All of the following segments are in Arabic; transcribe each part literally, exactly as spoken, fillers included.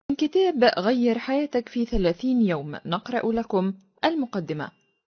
من كتاب غير حياتك في ثلاثين يوم نقرأ لكم المقدمة.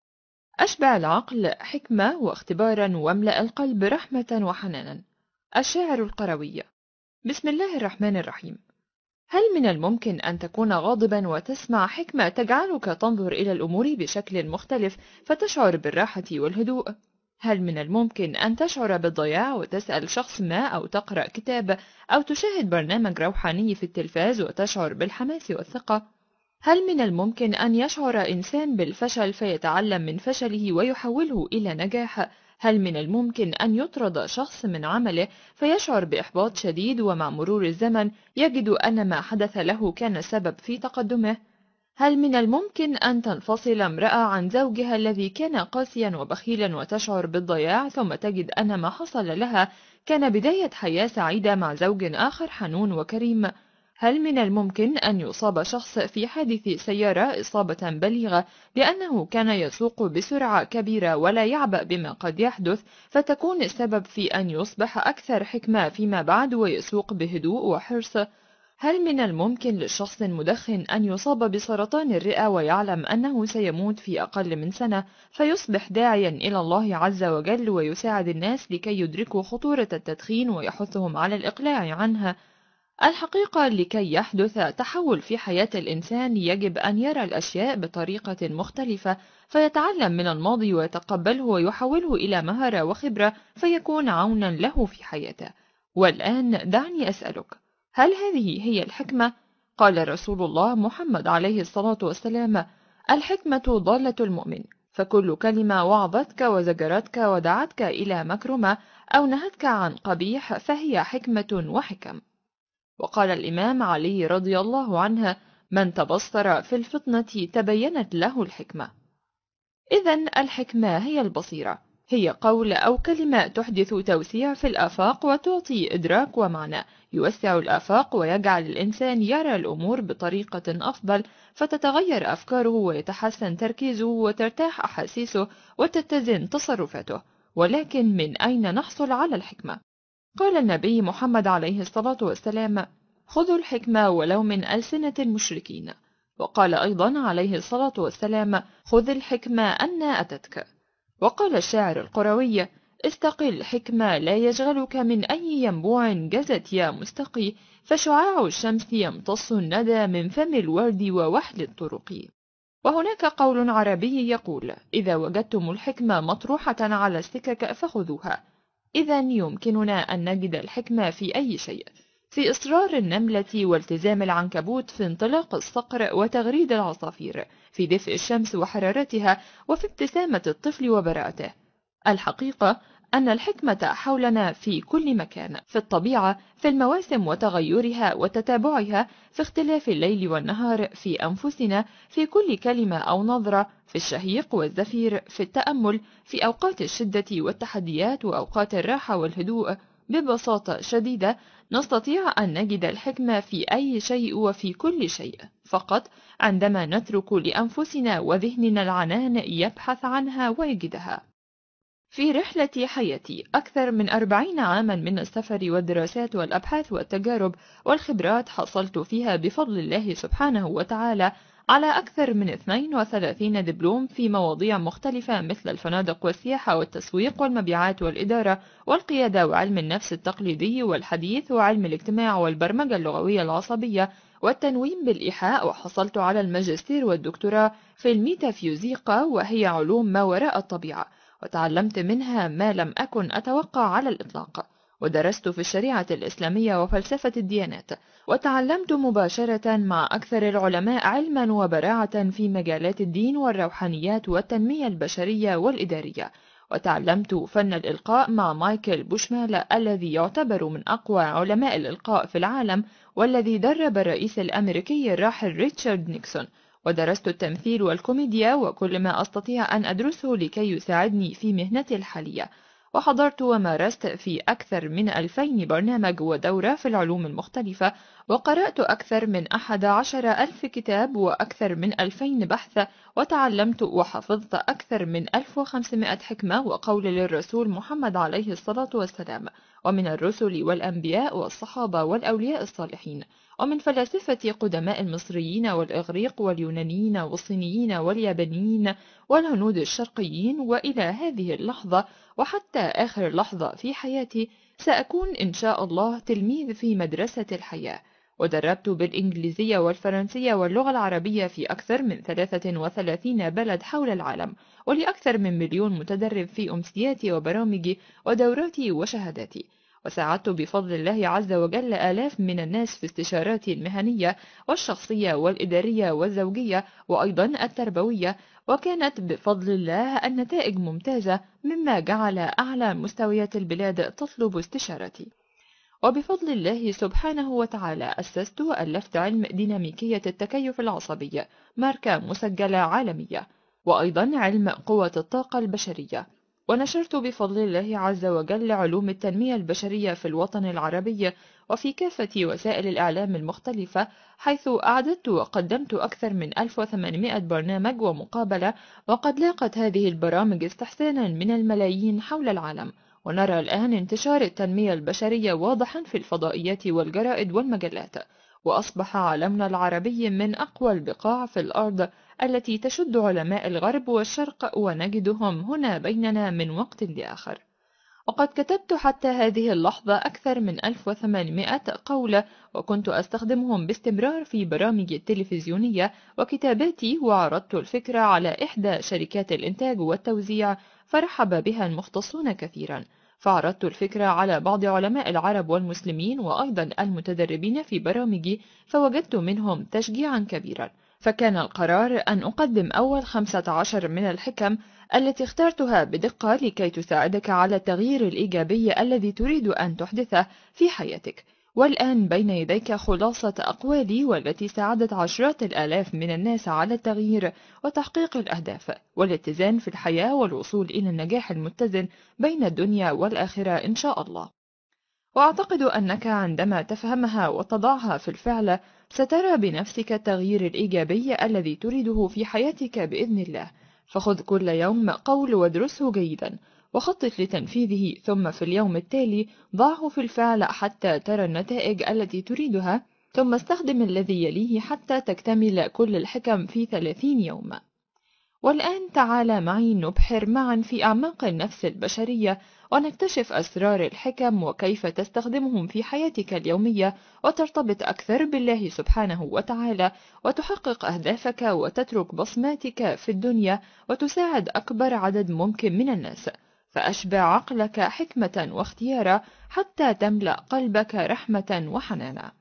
أشبع العقل حكمة واختبارا واملأ القلب رحمة وحنانا. الشاعر القروي. بسم الله الرحمن الرحيم. هل من الممكن أن تكون غاضبا وتسمع حكمة تجعلك تنظر إلى الأمور بشكل مختلف فتشعر بالراحة والهدوء؟ هل من الممكن أن تشعر بالضياع وتسأل شخص ما أو تقرأ كتاب أو تشاهد برنامج روحاني في التلفاز وتشعر بالحماس والثقة؟ هل من الممكن أن يشعر إنسان بالفشل فيتعلم من فشله ويحوله إلى نجاح؟ هل من الممكن أن يطرد شخص من عمله فيشعر بإحباط شديد ومع مرور الزمن يجد أن ما حدث له كان سبب في تقدمه؟ هل من الممكن أن تنفصل امرأة عن زوجها الذي كان قاسيا وبخيلا وتشعر بالضياع ثم تجد أن ما حصل لها كان بداية حياة سعيدة مع زوج آخر حنون وكريم؟ هل من الممكن أن يصاب شخص في حادث سيارة إصابة بليغة لأنه كان يسوق بسرعة كبيرة ولا يعبأ بما قد يحدث فتكون السبب في أن يصبح أكثر حكمة فيما بعد ويسوق بهدوء وحرص؟ هل من الممكن للشخص المدخن أن يصاب بسرطان الرئة ويعلم أنه سيموت في أقل من سنة فيصبح داعيا إلى الله عز وجل ويساعد الناس لكي يدركوا خطورة التدخين ويحثهم على الإقلاع عنها؟ الحقيقة لكي يحدث تحول في حياة الإنسان يجب أن يرى الأشياء بطريقة مختلفة فيتعلم من الماضي ويتقبله ويحوله إلى مهارة وخبرة فيكون عونا له في حياته. والآن دعني أسألك، هل هذه هي الحكمة؟ قال رسول الله محمد عليه الصلاة والسلام: الحكمة ضالة المؤمن، فكل كلمة وعظتك وزجرتك ودعتك إلى مكرمة أو نهتك عن قبيح فهي حكمة وحكم. وقال الإمام علي رضي الله عنه: من تبصر في الفطنة تبينت له الحكمة. إذن الحكمة هي البصيرة، هي قول أو كلمة تحدث توسيع في الآفاق وتعطي إدراك ومعنى يوسع الآفاق ويجعل الإنسان يرى الأمور بطريقة أفضل فتتغير أفكاره ويتحسن تركيزه وترتاح أحاسيسه وتتزن تصرفاته. ولكن من أين نحصل على الحكمة؟ قال النبي محمد عليه الصلاة والسلام: خذوا الحكمة ولو من ألسنة المشركين. وقال أيضا عليه الصلاة والسلام: خذ الحكمة أن أتتك. وقال الشاعر القروي: استقل حكمة لا يشغلك من أي ينبوع جزت يا مستقي، فشعاع الشمس يمتص الندى من فم الورد ووحل الطرق. وهناك قول عربي يقول: إذا وجدتم الحكمة مطروحة على السكك فخذوها. إذن يمكننا أن نجد الحكمة في أي شيء، في إصرار النملة والتزام العنكبوت، في انطلاق الصقر وتغريد العصافير، في دفء الشمس وحرارتها، وفي ابتسامة الطفل وبراءته. الحقيقة أن الحكمة حولنا في كل مكان، في الطبيعة، في المواسم وتغيرها وتتابعها، في اختلاف الليل والنهار، في أنفسنا، في كل كلمة أو نظرة، في الشهيق والزفير، في التأمل، في أوقات الشدة والتحديات وأوقات الراحة والهدوء. ببساطة شديدة نستطيع أن نجد الحكمة في أي شيء وفي كل شيء، فقط عندما نترك لأنفسنا وذهننا العنان يبحث عنها ويجدها. في رحلة حياتي أكثر من أربعين عاما من السفر والدراسات والأبحاث والتجارب والخبرات حصلت فيها بفضل الله سبحانه وتعالى على أكثر من اثنين وثلاثين دبلوم في مواضيع مختلفة مثل الفنادق والسياحة والتسويق والمبيعات والإدارة والقيادة وعلم النفس التقليدي والحديث وعلم الاجتماع والبرمجة اللغوية العصبية والتنويم بالإيحاء. وحصلت على الماجستير والدكتوراه في الميتافيزيقا وهي علوم ما وراء الطبيعة، وتعلمت منها ما لم أكن أتوقع على الإطلاق. ودرست في الشريعة الإسلامية وفلسفة الديانات، وتعلمت مباشرة مع أكثر العلماء علما وبراعة في مجالات الدين والروحانيات والتنمية البشرية والإدارية. وتعلمت فن الإلقاء مع مايكل بوشمال الذي يعتبر من أقوى علماء الإلقاء في العالم، والذي درب الرئيس الأمريكي الراحل ريتشارد نيكسون. ودرست التمثيل والكوميديا وكل ما أستطيع أن أدرسه لكي يساعدني في مهنتي الحالية. وحضرت ومارست في أكثر من ألفين برنامج ودورة في العلوم المختلفة، وقرأت أكثر من أحد عشر ألف كتاب وأكثر من ألفين بحث، وتعلمت وحفظت أكثر من ألف وخمسمائة حكمة وقول للرسول محمد عليه الصلاة والسلام، ومن الرسل والأنبياء والصحابة والأولياء الصالحين، ومن فلاسفة قدماء المصريين والإغريق واليونانيين والصينيين واليابانيين والهنود الشرقيين، وإلى هذه اللحظة وحتى آخر لحظة في حياتي سأكون إن شاء الله تلميذ في مدرسة الحياة. ودربت بالإنجليزية والفرنسية واللغة العربية في أكثر من ثلاثة وثلاثين بلد حول العالم، ولأكثر من مليون متدرب في أمسياتي وبرامجي ودوراتي وشهاداتي. وساعدت بفضل الله عز وجل آلاف من الناس في استشاراتي المهنية والشخصية والإدارية والزوجية وأيضا التربوية، وكانت بفضل الله النتائج ممتازة مما جعل أعلى مستويات البلاد تطلب استشارتي. وبفضل الله سبحانه وتعالى أسست وألفت علم ديناميكية التكيف العصبي، ماركة مسجلة عالمية، وأيضا علم قوة الطاقة البشرية. ونشرت بفضل الله عز وجل علوم التنمية البشرية في الوطن العربي وفي كافة وسائل الإعلام المختلفة، حيث أعددت وقدمت أكثر من ألف وثمانمائة برنامج ومقابلة، وقد لاقت هذه البرامج استحسانا من الملايين حول العالم. ونرى الآن انتشار التنمية البشرية واضحا في الفضائيات والجرائد والمجلات، وأصبح عالمنا العربي من أقوى البقاع في الأرض التي تشد علماء الغرب والشرق، ونجدهم هنا بيننا من وقت لآخر. وقد كتبت حتى هذه اللحظة أكثر من ألف وثمانمائة قولة، وكنت أستخدمهم باستمرار في برامجي التلفزيونية وكتاباتي، وعرضت الفكرة على إحدى شركات الإنتاج والتوزيع فرحب بها المختصون كثيرا، فعرضت الفكرة على بعض علماء العرب والمسلمين وأيضا المتدربين في برامجي، فوجدت منهم تشجيعا كبيرا، فكان القرار أن أقدم أول خمسة عشر من الحكم التي اخترتها بدقة لكي تساعدك على التغيير الإيجابي الذي تريد أن تحدثه في حياتك. والآن بين يديك خلاصة أقوالي، والتي ساعدت عشرات الآلاف من الناس على التغيير وتحقيق الأهداف والاتزان في الحياة والوصول إلى النجاح المتزن بين الدنيا والآخرة إن شاء الله. وأعتقد أنك عندما تفهمها وتضعها في الفعل سترى بنفسك التغيير الإيجابي الذي تريده في حياتك بإذن الله. فخذ كل يوم قول وادرسه جيدا وخطط لتنفيذه، ثم في اليوم التالي ضعه في الفعل حتى ترى النتائج التي تريدها، ثم استخدم الذي يليه حتى تكتمل كل الحكم في ثلاثين يوم. والآن تعال معي نبحر معا في أعماق النفس البشرية ونكتشف أسرار الحكم وكيف تستخدمهم في حياتك اليومية وترتبط أكثر بالله سبحانه وتعالى، وتحقق أهدافك وتترك بصماتك في الدنيا وتساعد أكبر عدد ممكن من الناس. فأشبع عقلك حكمة واختيارا حتى تملأ قلبك رحمة وحنانا.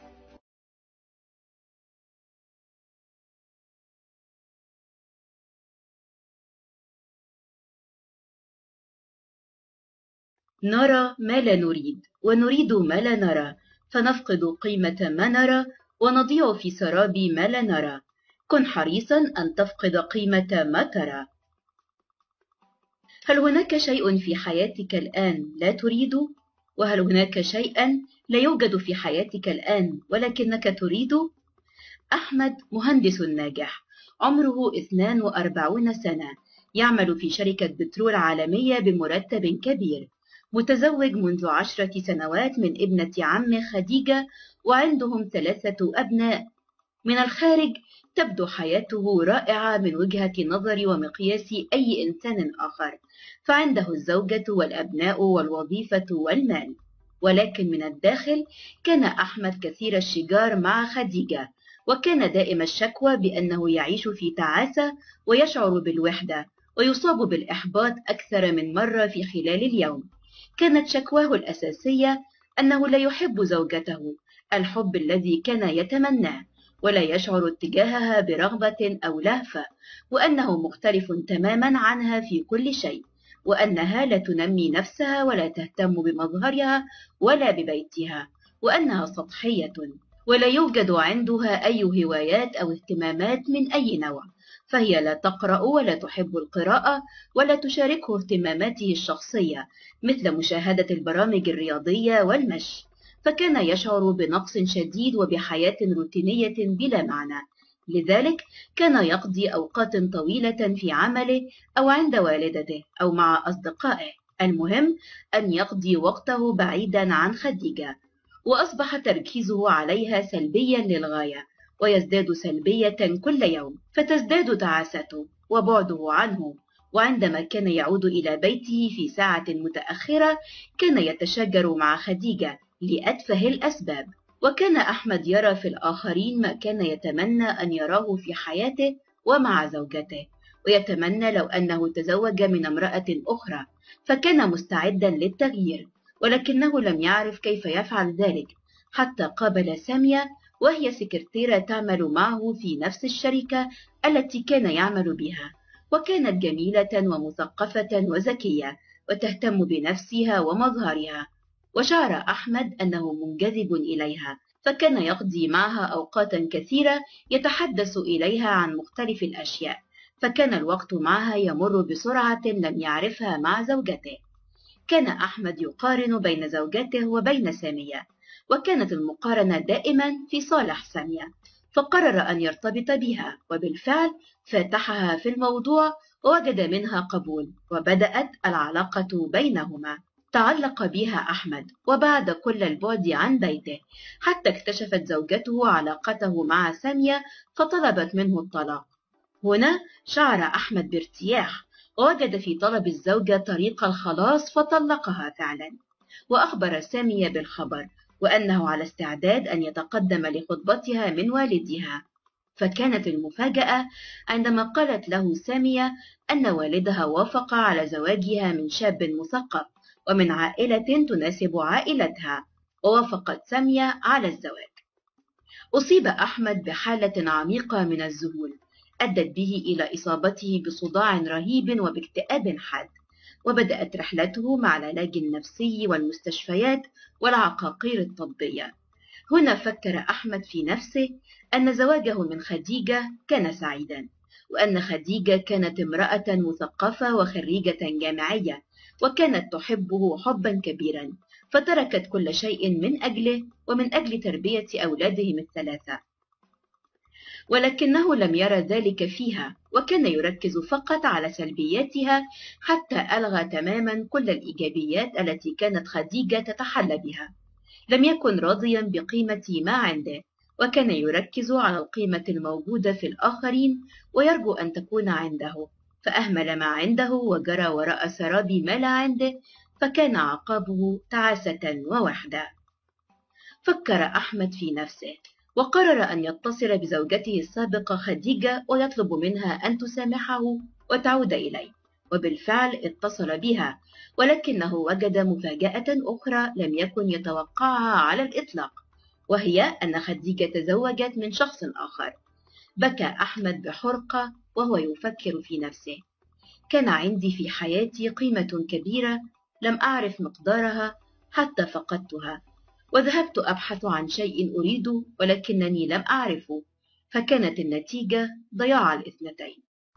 نرى ما لا نريد ونريد ما لا نرى، فنفقد قيمة ما نرى ونضيع في سراب ما لا نرى. كن حريصا أن تفقد قيمة ما ترى. هل هناك شيء في حياتك الآن لا تريده؟ وهل هناك شيئا لا يوجد في حياتك الآن ولكنك تريده؟ أحمد مهندس ناجح، عمره اثنان وأربعين سنة، يعمل في شركة بترول عالمية بمرتب كبير، متزوج منذ عشرة سنوات من ابنة عمه خديجة، وعندهم ثلاثة أبناء. من الخارج تبدو حياته رائعة من وجهة نظر ومقياس أي إنسان آخر، فعنده الزوجة والأبناء والوظيفة والمال. ولكن من الداخل كان أحمد كثير الشجار مع خديجة، وكان دائم الشكوى بأنه يعيش في تعاسة ويشعر بالوحدة ويصاب بالإحباط أكثر من مرة في خلال اليوم. كانت شكواه الأساسية أنه لا يحب زوجته الحب الذي كان يتمناه، ولا يشعر اتجاهها برغبة أو لهفة، وأنه مختلف تماما عنها في كل شيء، وأنها لا تنمي نفسها ولا تهتم بمظهرها ولا ببيتها، وأنها سطحية ولا يوجد عندها أي هوايات أو اهتمامات من أي نوع، فهي لا تقرأ ولا تحب القراءة ولا تشاركه اهتماماته الشخصية مثل مشاهدة البرامج الرياضية والمشي، فكان يشعر بنقص شديد وبحياة روتينية بلا معنى. لذلك كان يقضي أوقات طويلة في عمله أو عند والدته أو مع أصدقائه، المهم أن يقضي وقته بعيدا عن خديجة. وأصبح تركيزه عليها سلبيا للغاية، ويزداد سلبية كل يوم، فتزداد تعاسته وبعده عنه. وعندما كان يعود إلى بيته في ساعة متأخرة كان يتشاجر مع خديجة لأتفه الأسباب. وكان أحمد يرى في الآخرين ما كان يتمنى أن يراه في حياته ومع زوجته، ويتمنى لو أنه تزوج من امرأة أخرى، فكان مستعدا للتغيير، ولكنه لم يعرف كيف يفعل ذلك، حتى قابل سامية وهي سكرتيرة تعمل معه في نفس الشركة التي كان يعمل بها، وكانت جميلة ومثقفة وذكية وتهتم بنفسها ومظهرها. وشعر أحمد أنه منجذب إليها، فكان يقضي معها أوقاتا كثيرة يتحدث إليها عن مختلف الأشياء، فكان الوقت معها يمر بسرعة لم يعرفها مع زوجته. كان أحمد يقارن بين زوجته وبين سامية، وكانت المقارنة دائما في صالح سامية، فقرر أن يرتبط بها، وبالفعل فاتحها في الموضوع ووجد منها قبول، وبدأت العلاقة بينهما. تعلق بها أحمد وبعد كل البعد عن بيته، حتى اكتشفت زوجته علاقته مع سامية فطلبت منه الطلاق. هنا شعر أحمد بارتياح، ووجد في طلب الزوجة طريق الخلاص فطلقها فعلا، وأخبر سامية بالخبر وأنه على استعداد أن يتقدم لخطبتها من والدها. فكانت المفاجأة عندما قالت له سامية أن والدها وافق على زواجها من شاب مثقف ومن عائلة تناسب عائلتها، ووافقت سامية على الزواج. أصيب أحمد بحالة عميقة من الذهول أدت به إلى إصابته بصداع رهيب وباكتئاب حاد، وبدأت رحلته مع العلاج النفسي والمستشفيات والعقاقير الطبية. هنا فكر أحمد في نفسه أن زواجه من خديجة كان سعيدا، وأن خديجة كانت امرأة مثقفة وخريجة جامعية، وكانت تحبه حبا كبيرا، فتركت كل شيء من أجله ومن أجل تربية أولادهم الثلاثة. ولكنه لم يرى ذلك فيها، وكان يركز فقط على سلبياتها، حتى ألغى تماما كل الإيجابيات التي كانت خديجة تتحلى بها. لم يكن راضيا بقيمة ما عنده، وكان يركز على القيمة الموجودة في الآخرين ويرجو أن تكون عنده، فأهمل ما عنده وجرى وراء سراب ما لا عنده، فكان عقابه تعاسة ووحدة. فكر أحمد في نفسه وقرر أن يتصل بزوجته السابقة خديجة ويطلب منها أن تسامحه وتعود إليه، وبالفعل اتصل بها، ولكنه وجد مفاجأة أخرى لم يكن يتوقعها على الإطلاق، وهي أن خديجة تزوجت من شخص آخر. بكى أحمد بحرقة وهو يفكر في نفسه: كان عندي في حياتي قيمة كبيرة لم أعرف مقدارها حتى فقدتها، وذهبت أبحث عن شيء أريده ولكنني لم أعرفه، فكانت النتيجة ضياع الاثنتين.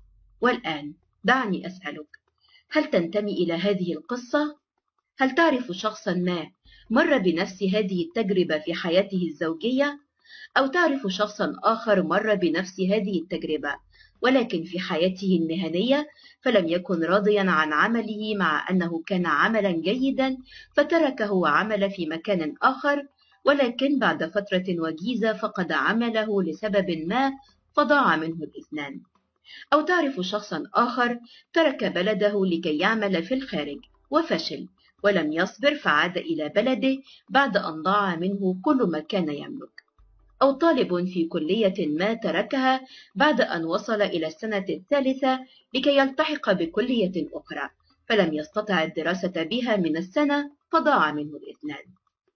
والآن دعني أسألك، هل تنتمي إلى هذه القصة؟ هل تعرف شخصا ما مر بنفس هذه التجربة في حياته الزوجية؟ أو تعرف شخصا آخر مر بنفس هذه التجربة ولكن في حياته المهنية فلم يكن راضيا عن عمله مع أنه كان عملا جيدا، فتركه وعمل في مكان آخر، ولكن بعد فترة وجيزة فقد عمله لسبب ما فضاع منه الاثنان؟ أو تعرف شخصا آخر ترك بلده لكي يعمل في الخارج وفشل ولم يصبر فعاد إلى بلده بعد أن ضاع منه كل ما كان يملك؟ أو طالب في كلية ما تركها بعد أن وصل إلى السنة الثالثة لكي يلتحق بكلية أخرى فلم يستطع الدراسة بها من السنة فضاع منه الاثنان؟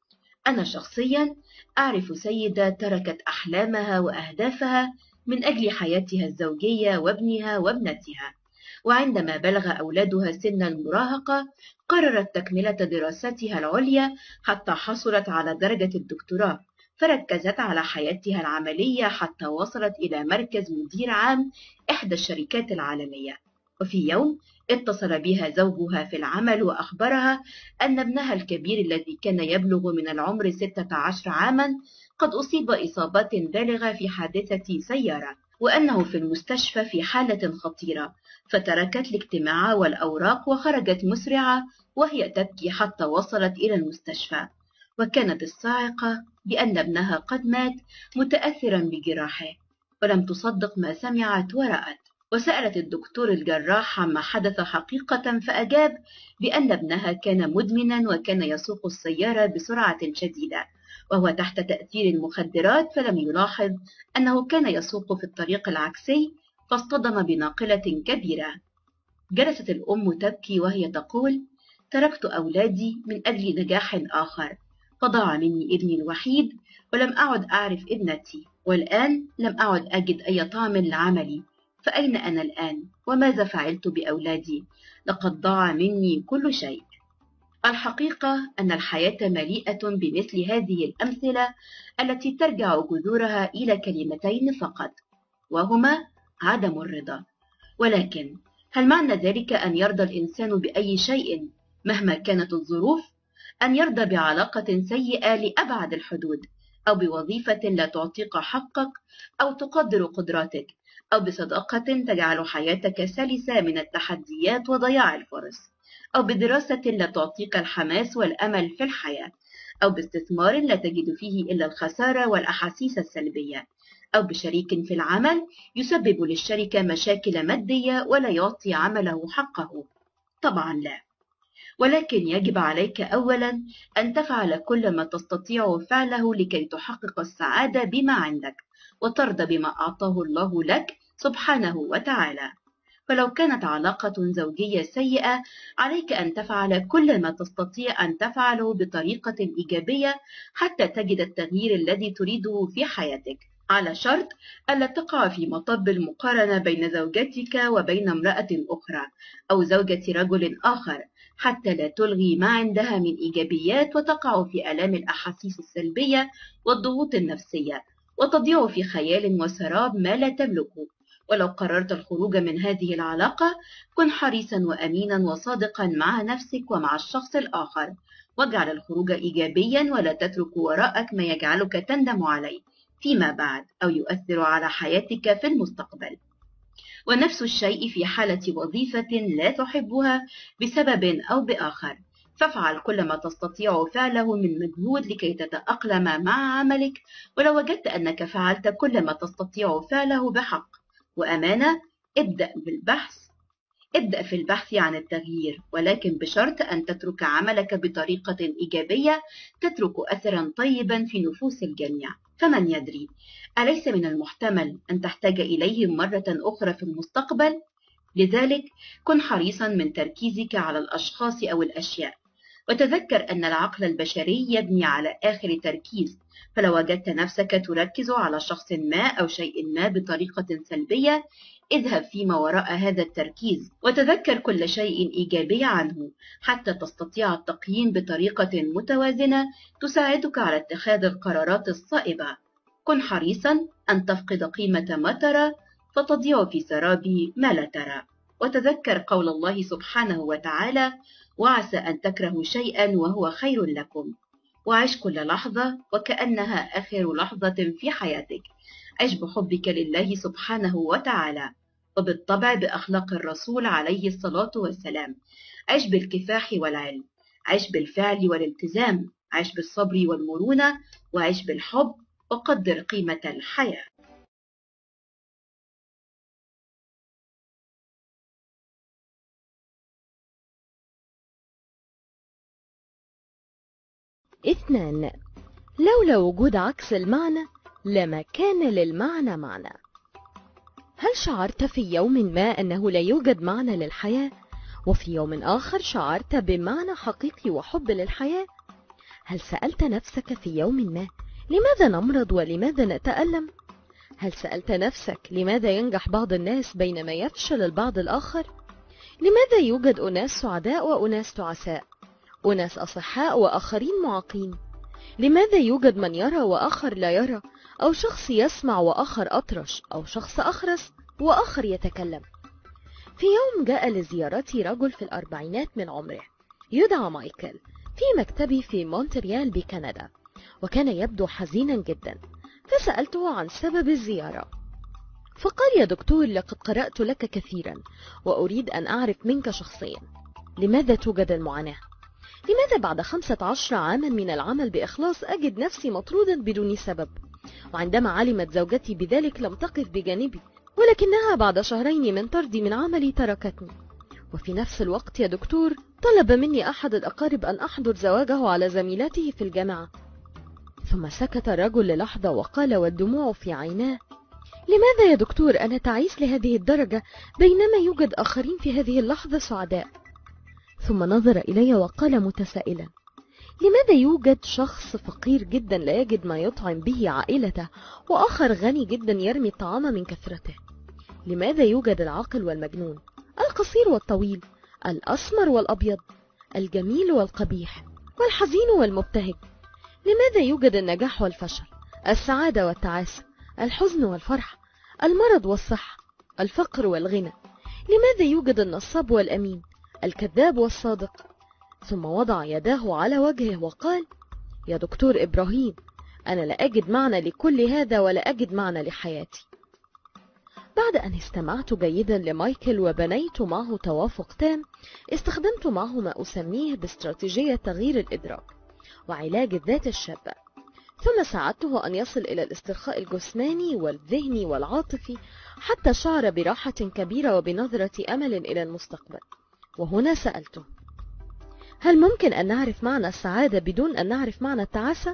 أنا شخصيا أعرف سيدة تركت أحلامها وأهدافها من أجل حياتها الزوجية وابنها وابنتها، وعندما بلغ أولادها سن المراهقة قررت تكملة دراستها العليا حتى حصلت على درجة الدكتوراه، فركزت على حياتها العملية حتى وصلت إلى مركز مدير عام إحدى الشركات العالمية. وفي يوم اتصل بها زوجها في العمل وأخبرها أن ابنها الكبير الذي كان يبلغ من العمر ستة عشر عاما قد أصيب إصابات بالغة في حادثة سيارة، وأنه في المستشفى في حالة خطيرة، فتركت الاجتماع والأوراق وخرجت مسرعة وهي تبكي حتى وصلت إلى المستشفى. وكانت الصاعقة بأن ابنها قد مات متأثرا بجراحه، ولم تصدق ما سمعت ورأت، وسألت الدكتور الجراح عما حدث حقيقة، فأجاب بأن ابنها كان مدمنا وكان يسوق السيارة بسرعة شديدة وهو تحت تأثير المخدرات، فلم يلاحظ أنه كان يسوق في الطريق العكسي فاصطدم بناقلة كبيرة. جلست الأم تبكي وهي تقول: تركت أولادي من أجل نجاح آخر، فضاع مني ابني الوحيد ولم أعد أعرف ابنتي، والآن لم أعد أجد أي طعم لعملي، فأين أنا الآن؟ وماذا فعلت بأولادي؟ لقد ضاع مني كل شيء. الحقيقة أن الحياة مليئة بمثل هذه الأمثلة التي ترجع جذورها إلى كلمتين فقط، وهما عدم الرضا. ولكن هل معنى ذلك أن يرضى الإنسان بأي شيء مهما كانت الظروف؟ أن يرضى بعلاقة سيئة لأبعد الحدود، أو بوظيفة لا تعطيك حقك أو تقدر قدراتك، أو بصداقة تجعل حياتك سلسة من التحديات وضياع الفرص، أو بدراسة لا تعطيك الحماس والأمل في الحياة، أو باستثمار لا تجد فيه إلا الخسارة والأحاسيس السلبية، أو بشريك في العمل يسبب للشركة مشاكل مادية ولا يعطي عمله حقه؟ طبعا لا. ولكن يجب عليك أولا أن تفعل كل ما تستطيع فعله لكي تحقق السعادة بما عندك وترضى بما أعطاه الله لك سبحانه وتعالى. فلو كانت علاقة زوجية سيئة، عليك أن تفعل كل ما تستطيع أن تفعله بطريقة إيجابية حتى تجد التغيير الذي تريده في حياتك، على شرط ألا تقع في مطب المقارنة بين زوجتك وبين امرأة أخرى أو زوجة رجل آخر، حتى لا تلغي ما عندها من إيجابيات وتقع في آلام الأحاسيس السلبية والضغوط النفسية، وتضيع في خيال وسراب ما لا تملكه. ولو قررت الخروج من هذه العلاقة، كن حريصا وأمينا وصادقا مع نفسك ومع الشخص الآخر، واجعل الخروج إيجابيا ولا تترك وراءك ما يجعلك تندم عليه فيما بعد أو يؤثر على حياتك في المستقبل. ونفس الشيء في حالة وظيفة لا تحبها بسبب أو بآخر، فافعل كل ما تستطيع فعله من مجهود لكي تتأقلم مع عملك، ولو وجدت أنك فعلت كل ما تستطيع فعله بحق وأمانة، ابدأ بالبحث ابدأ في البحث عن التغيير، ولكن بشرط أن تترك عملك بطريقة إيجابية تترك أثرا طيبا في نفوس الجميع. فمن يدري، أليس من المحتمل أن تحتاج إليه مرة أخرى في المستقبل؟ لذلك كن حريصا من تركيزك على الأشخاص أو الأشياء، وتذكر أن العقل البشري يبني على آخر تركيز، فلو وجدت نفسك تركز على شخص ما أو شيء ما بطريقة سلبية، اذهب فيما وراء هذا التركيز وتذكر كل شيء إيجابي عنه حتى تستطيع التقييم بطريقة متوازنة تساعدك على اتخاذ القرارات الصائبة. كن حريصا أن تفقد قيمة ما ترى فتضيع في سراب ما لا ترى، وتذكر قول الله سبحانه وتعالى: وعسى أن تكرهوا شيئا وهو خير لكم. وعيش كل لحظة وكأنها آخر لحظة في حياتك. عيش بحبك لله سبحانه وتعالى، وبالطبع بأخلاق الرسول عليه الصلاة والسلام. عيش بالكفاح والعلم، عيش بالفعل والالتزام، عيش بالصبر والمرونة، وعيش بالحب، وقدر قيمة الحياة. اثنان. لولا وجود عكس المعنى لما كان للمعنى معنى. هل شعرت في يوم ما أنه لا يوجد معنى للحياة، وفي يوم آخر شعرت بمعنى حقيقي وحب للحياة؟ هل سألت نفسك في يوم ما لماذا نمرض ولماذا نتألم؟ هل سألت نفسك لماذا ينجح بعض الناس بينما يفشل البعض الآخر؟ لماذا يوجد أناس سعداء وأناس تعساء، أناس أصحاء وآخرين معاقين؟ لماذا يوجد من يرى وآخر لا يرى، أو شخص يسمع وآخر أطرش، أو شخص أخرس وآخر يتكلم؟ في يوم جاء لزيارتي رجل في الأربعينات من عمره يدعى مايكل في مكتبي في مونتريال بكندا، وكان يبدو حزينا جدا، فسألته عن سبب الزيارة، فقال: يا دكتور، لقد قرأت لك كثيرا وأريد أن أعرف منك شخصيا لماذا توجد المعاناة؟ لماذا بعد خمسة عشر عاما من العمل بإخلاص أجد نفسي مطرودا بدون سبب؟ وعندما علمت زوجتي بذلك لم تقف بجانبي، ولكنها بعد شهرين من طردي من عملي تركتني. وفي نفس الوقت يا دكتور طلب مني أحد الأقارب أن أحضر زواجه على زميلته في الجامعة. ثم سكت الرجل للحظة وقال والدموع في عيناه: لماذا يا دكتور أنا تعيس لهذه الدرجة بينما يوجد آخرين في هذه اللحظة سعداء؟ ثم نظر إلي وقال متسائلا: لماذا يوجد شخص فقير جدا لا يجد ما يطعم به عائلته، وآخر غني جدا يرمي الطعام من كثرته؟ لماذا يوجد العاقل والمجنون، القصير والطويل، الأسمر والأبيض، الجميل والقبيح، والحزين والمبتهج؟ لماذا يوجد النجاح والفشل، السعادة والتعاسة، الحزن والفرح، المرض والصحة، الفقر والغنى؟ لماذا يوجد النصاب والأمين، الكذاب والصادق؟ ثم وضع يداه على وجهه وقال: يا دكتور إبراهيم، أنا لا أجد معنى لكل هذا ولا أجد معنى لحياتي. بعد أن استمعت جيدا لمايكل وبنيت معه توافق تام، استخدمت معه ما أسميه باستراتيجية تغيير الإدراك وعلاج الذات الشابة، ثم ساعدته أن يصل إلى الاسترخاء الجسماني والذهني والعاطفي حتى شعر براحة كبيرة وبنظرة أمل إلى المستقبل. وهنا سألته: هل ممكن أن نعرف معنى السعادة بدون أن نعرف معنى التعاسة؟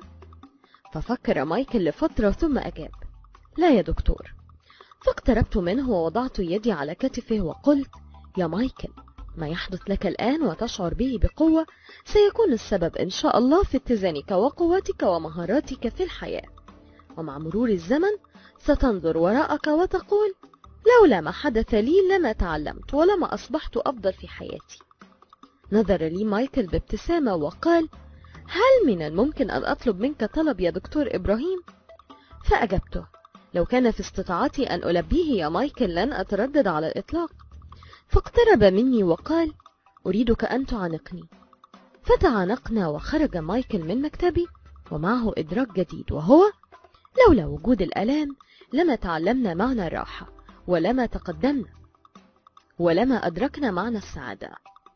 ففكر مايكل لفترة ثم أجاب: لا يا دكتور. فاقتربت منه ووضعت يدي على كتفه وقلت: يا مايكل، ما يحدث لك الآن وتشعر به بقوة سيكون السبب إن شاء الله في اتزانك وقوتك ومهاراتك في الحياة، ومع مرور الزمن ستنظر وراءك وتقول: لولا ما حدث لي لما تعلمت ولما أصبحت أفضل في حياتي. نظر لي مايكل بابتسامة وقال: هل من الممكن أن أطلب منك طلب يا دكتور إبراهيم؟ فأجبته: لو كان في استطاعتي أن ألبيه يا مايكل لن أتردد على الإطلاق. فاقترب مني وقال: أريدك أن تعانقني. فتعانقنا وخرج مايكل من مكتبي ومعه إدراك جديد، وهو: لولا وجود الآلام لما تعلمنا معنى الراحة، ولما تقدمنا، ولما أدركنا معنى السعادة.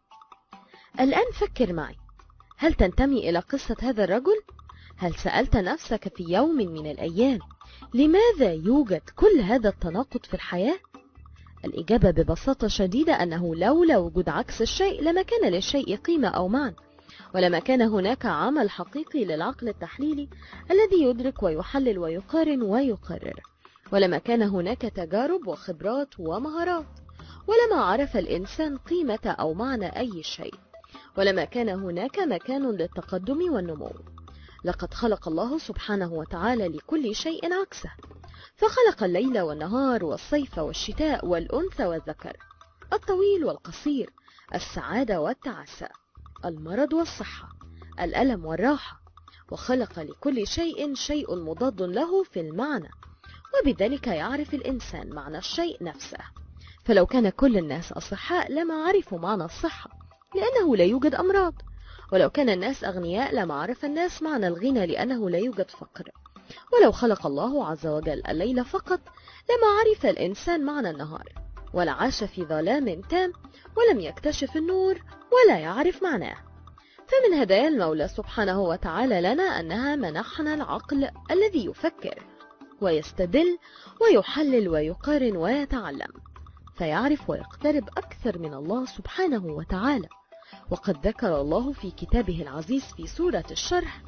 الآن فكر معي، هل تنتمي إلى قصة هذا الرجل؟ هل سألت نفسك في يوم من الأيام لماذا يوجد كل هذا التناقض في الحياة؟ الإجابة ببساطة شديدة أنه لولا وجود عكس الشيء لما كان للشيء قيمة أو معنى، ولما كان هناك عمل حقيقي للعقل التحليلي الذي يدرك ويحلل ويقارن ويقرر، ولما كان هناك تجارب وخبرات ومهارات، ولما عرف الإنسان قيمة أو معنى أي شيء، ولما كان هناك مكان للتقدم والنمو. لقد خلق الله سبحانه وتعالى لكل شيء عكسه، فخلق الليل والنهار والصيف والشتاء والأنثى والذكر، الطويل والقصير، السعادة والتعاسة، المرض والصحة، الألم والراحة، وخلق لكل شيء شيء مضاد له في المعنى، وبذلك يعرف الإنسان معنى الشيء نفسه. فلو كان كل الناس أصحاء لما عرفوا معنى الصحة، لأنه لا يوجد أمراض، ولو كان الناس أغنياء لما عرف الناس معنى الغنى لأنه لا يوجد فقر، ولو خلق الله عز وجل الليل فقط لما عرف الإنسان معنى النهار، ولا عاش في ظلام تام ولم يكتشف النور ولا يعرف معناه. فمن هدايا المولى سبحانه وتعالى لنا أنها منحنا العقل الذي يفكر ويستدل ويحلل ويقارن ويتعلم، فيعرف ويقترب أكثر من الله سبحانه وتعالى. وقد ذكر الله في كتابه العزيز في سورة الشرح: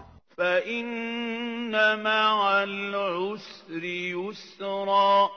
فإن مع العسر يسرا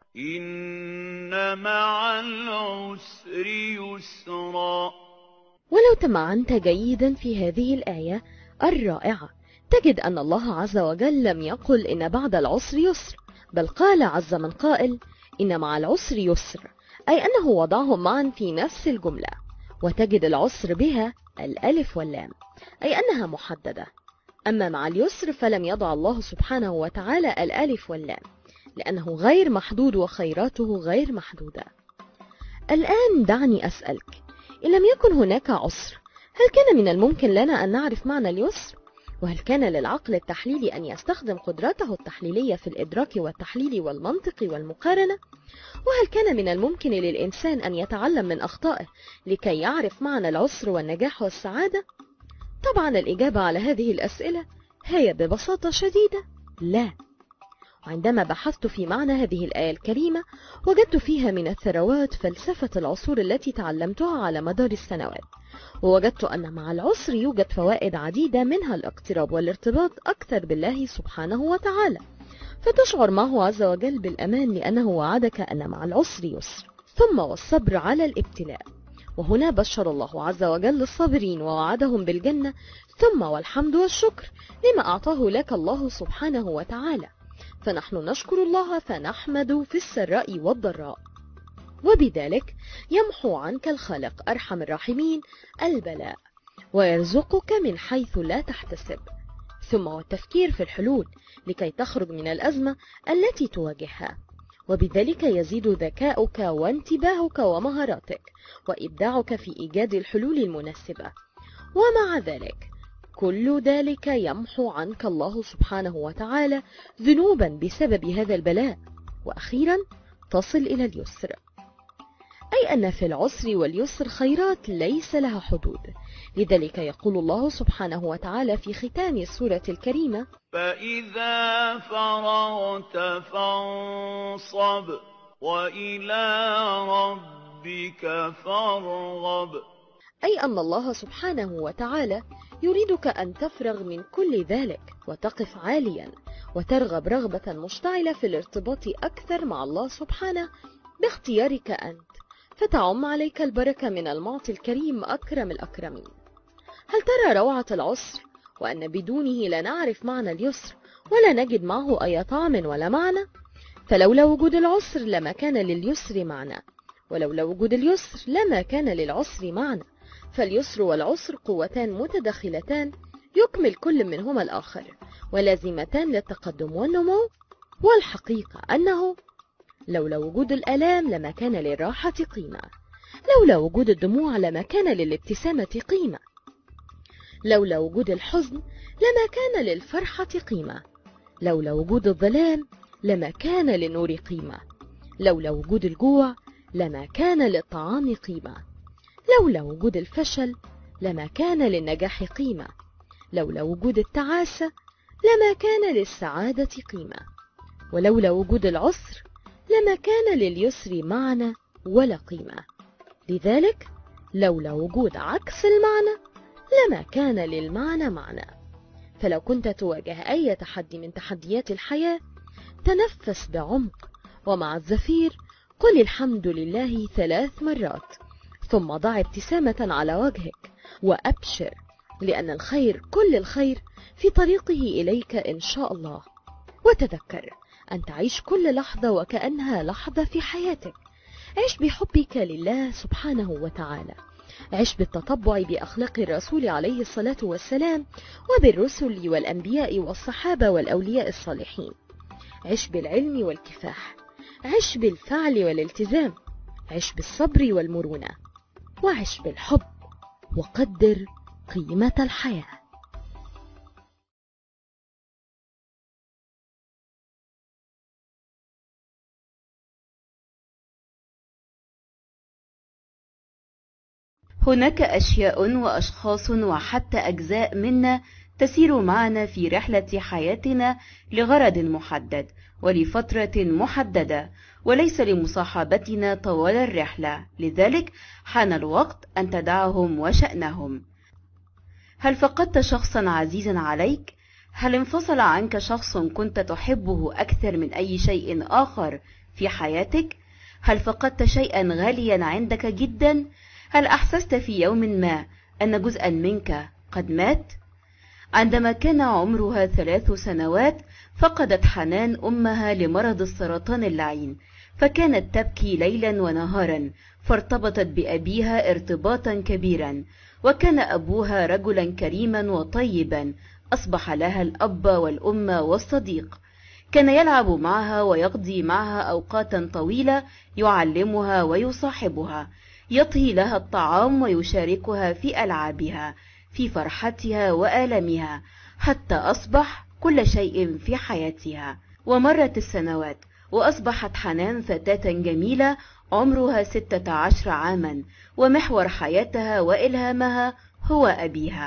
إن مع العسر يسرا. ولو تمعنت جيدا في هذه الآية الرائعة تجد أن الله عز وجل لم يقل إن بعد العسر يسر، بل قال عز من قائل: إن مع العسر يسر، أي أنه وضعهم معا في نفس الجملة، وتجد العسر بها الألف واللام، أي أنها محددة. أما مع اليسر فلم يضع الله سبحانه وتعالى الألف واللام، لأنه غير محدود وخيراته غير محدودة. الآن دعني أسألك، إن لم يكن هناك عسر، هل كان من الممكن لنا أن نعرف معنى اليسر؟ وهل كان للعقل التحليلي أن يستخدم قدرته التحليلية في الإدراك والتحليل والمنطق والمقارنة؟ وهل كان من الممكن للإنسان أن يتعلم من أخطائه لكي يعرف معنى العسر والنجاح والسعادة؟ طبعا الإجابة على هذه الأسئلة هي ببساطة شديدة لا. وعندما بحثت في معنى هذه الآية الكريمة وجدت فيها من الثروات فلسفة العصور التي تعلمتها على مدار السنوات، ووجدت أن مع العسر يوجد فوائد عديدة، منها الاقتراب والارتباط أكثر بالله سبحانه وتعالى، فتشعر معه عز وجل بالأمان لأنه وعدك أن مع العسر يسر، ثم والصبر على الابتلاء. وهنا بشر الله عز وجل الصابرين ووعدهم بالجنة، ثم والحمد والشكر لما أعطاه لك الله سبحانه وتعالى، فنحن نشكر الله فنحمد في السراء والضراء، وبذلك يمحو عنك الخالق أرحم الراحمين البلاء ويرزقك من حيث لا تحتسب، ثم والتفكير في الحلول لكي تخرج من الأزمة التي تواجهها، وبذلك يزيد ذكاؤك وانتباهك ومهاراتك وإبداعك في إيجاد الحلول المناسبة. ومع ذلك كل ذلك يمحو عنك الله سبحانه وتعالى ذنوبا بسبب هذا البلاء، وأخيرا تصل إلى اليسر، أي أن في العسر واليسر خيرات ليس لها حدود. لذلك يقول الله سبحانه وتعالى في ختام السورة الكريمة: فإذا فرغت فانصب وإلى ربك فارغب. أي أن الله سبحانه وتعالى يريدك أن تفرغ من كل ذلك وتقف عاليا وترغب رغبة مشتعلة في الارتباط أكثر مع الله سبحانه باختيارك أنت، فتعم عليك البركة من المعطي الكريم أكرم الأكرمين. هل ترى روعة العسر وأن بدونه لا نعرف معنى اليسر ولا نجد معه أي طعم ولا معنى؟ فلولا وجود العسر لما كان لليسر معنى، ولولا وجود اليسر لما كان للعسر معنى، فاليسر والعسر قوتان متداخلتان يكمل كل منهما الآخر ولازمتان للتقدم والنمو. والحقيقة أنه لولا وجود الآلام لما كان للراحة قيمة، لولا وجود الدموع لما كان للابتسامة قيمة، لولا وجود الحزن لما كان للفرحة قيمة، لولا وجود الظلام لما كان للنور قيمة، لولا وجود الجوع لما كان للطعام قيمة، لولا وجود الفشل لما كان للنجاح قيمة، لولا وجود التعاسة لما كان للسعادة قيمة، ولولا وجود العسر لما كان لليسر معنى ولا قيمة. لذلك لولا وجود عكس المعنى لما كان للمعنى معنى. فلو كنت تواجه أي تحدي من تحديات الحياة تنفس بعمق، ومع الزفير قل الحمد لله ثلاث مرات، ثم ضع ابتسامة على وجهك وأبشر، لأن الخير كل الخير في طريقه إليك إن شاء الله. وتذكر أن تعيش كل لحظة وكأنها لحظة في حياتك. عيش بحبك لله سبحانه وتعالى، عيش بالتطبع بأخلاق الرسول عليه الصلاة والسلام وبالرسل والأنبياء والصحابة والأولياء الصالحين، عيش بالعلم والكفاح، عيش بالفعل والالتزام، عيش بالصبر والمرونة، وعيش بالحب، وقدر قيمة الحياة. هناك أشياء وأشخاص وحتى أجزاء منا تسير معنا في رحلة حياتنا لغرض محدد ولفترة محددة، وليس لمصاحبتنا طوال الرحلة، لذلك حان الوقت أن تدعهم وشأنهم. هل فقدت شخصا عزيزا عليك؟ هل انفصل عنك شخص كنت تحبه أكثر من أي شيء آخر في حياتك؟ هل فقدت شيئا غاليا عندك جدا؟ هل أحسست في يوم ما أن جزءا منك قد مات؟ عندما كان عمرها ثلاث سنوات فقدت حنان أمها لمرض السرطان اللعين، فكانت تبكي ليلا ونهارا، فارتبطت بأبيها ارتباطا كبيرا، وكان أبوها رجلا كريما وطيبا، أصبح لها الأب والأم والصديق، كان يلعب معها ويقضي معها أوقاتا طويلة، يعلمها ويصاحبها، يطهي لها الطعام ويشاركها في ألعابها، في فرحتها وآلامها، حتى أصبح كل شيء في حياتها. ومرت السنوات وأصبحت حنان فتاة جميلة عمرها ستة عشر عاما، ومحور حياتها وإلهامها هو أبيها.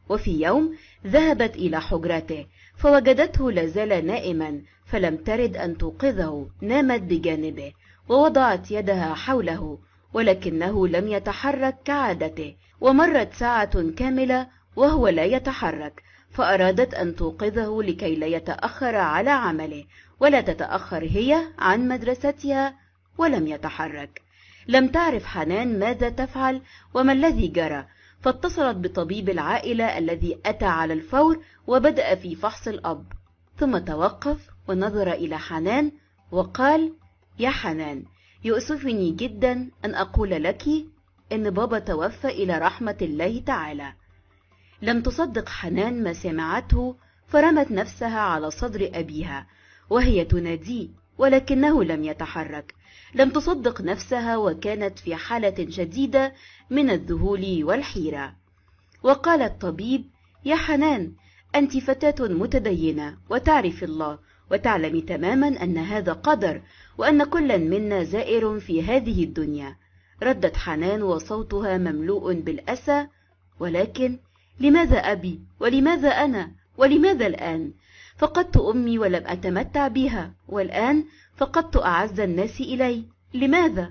وفي يوم ذهبت إلى حجرته فوجدته لازال نائما، فلم ترد أن توقظه، نامت بجانبه ووضعت يدها حوله، ولكنه لم يتحرك كعادته. ومرت ساعة كاملة وهو لا يتحرك، فأرادت أن توقظه لكي لا يتأخر على عمله، ولا تتأخر هي عن مدرستها، ولم يتحرك. لم تعرف حنان ماذا تفعل وما الذي جرى، فاتصلت بطبيب العائلة الذي أتى على الفور وبدأ في فحص الأب، ثم توقف ونظر إلى حنان وقال: يا حنان، يؤسفني جدا أن أقول لك إن بابا توفى إلى رحمة الله تعالى. لم تصدق حنان ما سمعته، فرمت نفسها على صدر أبيها وهي تناديه، ولكنه لم يتحرك. لم تصدق نفسها وكانت في حالة شديدة من الذهول والحيرة. وقال الطبيب: يا حنان، أنت فتاة متدينة وتعرف الله، وتعلم تماما أن هذا قدر، وأن كل منا زائر في هذه الدنيا. ردت حنان وصوتها مملوء بالأسى: ولكن لماذا أبي؟ ولماذا أنا؟ ولماذا الآن؟ فقدت أمي ولم أتمتع بها، والآن فقدت أعز الناس إلي. لماذا؟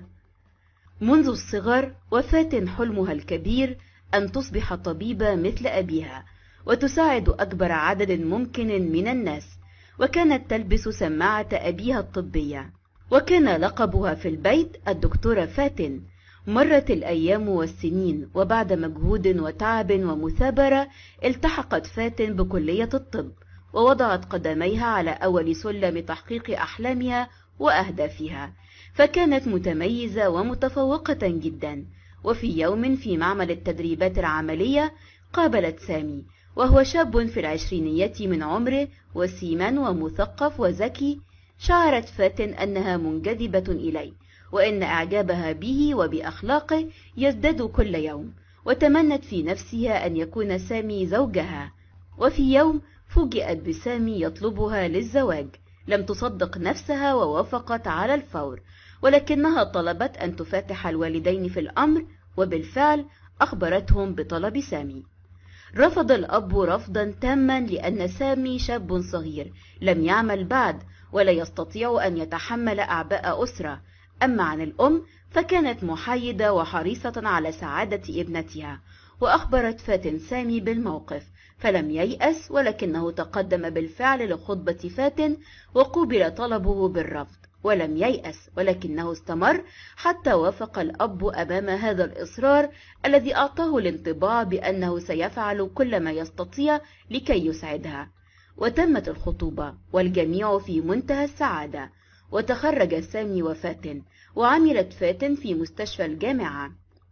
منذ الصغر وفاة حلمها الكبير أن تصبح طبيبة مثل أبيها، وتساعد أكبر عدد ممكن من الناس، وكانت تلبس سماعة أبيها الطبية، وكان لقبها في البيت الدكتورة فاتن. مرت الأيام والسنين، وبعد مجهود وتعب ومثابرة التحقت فاتن بكلية الطب، ووضعت قدميها على أول سلم تحقيق أحلامها وأهدافها، فكانت متميزة ومتفوقة جدا. وفي يوم في معمل التدريبات العملية قابلت سامي، وهو شاب في العشرينيات من عمره، وسيما ومثقف وذكي. شعرت فاتن أنها منجذبة إليه، وإن إعجابها به وبأخلاقه يزداد كل يوم، وتمنت في نفسها أن يكون سامي زوجها. وفي يوم فوجئت بسامي يطلبها للزواج. لم تصدق نفسها ووافقت على الفور، ولكنها طلبت أن تفتح الوالدين في الأمر، وبالفعل أخبرتهم بطلب سامي. رفض الأب رفضا تاما، لأن سامي شاب صغير لم يعمل بعد، ولا يستطيع أن يتحمل أعباء أسرة. أما عن الأم فكانت محايدة وحريصة على سعادة ابنتها، وأخبرت فاتن سامي بالموقف، فلم ييأس، ولكنه تقدم بالفعل لخطبة فاتن، وقوبل طلبه بالرفض. ولم ييأس، ولكنه استمر حتى وافق الأب أمام هذا الإصرار الذي أعطاه الانطباع بأنه سيفعل كل ما يستطيع لكي يسعدها. وتمت الخطوبة والجميع في منتهى السعادة، وتخرج سامي وفاتن، وعملت فاتن في مستشفى الجامعة،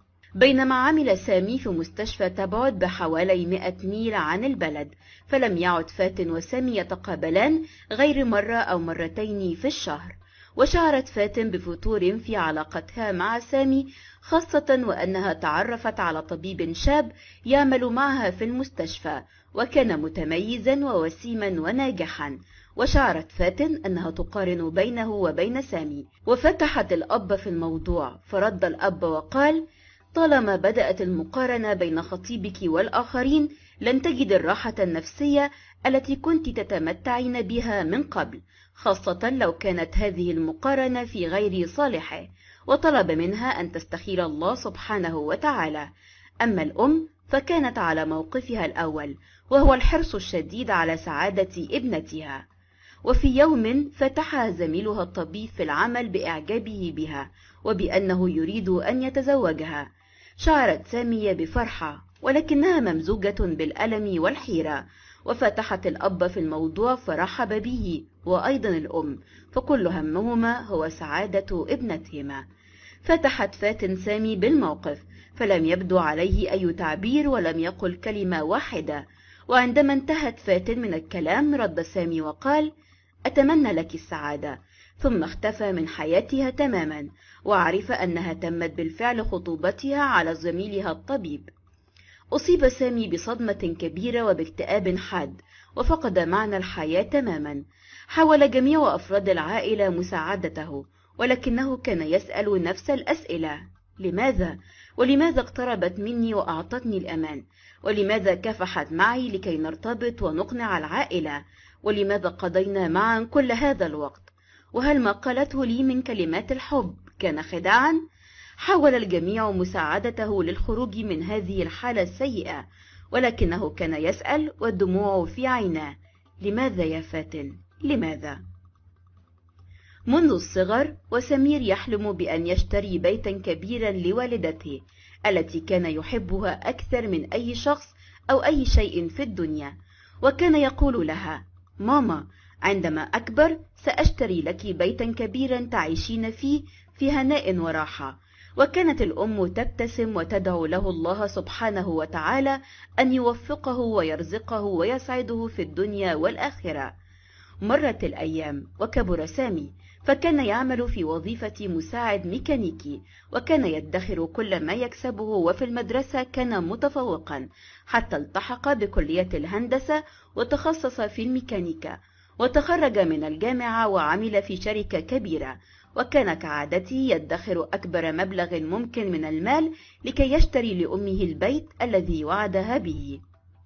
بينما عمل سامي في مستشفى تبعد بحوالي مئة ميل عن البلد. فلم يعد فاتن وسامي يتقابلان غير مرة أو مرتين في الشهر. وشعرت فاتن بفتور في علاقتها مع سامي، خاصة وأنها تعرفت على طبيب شاب يعمل معها في المستشفى، وكان متميزا ووسيما وناجحا. وشعرت فاتن أنها تقارن بينه وبين سامي، وفتحت الأب في الموضوع، فرد الأب وقال: طالما بدأت المقارنة بين خطيبك والآخرين لن تجد الراحة النفسية التي كنت تتمتعين بها من قبل، خاصة لو كانت هذه المقارنة في غير صالحه. وطلب منها أن تستخير الله سبحانه وتعالى. أما الأم فكانت على موقفها الأول، وهو الحرص الشديد على سعادة ابنتها. وفي يوم فتحها زميلها الطبيب في العمل بإعجابه بها، وبأنه يريد أن يتزوجها. شعرت سامية بفرحة، ولكنها ممزوجة بالألم والحيرة. وفتحت الأب في الموضوع فرحب به، وأيضا الأم، فكل همهما هو سعادة ابنتهما. فتحت فاتن سامي بالموقف، فلم يبدو عليه أي تعبير، ولم يقل كلمة واحدة. وعندما انتهت فاتن من الكلام رد سامي وقال: أتمنى لك السعادة. ثم اختفى من حياتها تماما، وعرف أنها تمت بالفعل خطوبتها على زميلها الطبيب. أصيب سامي بصدمة كبيرة وباكتئاب حاد، وفقد معنى الحياة تماما. حاول جميع أفراد العائلة مساعدته، ولكنه كان يسأل نفس الأسئلة: لماذا؟ ولماذا اقتربت مني وأعطتني الأمان؟ ولماذا كافحت معي لكي نرتبط ونقنع العائلة؟ ولماذا قضينا معا كل هذا الوقت؟ وهل ما قالته لي من كلمات الحب كان خداعا؟ حاول الجميع مساعدته للخروج من هذه الحالة السيئة، ولكنه كان يسأل والدموع في عيناه: لماذا يا فاتن؟ لماذا؟ منذ الصغر وسمير يحلم بأن يشتري بيتا كبيرا لوالدته التي كان يحبها أكثر من أي شخص أو أي شيء في الدنيا، وكان يقول لها: ماما، عندما أكبر سأشتري لك بيتا كبيرا تعيشين فيه في هناء وراحة. وكانت الأم تبتسم وتدعو له الله سبحانه وتعالى أن يوفقه ويرزقه ويسعده في الدنيا والآخرة. مرت الأيام وكبر سامي، فكان يعمل في وظيفة مساعد ميكانيكي، وكان يدخر كل ما يكسبه، وفي المدرسة كان متفوقا حتى التحق بكلية الهندسة وتخصص في الميكانيكا، وتخرج من الجامعة وعمل في شركة كبيرة، وكان كعادته يدخر أكبر مبلغ ممكن من المال لكي يشتري لأمه البيت الذي وعدها به.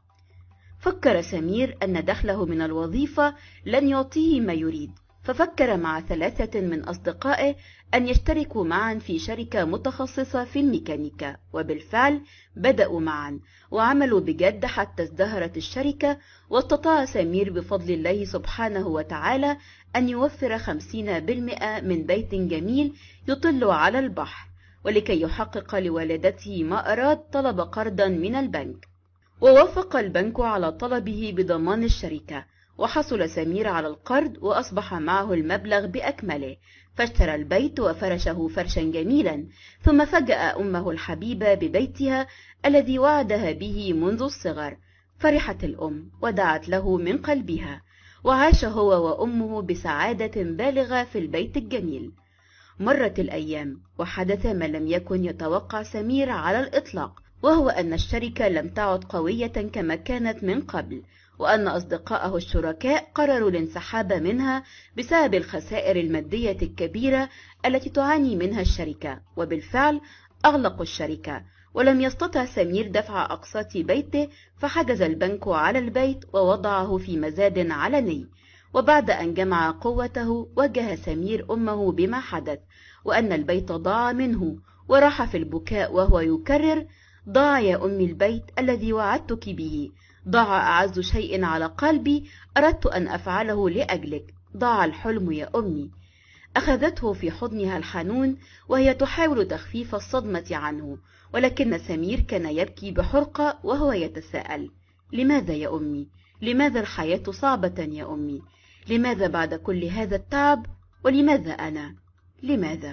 فكر سمير أن دخله من الوظيفة لن يعطيه ما يريد، ففكر مع ثلاثة من أصدقائه أن يشتركوا معا في شركة متخصصة في الميكانيكا، وبالفعل بدأوا معا وعملوا بجد حتى ازدهرت الشركة، واستطاع سمير بفضل الله سبحانه وتعالى أن يوفر خمسين بالمئة من بيت جميل يطل على البحر، ولكي يحقق لوالدته ما أراد طلب قرضا من البنك، ووافق البنك على طلبه بضمان الشركة، وحصل سمير على القرض وأصبح معه المبلغ بأكمله، فاشترى البيت وفرشه فرشا جميلا، ثم فاجأ أمه الحبيبة ببيتها الذي وعدها به منذ الصغر. فرحت الأم ودعت له من قلبها، وعاش هو وأمه بسعادة بالغة في البيت الجميل. مرت الأيام وحدث ما لم يكن يتوقع سمير على الإطلاق، وهو أن الشركة لم تعد قوية كما كانت من قبل، وأن أصدقائه الشركاء قرروا الانسحاب منها بسبب الخسائر المادية الكبيرة التي تعاني منها الشركة، وبالفعل أغلقوا الشركة، ولم يستطع سمير دفع أقساط بيته، فحجز البنك على البيت ووضعه في مزاد علني. وبعد أن جمع قوته واجه سمير أمه بما حدث، وأن البيت ضاع منه، وراح في البكاء وهو يكرر: ضاع يا أمي البيت الذي وعدتك به، ضاع أعز شيء على قلبي أردت أن أفعله لأجلك، ضاع الحلم يا أمي. أخذته في حضنها الحنون وهي تحاول تخفيف الصدمة عنه، ولكن سمير كان يبكي بحرقة وهو يتساءل: لماذا يا أمي؟ لماذا الحياة صعبة يا أمي؟ لماذا بعد كل هذا التعب؟ ولماذا أنا؟ لماذا؟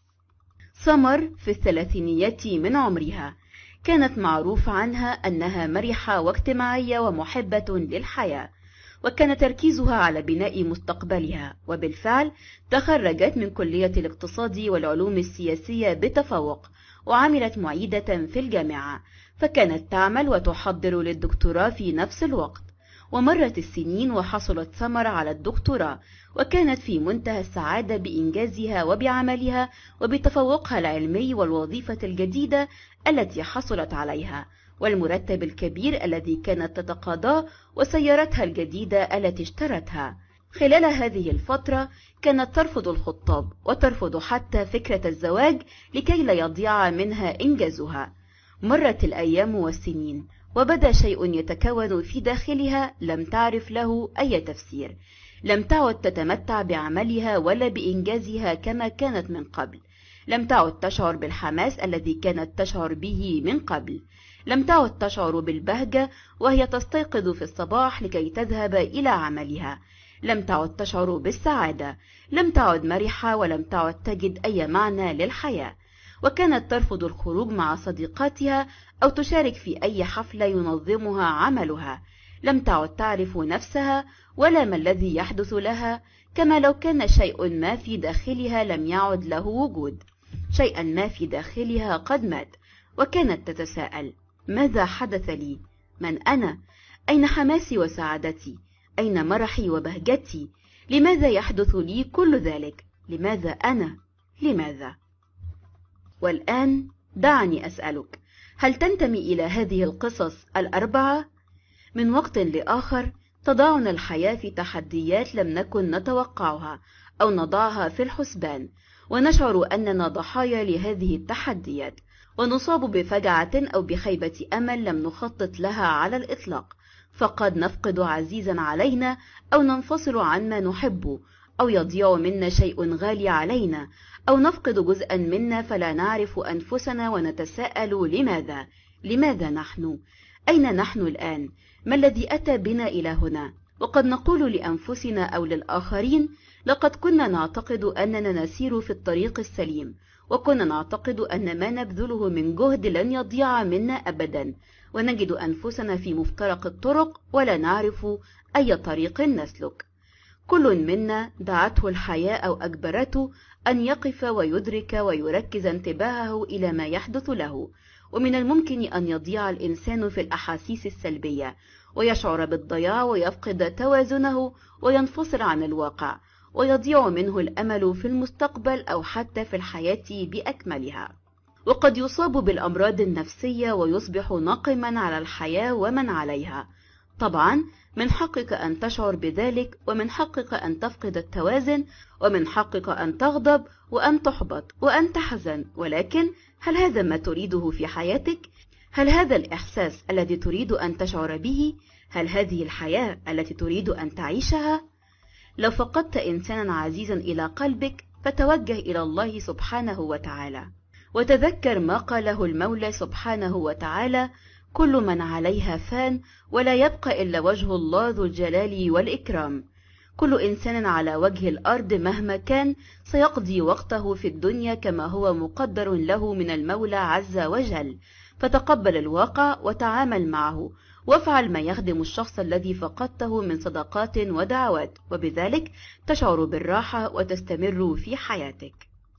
سمر في الثلاثينيات من عمرها، كانت معروف عنها أنها مرحة واجتماعية ومحبة للحياة، وكان تركيزها على بناء مستقبلها، وبالفعل تخرجت من كلية الاقتصاد والعلوم السياسية بتفوق، وعملت معيدة في الجامعة، فكانت تعمل وتحضر للدكتوراه في نفس الوقت. ومرت السنين وحصلت سمر على الدكتوراه، وكانت في منتهى السعادة بإنجازها وبعملها وبتفوقها العلمي والوظيفة الجديدة التي حصلت عليها، والمرتب الكبير الذي كانت تتقاضاه، وسيارتها الجديدة التي اشترتها. خلال هذه الفترة كانت ترفض الخطاب، وترفض حتى فكرة الزواج لكي لا يضيع منها إنجازها. مرت الأيام والسنين، وبدا شيء يتكون في داخلها لم تعرف له أي تفسير. لم تعد تتمتع بعملها ولا بإنجازها كما كانت من قبل، لم تعد تشعر بالحماس الذي كانت تشعر به من قبل، لم تعد تشعر بالبهجة وهي تستيقظ في الصباح لكي تذهب إلى عملها، لم تعد تشعر بالسعادة، لم تعد مرحة، ولم تعد تجد أي معنى للحياة، وكانت ترفض الخروج مع صديقاتها أو تشارك في أي حفلة ينظمها عملها. لم تعد تعرف نفسها ولا ما الذي يحدث لها، كما لو كان شيء ما في داخلها لم يعد له وجود، شيئا ما في داخلها قد مات. وكانت تتساءل: ماذا حدث لي؟ من أنا؟ أين حماسي وسعادتي؟ أين مرحي وبهجتي؟ لماذا يحدث لي كل ذلك؟ لماذا أنا؟ لماذا؟ والآن دعني أسألك، هل تنتمي إلى هذه القصص الأربعة؟ من وقت لآخر تضعنا الحياة في تحديات لم نكن نتوقعها أو نضعها في الحسبان، ونشعر أننا ضحايا لهذه التحديات، ونصاب بفجعة أو بخيبة أمل لم نخطط لها على الإطلاق، فقد نفقد عزيزا علينا أو ننفصل عما نحبه، أو يضيع منا شيء غالي علينا، أو نفقد جزءا منا فلا نعرف أنفسنا ونتساءل لماذا؟ لماذا نحن؟ أين نحن الآن؟ ما الذي أتى بنا إلى هنا؟ وقد نقول لأنفسنا أو للآخرين لقد كنا نعتقد أننا نسير في الطريق السليم، وكنا نعتقد أن ما نبذله من جهد لن يضيع منا أبدا، ونجد أنفسنا في مفترق الطرق ولا نعرف أي طريق نسلك. كل منا دعته الحياة أو أجبرته أن يقف ويدرك ويركز انتباهه إلى ما يحدث له، ومن الممكن أن يضيع الإنسان في الأحاسيس السلبية، ويشعر بالضياع ويفقد توازنه وينفصل عن الواقع، ويضيع منه الأمل في المستقبل أو حتى في الحياة بأكملها. وقد يصاب بالأمراض النفسية ويصبح ناقما على الحياة ومن عليها. طبعا من حقك أن تشعر بذلك، ومن حقك أن تفقد التوازن، ومن حقك أن تغضب وأن تحبط وأن تحزن، ولكن هل هذا ما تريده في حياتك؟ هل هذا الإحساس الذي تريد أن تشعر به؟ هل هذه الحياة التي تريد أن تعيشها؟ لو فقدت إنسانا عزيزا إلى قلبك فتوجه إلى الله سبحانه وتعالى، وتذكر ما قاله المولى سبحانه وتعالى: كل من عليها فان ولا يبقى إلا وجه الله ذو الجلال والإكرام. كل إنسان على وجه الأرض مهما كان سيقضي وقته في الدنيا كما هو مقدر له من المولى عز وجل، فتقبل الواقع وتعامل معه، وافعل ما يخدم الشخص الذي فقدته من صدقات ودعوات، وبذلك تشعر بالراحة وتستمر في حياتك.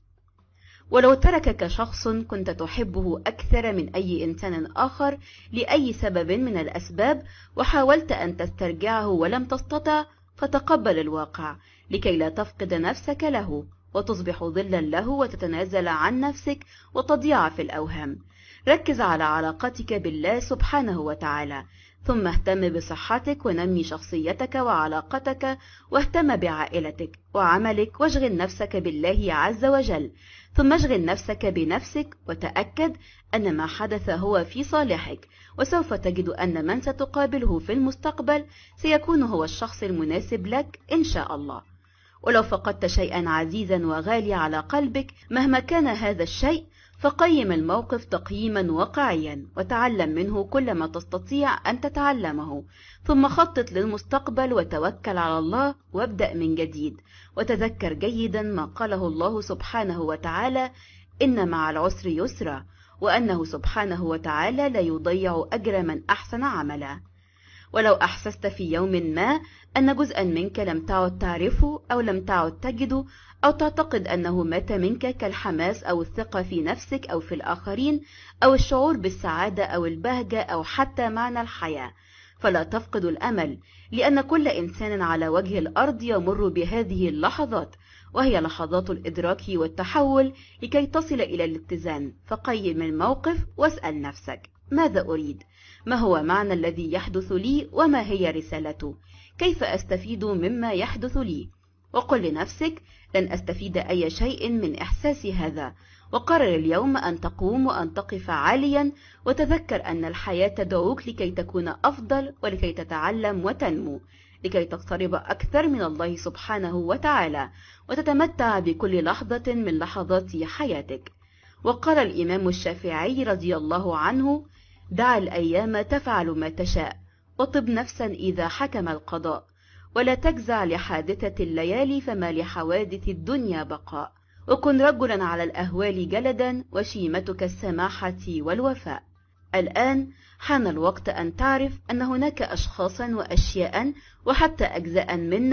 ولو تركك شخص كنت تحبه أكثر من أي إنسان آخر لأي سبب من الأسباب، وحاولت أن تسترجعه ولم تستطع، فتقبل الواقع لكي لا تفقد نفسك له، وتصبح ظلا له وتتنازل عن نفسك وتضيع في الأوهام. ركز على علاقتك بالله سبحانه وتعالى، ثم اهتم بصحتك ونمي شخصيتك وعلاقتك، واهتم بعائلتك وعملك، واشغل نفسك بالله عز وجل، ثم اشغل نفسك بنفسك، وتأكد أن ما حدث هو في صالحك، وسوف تجد أن من ستقابله في المستقبل سيكون هو الشخص المناسب لك إن شاء الله. ولو فقدت شيئا عزيزا وغالي على قلبك مهما كان هذا الشيء، فقيم الموقف تقييما واقعيا، وتعلم منه كل ما تستطيع أن تتعلمه، ثم خطط للمستقبل وتوكل على الله وابدأ من جديد. وتذكر جيدا ما قاله الله سبحانه وتعالى: إن مع العسر يسرا، وأنه سبحانه وتعالى لا يضيع أجر من أحسن عملا. ولو أحسست في يوم ما أن جزءا منك لم تعد تعرفه أو لم تعد تجده، أو تعتقد أنه مات منك، كالحماس أو الثقة في نفسك أو في الآخرين، أو الشعور بالسعادة أو البهجة، أو حتى معنى الحياة، فلا تفقد الأمل، لأن كل إنسان على وجه الأرض يمر بهذه اللحظات، وهي لحظات الإدراك والتحول لكي تصل إلى الاتزان. فقيم الموقف واسأل نفسك: ماذا أريد؟ ما هو معنى الذي يحدث لي؟ وما هي رسالته؟ كيف أستفيد مما يحدث لي؟ وقل لنفسك: لن أستفيد أي شيء من إحساسي هذا. وقرر اليوم أن تقوم وأن تقف عاليا، وتذكر أن الحياة تدعوك لكي تكون أفضل، ولكي تتعلم وتنمو، لكي تقترب أكثر من الله سبحانه وتعالى، وتتمتع بكل لحظة من لحظات حياتك. وقال الإمام الشافعي رضي الله عنه: دع الأيام تفعل ما تشاء، وطب نفسا إذا حكم القضاء، ولا تجزع لحادثة الليالي، فما لحوادث الدنيا بقاء. وكن رجلا على الأهوال جلدا، وشيمتك السماحة والوفاء. الآن حان الوقت أن تعرف أن هناك أشخاصا وأشياء وحتى أجزاء منا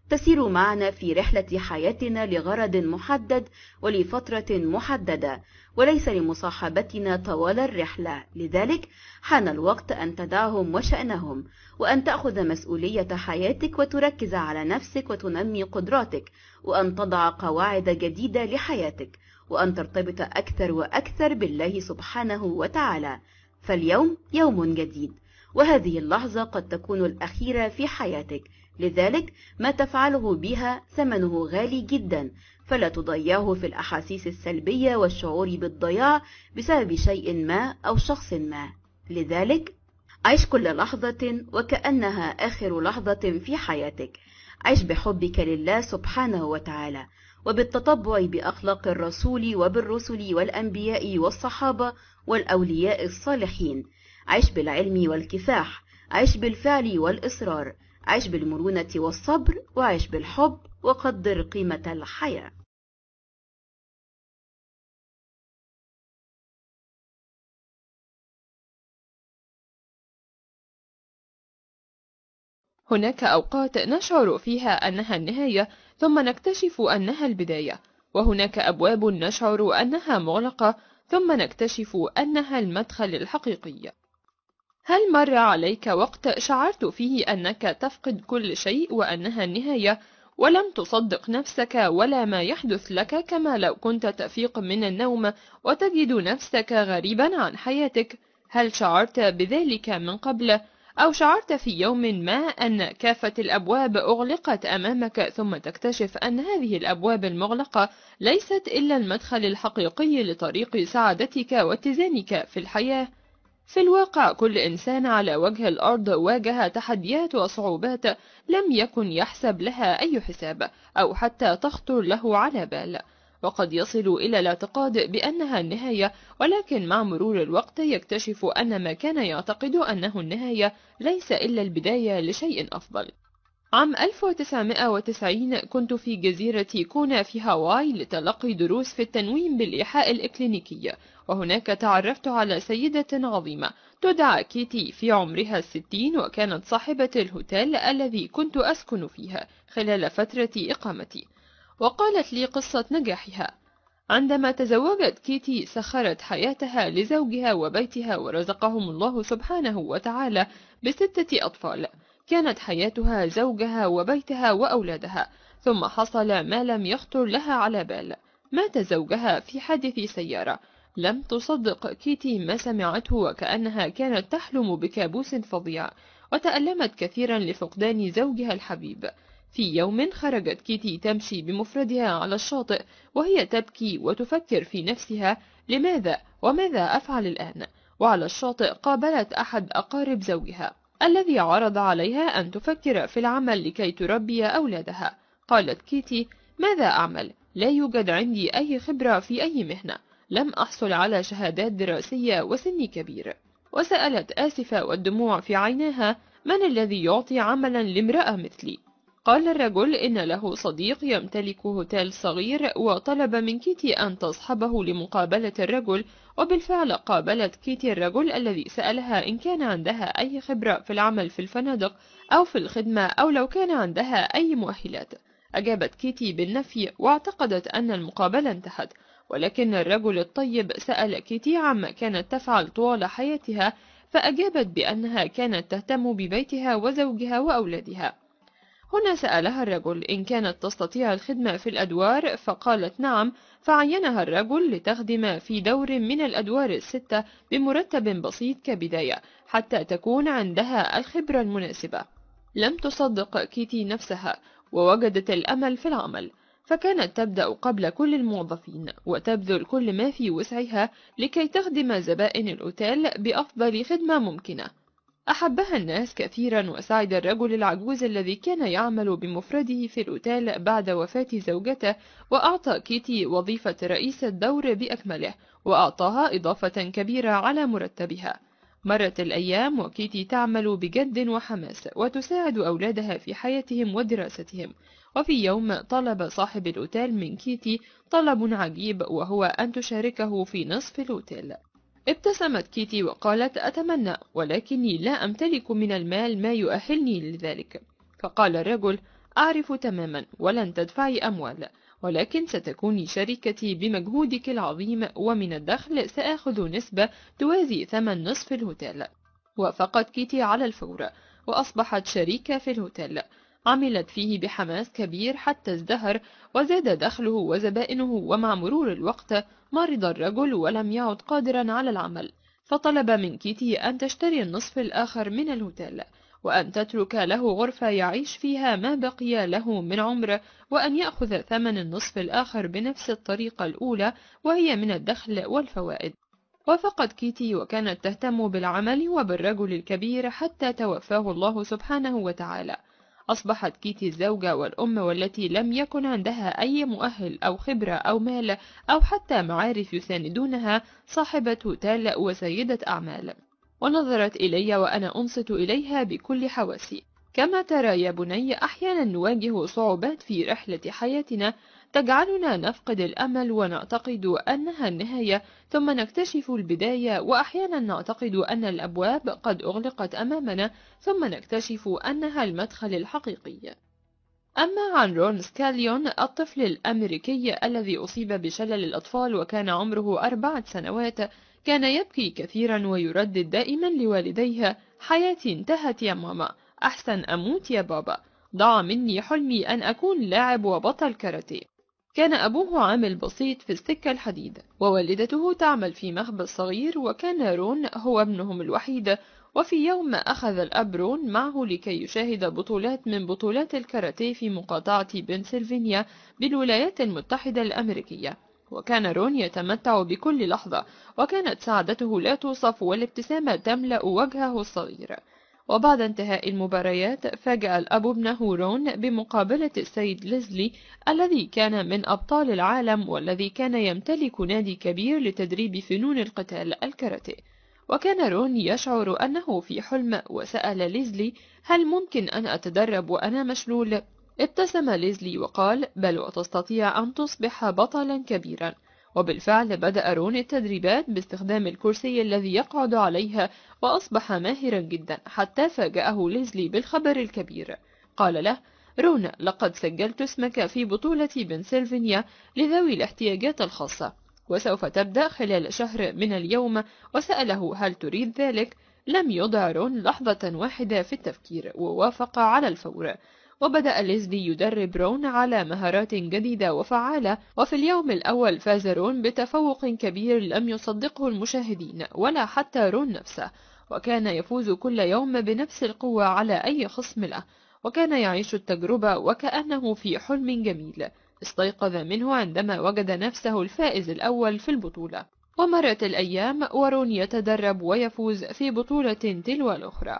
تسير معنا في رحلة حياتنا لغرض محدد ولفترة محددة، وليس لمصاحبتنا طوال الرحلة. لذلك حان الوقت أن تدعهم وشأنهم، وأن تأخذ مسؤولية حياتك وتركز على نفسك وتنمي قدراتك، وأن تضع قواعد جديدة لحياتك، وأن ترتبط أكثر وأكثر بالله سبحانه وتعالى. فاليوم يوم جديد، وهذه اللحظة قد تكون الأخيرة في حياتك، لذلك ما تفعله بها ثمنه غالي جدا، فلا تضيعه في الأحاسيس السلبية والشعور بالضياع بسبب شيء ما أو شخص ما. لذلك عيش كل لحظة وكأنها آخر لحظة في حياتك. عيش بحبك لله سبحانه وتعالى، وبالتطبع بأخلاق الرسول وبالرسل والأنبياء والصحابة والأولياء الصالحين. عيش بالعلم والكفاح، عيش بالفعل والإصرار، عيش بالمرونة والصبر، وعيش بالحب، وقدر قيمة الحياة. هناك أوقات نشعر فيها أنها النهاية ثم نكتشف أنها البداية، وهناك أبواب نشعر أنها مغلقة ثم نكتشف أنها المدخل الحقيقي. هل مر عليك وقت شعرت فيه أنك تفقد كل شيء وأنها النهاية، ولم تصدق نفسك ولا ما يحدث لك، كما لو كنت تفيق من النوم وتجد نفسك غريبا عن حياتك؟ هل شعرت بذلك من قبل، أو شعرت في يوم ما أن كافة الأبواب أغلقت أمامك ثم تكتشف أن هذه الأبواب المغلقة ليست إلا المدخل الحقيقي لطريق سعادتك واتزانك في الحياة؟ في الواقع كل إنسان على وجه الأرض واجه تحديات وصعوبات لم يكن يحسب لها أي حساب أو حتى تخطر له على بال، وقد يصل إلى الاعتقاد بأنها النهاية، ولكن مع مرور الوقت يكتشف أن ما كان يعتقد أنه النهاية ليس إلا البداية لشيء أفضل. عام ألف وتسعمائة وتسعين كنت في جزيرة كونا في هاواي لتلقي دروس في التنويم بالإيحاء الإكلينيكي، وهناك تعرفت على سيدة عظيمة تدعى كيتي في عمرها الستين، وكانت صاحبة الهوتيل الذي كنت أسكن فيها خلال فترة إقامتي، وقالت لي قصة نجاحها. عندما تزوجت كيتي سخرت حياتها لزوجها وبيتها، ورزقهم الله سبحانه وتعالى بستة أطفال. كانت حياتها زوجها وبيتها وأولادها، ثم حصل ما لم يخطر لها على بال. مات زوجها في حادث سيارة. لم تصدق كيتي ما سمعته، وكأنها كانت تحلم بكابوس فظيع، وتألمت كثيرا لفقدان زوجها الحبيب. في يوم خرجت كيتي تمشي بمفردها على الشاطئ وهي تبكي وتفكر في نفسها: لماذا وماذا أفعل الآن؟ وعلى الشاطئ قابلت أحد أقارب زوجها الذي عرض عليها أن تفكر في العمل لكي تربي أولادها. قالت كيتي: ماذا أعمل؟ لا يوجد عندي أي خبرة في أي مهنة، لم أحصل على شهادات دراسية وسني كبير. وسألت آسفة والدموع في عيناها: من الذي يعطي عملا لامرأة مثلي؟ قال الرجل إن له صديق يمتلك هوتيل صغير، وطلب من كيتي أن تصحبه لمقابلة الرجل. وبالفعل قابلت كيتي الرجل الذي سألها إن كان عندها أي خبرة في العمل في الفنادق أو في الخدمة، أو لو كان عندها أي مؤهلات. أجابت كيتي بالنفي، واعتقدت أن المقابلة انتهت، ولكن الرجل الطيب سأل كيتي عما كانت تفعل طوال حياتها، فأجابت بأنها كانت تهتم ببيتها وزوجها وأولادها. هنا سألها الرجل إن كانت تستطيع الخدمة في الأدوار، فقالت نعم، فعينها الرجل لتخدم في دور من الأدوار الستة بمرتب بسيط كبداية حتى تكون عندها الخبرة المناسبة. لم تصدق كيتي نفسها، ووجدت الأمل في العمل، فكانت تبدأ قبل كل الموظفين وتبذل كل ما في وسعها لكي تخدم زبائن الأوتيل بأفضل خدمة ممكنة. أحبها الناس كثيرا، وسعد الرجل العجوز الذي كان يعمل بمفرده في الأوتيل بعد وفاة زوجته، وأعطى كيتي وظيفة رئيس الدور بأكمله، وأعطاها إضافة كبيرة على مرتبها. مرت الأيام وكيتي تعمل بجد وحماس، وتساعد أولادها في حياتهم ودراستهم. وفي يوم طلب صاحب الأوتيل من كيتي طلب عجيب، وهو أن تشاركه في نصف الأوتيل. ابتسمت كيتي وقالت: أتمنى، ولكني لا أمتلك من المال ما يؤهلني لذلك. فقال الرجل: أعرف تماما ولن تدفعي أموال، ولكن ستكوني شريكتي بمجهودك العظيم، ومن الدخل سآخذ نسبة توازي ثمن نصف الهوتيل. وافقت كيتي على الفور، وأصبحت شريكة في الهوتيل. عملت فيه بحماس كبير حتى ازدهر وزاد دخله وزبائنه، ومع مرور الوقت مرض الرجل ولم يعد قادرا على العمل، فطلب من كيتي أن تشتري النصف الآخر من الهوتيل، وأن تترك له غرفة يعيش فيها ما بقي له من عمر، وأن يأخذ ثمن النصف الآخر بنفس الطريقة الأولى، وهي من الدخل والفوائد. وافقت كيتي، وكانت تهتم بالعمل وبالرجل الكبير حتى توفاه الله سبحانه وتعالى. أصبحت كيتي الزوجة والأم، والتي لم يكن عندها أي مؤهل أو خبرة أو مال أو حتى معارف يساندونها، صاحبة هوتيل وسيدة أعمال. ونظرت إلي وأنا أنصت إليها بكل حواسي. كما ترى يا بني، أحيانا نواجه صعوبات في رحلة حياتنا تجعلنا نفقد الأمل ونعتقد أنها النهاية، ثم نكتشف البداية، وأحيانا نعتقد أن الأبواب قد أغلقت أمامنا، ثم نكتشف أنها المدخل الحقيقي. أما عن رون سكاليون، الطفل الأمريكي الذي أصيب بشلل الأطفال وكان عمره أربعة سنوات، كان يبكي كثيرا ويردد دائما لوالديه: حياتي انتهت يا ماما، أحسن أموت يا بابا، ضاع مني حلمي أن أكون لاعب وبطل كاراتيه. كان أبوه عامل بسيط في السكة الحديد، ووالدته تعمل في مخبز صغير، وكان رون هو ابنهم الوحيد. وفي يوم أخذ الأب رون معه لكي يشاهد بطولات من بطولات الكاراتيه في مقاطعة بنسلفانيا بالولايات المتحدة الأمريكية، وكان رون يتمتع بكل لحظة، وكانت سعادته لا توصف والابتسامة تملأ وجهه الصغير. وبعد انتهاء المباريات فاجأ الأب ابنه رون بمقابلة السيد ليزلي الذي كان من أبطال العالم، والذي كان يمتلك نادي كبير لتدريب فنون القتال الكاراتيه. وكان رون يشعر أنه في حلم، وسأل ليزلي: هل ممكن أن أتدرب وأنا مشلول؟ ابتسم ليزلي وقال: بل، وتستطيع أن تصبح بطلا كبيرا. وبالفعل بدأ رون التدريبات باستخدام الكرسي الذي يقعد عليها، وأصبح ماهرا جدا حتى فاجأه ليزلي بالخبر الكبير. قال له: رون، لقد سجلت اسمك في بطولة بنسلفانيا لذوي الاحتياجات الخاصة، وسوف تبدأ خلال شهر من اليوم. وسأله: هل تريد ذلك؟ لم يضع رون لحظة واحدة في التفكير، ووافق على الفور. وبدأ ليزلي يدرب رون على مهارات جديدة وفعالة، وفي اليوم الأول فاز رون بتفوق كبير لم يصدقه المشاهدين ولا حتى رون نفسه، وكان يفوز كل يوم بنفس القوة على أي خصم له، وكان يعيش التجربة وكأنه في حلم جميل استيقظ منه عندما وجد نفسه الفائز الأول في البطولة. ومرت الأيام ورون يتدرب ويفوز في بطولة تلو الأخرى،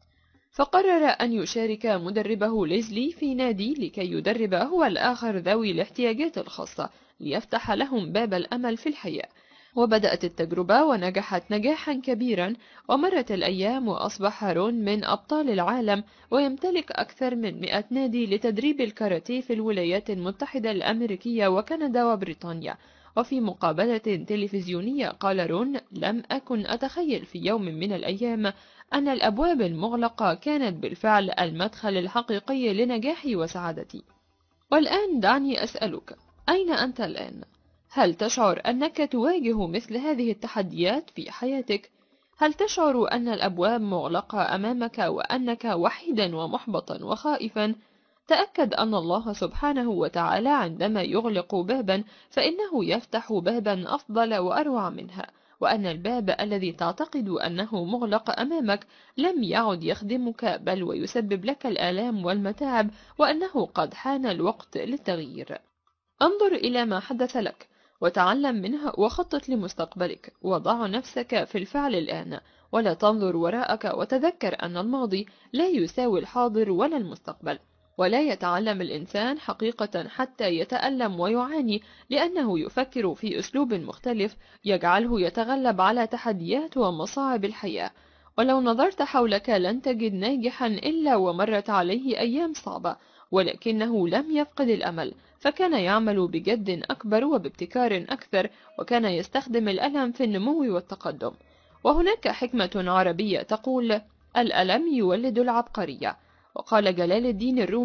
فقرر أن يشارك مدربه ليزلي في نادي لكي يدرب هو الآخر ذوي الاحتياجات الخاصة، ليفتح لهم باب الأمل في الحياة. وبدأت التجربة ونجحت نجاحا كبيرا، ومرت الأيام وأصبح رون من أبطال العالم، ويمتلك أكثر من مئة نادي لتدريب الكاراتيه في الولايات المتحدة الأمريكية وكندا وبريطانيا. وفي مقابلة تلفزيونية قال رون: لم أكن أتخيل في يوم من الأيام أن الأبواب المغلقة كانت بالفعل المدخل الحقيقي لنجاحي وسعادتي. والآن دعني أسألك، أين أنت الآن؟ هل تشعر أنك تواجه مثل هذه التحديات في حياتك؟ هل تشعر أن الأبواب مغلقة أمامك وأنك وحيدا ومحبطا وخائفا؟ تأكد أن الله سبحانه وتعالى عندما يغلق بابا فإنه يفتح بابا أفضل وأروع منها، وأن الباب الذي تعتقد أنه مغلق أمامك لم يعد يخدمك، بل ويسبب لك الآلام والمتاعب، وأنه قد حان الوقت للتغيير. انظر إلى ما حدث لك وتعلم منه، وخطط لمستقبلك، وضع نفسك في الفعل الآن، ولا تنظر وراءك، وتذكر أن الماضي لا يساوي الحاضر ولا المستقبل. ولا يتعلم الإنسان حقيقة حتى يتألم ويعاني، لأنه يفكر في أسلوب مختلف يجعله يتغلب على تحديات ومصاعب الحياة. ولو نظرت حولك لن تجد ناجحا إلا ومرت عليه أيام صعبة، ولكنه لم يفقد الأمل، فكان يعمل بجد أكبر وبابتكار أكثر، وكان يستخدم الألم في النمو والتقدم. وهناك حكمة عربية تقول: الألم يولد العبقرية. وقال جلال الدين الرومي: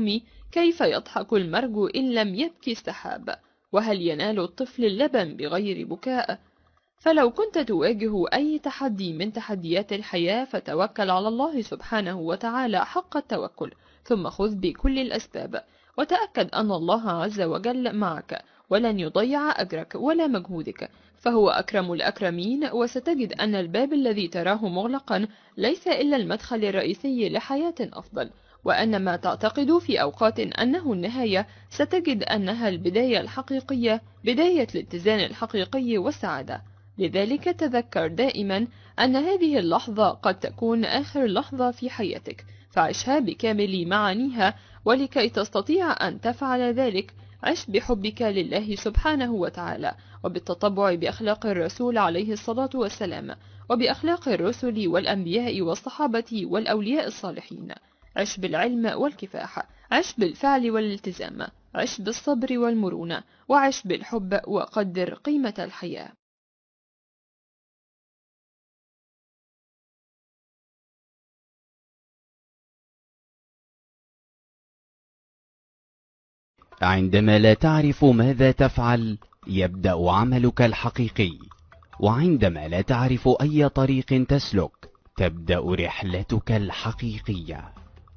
كيف يضحك المرج إن لم يبكي السحاب؟ وهل ينال الطفل اللبن بغير بكاء؟ فلو كنت تواجه أي تحدي من تحديات الحياة فتوكل على الله سبحانه وتعالى حق التوكل، ثم خذ بكل الأسباب، وتأكد أن الله عز وجل معك ولن يضيع أجرك ولا مجهودك، فهو أكرم الأكرمين. وستجد أن الباب الذي تراه مغلقا ليس إلا المدخل الرئيسي لحياة أفضل، وأن ما تعتقد في أوقات أنه النهاية ستجد أنها البداية الحقيقية، بداية الاتزان الحقيقي والسعادة. لذلك تذكر دائما أن هذه اللحظة قد تكون آخر لحظة في حياتك، فعشها بكامل معانيها، ولكي تستطيع أن تفعل ذلك عش بحبك لله سبحانه وتعالى، وبالتطبع بأخلاق الرسول عليه الصلاة والسلام، وبأخلاق الرسل والأنبياء والصحابة والأولياء الصالحين. عش بالعلم والكفاح، عش بالفعل والالتزام، عش بالصبر والمرونة، وعش بالحب، وقدر قيمة الحياة. عندما لا تعرف ماذا تفعل يبدأ عملك الحقيقي، وعندما لا تعرف أي طريق تسلك تبدأ رحلتك الحقيقية.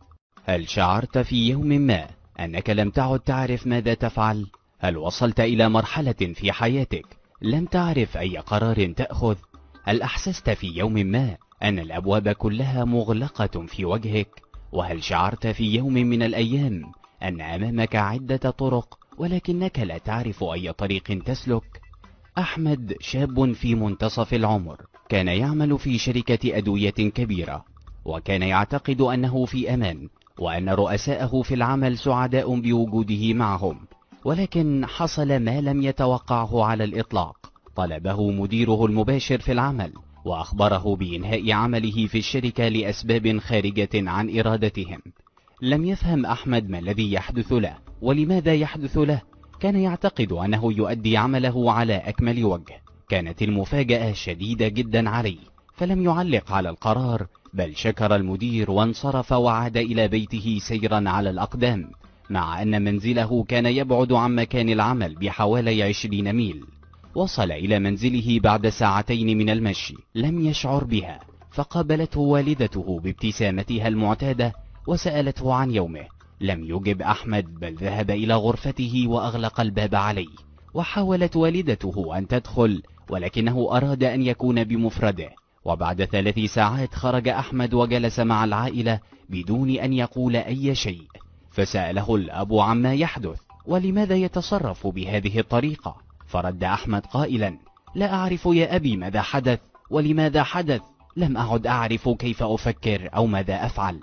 هل شعرت في يوم ما أنك لم تعد تعرف ماذا تفعل؟ هل وصلت إلى مرحلة في حياتك لم تعرف أي قرار تأخذ؟ هل أحسست في يوم ما أن الأبواب كلها مغلقة في وجهك؟ وهل شعرت في يوم من الأيام أن أمامك عدة طرق ولكنك لا تعرف أي طريق تسلك؟ أحمد شاب في منتصف العمر، كان يعمل في شركة أدوية كبيرة، وكان يعتقد أنه في أمان، وأن رؤساءه في العمل سعداء بوجوده معهم. ولكن حصل ما لم يتوقعه على الإطلاق. طلبه مديره المباشر في العمل وأخبره بإنهاء عمله في الشركة لأسباب خارجة عن إرادتهم. لم يفهم أحمد ما الذي يحدث له ولماذا يحدث له. كان يعتقد أنه يؤدي عمله على أكمل وجه. كانت المفاجأة شديدة جدا عليه، فلم يعلق على القرار، بل شكر المدير وانصرف وعاد إلى بيته سيرا على الأقدام، مع أن منزله كان يبعد عن مكان العمل بحوالي عشرين ميل. وصل إلى منزله بعد ساعتين من المشي، لم يشعر بها، فقابلته والدته بابتسامتها المعتادة وسألته عن يومه. لم يجب أحمد، بل ذهب إلى غرفته وأغلق الباب عليه. وحاولت والدته أن تدخل، ولكنه أراد أن يكون بمفرده. وبعد ثلاث ساعات خرج أحمد وجلس مع العائلة بدون أن يقول أي شيء. فسأله الأب عما يحدث ولماذا يتصرف بهذه الطريقة، فرد أحمد قائلا: لا أعرف يا أبي ماذا حدث ولماذا حدث، لم أعد أعرف كيف أفكر أو ماذا أفعل.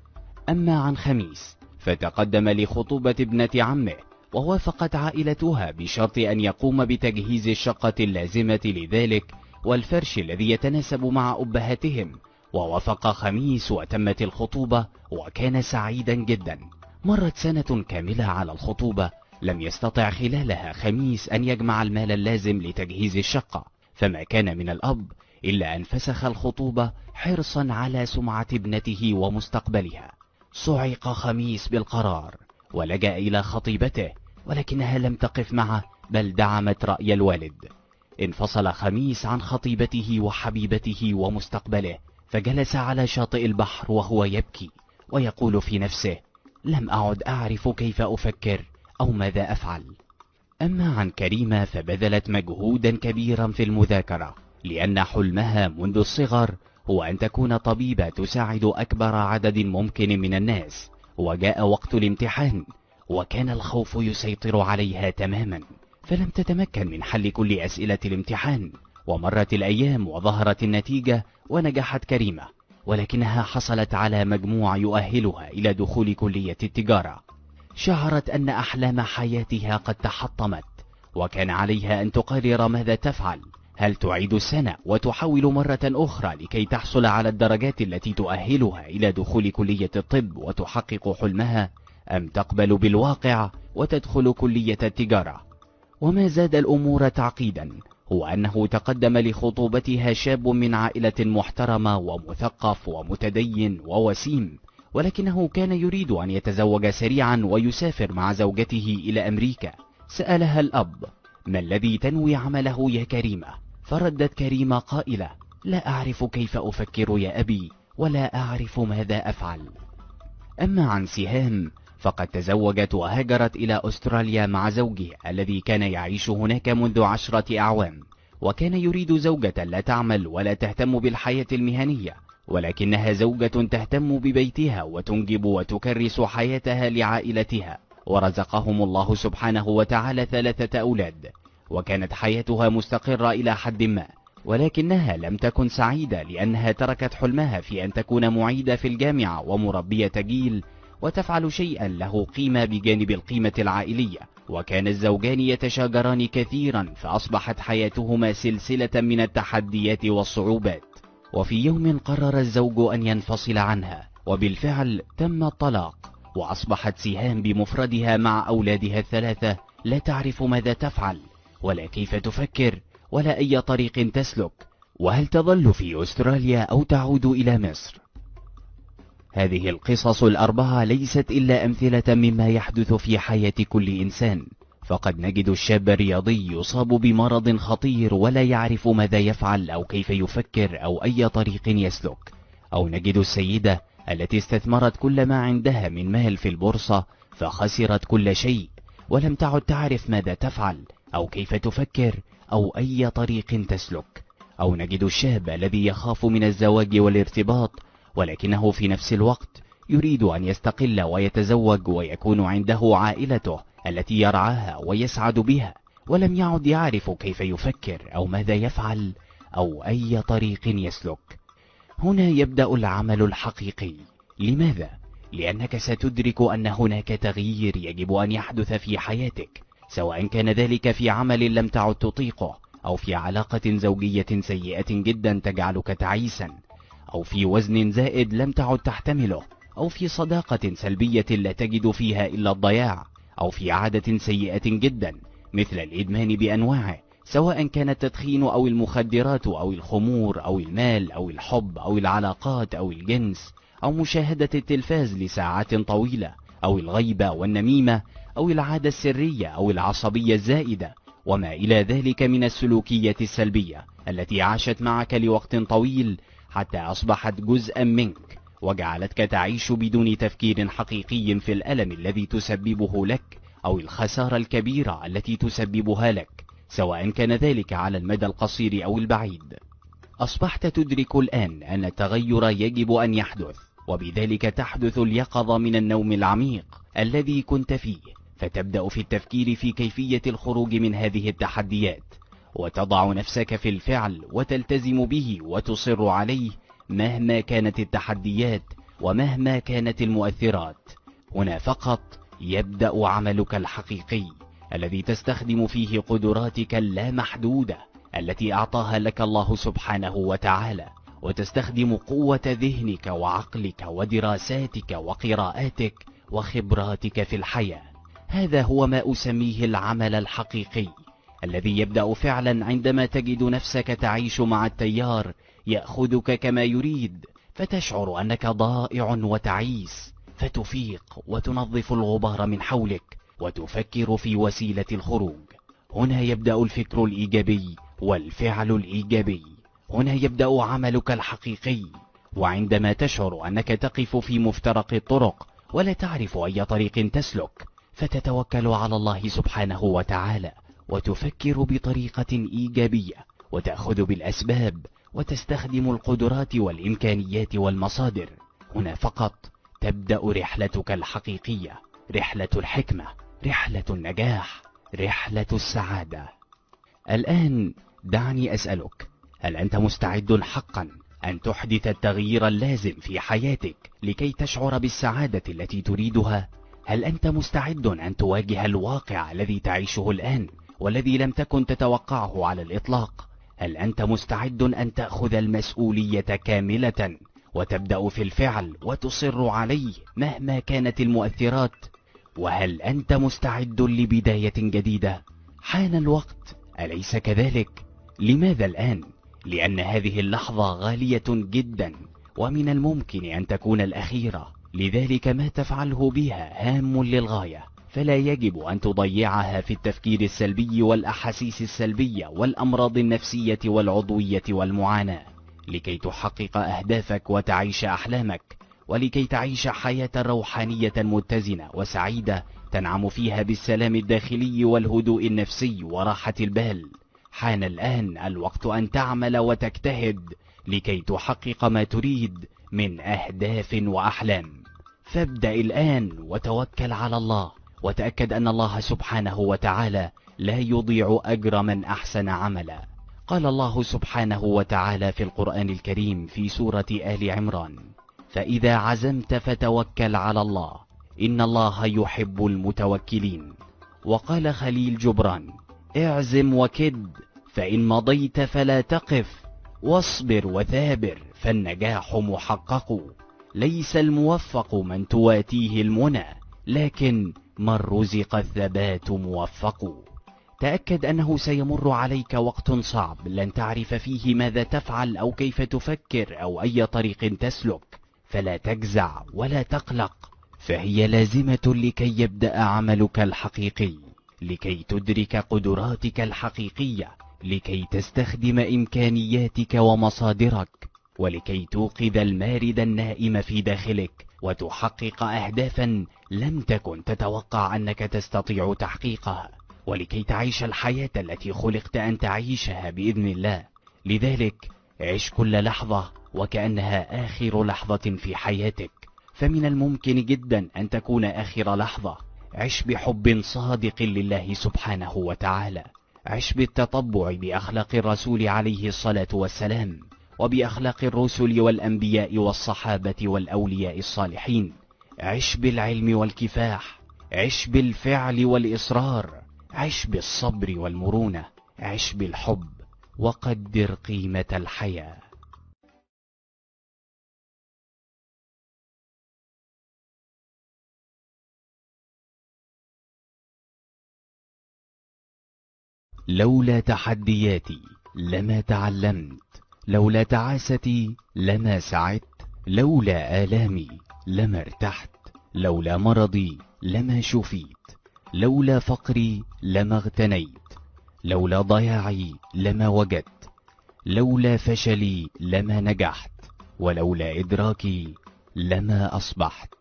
أما عن خميس فتقدم لخطوبة ابنة عمه، ووافقت عائلتها بشرط أن يقوم بتجهيز الشقة اللازمة لذلك والفرش الذي يتناسب مع أبهاتهم. ووافق خميس وتمت الخطوبة، وكان سعيدا جدا. مرت سنة كاملة على الخطوبة، لم يستطع خلالها خميس أن يجمع المال اللازم لتجهيز الشقة، فما كان من الأب إلا أن فسخ الخطوبة حرصا على سمعة ابنته ومستقبلها. صعق خميس بالقرار ولجأ إلى خطيبته، ولكنها لم تقف معه، بل دعمت رأي الوالد. انفصل خميس عن خطيبته وحبيبته ومستقبله، فجلس على شاطئ البحر وهو يبكي ويقول في نفسه: لم أعد أعرف كيف أفكر أو ماذا أفعل. أما عن كريمة فبذلت مجهودا كبيرا في المذاكرة، لأن حلمها منذ الصغر هو أن تكون طبيبة تساعد أكبر عدد ممكن من الناس. وجاء وقت الامتحان، وكان الخوف يسيطر عليها تماما، فلم تتمكن من حل كل أسئلة الامتحان. ومرت الأيام وظهرت النتيجة ونجحت كريمة، ولكنها حصلت على مجموع يؤهلها إلى دخول كلية التجارة. شعرت أن أحلام حياتها قد تحطمت، وكان عليها أن تقرر ماذا تفعل. هل تعيد السنة وتحاول مرة أخرى لكي تحصل على الدرجات التي تؤهلها إلى دخول كلية الطب وتحقق حلمها، أم تقبل بالواقع وتدخل كلية التجارة؟ وما زاد الأمور تعقيدا هو أنه تقدم لخطوبتها شاب من عائلة محترمة ومثقف ومتدين ووسيم، ولكنه كان يريد أن يتزوج سريعا ويسافر مع زوجته إلى أمريكا. سألها الأب: ما الذي تنوي عمله يا كريمة؟ فردت كريمة قائلة: لا أعرف كيف أفكر يا أبي، ولا أعرف ماذا أفعل. أما عن سهام فقد تزوجت وهاجرت إلى أستراليا مع زوجها الذي كان يعيش هناك منذ عشرة أعوام، وكان يريد زوجة لا تعمل ولا تهتم بالحياة المهنية، ولكنها زوجة تهتم ببيتها وتنجب وتكرس حياتها لعائلتها. ورزقهم الله سبحانه وتعالى ثلاثة أولاد، وكانت حياتها مستقرة إلى حد ما، ولكنها لم تكن سعيدة لأنها تركت حلمها في أن تكون معيدة في الجامعة ومربية جيل وتفعل شيئا له قيمة بجانب القيمة العائلية. وكان الزوجان يتشاجران كثيرا، فأصبحت حياتهما سلسلة من التحديات والصعوبات. وفي يوم قرر الزوج أن ينفصل عنها، وبالفعل تم الطلاق، وأصبحت سهام بمفردها مع أولادها الثلاثة لا تعرف ماذا تفعل ولا كيف تفكر ولا أي طريق تسلك، وهل تظل في أستراليا أو تعود إلى مصر. هذه القصص الأربعة ليست إلا أمثلة مما يحدث في حياة كل إنسان، فقد نجد الشاب الرياضي يصاب بمرض خطير ولا يعرف ماذا يفعل أو كيف يفكر أو أي طريق يسلك، أو نجد السيدة التي استثمرت كل ما عندها من مال في البورصة فخسرت كل شيء ولم تعد تعرف ماذا تفعل أو كيف تفكر أو أي طريق تسلك، أو نجد الشاب الذي يخاف من الزواج والارتباط ولكنه في نفس الوقت يريد أن يستقل ويتزوج ويكون عنده عائلته التي يرعاها ويسعد بها، ولم يعد يعرف كيف يفكر أو ماذا يفعل أو أي طريق يسلك. هنا يبدأ العمل الحقيقي. لماذا؟ لأنك ستدرك أن هناك تغيير يجب أن يحدث في حياتك، سواء كان ذلك في عمل لم تعد تطيقه، أو في علاقة زوجية سيئة جدا تجعلك تعيسا، أو في وزن زائد لم تعد تحتمله، أو في صداقة سلبية لا تجد فيها إلا الضياع، أو في عادة سيئة جدا مثل الإدمان بأنواعه، سواء كان التدخين أو المخدرات أو الخمور أو المال أو الحب أو العلاقات أو الجنس أو مشاهدة التلفاز لساعات طويلة أو الغيبة والنميمة أو العادة السرية أو العصبية الزائدة وما إلى ذلك من السلوكيات السلبية التي عاشت معك لوقت طويل حتى أصبحت جزءا منك، وجعلتك تعيش بدون تفكير حقيقي في الألم الذي تسببه لك أو الخسارة الكبيرة التي تسببها لك، سواء كان ذلك على المدى القصير أو البعيد. أصبحت تدرك الآن أن التغير يجب أن يحدث، وبذلك تحدث اليقظة من النوم العميق الذي كنت فيه، فتبدأ في التفكير في كيفية الخروج من هذه التحديات، وتضع نفسك في الفعل وتلتزم به وتصر عليه مهما كانت التحديات ومهما كانت المؤثرات. هنا فقط يبدأ عملك الحقيقي الذي تستخدم فيه قدراتك اللامحدودة التي أعطاها لك الله سبحانه وتعالى، وتستخدم قوة ذهنك وعقلك ودراساتك وقراءاتك وخبراتك في الحياة. هذا هو ما أسميه العمل الحقيقي الذي يبدأ فعلا عندما تجد نفسك تعيش مع التيار يأخذك كما يريد، فتشعر أنك ضائع وتعيس، فتفيق وتنظف الغبار من حولك وتفكر في وسيلة الخروج. هنا يبدأ الفكر الإيجابي والفعل الإيجابي. هنا يبدأ عملك الحقيقي. وعندما تشعر أنك تقف في مفترق الطرق ولا تعرف أي طريق تسلك، فتتوكل على الله سبحانه وتعالى وتفكر بطريقة إيجابية وتأخذ بالأسباب وتستخدم القدرات والإمكانيات والمصادر. هنا فقط تبدأ رحلتك الحقيقية، رحلة الحكمة، رحلة النجاح، رحلة السعادة. الآن دعني أسألك، هل أنت مستعد حقا أن تحدث التغيير اللازم في حياتك لكي تشعر بالسعادة التي تريدها؟ هل أنت مستعد أن تواجه الواقع الذي تعيشه الآن والذي لم تكن تتوقعه على الإطلاق؟ هل أنت مستعد أن تأخذ المسؤولية كاملة وتبدأ في الفعل وتصر عليه مهما كانت المؤثرات؟ وهل أنت مستعد لبداية جديدة؟ حان الوقت، أليس كذلك؟ لماذا الآن؟ لأن هذه اللحظة غالية جدا، ومن الممكن أن تكون الأخيرة. لذلك ما تفعله بها هام للغاية، فلا يجب أن تضيعها في التفكير السلبي والأحاسيس السلبية والأمراض النفسية والعضوية والمعاناة، لكي تحقق أهدافك وتعيش أحلامك، ولكي تعيش حياة روحانية متزنة وسعيدة تنعم فيها بالسلام الداخلي والهدوء النفسي وراحة البال. حان الآن الوقت أن تعمل وتجتهد لكي تحقق ما تريد من أهداف وأحلام. فابدأ الآن وتوكل على الله، وتأكد أن الله سبحانه وتعالى لا يضيع أجر من أحسن عملا. قال الله سبحانه وتعالى في القرآن الكريم في سورة آل عمران: فإذا عزمت فتوكل على الله إن الله يحب المتوكلين. وقال خليل جبران: اعزم وكد، فإن مضيت فلا تقف، واصبر وثابر فالنجاح محقق. ليس الموفق من تواتيه المنى، لكن من رزق الثبات موفق. تأكد أنه سيمر عليك وقت صعب لن تعرف فيه ماذا تفعل أو كيف تفكر أو أي طريق تسلك، فلا تجزع ولا تقلق، فهي لازمة لكي يبدأ عملك الحقيقي، لكي تدرك قدراتك الحقيقية، لكي تستخدم إمكانياتك ومصادرك، ولكي توقظ المارد النائم في داخلك وتحقق أهدافا لم تكن تتوقع أنك تستطيع تحقيقها، ولكي تعيش الحياة التي خلقت أن تعيشها بإذن الله. لذلك عش كل لحظة وكأنها آخر لحظة في حياتك، فمن الممكن جدا أن تكون آخر لحظة. عش بحب صادق لله سبحانه وتعالى، عش بالتطبع بأخلاق الرسول عليه الصلاة والسلام، وبأخلاق الرسل والأنبياء والصحابة والأولياء الصالحين. عش بالعلم والكفاح، عش بالفعل والإصرار، عش بالصبر والمرونة، عش بالحب، وقدر قيمة الحياة. لولا تحدياتي لما تعلمت، لولا تعاستي لما سعدت، لولا آلامي لما ارتحت، لولا مرضي لما شفيت، لولا فقري لما اغتنيت، لولا ضياعي لما وجدت، لولا فشلي لما نجحت، ولولا إدراكي لما أصبحت.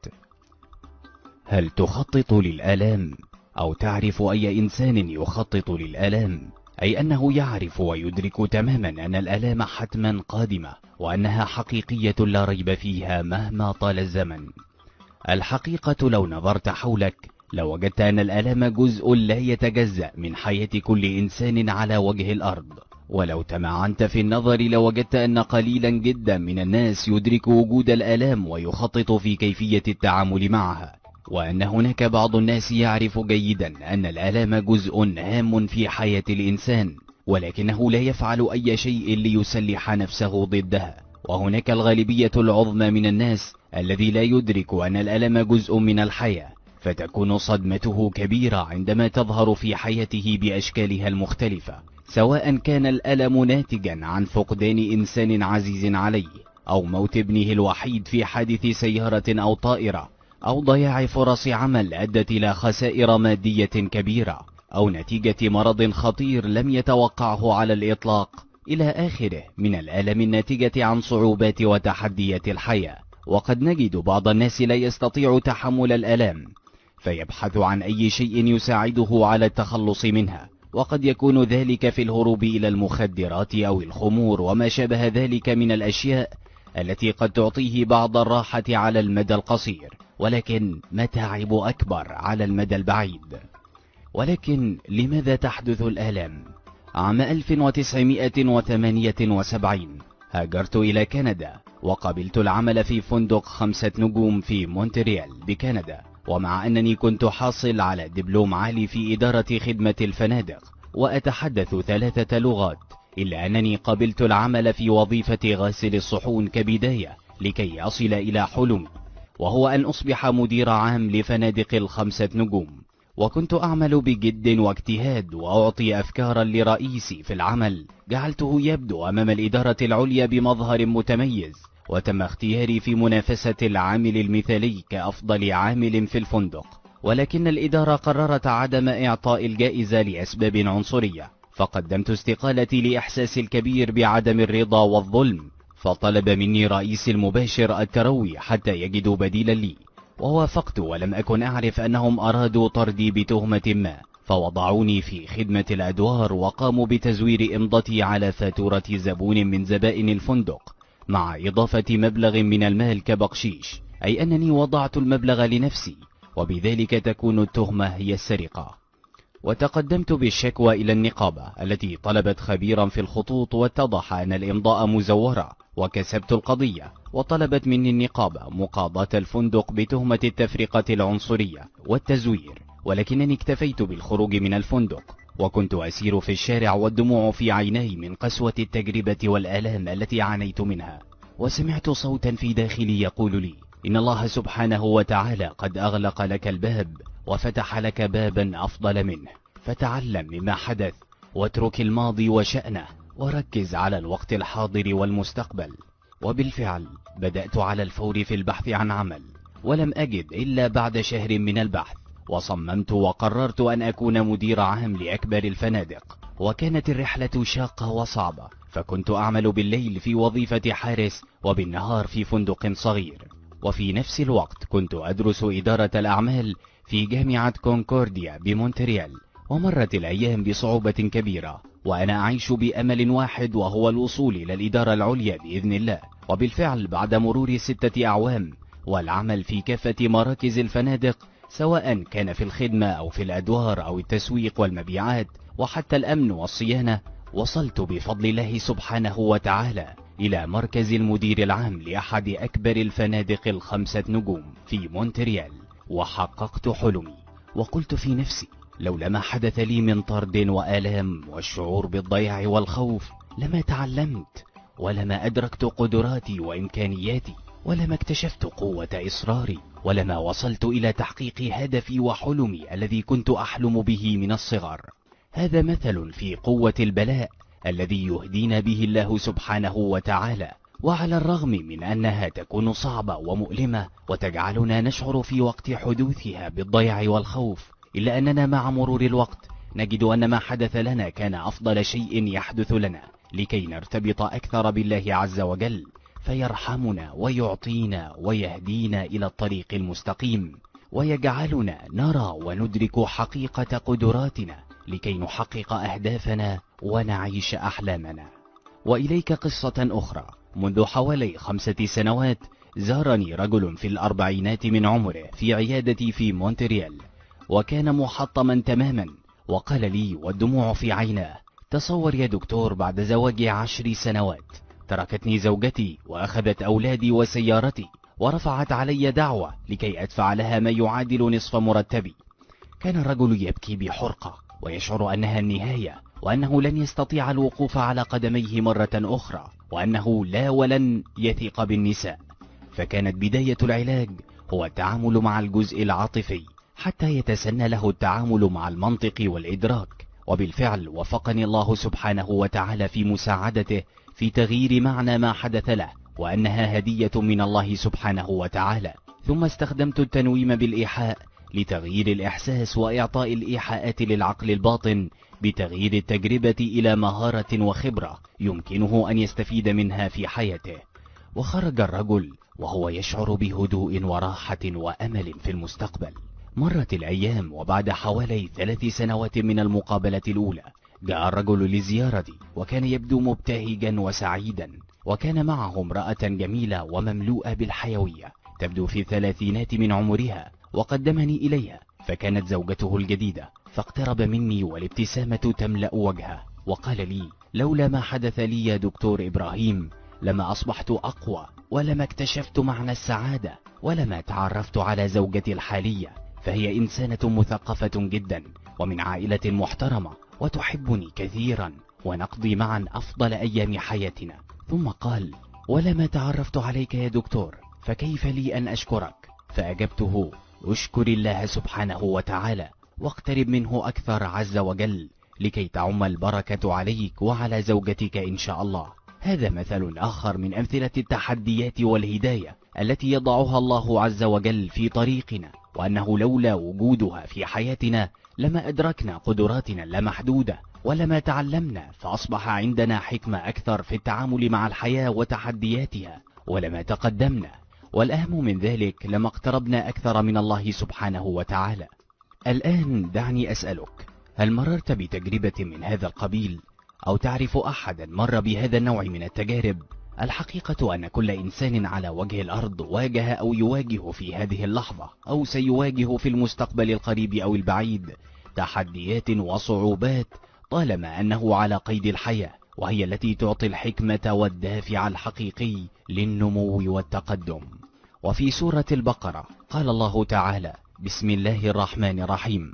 هل تخطط للآلام أو تعرف أي إنسان يخطط للآلام؟ أي أنه يعرف ويدرك تماما أن الآلام حتما قادمة، وأنها حقيقية لا ريب فيها مهما طال الزمن. الحقيقة لو نظرت حولك لوجدت أن الآلام جزء لا يتجزأ من حياة كل إنسان على وجه الأرض، ولو تمعنت في النظر لوجدت أن قليلا جدا من الناس يدرك وجود الآلام ويخطط في كيفية التعامل معها، وأن هناك بعض الناس يعرف جيدا أن الآلام جزء هام في حياة الإنسان، ولكنه لا يفعل أي شيء ليسلح نفسه ضدها. وهناك الغالبية العظمى من الناس الذي لا يدرك أن الألم جزء من الحياة، فتكون صدمته كبيرة عندما تظهر في حياته بأشكالها المختلفة، سواء كان الألم ناتجا عن فقدان إنسان عزيز عليه، أو موت ابنه الوحيد في حادث سيارة أو طائرة، أو ضياع فرص عمل أدت إلى خسائر مادية كبيرة، أو نتيجة مرض خطير لم يتوقعه على الإطلاق، إلى آخره من الآلام الناتجة عن صعوبات وتحديات الحياة. وقد نجد بعض الناس لا يستطيع تحمل الآلام، فيبحث عن أي شيء يساعده على التخلص منها، وقد يكون ذلك في الهروب إلى المخدرات أو الخمور وما شابه ذلك من الأشياء التي قد تعطيه بعض الراحة على المدى القصير، ولكن متاعب أكبر على المدى البعيد. ولكن لماذا تحدث الآلام؟ عام ألف وتسعمائة وثمانية وسبعين هاجرت إلى كندا، وقبلت العمل في فندق خمسة نجوم في مونتريال بكندا، ومع أنني كنت حاصل على دبلوم عالي في إدارة خدمة الفنادق وأتحدث ثلاثة لغات، إلا أنني قبلت العمل في وظيفة غاسل الصحون كبداية لكي أصل إلى حلمي، وهو أن أصبح مدير عام لفنادق الخمسة نجوم. وكنت أعمل بجد واجتهاد وأعطي أفكارا لرئيسي في العمل جعلته يبدو أمام الإدارة العليا بمظهر متميز، وتم اختياري في منافسة العامل المثالي كأفضل عامل في الفندق، ولكن الإدارة قررت عدم إعطاء الجائزة لأسباب عنصرية، فقدمت استقالتي لإحساسي الكبير بعدم الرضا والظلم، فطلب مني رئيسي المباشر التروي حتى يجدوا بديلا لي، ووافقت ولم أكن أعرف أنهم أرادوا طردي بتهمة ما، فوضعوني في خدمة الأدوار وقاموا بتزوير إمضتي على فاتورة زبون من زبائن الفندق مع إضافة مبلغ من المال كبقشيش، أي أنني وضعت المبلغ لنفسي، وبذلك تكون التهمة هي السرقة. وتقدمت بالشكوى إلى النقابة التي طلبت خبيرا في الخطوط، واتضح أن الإمضاء مزورة، وكسبت القضية، وطلبت مني النقابة مقاضاة الفندق بتهمة التفرقة العنصرية والتزوير، ولكنني اكتفيت بالخروج من الفندق، وكنت أسير في الشارع والدموع في عيني من قسوة التجربة والآلام التي عانيت منها. وسمعت صوتا في داخلي يقول لي إن الله سبحانه وتعالى قد أغلق لك الباب وفتح لك بابا أفضل منه، فتعلم مما حدث واترك الماضي وشأنه وركز على الوقت الحاضر والمستقبل. وبالفعل بدأت على الفور في البحث عن عمل، ولم أجد إلا بعد شهر من البحث، وصممت وقررت أن أكون مدير عام لأكبر الفنادق. وكانت الرحلة شاقة وصعبة، فكنت أعمل بالليل في وظيفة حارس وبالنهار في فندق صغير، وفي نفس الوقت كنت أدرس إدارة الأعمال في جامعة كونكورديا بمونتريال. ومرت الأيام بصعوبة كبيرة وأنا أعيش بأمل واحد، وهو الوصول إلى الإدارة العليا بإذن الله. وبالفعل بعد مرور ستة أعوام والعمل في كافة مراكز الفنادق، سواء كان في الخدمة أو في الأدوار أو التسويق والمبيعات وحتى الأمن والصيانة، وصلت بفضل الله سبحانه وتعالى إلى مركز المدير العام لأحد أكبر الفنادق الخمسة نجوم في مونتريال، وحققت حلمي. وقلت في نفسي لولا ما حدث لي من طرد وآلام والشعور بالضياع والخوف لما تعلمت، ولما أدركت قدراتي وإمكانياتي، ولما اكتشفت قوة إصراري، ولما وصلت إلى تحقيق هدفي وحلمي الذي كنت أحلم به من الصغر. هذا مثل في قوة البلاء الذي يهدينا به الله سبحانه وتعالى، وعلى الرغم من أنها تكون صعبة ومؤلمة وتجعلنا نشعر في وقت حدوثها بالضياع والخوف، إلا أننا مع مرور الوقت نجد أن ما حدث لنا كان أفضل شيء يحدث لنا، لكي نرتبط أكثر بالله عز وجل، فيرحمنا ويعطينا ويهدينا إلى الطريق المستقيم، ويجعلنا نرى وندرك حقيقة قدراتنا لكي نحقق أهدافنا ونعيش أحلامنا. وإليك قصة أخرى. منذ حوالي خمسة سنوات زارني رجل في الأربعينات من عمره في عيادتي في مونتريال، وكان محطما تماما، وقال لي والدموع في عيناه: تصور يا دكتور، بعد زواجي عشر سنوات تركتني زوجتي وأخذت أولادي وسيارتي، ورفعت علي دعوة لكي أدفع لها ما يعادل نصف مرتبي. كان الرجل يبكي بحرقة ويشعر أنها النهاية، وأنه لن يستطيع الوقوف على قدميه مرة أخرى، وأنه لا ولن يثق بالنساء. فكانت بداية العلاج هو التعامل مع الجزء العاطفي حتى يتسنى له التعامل مع المنطق والإدراك. وبالفعل وفقني الله سبحانه وتعالى في مساعدته في تغيير معنى ما حدث له، وأنها هدية من الله سبحانه وتعالى. ثم استخدمت التنويم بالإيحاء لتغيير الإحساس وإعطاء الإيحاءات للعقل الباطن بتغيير التجربة إلى مهارة وخبرة يمكنه أن يستفيد منها في حياته. وخرج الرجل وهو يشعر بهدوء وراحة وأمل في المستقبل. مرت الأيام، وبعد حوالي ثلاث سنوات من المقابلة الأولى جاء الرجل لزيارتي، وكان يبدو مبتهجا وسعيدا، وكان معه امرأة جميلة ومملوءة بالحيوية تبدو في الثلاثينات من عمرها، وقدمني إليها، فكانت زوجته الجديدة. فاقترب مني والابتسامة تملأ وجهه، وقال لي: لولا ما حدث لي يا دكتور إبراهيم لما أصبحت أقوى، ولما اكتشفت معنى السعادة، ولما تعرفت على زوجتي الحالية، فهي إنسانة مثقفة جدا ومن عائلة محترمة وتحبني كثيرا، ونقضي معا أفضل أيام حياتنا. ثم قال: ولما تعرفت عليك يا دكتور فكيف لي أن أشكرك؟ فأجبته: أشكر الله سبحانه وتعالى، واقترب منه أكثر عز وجل لكي تعم البركة عليك وعلى زوجتك إن شاء الله. هذا مثل آخر من أمثلة التحديات والهداية التي يضعها الله عز وجل في طريقنا، وأنه لولا وجودها في حياتنا لما أدركنا قدراتنا اللامحدودة ولما تعلمنا فأصبح عندنا حكمة أكثر في التعامل مع الحياة وتحدياتها، ولما تقدمنا، والأهم من ذلك لما اقتربنا أكثر من الله سبحانه وتعالى. الآن دعني أسألك، هل مررت بتجربة من هذا القبيل؟ أو تعرف أحدا مر بهذا النوع من التجارب؟ الحقيقة أن كل إنسان على وجه الأرض واجه أو يواجه في هذه اللحظة أو سيواجه في المستقبل القريب أو البعيد تحديات وصعوبات طالما أنه على قيد الحياة، وهي التي تعطي الحكمة والدافع الحقيقي للنمو والتقدم. وفي سورة البقرة قال الله تعالى: بسم الله الرحمن الرحيم: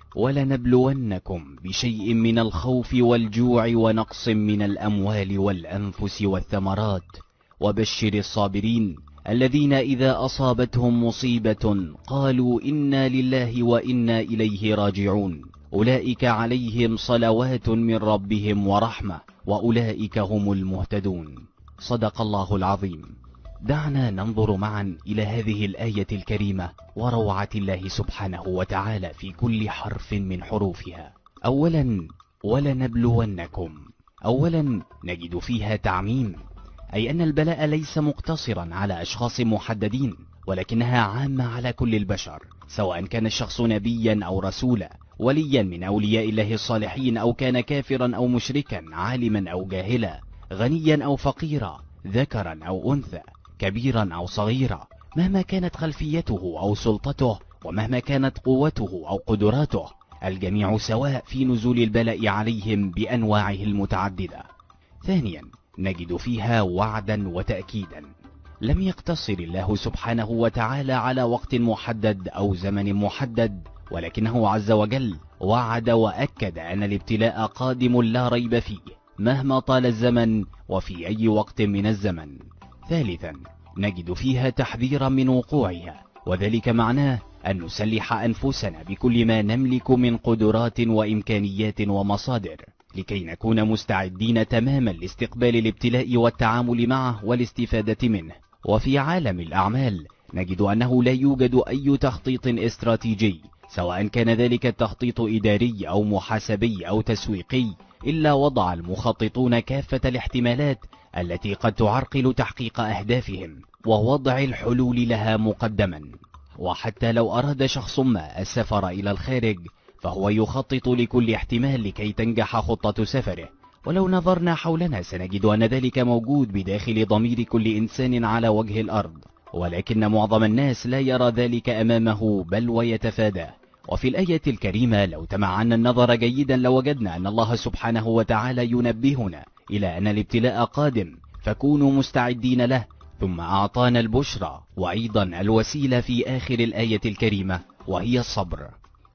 ولنبلونكم بشيء من الخوف والجوع ونقص من الأموال والأنفس والثمرات وبشر الصابرين الذين إذا أصابتهم مصيبة قالوا إنا لله وإنا إليه راجعون أولئك عليهم صلوات من ربهم ورحمة وأولئك هم المهتدون. صدق الله العظيم. دعنا ننظر معا إلى هذه الآية الكريمة وروعة الله سبحانه وتعالى في كل حرف من حروفها. أولا ولنبلونكم، أولا نجد فيها تعميم، أي أن البلاء ليس مقتصرا على أشخاص محددين، ولكنها عامة على كل البشر، سواء كان الشخص نبيا أو رسولا، وليا من أولياء الله الصالحين، أو كان كافرا أو مشركا، عالما أو جاهلا، غنيا أو فقيرا، ذكرا أو أنثى، كبيرا أو صغيرا، مهما كانت خلفيته أو سلطته، ومهما كانت قوته أو قدراته، الجميع سواء في نزول البلاء عليهم بأنواعه المتعددة. ثانيا نجد فيها وعدا وتأكيدا، لم يقتصر الله سبحانه وتعالى على وقت محدد أو زمن محدد، ولكنه عز وجل وعد وأكد أن الابتلاء قادم لا ريب فيه مهما طال الزمن وفي أي وقت من الزمن. ثالثا نجد فيها تحذيرا من وقوعها، وذلك معناه أن نسلح أنفسنا بكل ما نملك من قدرات وإمكانيات ومصادر لكي نكون مستعدين تماما لاستقبال الابتلاء والتعامل معه والاستفادة منه. وفي عالم الأعمال نجد أنه لا يوجد أي تخطيط استراتيجي، سواء كان ذلك التخطيط إداري أو محاسبي أو تسويقي، إلا وضع المخططون كافة الاحتمالات التي قد تعرقل تحقيق أهدافهم ووضع الحلول لها مقدما. وحتى لو أراد شخص ما السفر إلى الخارج فهو يخطط لكل احتمال لكي تنجح خطة سفره. ولو نظرنا حولنا سنجد أن ذلك موجود بداخل ضمير كل إنسان على وجه الأرض، ولكن معظم الناس لا يرى ذلك أمامه بل ويتفاداه. وفي الآية الكريمة لو تمعنا النظر جيدا لوجدنا أن الله سبحانه وتعالى ينبهنا إلى أن الابتلاء قادم فكونوا مستعدين له، ثم أعطانا البشرى وأيضا الوسيلة في آخر الآية الكريمة وهي الصبر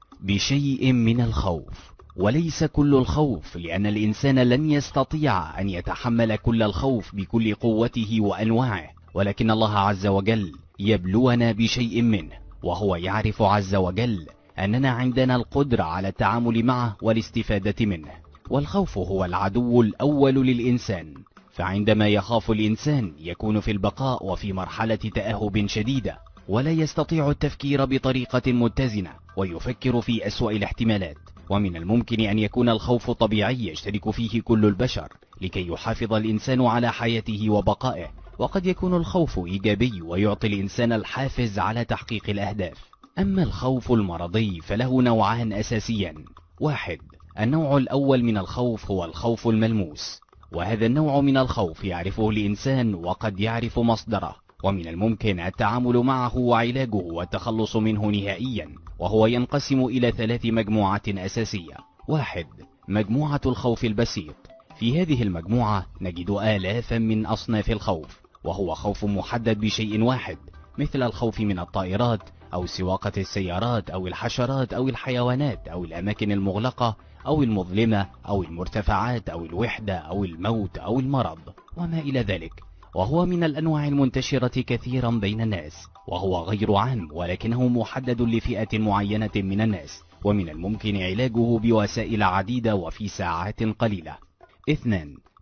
بشيء من الخوف، وليس كل الخوف، لأن الإنسان لن يستطيع أن يتحمل كل الخوف بكل قوته وأنواعه، ولكن الله عز وجل يبلونا بشيء منه، وهو يعرف عز وجل أننا عندنا القدرة على التعامل معه والاستفادة منه. والخوف هو العدو الأول للإنسان، فعندما يخاف الإنسان يكون في البقاء وفي مرحلة تأهب شديدة، ولا يستطيع التفكير بطريقة متزنة، ويفكر في أسوأ الاحتمالات. ومن الممكن أن يكون الخوف طبيعي يشترك فيه كل البشر لكي يحافظ الإنسان على حياته وبقائه، وقد يكون الخوف إيجابي ويعطي الإنسان الحافز على تحقيق الأهداف. أما الخوف المرضي فله نوعان أساسيان. واحد، النوع الأول من الخوف هو الخوف الملموس، وهذا النوع من الخوف يعرفه الإنسان وقد يعرف مصدره، ومن الممكن التعامل معه وعلاجه والتخلص منه نهائيا، وهو ينقسم إلى ثلاث مجموعات أساسية. واحد، مجموعة الخوف البسيط. في هذه المجموعة نجد آلافا من أصناف الخوف، وهو خوف محدد بشيء واحد، مثل الخوف من الطائرات أو سواقة السيارات أو الحشرات أو الحيوانات أو الأماكن المغلقة أو المظلمة أو المرتفعات أو الوحدة أو الموت أو المرض وما إلى ذلك، وهو من الأنواع المنتشرة كثيرا بين الناس، وهو غير عام ولكنه محدد لفئة معينة من الناس، ومن الممكن علاجه بوسائل عديدة وفي ساعات قليلة. اثنان،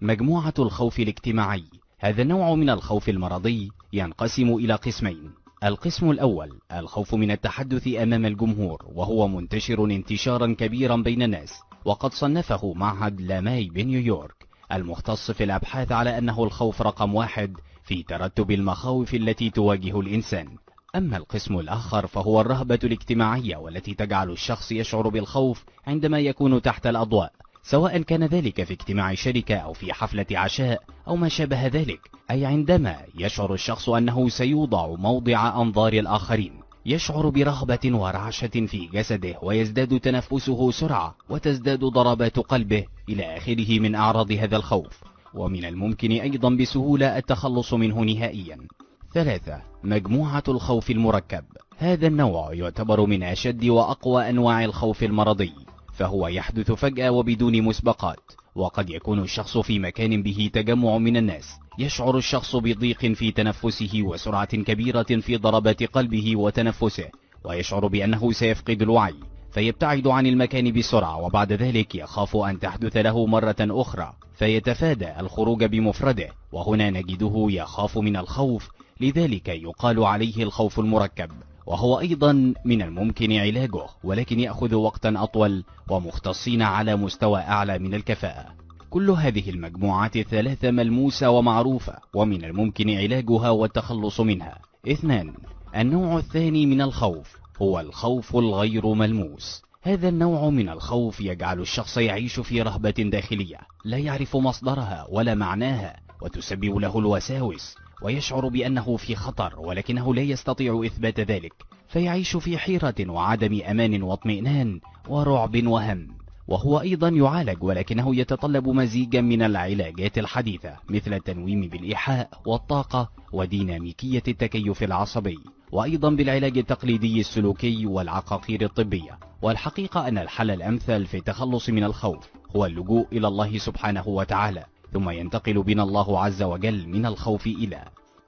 مجموعة الخوف الاجتماعي. هذا النوع من الخوف المرضي ينقسم إلى قسمين. القسم الأول الخوف من التحدث أمام الجمهور، وهو منتشر انتشارا كبيرا بين الناس، وقد صنفه معهد لاماي بنيويورك المختص في الأبحاث على أنه الخوف رقم واحد في ترتب المخاوف التي تواجه الإنسان. أما القسم الآخر فهو الرهبة الاجتماعية، والتي تجعل الشخص يشعر بالخوف عندما يكون تحت الأضواء، سواء كان ذلك في اجتماع شركة أو في حفلة عشاء أو ما شابه ذلك، أي عندما يشعر الشخص أنه سيوضع موضع أنظار الآخرين، يشعر برهبة ورعشة في جسده، ويزداد تنفسه سرعة وتزداد ضربات قلبه إلى آخره من أعراض هذا الخوف، ومن الممكن أيضا بسهولة التخلص منه نهائيا. ثلاثة مجموعة الخوف المركب. هذا النوع يعتبر من أشد وأقوى أنواع الخوف المرضي، فهو يحدث فجأة وبدون مسبقات، وقد يكون الشخص في مكان به تجمع من الناس، يشعر الشخص بضيق في تنفسه وسرعة كبيرة في ضربات قلبه وتنفسه، ويشعر بأنه سيفقد الوعي، فيبتعد عن المكان بسرعة، وبعد ذلك يخاف أن تحدث له مرة أخرى فيتفادى الخروج بمفرده، وهنا نجده يخاف من الخوف، لذلك يقال عليه الخوف المركب، وهو أيضا من الممكن علاجه، ولكن يأخذ وقتا أطول ومختصين على مستوى أعلى من الكفاءة. كل هذه المجموعات الثلاثة ملموسة ومعروفة، ومن الممكن علاجها والتخلص منها. اثنان النوع الثاني من الخوف هو الخوف الغير ملموس. هذا النوع من الخوف يجعل الشخص يعيش في رهبة داخلية لا يعرف مصدرها ولا معناها، وتسبب له الوساوس، ويشعر بأنه في خطر ولكنه لا يستطيع إثبات ذلك، فيعيش في حيرة وعدم أمان واطمئنان ورعب وهم. وهو أيضا يعالج، ولكنه يتطلب مزيجا من العلاجات الحديثة مثل التنويم بالإيحاء والطاقة وديناميكية التكيف العصبي، وأيضا بالعلاج التقليدي السلوكي والعقاقير الطبية. والحقيقة أن الحل الأمثل في التخلص من الخوف هو اللجوء إلى الله سبحانه وتعالى، ثم ينتقل بنا الله عز وجل من الخوف إلى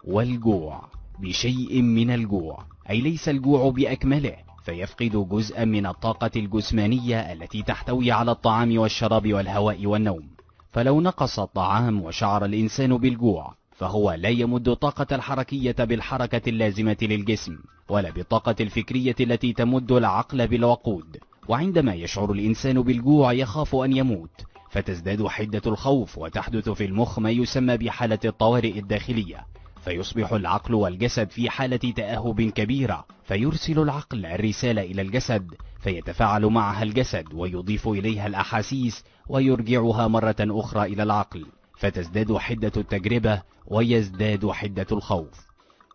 والجوع بشيء من الجوع، أي ليس الجوع بأكمله، فيفقد جزءا من الطاقة الجسمانية التي تحتوي على الطعام والشراب والهواء والنوم. فلو نقص الطعام وشعر الإنسان بالجوع، فهو لا يمد الطاقة الحركية بالحركة اللازمة للجسم، ولا بالطاقة الفكرية التي تمد العقل بالوقود. وعندما يشعر الإنسان بالجوع يخاف أن يموت، فتزداد حدة الخوف، وتحدث في المخ ما يسمى بحالة الطوارئ الداخلية، فيصبح العقل والجسد في حالة تأهب كبيرة، فيرسل العقل الرسالة إلى الجسد، فيتفاعل معها الجسد ويضيف إليها الأحاسيس ويرجعها مرة أخرى إلى العقل، فتزداد حدة التجربة ويزداد حدة الخوف.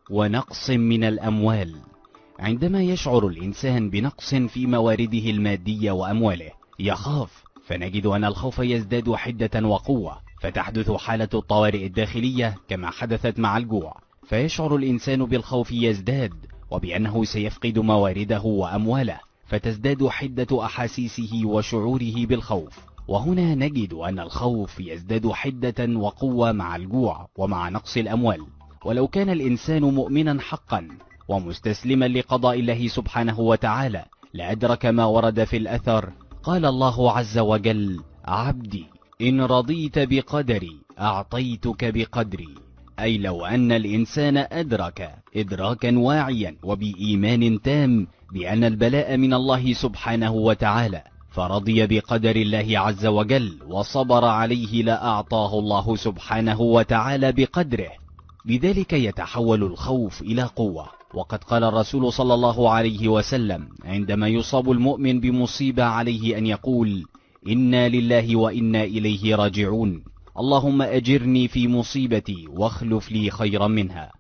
ونقص من الأموال. عندما يشعر الإنسان بنقص في موارده المادية وأمواله يخاف، فنجد أن الخوف يزداد حدة وقوة، فتحدث حالة الطوارئ الداخلية كما حدثت مع الجوع، فيشعر الإنسان بالخوف يزداد، وبأنه سيفقد موارده وأمواله، فتزداد حدة أحاسيسه وشعوره بالخوف. وهنا نجد أن الخوف يزداد حدة وقوة مع الجوع ومع نقص الأموال. ولو كان الإنسان مؤمنا حقا ومستسلما لقضاء الله سبحانه وتعالى لأدرك ما ورد في الأثر. قال الله عز وجل: عبدي إن رضيت بقدري أعطيتك بقدري. أي لو أن الإنسان أدرك إدراكا واعيا وبإيمان تام بأن البلاء من الله سبحانه وتعالى، فرضي بقدر الله عز وجل وصبر عليه، لأعطاه الله سبحانه وتعالى بقدره. بذلك يتحول الخوف إلى قوة. وقد قال الرسول صلى الله عليه وسلم عندما يصاب المؤمن بمصيبة عليه أن يقول: إنا لله وإنا إليه راجعون، اللهم أجرني في مصيبتي واخلف لي خيرا منها.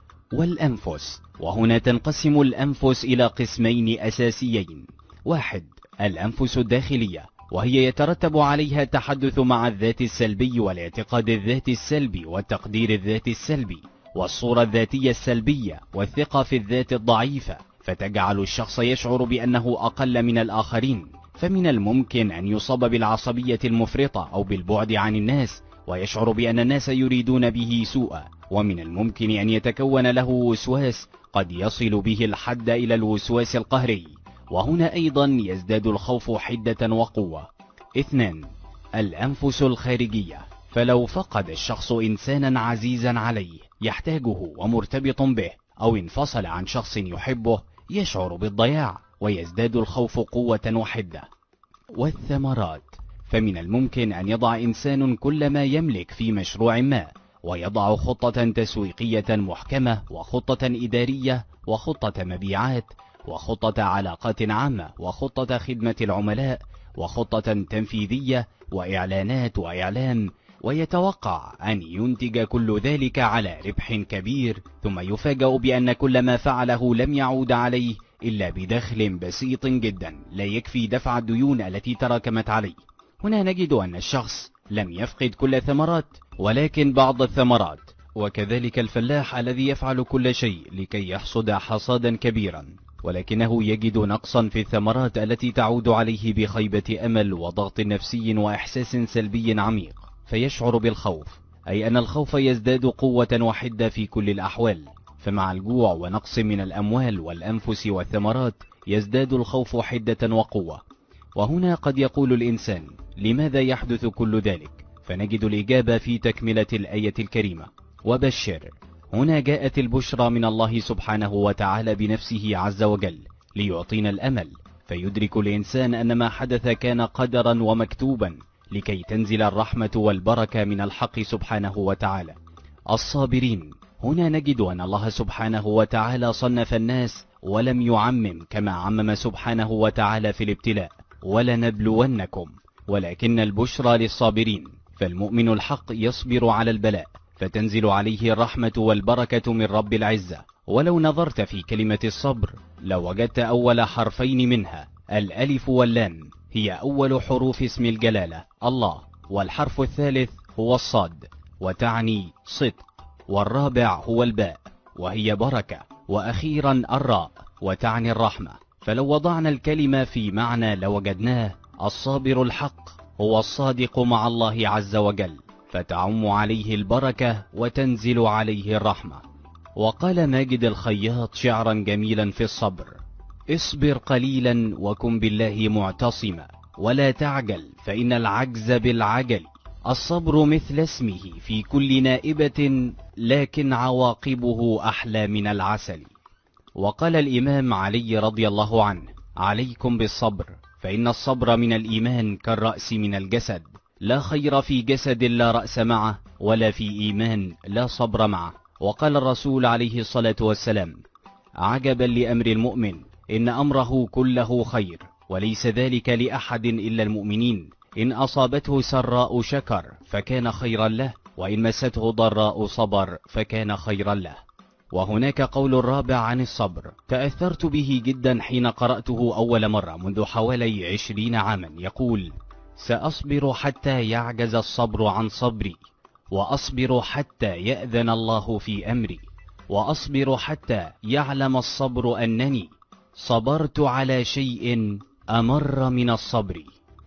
والأنفس. وهنا تنقسم الأنفس إلى قسمين أساسيين: واحد الأنفس الداخلية، وهي يترتب عليها التحدث مع الذات السلبي والاعتقاد الذاتي السلبي والتقدير الذاتي السلبي والصورة الذاتية السلبية والثقة في الذات الضعيفة، فتجعل الشخص يشعر بأنه أقل من الآخرين. فمن الممكن أن يصاب بالعصبية المفرطة أو بالبعد عن الناس، ويشعر بأن الناس يريدون به سوءا. ومن الممكن أن يتكون له وسواس قد يصل به الحد إلى الوسواس القهري، وهنا أيضا يزداد الخوف حدة وقوة. اثنان الأنفس الخارجية. فلو فقد الشخص إنسانا عزيزا عليه يحتاجه ومرتبط به، أو انفصل عن شخص يحبه، يشعر بالضياع ويزداد الخوف قوة وحدة. والثمرات، فمن الممكن أن يضع إنسان كل ما يملك في مشروع ما، ويضع خطة تسويقية محكمة، وخطة إدارية، وخطة مبيعات، وخطة علاقات عامة، وخطة خدمة العملاء، وخطة تنفيذية، وإعلانات وإعلام، ويتوقع أن ينتج كل ذلك على ربح كبير، ثم يفاجأ بأن كل ما فعله لم يعود عليه إلا بدخل بسيط جدا لا يكفي دفع الديون التي تراكمت عليه. هنا نجد أن الشخص لم يفقد كل الثمرات، ولكن بعض الثمرات. وكذلك الفلاح الذي يفعل كل شيء لكي يحصد حصادا كبيرا، ولكنه يجد نقصا في الثمرات التي تعود عليه بخيبة أمل وضغط نفسي وإحساس سلبي عميق، فيشعر بالخوف، أي أن الخوف يزداد قوة وحدة في كل الأحوال. فمع الجوع ونقص من الأموال والأنفس والثمرات يزداد الخوف حدة وقوة. وهنا قد يقول الإنسان: لماذا يحدث كل ذلك؟ فنجد الإجابة في تكملة الآية الكريمة: وبشر. هنا جاءت البشرى من الله سبحانه وتعالى بنفسه عز وجل ليعطينا الأمل، فيدرك الإنسان أن ما حدث كان قدرا ومكتوبا لكي تنزل الرحمة والبركة من الحق سبحانه وتعالى. الصابرين، هنا نجد أن الله سبحانه وتعالى صنف الناس ولم يعمم كما عمم سبحانه وتعالى في الابتلاء: ولنبلونكم، ولكن البشرى للصابرين. فالمؤمن الحق يصبر على البلاء فتنزل عليه الرحمة والبركة من رب العزة. ولو نظرت في كلمة الصبر لوجدت أول حرفين منها الألف واللام هي أول حروف اسم الجلالة الله، والحرف الثالث هو الصاد وتعني صدق، والرابع هو الباء وهي بركة، وأخيرا الراء وتعني الرحمة. فلو وضعنا الكلمة في معنى لوجدناه: الصابر الحق هو الصادق مع الله عز وجل، فتعم عليه البركة وتنزل عليه الرحمة. وقال ماجد الخياط شعرا جميلا في الصبر: اصبر قليلا وكن بالله معتصما، ولا تعجل فإن العجز بالعجل. الصبر مثل اسمه في كل نائبة، لكن عواقبه أحلى من العسل. وقال الإمام علي رضي الله عنه: عليكم بالصبر، فإن الصبر من الإيمان كالرأس من الجسد، لا خير في جسد لا رأس معه، ولا في إيمان لا صبر معه. وقال الرسول عليه الصلاة والسلام: عجبا لأمر المؤمن، إن أمره كله خير، وليس ذلك لأحد إلا المؤمنين، إن أصابته سراء شكر فكان خيرا له، وإن مسته ضراء صبر فكان خيرا له. وهناك قول الرابع عن الصبر تأثرت به جدا حين قرأته أول مرة منذ حوالي عشرين عاما، يقول: سأصبر حتى يعجز الصبر عن صبري، وأصبر حتى يأذن الله في أمري، وأصبر حتى يعلم الصبر أنني صبرت على شيء أمر من الصبر.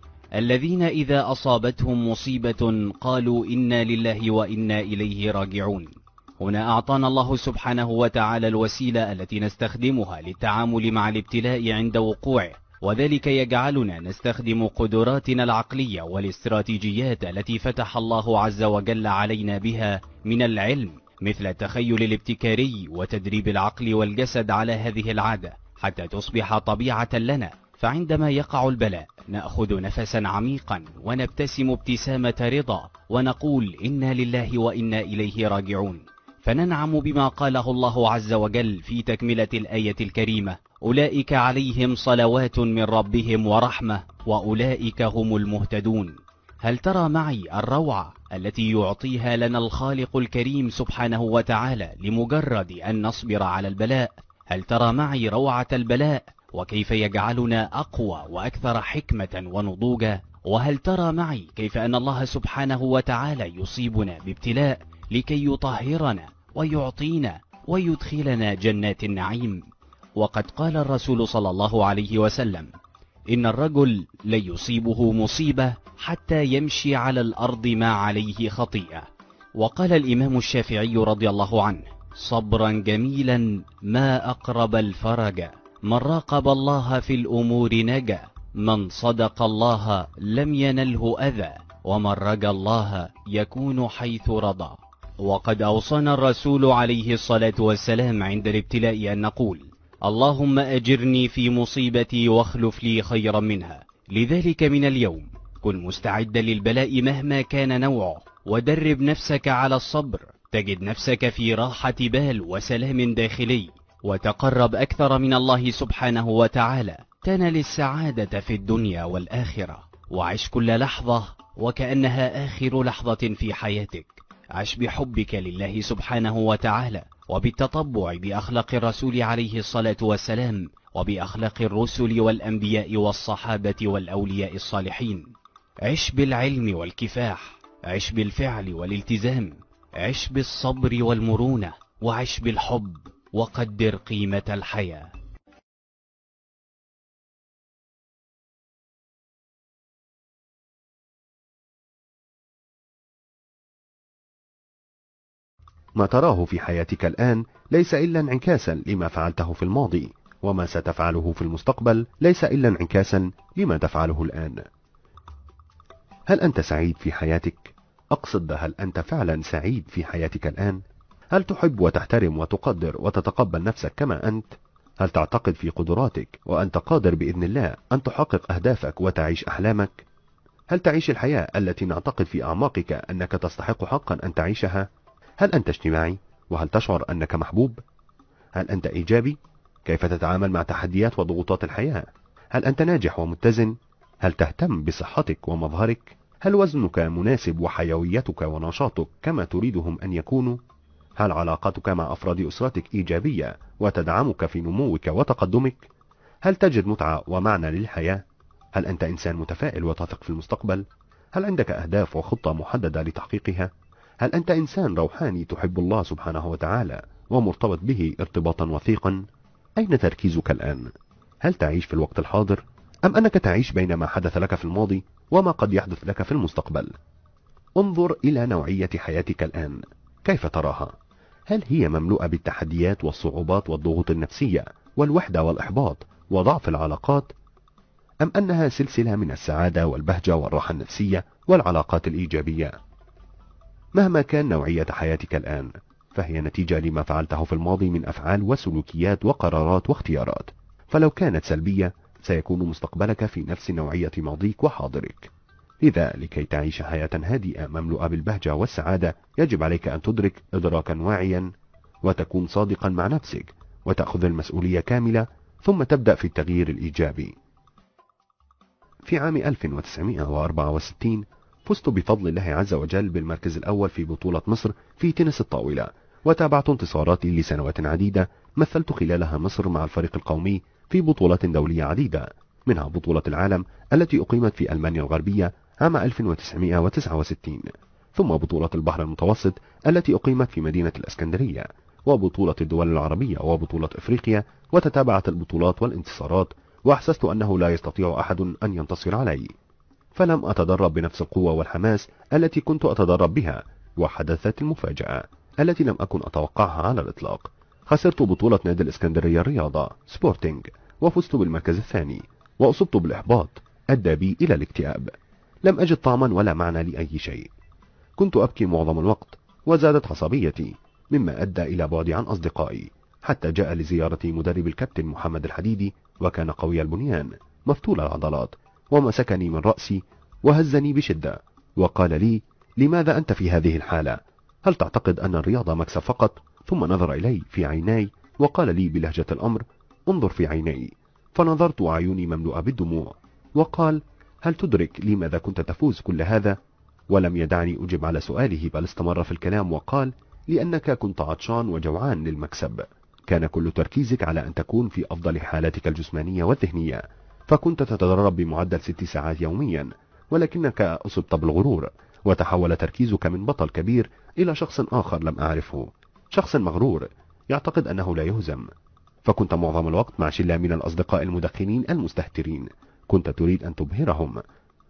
الذين إذا أصابتهم مصيبة قالوا إنا لله وإنا إليه راجعون. هنا أعطانا الله سبحانه وتعالى الوسيلة التي نستخدمها للتعامل مع الابتلاء عند وقوعه، وذلك يجعلنا نستخدم قدراتنا العقلية والاستراتيجيات التي فتح الله عز وجل علينا بها من العلم، مثل التخيل الابتكاري وتدريب العقل والجسد على هذه العادة حتى تصبح طبيعة لنا. فعندما يقع البلاء نأخذ نفسا عميقا ونبتسم ابتسامة رضا ونقول إنا لله وإنا إليه راجعون، فننعم بما قاله الله عز وجل في تكملة الآية الكريمة: أولئك عليهم صلوات من ربهم ورحمة وأولئك هم المهتدون. هل ترى معي الروعة التي يعطيها لنا الخالق الكريم سبحانه وتعالى لمجرد أن نصبر على البلاء؟ هل ترى معي روعة البلاء وكيف يجعلنا أقوى وأكثر حكمة ونضوجا؟ وهل ترى معي كيف أن الله سبحانه وتعالى يصيبنا بابتلاء لكي يطهرنا ويعطينا ويدخلنا جنات النعيم؟ وقد قال الرسول صلى الله عليه وسلم: إن الرجل ليصيبه مصيبة حتى يمشي على الأرض ما عليه خطيئة. وقال الإمام الشافعي رضي الله عنه: صبرا جميلا ما أقرب الفرج، من راقب الله في الأمور نجا، من صدق الله لم ينله أذى، ومن رجا الله يكون حيث رضى. وقد أوصانا الرسول عليه الصلاة والسلام عند الابتلاء أن نقول: اللهم أجرني في مصيبتي واخلف لي خيرا منها. لذلك من اليوم كن مستعدا للبلاء مهما كان نوعه، ودرب نفسك على الصبر، تجد نفسك في راحة بال وسلام داخلي، وتقرب أكثر من الله سبحانه وتعالى، تنال السعادة في الدنيا والآخرة. وعش كل لحظة وكأنها آخر لحظة في حياتك. عش بحبك لله سبحانه وتعالى، وبالتطبع بأخلاق الرسول عليه الصلاة والسلام، وبأخلاق الرسل والأنبياء والصحابة والأولياء الصالحين. عش بالعلم والكفاح، عش بالفعل والالتزام، عش بالصبر والمرونة، وعش بالحب، وقدر قيمة الحياة. ما تراه في حياتك الآن ليس إلا انعكاسا لما فعلته في الماضي، وما ستفعله في المستقبل ليس إلا انعكاسا لما تفعله الآن. هل أنت سعيد في حياتك؟ أقصد، هل أنت فعلا سعيد في حياتك الآن؟ هل تحب وتحترم وتقدر وتتقبل نفسك كما أنت؟ هل تعتقد في قدراتك وأنت قادر بإذن الله أن تحقق أهدافك وتعيش أحلامك؟ هل تعيش الحياة التي نعتقد في أعماقك أنك تستحق حقا أن تعيشها؟ هل أنت اجتماعي؟ وهل تشعر أنك محبوب؟ هل أنت إيجابي؟ كيف تتعامل مع تحديات وضغوطات الحياة؟ هل أنت ناجح ومتزن؟ هل تهتم بصحتك ومظهرك؟ هل وزنك مناسب وحيويتك ونشاطك كما تريدهم أن يكونوا؟ هل علاقتك مع أفراد أسرتك إيجابية وتدعمك في نموك وتقدمك؟ هل تجد متعة ومعنى للحياة؟ هل أنت إنسان متفائل وتثق في المستقبل؟ هل عندك أهداف وخطة محددة لتحقيقها؟ هل أنت إنسان روحاني تحب الله سبحانه وتعالى ومرتبط به ارتباطا وثيقا؟ أين تركيزك الآن؟ هل تعيش في الوقت الحاضر؟ أم أنك تعيش بين ما حدث لك في الماضي وما قد يحدث لك في المستقبل؟ انظر إلى نوعية حياتك الآن، كيف تراها؟ هل هي مملوءة بالتحديات والصعوبات والضغوط النفسية والوحدة والإحباط وضعف العلاقات؟ أم أنها سلسلة من السعادة والبهجة والراحة النفسية والعلاقات الإيجابية؟ مهما كان نوعية حياتك الآن، فهي نتيجة لما فعلته في الماضي من أفعال وسلوكيات وقرارات واختيارات، فلو كانت سلبية سيكون مستقبلك في نفس نوعية ماضيك وحاضرك. لذا لكي تعيش حياة هادئة مملوءة بالبهجة والسعادة، يجب عليك أن تدرك إدراكا واعيا، وتكون صادقا مع نفسك، وتأخذ المسؤولية كاملة، ثم تبدأ في التغيير الإيجابي. في عام ألف وتسعمائة وأربعة وستين فزت بفضل الله عز وجل بالمركز الأول في بطولة مصر في تنس الطاولة، وتابعت انتصاراتي لسنوات عديدة، مثلت خلالها مصر مع الفريق القومي في بطولات دولية عديدة، منها بطولة العالم التي أقيمت في ألمانيا الغربية عام ألف وتسعمائة وتسعة وستين، ثم بطولة البحر المتوسط التي أقيمت في مدينة الإسكندرية، وبطولة الدول العربية وبطولة إفريقيا، وتتابعت البطولات والانتصارات، وأحسست أنه لا يستطيع أحد أن ينتصر علي، فلم أتدرب بنفس القوة والحماس التي كنت أتدرب بها، وحدثت المفاجأة التي لم أكن أتوقعها على الإطلاق. خسرت بطولة نادي الإسكندرية الرياضة سبورتينج، وفزت بالمركز الثاني، وأصبت بالإحباط أدى بي إلى الاكتئاب. لم أجد طعما ولا معنى لأي شيء، كنت أبكي معظم الوقت، وزادت عصبيتي، مما أدى إلى بعدي عن أصدقائي، حتى جاء لزيارتي مدرب الكابتن محمد الحديدي، وكان قوي البنيان مفتول العضلات، ومسكني من رأسي وهزني بشدة، وقال لي: لماذا أنت في هذه الحالة؟ هل تعتقد أن الرياضة مكسب فقط؟ ثم نظر إلي في عيناي وقال لي بلهجة الأمر: انظر في عيني. فنظرت وعيوني مملوءة بالدموع، وقال: هل تدرك لماذا كنت تفوز كل هذا؟ ولم يدعني أجب على سؤاله، بل استمر في الكلام وقال: لأنك كنت عطشان وجوعان للمكسب، كان كل تركيزك على أن تكون في أفضل حالاتك الجسمانية والذهنية، فكنت تتدرب بمعدل ست ساعات يوميا، ولكنك أصبت بالغرور، وتحول تركيزك من بطل كبير إلى شخص آخر لم أعرفه، شخص مغرور يعتقد أنه لا يهزم. فكنت معظم الوقت مع شلة من الأصدقاء المدخنين المستهترين، كنت تريد أن تبهرهم.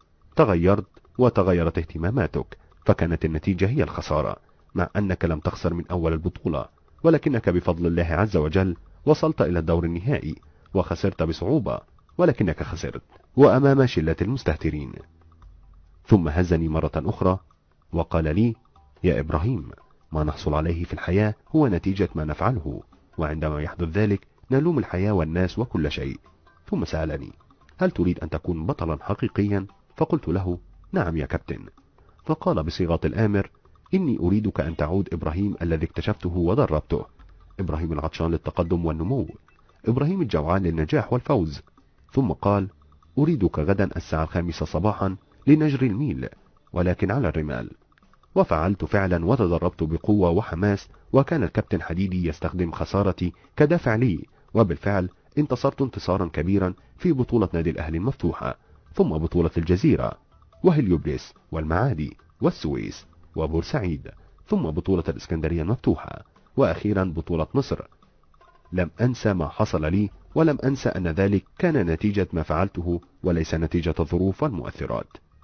تغيرت وتغيرت اهتماماتك، فكانت النتيجة هي الخسارة، مع أنك لم تخسر من أول البطولة، ولكنك بفضل الله عز وجل وصلت إلى الدور النهائي، وخسرت بصعوبة، ولكنك خسرت وأمام شلة المستهترين. ثم هزني مرة أخرى وقال لي: يا إبراهيم، ما نحصل عليه في الحياة هو نتيجة ما نفعله، وعندما يحدث ذلك نلوم الحياة والناس وكل شيء. ثم سألني: هل تريد أن تكون بطلا حقيقيا؟ فقلت له: نعم يا كابتن. فقال بصيغة الآمر: إني أريدك أن تعود إبراهيم الذي اكتشفته ودربته، إبراهيم العطشان للتقدم والنمو، إبراهيم الجوعان للنجاح والفوز. ثم قال: أريدك غدا الساعة الخامسة صباحا لنجري الميل، ولكن على الرمال. وفعلت فعلا وتدربت بقوة وحماس، وكان الكابتن حديدي يستخدم خسارتي كدافع لي، وبالفعل انتصرت انتصارا كبيرا في بطولة نادي الأهلي المفتوحة، ثم بطولة الجزيرة وهليوبلس والمعادي والسويس وبورسعيد، ثم بطولة الإسكندرية المفتوحة، وأخيرا بطولة مصر. لم أنسى ما حصل لي، ولم أنسى أن ذلك كان نتيجة ما فعلته وليس نتيجة الظروف والمؤثرات.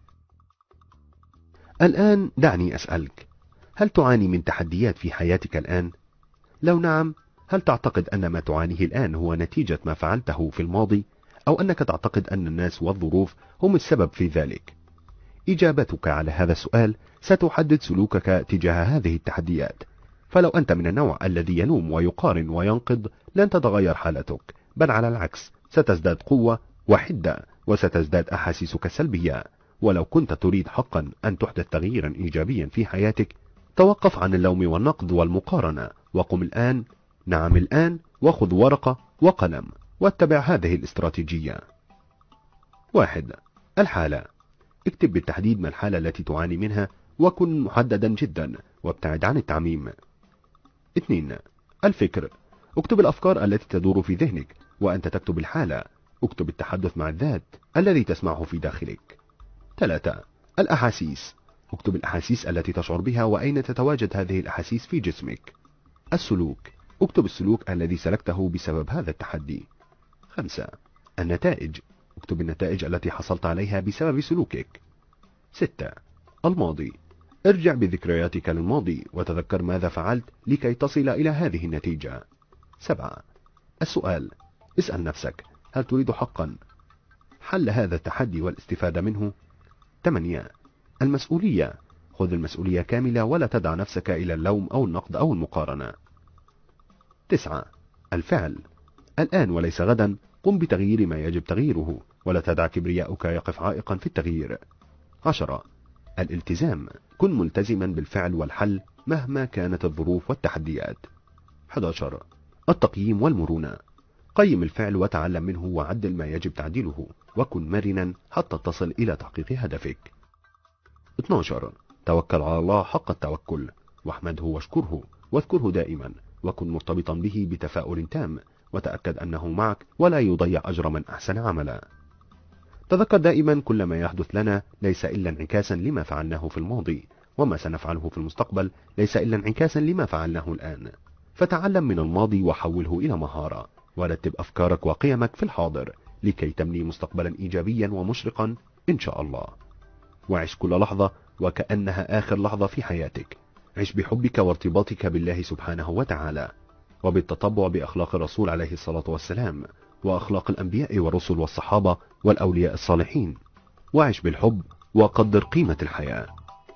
الآن دعني أسألك: هل تعاني من تحديات في حياتك الآن؟ لو نعم، هل تعتقد أن ما تعانيه الآن هو نتيجة ما فعلته في الماضي، أو أنك تعتقد أن الناس والظروف هم السبب في ذلك؟ إجابتك على هذا السؤال ستحدد سلوكك تجاه هذه التحديات. فلو أنت من النوع الذي يلوم ويقارن وينقد، لن تتغير حالتك، بل على العكس ستزداد قوة وحدة، وستزداد أحاسيسك سلبية. ولو كنت تريد حقا أن تحدث تغييرا إيجابيا في حياتك، توقف عن اللوم والنقد والمقارنة، وقم الآن، نعم الآن، وخذ ورقة وقلم واتبع هذه الاستراتيجية. واحد. الحالة. اكتب بالتحديد ما الحالة التي تعاني منها، وكن محددا جدا وابتعد عن التعميم. اثنين. الفكر. اكتب الأفكار التي تدور في ذهنك، وأنت تكتب الحالة. اكتب التحدث مع الذات الذي تسمعه في داخلك. ثلاثة. الأحاسيس. اكتب الأحاسيس التي تشعر بها وأين تتواجد هذه الأحاسيس في جسمك. السلوك. اكتب السلوك الذي سلكته بسبب هذا التحدي. خمسة. النتائج. اكتب النتائج التي حصلت عليها بسبب سلوكك. ستة. الماضي. ارجع بذكرياتك للماضي وتذكر ماذا فعلت لكي تصل إلى هذه النتيجة. سبعة. السؤال. اسأل نفسك: هل تريد حقا حل هذا التحدي والاستفادة منه؟ ثمانية. المسؤولية. خذ المسؤولية كاملة ولا تدع نفسك إلى اللوم أو النقد أو المقارنة. تسعة. الفعل. الآن وليس غدا، قم بتغيير ما يجب تغييره، ولا تدع كبرياؤك يقف عائقا في التغيير. عشرة. الالتزام. كن ملتزما بالفعل والحل مهما كانت الظروف والتحديات. أحد عشر. التقييم والمرونة. قيم الفعل وتعلم منه وعدل ما يجب تعديله، وكن مرنا حتى تصل إلى تحقيق هدفك. اثني عشر. توكل على الله حق التوكل، واحمده واشكره، واذكره دائما، وكن مرتبطا به بتفاؤل تام، وتأكد أنه معك ولا يضيع أجر من أحسن عملا. تذكر دائما كل ما يحدث لنا ليس إلا انعكاسا لما فعلناه في الماضي، وما سنفعله في المستقبل ليس إلا انعكاسا لما فعلناه الآن. فتعلم من الماضي وحوله إلى مهارة، ورتب أفكارك وقيمك في الحاضر لكي تبني مستقبلا إيجابيا ومشرقا إن شاء الله. وعش كل لحظة وكأنها آخر لحظة في حياتك. عش بحبك وارتباطك بالله سبحانه وتعالى، وبالتطبع بأخلاق الرسول عليه الصلاة والسلام، وأخلاق الأنبياء والرسل والصحابة والأولياء الصالحين. وعش بالحب وقدر قيمة الحياة.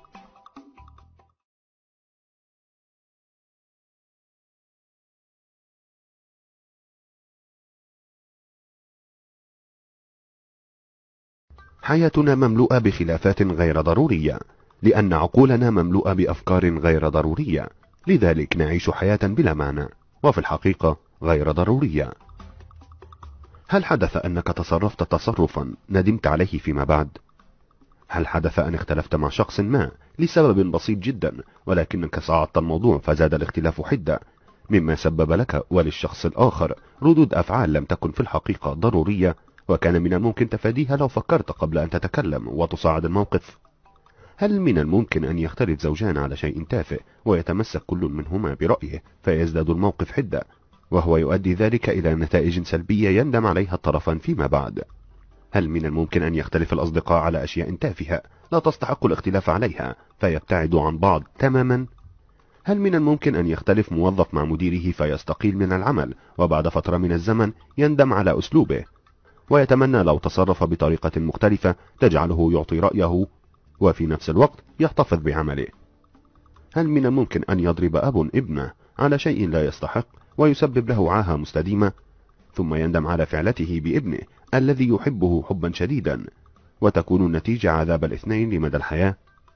حياتنا مملوءة بخلافات غير ضرورية، لأن عقولنا مملوءة بأفكار غير ضرورية، لذلك نعيش حياة بلا معنى وفي الحقيقة غير ضرورية. هل حدث أنك تصرفت تصرفا ندمت عليه فيما بعد؟ هل حدث أن اختلفت مع شخص ما لسبب بسيط جدا، ولكنك صعدت الموضوع فزاد الاختلاف حدة، مما سبب لك وللشخص الآخر ردود أفعال لم تكن في الحقيقة ضرورية، وكان من الممكن تفاديها لو فكرت قبل أن تتكلم وتصاعد الموقف؟ هل من الممكن أن يختلف زوجان على شيء تافه ويتمسك كل منهما برأيه فيزداد الموقف حدة، وهو يؤدي ذلك إلى نتائج سلبية يندم عليها الطرفان فيما بعد؟ هل من الممكن أن يختلف الأصدقاء على أشياء تافهة لا تستحق الاختلاف عليها فيبتعدوا عن بعض تماما؟ هل من الممكن أن يختلف موظف مع مديره فيستقيل من العمل وبعد فترة من الزمن يندم على أسلوبه ويتمنى لو تصرف بطريقة مختلفة تجعله يعطي رأيه وفي نفس الوقت يحتفظ بعمله. هل من الممكن أن يضرب أب ابنه على شيء لا يستحق ويسبب له عاهة مستديمة، ثم يندم على فعلته بابنه الذي يحبه حبا شديدا، وتكون النتيجة عذاب الاثنين لمدى الحياة؟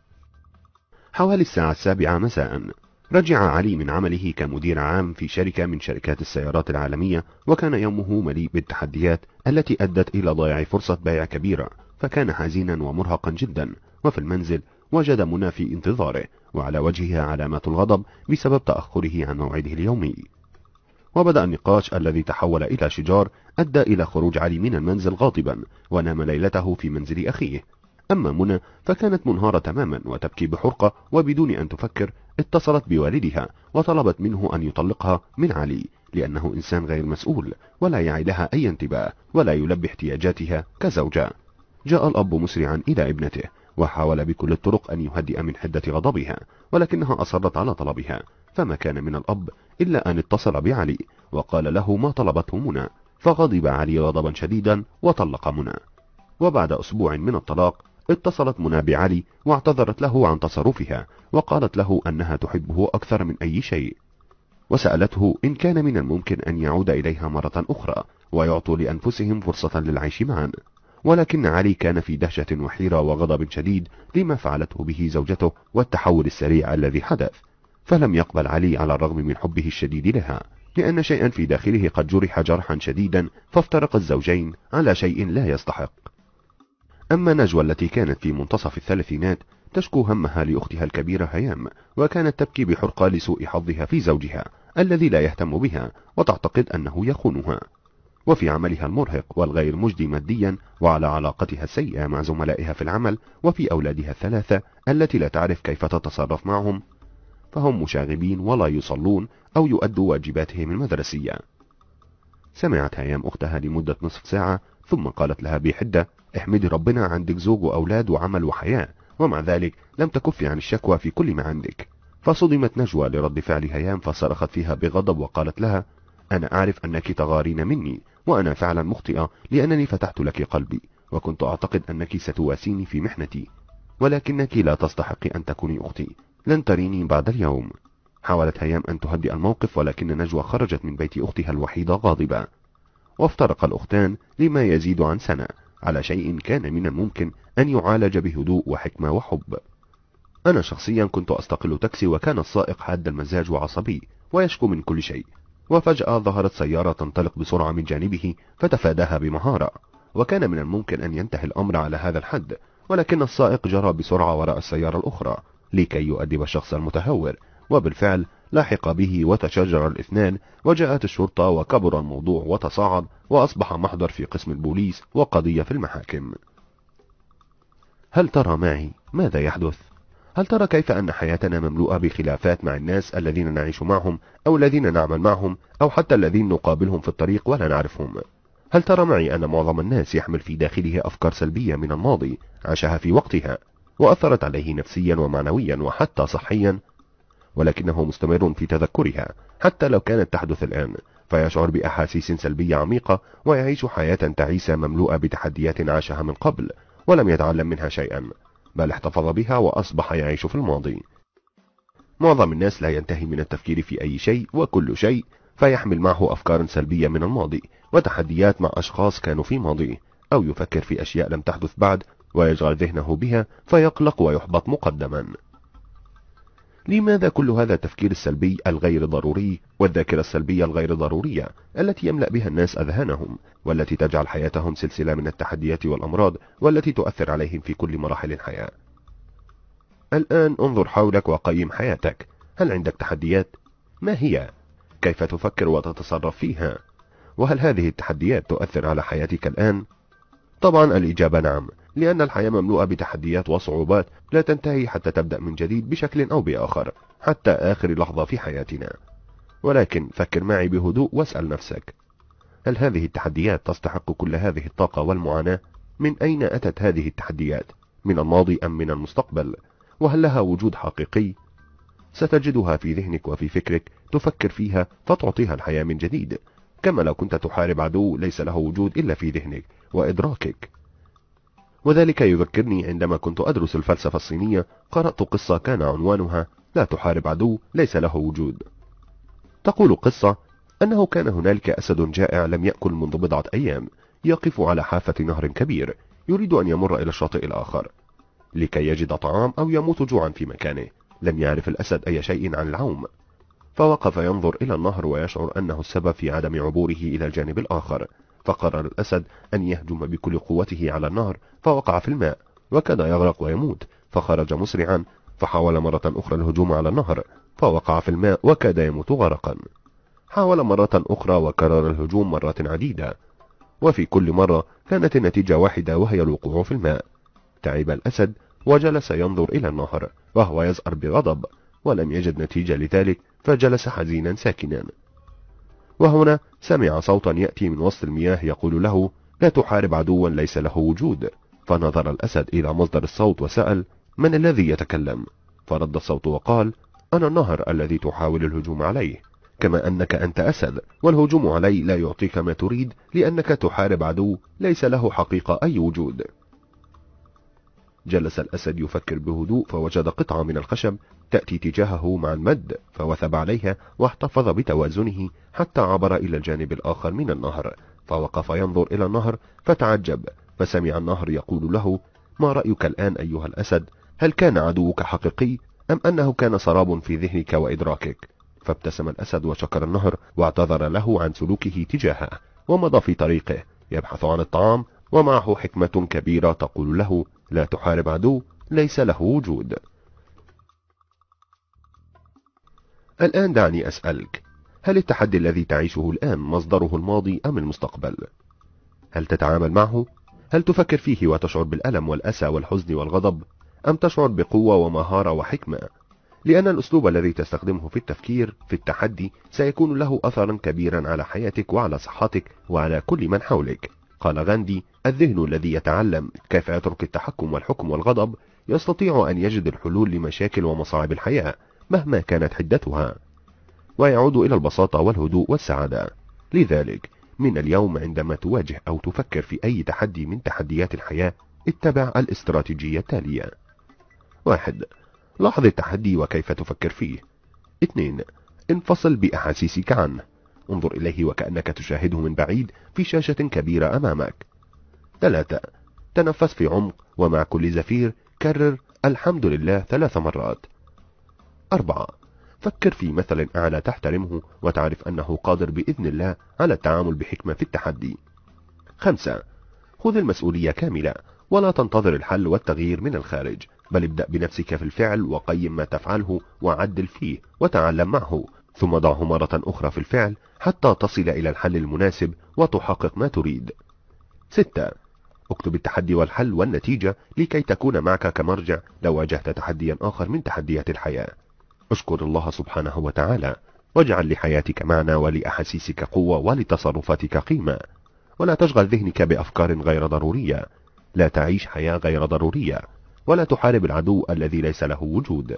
حوالي الساعة السابعة مساء رجع علي من عمله كمدير عام في شركة من شركات السيارات العالمية، وكان يومه مليء بالتحديات التي أدت إلى ضياع فرصة بيع كبيرة، فكان حزينا ومرهقا جدا. وفي المنزل وجد منى في انتظاره، وعلى وجهها علامات الغضب بسبب تأخره عن موعده اليومي. وبدأ النقاش الذي تحول إلى شجار أدى إلى خروج علي من المنزل غاضبا، ونام ليلته في منزل أخيه. أما منى فكانت منهارة تماما وتبكي بحرقة، وبدون أن تفكر اتصلت بوالدها وطلبت منه أن يطلقها من علي، لأنه إنسان غير مسؤول ولا يعي لها أي انتباه ولا يلبي احتياجاتها كزوجة. جاء الأب مسرعا إلى ابنته وحاول بكل الطرق أن يهدئ من حدة غضبها، ولكنها أصرت على طلبها، فما كان من الأب إلا أن اتصل بعلي وقال له ما طلبته منى، فغضب علي غضبا شديدا وطلق منى. وبعد أسبوع من الطلاق اتصلت منى بعلي واعتذرت له عن تصرفها، وقالت له أنها تحبه أكثر من أي شيء، وسألته إن كان من الممكن أن يعود إليها مرة أخرى ويعطوا لأنفسهم فرصة للعيش معا. ولكن علي كان في دهشة وحيرة وغضب شديد لما فعلته به زوجته والتحول السريع الذي حدث، فلم يقبل علي على الرغم من حبه الشديد لها، لأن شيئا في داخله قد جرح جرحا شديدا، فافترق الزوجين على شيء لا يستحق. أما نجوى التي كانت في منتصف الثلاثينات تشكو همها لأختها الكبيرة هيام، وكانت تبكي بحرقة لسوء حظها في زوجها الذي لا يهتم بها وتعتقد أنه يخونها، وفي عملها المرهق والغير مجدي ماديا، وعلى علاقتها السيئة مع زملائها في العمل، وفي أولادها الثلاثة التي لا تعرف كيف تتصرف معهم، فهم مشاغبين ولا يصلون أو يؤدوا واجباتهم المدرسية. سمعت هيام أختها لمدة نصف ساعة ثم قالت لها بحدة: احمدي ربنا عندك زوج وأولاد وعمل وحياة، ومع ذلك لم تكفي عن الشكوى في كل ما عندك. فصدمت نجوى لرد فعل هيام فصرخت فيها بغضب وقالت لها: أنا أعرف أنك تغارين مني، وأنا فعلا مخطئة لأنني فتحت لك قلبي، وكنت أعتقد أنك ستواسيني في محنتي، ولكنك لا تستحقي أن تكوني أختي، لن تريني بعد اليوم. حاولت هيام أن تهدئ الموقف، ولكن نجوى خرجت من بيت أختها الوحيدة غاضبة. وافترق الأختان لما يزيد عن سنة على شيء كان من الممكن أن يعالج بهدوء وحكمة وحب. أنا شخصيا كنت أستقل تاكسي، وكان السائق حاد المزاج وعصبي ويشكو من كل شيء، وفجأة ظهرت سيارة تنطلق بسرعة من جانبه فتفاداها بمهارة، وكان من الممكن أن ينتهي الأمر على هذا الحد، ولكن السائق جرى بسرعة وراء السيارة الأخرى لكي يؤدب الشخص المتهور، وبالفعل لاحق به وتشاجر الاثنان، وجاءت الشرطة وكبر الموضوع وتصاعد وأصبح محضر في قسم البوليس وقضية في المحاكم. هل ترى معي ماذا يحدث؟ هل ترى كيف أن حياتنا مملوءة بخلافات مع الناس الذين نعيش معهم أو الذين نعمل معهم أو حتى الذين نقابلهم في الطريق ولا نعرفهم؟ هل ترى معي أن معظم الناس يحمل في داخله أفكار سلبية من الماضي عاشها في وقتها وأثرت عليه نفسيا ومعنويا وحتى صحيا، ولكنه مستمر في تذكرها حتى لو كانت تحدث الآن، فيشعر بأحاسيس سلبية عميقة ويعيش حياة تعيسة مملوءة بتحديات عاشها من قبل ولم يتعلم منها شيئا، بل احتفظ بها وأصبح يعيش في الماضي. معظم الناس لا ينتهي من التفكير في أي شيء وكل شيء، فيحمل معه أفكار سلبية من الماضي وتحديات مع أشخاص كانوا في ماضيه، أو يفكر في أشياء لم تحدث بعد ويشغل ذهنه بها فيقلق ويحبط مقدما. لماذا كل هذا التفكير السلبي الغير ضروري والذاكرة السلبية الغير ضرورية التي يملأ بها الناس أذهانهم، والتي تجعل حياتهم سلسلة من التحديات والأمراض والتي تؤثر عليهم في كل مراحل الحياة؟ الآن انظر حولك وقيم حياتك. هل عندك تحديات؟ ما هي؟ كيف تفكر وتتصرف فيها؟ وهل هذه التحديات تؤثر على حياتك الآن؟ طبعا الإجابة نعم، لأن الحياة مملوءة بتحديات وصعوبات لا تنتهي حتى تبدأ من جديد بشكل أو بآخر حتى آخر لحظة في حياتنا. ولكن فكر معي بهدوء واسأل نفسك: هل هذه التحديات تستحق كل هذه الطاقة والمعاناة؟ من أين أتت هذه التحديات؟ من الماضي أم من المستقبل؟ وهل لها وجود حقيقي؟ ستجدها في ذهنك وفي فكرك، تفكر فيها فتعطيها الحياة من جديد، كما لو كنت تحارب عدو ليس له وجود إلا في ذهنك وإدراكك. وذلك يذكرني عندما كنت أدرس الفلسفة الصينية قرأت قصة كان عنوانها لا تحارب عدو ليس له وجود. تقول القصة أنه كان هنالك أسد جائع لم يأكل منذ بضعة أيام، يقف على حافة نهر كبير يريد أن يمر إلى الشاطئ الآخر لكي يجد طعام أو يموت جوعا في مكانه. لم يعرف الأسد أي شيء عن العوم، فوقف ينظر إلى النهر ويشعر أنه السبب في عدم عبوره إلى الجانب الآخر. فقرر الأسد أن يهجم بكل قوته على النهر، فوقع في الماء وكاد يغرق ويموت، فخرج مسرعا فحاول مرة أخرى الهجوم على النهر، فوقع في الماء وكاد يموت غرقا. حاول مرة أخرى وكرر الهجوم مرات عديدة، وفي كل مرة كانت النتيجة واحدة وهي الوقوع في الماء. تعب الأسد وجلس ينظر إلى النهر وهو يزأر بغضب، ولم يجد نتيجة لذلك فجلس حزينا ساكنا. وهنا سمع صوتا يأتي من وسط المياه يقول له لا تحارب عدوا ليس له وجود. فنظر الأسد إلى مصدر الصوت وسأل من الذي يتكلم؟ فرد الصوت وقال أنا النهر الذي تحاول الهجوم عليه، كما أنك أنت أسد والهجوم علي لا يعطيك ما تريد لأنك تحارب عدو ليس له حقيقة أي وجود. جلس الأسد يفكر بهدوء فوجد قطعة من الخشب تأتي تجاهه مع المد، فوثب عليها واحتفظ بتوازنه حتى عبر إلى الجانب الآخر من النهر، فوقف ينظر إلى النهر فتعجب، فسمع النهر يقول له ما رأيك الآن أيها الأسد؟ هل كان عدوك حقيقي أم أنه كان سراب في ذهنك وإدراكك؟ فابتسم الأسد وشكر النهر واعتذر له عن سلوكه تجاهه، ومضى في طريقه يبحث عن الطعام، ومعه حكمة كبيرة تقول له لا تحارب عدو ليس له وجود. الآن دعني أسألك، هل التحدي الذي تعيشه الآن مصدره الماضي أم المستقبل؟ هل تتعامل معه؟ هل تفكر فيه وتشعر بالألم والأسى والحزن والغضب، أم تشعر بقوة ومهارة وحكمة؟ لأن الأسلوب الذي تستخدمه في التفكير في التحدي سيكون له أثرا كبيرا على حياتك وعلى صحتك وعلى كل من حولك. قال غاندي الذهن الذي يتعلم كيف يترك التحكم والحكم والغضب يستطيع أن يجد الحلول لمشاكل ومصاعب الحياة مهما كانت حدتها، ويعود إلى البساطة والهدوء والسعادة. لذلك من اليوم عندما تواجه أو تفكر في أي تحدي من تحديات الحياة اتبع الاستراتيجية التالية: واحد. لاحظ التحدي وكيف تفكر فيه. اثنين. انفصل بأحاسيسك عنه، انظر إليه وكأنك تشاهده من بعيد في شاشة كبيرة أمامك. ثلاثة. تنفس في عمق ومع كل زفير كرر الحمد لله ثلاث مرات. أربعة. فكر في مثل أعلى تحترمه وتعرف أنه قادر بإذن الله على التعامل بحكمة في التحدي. خمسة. خذ المسؤولية كاملة ولا تنتظر الحل والتغيير من الخارج، بل ابدأ بنفسك في الفعل وقيم ما تفعله وعدل فيه وتعلم معه، ثم ضعه مرة أخرى في الفعل حتى تصل إلى الحل المناسب وتحقق ما تريد. ستة. اكتب التحدي والحل والنتيجة لكي تكون معك كمرجع لو واجهت تحديا آخر من تحديات الحياة. اشكر الله سبحانه وتعالى، واجعل لحياتك معنى ولأحاسيسك قوة ولتصرفاتك قيمة، ولا تشغل ذهنك بأفكار غير ضرورية. لا تعيش حياة غير ضرورية، ولا تحارب العدو الذي ليس له وجود.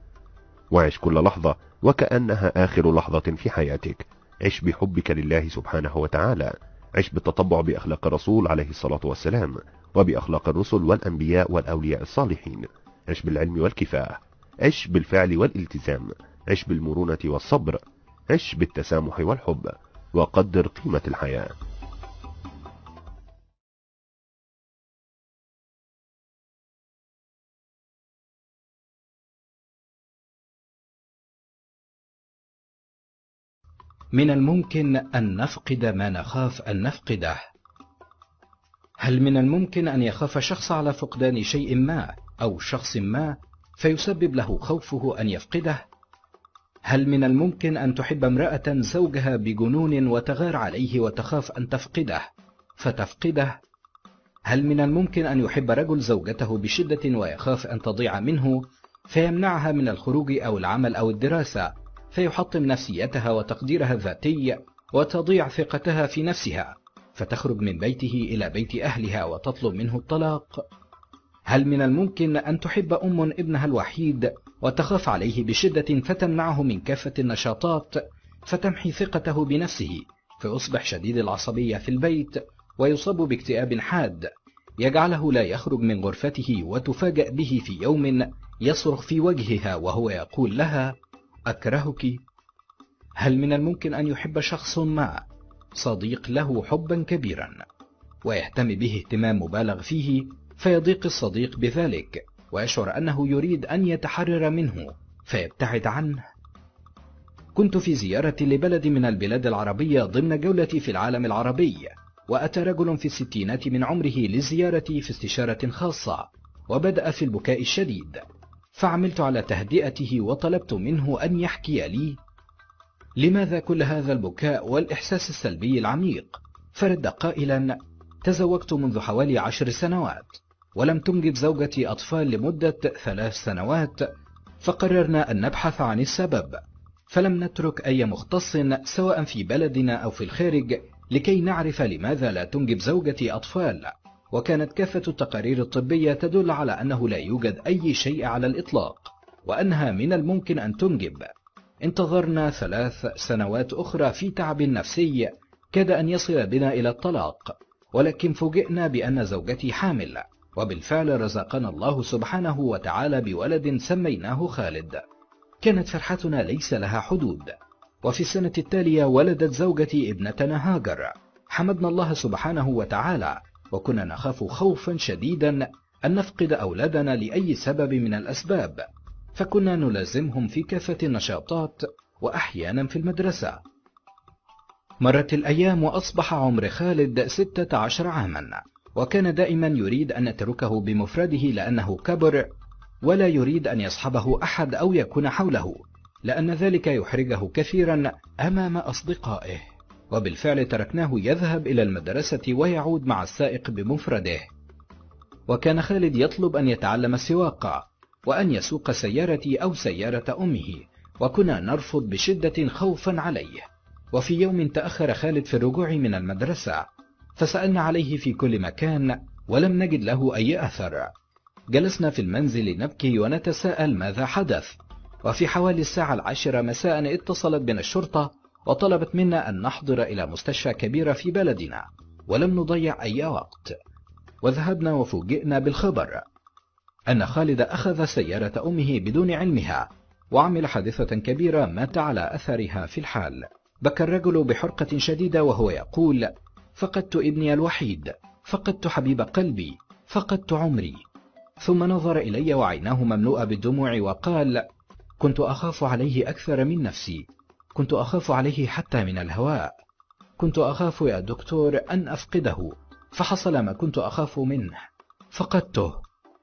وعش كل لحظة وكأنها آخر لحظة في حياتك. عش بحبك لله سبحانه وتعالى، عش بالتطبع بأخلاق الرسول عليه الصلاة والسلام وبأخلاق الرسل والأنبياء والأولياء الصالحين. عش بالعلم والكفاح، عش بالفعل والالتزام، عش بالمرونة والصبر، عش بالتسامح والحب، وقدر قيمة الحياة. من الممكن أن نفقد ما نخاف أن نفقده. هل من الممكن أن يخاف شخص على فقدان شيء ما أو شخص ما فيسبب له خوفه أن يفقده؟ هل من الممكن أن تحب امرأة زوجها بجنون وتغار عليه وتخاف أن تفقده فتفقده؟ هل من الممكن أن يحب رجل زوجته بشدة ويخاف أن تضيع منه فيمنعها من الخروج أو العمل أو الدراسة، فيحطم نفسيتها وتقديرها الذاتي وتضيع ثقتها في نفسها فتخرج من بيته إلى بيت أهلها وتطلب منه الطلاق؟ هل من الممكن أن تحب أم ابنها الوحيد وتخاف عليه بشدة فتمنعه من كافة النشاطات فتمحي ثقته بنفسه فيصبح شديد العصبية في البيت ويصاب باكتئاب حاد يجعله لا يخرج من غرفته، وتفاجأ به في يوم يصرخ في وجهها وهو يقول لها: أكرهك. هل من الممكن أن يحب شخص ما صديق له حبا كبيرا ويهتم به اهتمام مبالغ فيه، فيضيق الصديق بذلك ويشعر أنه يريد أن يتحرر منه فيبتعد عنه؟ كنت في زيارة لبلد من البلاد العربية ضمن جولتي في العالم العربي، وأتى رجل في الستينات من عمره لزيارتي في استشارة خاصة، وبدأ في البكاء الشديد، فعملت على تهدئته وطلبت منه أن يحكي لي لماذا كل هذا البكاء والإحساس السلبي العميق. فرد قائلا: تزوجت منذ حوالي عشر سنوات، ولم تنجب زوجتي أطفال لمدة ثلاث سنوات، فقررنا أن نبحث عن السبب، فلم نترك أي مختص سواء في بلدنا أو في الخارج لكي نعرف لماذا لا تنجب زوجتي أطفال، وكانت كافة التقارير الطبية تدل على أنه لا يوجد أي شيء على الإطلاق، وأنها من الممكن أن تنجب. انتظرنا ثلاث سنوات أخرى في تعب نفسي كاد أن يصل بنا إلى الطلاق، ولكن فوجئنا بأن زوجتي حامل، وبالفعل رزقنا الله سبحانه وتعالى بولد سميناه خالد. كانت فرحتنا ليس لها حدود، وفي السنة التالية ولدت زوجتي ابنتنا هاجر. حمدنا الله سبحانه وتعالى، وكنا نخاف خوفا شديدا أن نفقد أولادنا لأي سبب من الأسباب، فكنا نلازمهم في كافة النشاطات وأحيانا في المدرسة. مرت الأيام وأصبح عمر خالد ستة عشر عاما، وكان دائما يريد أن نتركه بمفرده لأنه كبر، ولا يريد أن يصحبه أحد أو يكون حوله، لأن ذلك يحرجه كثيرا أمام أصدقائه. وبالفعل تركناه يذهب إلى المدرسة ويعود مع السائق بمفرده. وكان خالد يطلب أن يتعلم السواقة وأن يسوق سيارتي أو سيارة أمه، وكنا نرفض بشدة خوفا عليه. وفي يوم تأخر خالد في الرجوع من المدرسة، فسألنا عليه في كل مكان ولم نجد له أي أثر. جلسنا في المنزل نبكي ونتساءل ماذا حدث، وفي حوالي الساعة العاشرة مساء اتصلت بنا الشرطة وطلبت منا أن نحضر إلى مستشفى كبيرة في بلدنا، ولم نضيع أي وقت، وذهبنا وفوجئنا بالخبر أن خالد أخذ سيارة أمه بدون علمها وعمل حادثة كبيرة مات على أثرها في الحال. بكى الرجل بحرقة شديدة وهو يقول: فقدت ابني الوحيد، فقدت حبيب قلبي، فقدت عمري. ثم نظر إلي وعيناه مملوءة بالدموع وقال: كنت أخاف عليه أكثر من نفسي، كنت أخاف عليه حتى من الهواء، كنت أخاف يا دكتور أن أفقده، فحصل ما كنت أخاف منه، فقدته.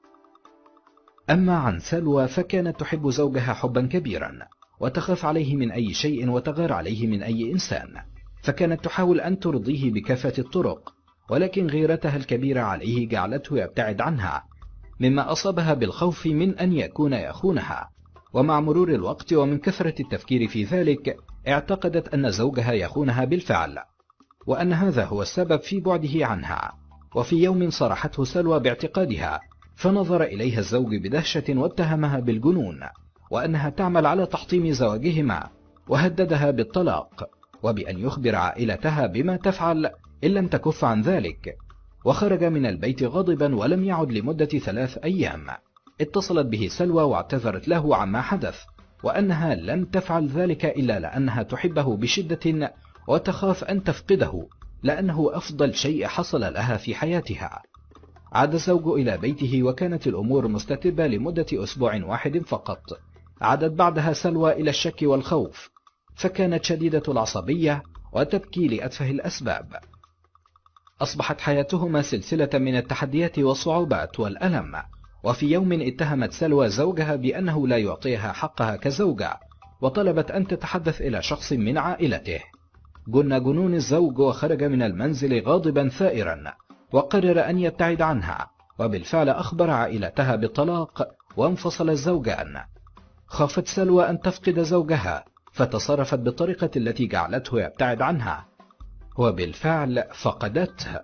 أما عن سلوى فكانت تحب زوجها حبا كبيرا، وتخاف عليه من أي شيء وتغار عليه من أي إنسان، فكانت تحاول أن ترضيه بكافة الطرق، ولكن غيرتها الكبيرة عليه جعلته يبتعد عنها، مما أصابها بالخوف من أن يكون يخونها. ومع مرور الوقت ومن كثرة التفكير في ذلك اعتقدت أن زوجها يخونها بالفعل، وأن هذا هو السبب في بعده عنها. وفي يوم صرحته سلوى باعتقادها، فنظر إليها الزوج بدهشة واتهمها بالجنون، وأنها تعمل على تحطيم زواجهما، وهددها بالطلاق وبأن يخبر عائلتها بما تفعل إن لم تكف عن ذلك. وخرج من البيت غاضبا ولم يعد لمدة ثلاث أيام. اتصلت به سلوى واعتذرت له عما حدث، وأنها لم تفعل ذلك إلا لأنها تحبه بشدة وتخاف أن تفقده، لأنه أفضل شيء حصل لها في حياتها. عاد الزوج إلى بيته وكانت الأمور مستتبة لمدة أسبوع واحد فقط. عادت بعدها سلوى إلى الشك والخوف، فكانت شديدة العصبية وتبكي لأتفه الأسباب. أصبحت حياتهما سلسلة من التحديات والصعوبات والألم. وفي يوم اتهمت سلوى زوجها بأنه لا يعطيها حقها كزوجة، وطلبت أن تتحدث إلى شخص من عائلته. جن جنون الزوج وخرج من المنزل غاضبا ثائرا، وقرر أن يبتعد عنها، وبالفعل أخبر عائلتها بالطلاق وانفصل الزوجان. خافت سلوى أن تفقد زوجها، فتصرفت بالطريقة التي جعلته يبتعد عنها، وبالفعل فقدته.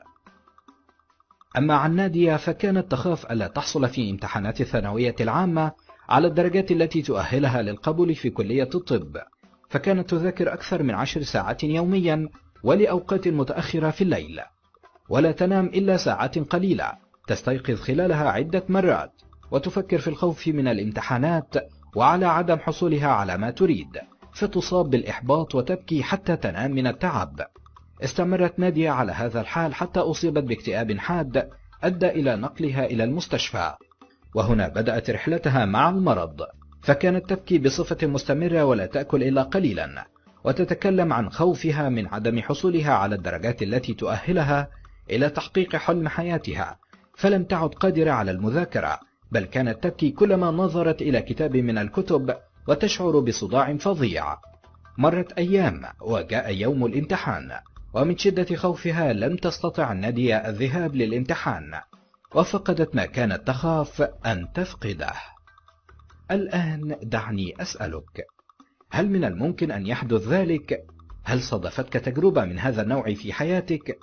أما عن نادية فكانت تخاف ألا تحصل في امتحانات الثانوية العامة على الدرجات التي تؤهلها للقبول في كلية الطب، فكانت تذاكر أكثر من عشر ساعات يوميا ولأوقات متأخرة في الليل، ولا تنام إلا ساعات قليلة، تستيقظ خلالها عدة مرات وتفكر في الخوف من الامتحانات وعلى عدم حصولها على ما تريد، فتصاب بالإحباط وتبكي حتى تنام من التعب. استمرت نادية على هذا الحال حتى أصيبت باكتئاب حاد أدى إلى نقلها إلى المستشفى، وهنا بدأت رحلتها مع المرض، فكانت تبكي بصفة مستمرة ولا تأكل إلا قليلا، وتتكلم عن خوفها من عدم حصولها على الدرجات التي تؤهلها إلى تحقيق حلم حياتها، فلم تعد قادرة على المذاكرة، بل كانت تبكي كلما نظرت إلى كتاب من الكتب وتشعر بصداع فظيع. مرت أيام وجاء يوم الامتحان، ومن شدة خوفها لم تستطع نادية الذهاب للامتحان، وفقدت ما كانت تخاف أن تفقده. الآن دعني أسألك، هل من الممكن أن يحدث ذلك؟ هل صادفتك تجربة من هذا النوع في حياتك؟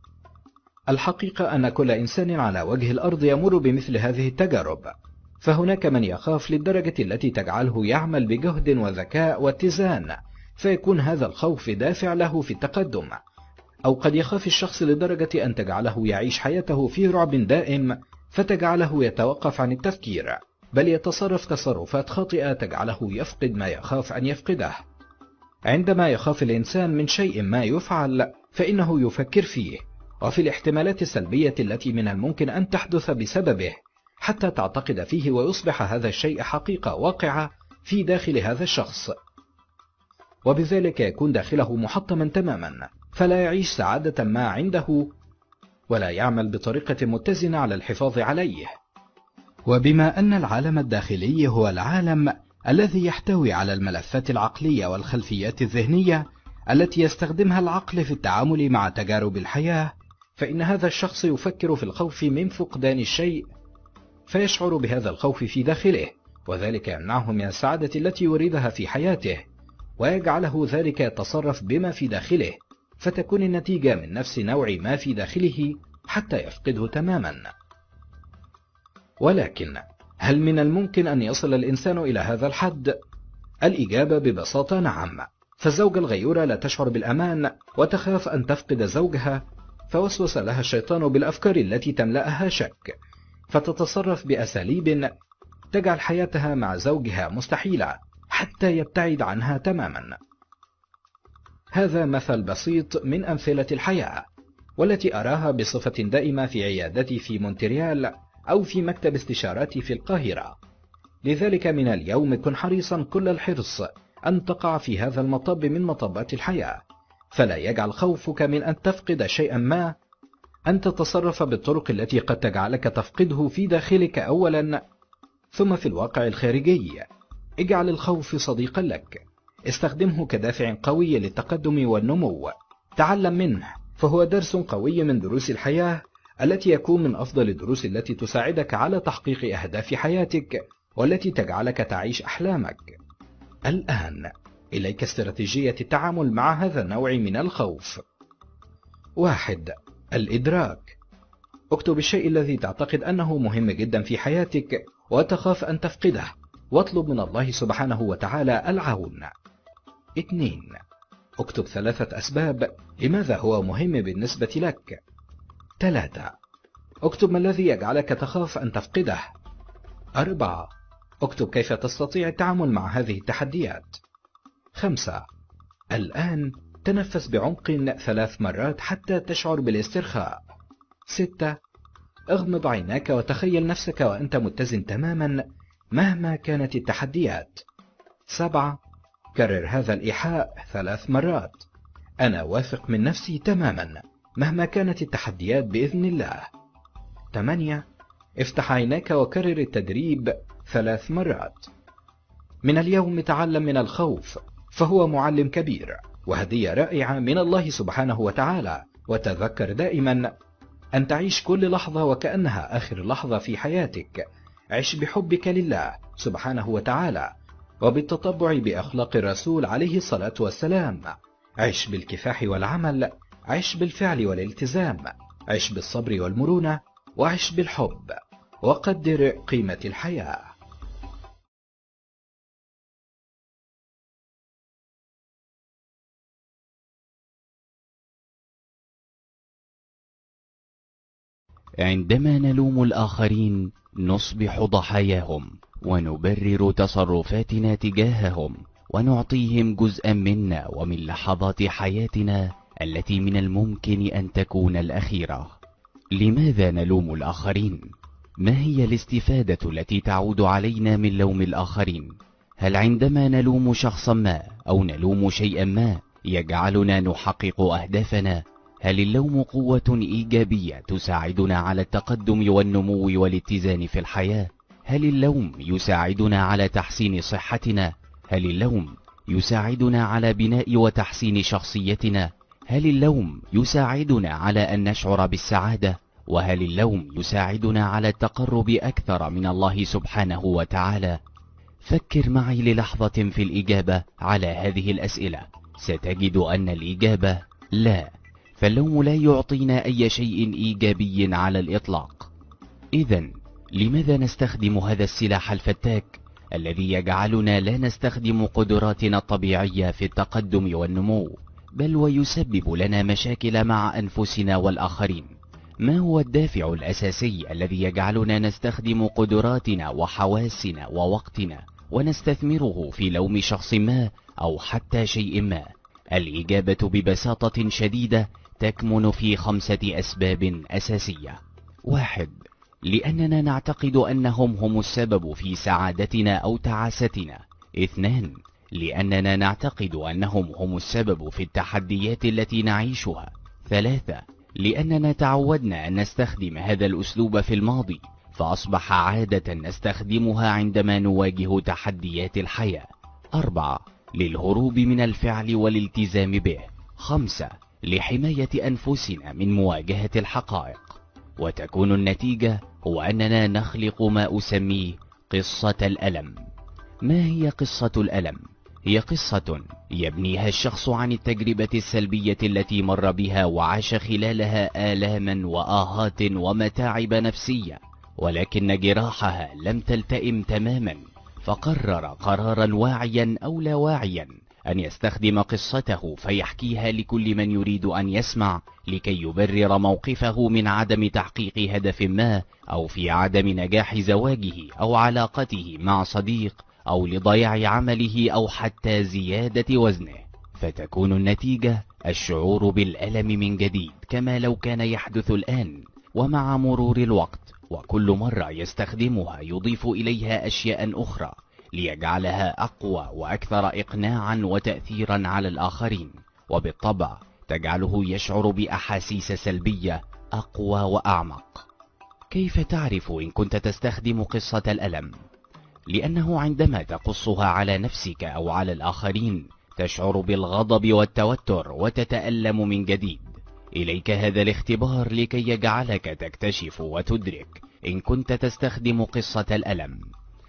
الحقيقة أن كل إنسان على وجه الأرض يمر بمثل هذه التجارب، فهناك من يخاف للدرجة التي تجعله يعمل بجهد وذكاء واتزان، فيكون هذا الخوف دافع له في التقدم، أو قد يخاف الشخص لدرجة أن تجعله يعيش حياته في رعب دائم فتجعله يتوقف عن التفكير، بل يتصرف تصرفات خاطئة تجعله يفقد ما يخاف أن يفقده. عندما يخاف الإنسان من شيء ما يفعل فإنه يفكر فيه وفي الاحتمالات السلبية التي من الممكن أن تحدث بسببه حتى تعتقد فيه ويصبح هذا الشيء حقيقة واقعة في داخل هذا الشخص، وبذلك يكون داخله محطما تماما، فلا يعيش سعادة ما عنده ولا يعمل بطريقة متزنة على الحفاظ عليه. وبما أن العالم الداخلي هو العالم الذي يحتوي على الملفات العقلية والخلفيات الذهنية التي يستخدمها العقل في التعامل مع تجارب الحياة، فإن هذا الشخص يفكر في الخوف من فقدان الشيء، فيشعر بهذا الخوف في داخله، وذلك يمنعه من السعادة التي يريدها في حياته، ويجعله ذلك يتصرف بما في داخله، فتكون النتيجة من نفس نوع ما في داخله حتى يفقده تماما. ولكن هل من الممكن أن يصل الإنسان إلى هذا الحد؟ الإجابة ببساطة نعم، فالزوجة الغيورة لا تشعر بالأمان وتخاف أن تفقد زوجها، فوسوس لها الشيطان بالأفكار التي تملأها شك، فتتصرف بأساليب تجعل حياتها مع زوجها مستحيلة حتى يبتعد عنها تماما. هذا مثل بسيط من أمثلة الحياة، والتي أراها بصفة دائمة في عيادتي في مونتريال أو في مكتب استشاراتي في القاهرة. لذلك من اليوم كن حريصا كل الحرص أن تقع في هذا المطب من مطبات الحياة، فلا يجعل خوفك من أن تفقد شيئا ما أن تتصرف بالطرق التي قد تجعلك تفقده في داخلك أولا ثم في الواقع الخارجي. اجعل الخوف صديقا لك، استخدمه كدافع قوي للتقدم والنمو، تعلم منه، فهو درس قوي من دروس الحياة التي يكون من أفضل الدروس التي تساعدك على تحقيق أهداف حياتك والتي تجعلك تعيش أحلامك. الآن إليك استراتيجية التعامل مع هذا النوع من الخوف. واحد. الإدراك. اكتب الشيء الذي تعتقد أنه مهم جدا في حياتك وتخاف أن تفقده، واطلب من الله سبحانه وتعالى العون. اثنين. اكتب ثلاثة أسباب لماذا هو مهم بالنسبة لك. ثلاثة. اكتب ما الذي يجعلك تخاف أن تفقده. أربعة. اكتب كيف تستطيع التعامل مع هذه التحديات. خمسة. الآن تنفس بعمق ثلاث مرات حتى تشعر بالاسترخاء. ستة. اغمض عيناك وتخيل نفسك وأنت متزن تماما مهما كانت التحديات. سبعة. كرر هذا الإيحاء ثلاث مرات: أنا واثق من نفسي تماما مهما كانت التحديات بإذن الله. ثمانية. افتح عيناك وكرر التدريب ثلاث مرات. من اليوم تعلم من الخوف، فهو معلم كبير وهدية رائعة من الله سبحانه وتعالى، وتذكر دائما أن تعيش كل لحظة وكأنها آخر لحظة في حياتك. عش بحبك لله سبحانه وتعالى وبالتطبع بأخلاق الرسول عليه الصلاة والسلام. عش بالكفاح والعمل، عش بالفعل والالتزام، عش بالصبر والمرونة، وعش بالحب، وقدر قيمة الحياة. عندما نلوم الآخرين نصبح ضحاياهم، ونبرر تصرفاتنا تجاههم، ونعطيهم جزءا منا ومن لحظات حياتنا التي من الممكن أن تكون الأخيرة. لماذا نلوم الآخرين؟ ما هي الاستفادة التي تعود علينا من لوم الآخرين؟ هل عندما نلوم شخصا ما أو نلوم شيئا ما يجعلنا نحقق أهدافنا؟ هل اللوم قوة إيجابية تساعدنا على التقدم والنمو والاتزان في الحياة؟ هل اللوم يساعدنا على تحسين صحتنا؟ هل اللوم يساعدنا على بناء وتحسين شخصيتنا؟ هل اللوم يساعدنا على أن نشعر بالسعادة؟ وهل اللوم يساعدنا على التقرب أكثر من الله سبحانه وتعالى؟ فكر معي للحظة في الإجابة على هذه الأسئلة، ستجد أن الإجابة لا، فاللوم لا يعطينا أي شيء إيجابي على الإطلاق. إذن لماذا نستخدم هذا السلاح الفتاك الذي يجعلنا لا نستخدم قدراتنا الطبيعية في التقدم والنمو، بل ويسبب لنا مشاكل مع أنفسنا والآخرين؟ ما هو الدافع الأساسي الذي يجعلنا نستخدم قدراتنا وحواسنا ووقتنا ونستثمره في لوم شخص ما أو حتى شيء ما؟ الإجابة ببساطة شديدة تكمن في خمسة أسباب أساسية. واحد، لأننا نعتقد أنهم هم السبب في سعادتنا أو تعاستنا. اثنان، لأننا نعتقد أنهم هم السبب في التحديات التي نعيشها. ثلاثة، لأننا تعودنا أن نستخدم هذا الأسلوب في الماضي، فأصبح عادة نستخدمها عندما نواجه تحديات الحياة. أربعة، للهروب من الفعل والالتزام به. خمسة، لحماية أنفسنا من مواجهة الحقائق. وتكون النتيجة هو أننا نخلق ما أسميه قصة الألم. ما هي قصة الألم؟ هي قصة يبنيها الشخص عن التجربة السلبية التي مر بها وعاش خلالها آلاما وآهات ومتاعب نفسية، ولكن جراحها لم تلتئم تماما، فقرر قرارا واعيا أو لا واعيا أن يستخدم قصته فيحكيها لكل من يريد أن يسمع، لكي يبرر موقفه من عدم تحقيق هدف ما، أو في عدم نجاح زواجه أو علاقته مع صديق، أو لضياع عمله، أو حتى زيادة وزنه. فتكون النتيجة الشعور بالألم من جديد كما لو كان يحدث الآن. ومع مرور الوقت وكل مرة يستخدمها يضيف إليها أشياء أخرى ليجعلها أقوى وأكثر إقناعا وتأثيرا على الآخرين، وبالطبع تجعله يشعر بأحاسيس سلبية أقوى وأعمق. كيف تعرف إن كنت تستخدم قصة الألم؟ لأنه عندما تقصها على نفسك أو على الآخرين تشعر بالغضب والتوتر وتتألم من جديد. إليك هذا الاختبار لكي يجعلك تكتشف وتدرك إن كنت تستخدم قصة الألم.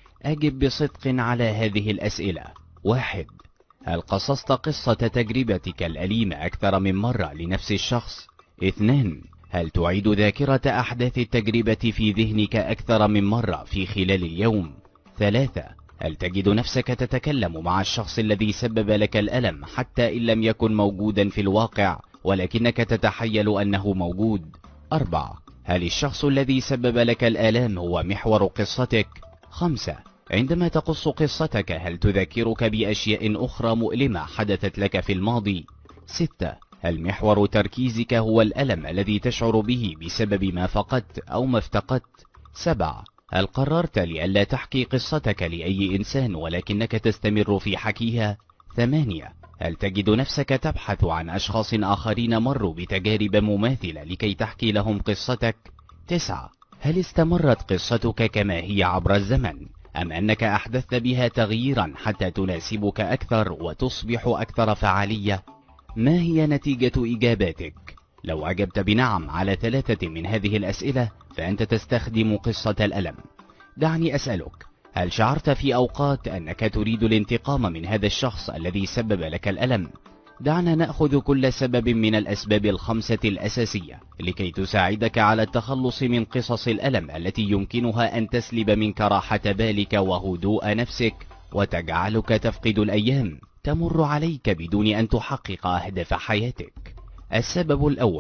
أجب بصدق على هذه الأسئلة. واحد، هل قصصت قصة تجربتك الأليمة أكثر من مرة لنفس الشخص؟ اثنان، هل تعيد ذاكرة أحداث التجربة في ذهنك أكثر من مرة في خلال اليوم؟ ثلاثة، هل تجد نفسك تتكلم مع الشخص الذي سبب لك الألم حتى إن لم يكن موجودا في الواقع، ولكنك تتحيل أنه موجود؟ أربعة، هل الشخص الذي سبب لك الآلام هو محور قصتك؟ خمسة، عندما تقص قصتك هل تذكرك بأشياء أخرى مؤلمة حدثت لك في الماضي؟ ستة، هل محور تركيزك هو الألم الذي تشعر به بسبب ما فقدت أو ما افتقدت؟ سبعة، هل قررت لئلا تحكي قصتك لأي إنسان ولكنك تستمر في حكيها؟ ثمانية، هل تجد نفسك تبحث عن أشخاص آخرين مروا بتجارب مماثلة لكي تحكي لهم قصتك؟ تسعة، هل استمرت قصتك كما هي عبر الزمن، أم أنك أحدثت بها تغييرا حتى تناسبك أكثر وتصبح أكثر فعالية؟ ما هي نتيجة إجاباتك؟ لو أجبت بنعم على ثلاثة من هذه الأسئلة فأنت تستخدم قصة الألم. دعني أسألك، هل شعرت في أوقات أنك تريد الانتقام من هذا الشخص الذي سبب لك الألم؟ دعنا نأخذ كل سبب من الأسباب الخمسة الأساسية لكي تساعدك على التخلص من قصص الألم التي يمكنها أن تسلب منك راحة بالك وهدوء نفسك وتجعلك تفقد الأيام تمر عليك بدون أن تحقق أهداف حياتك. السبب الأول،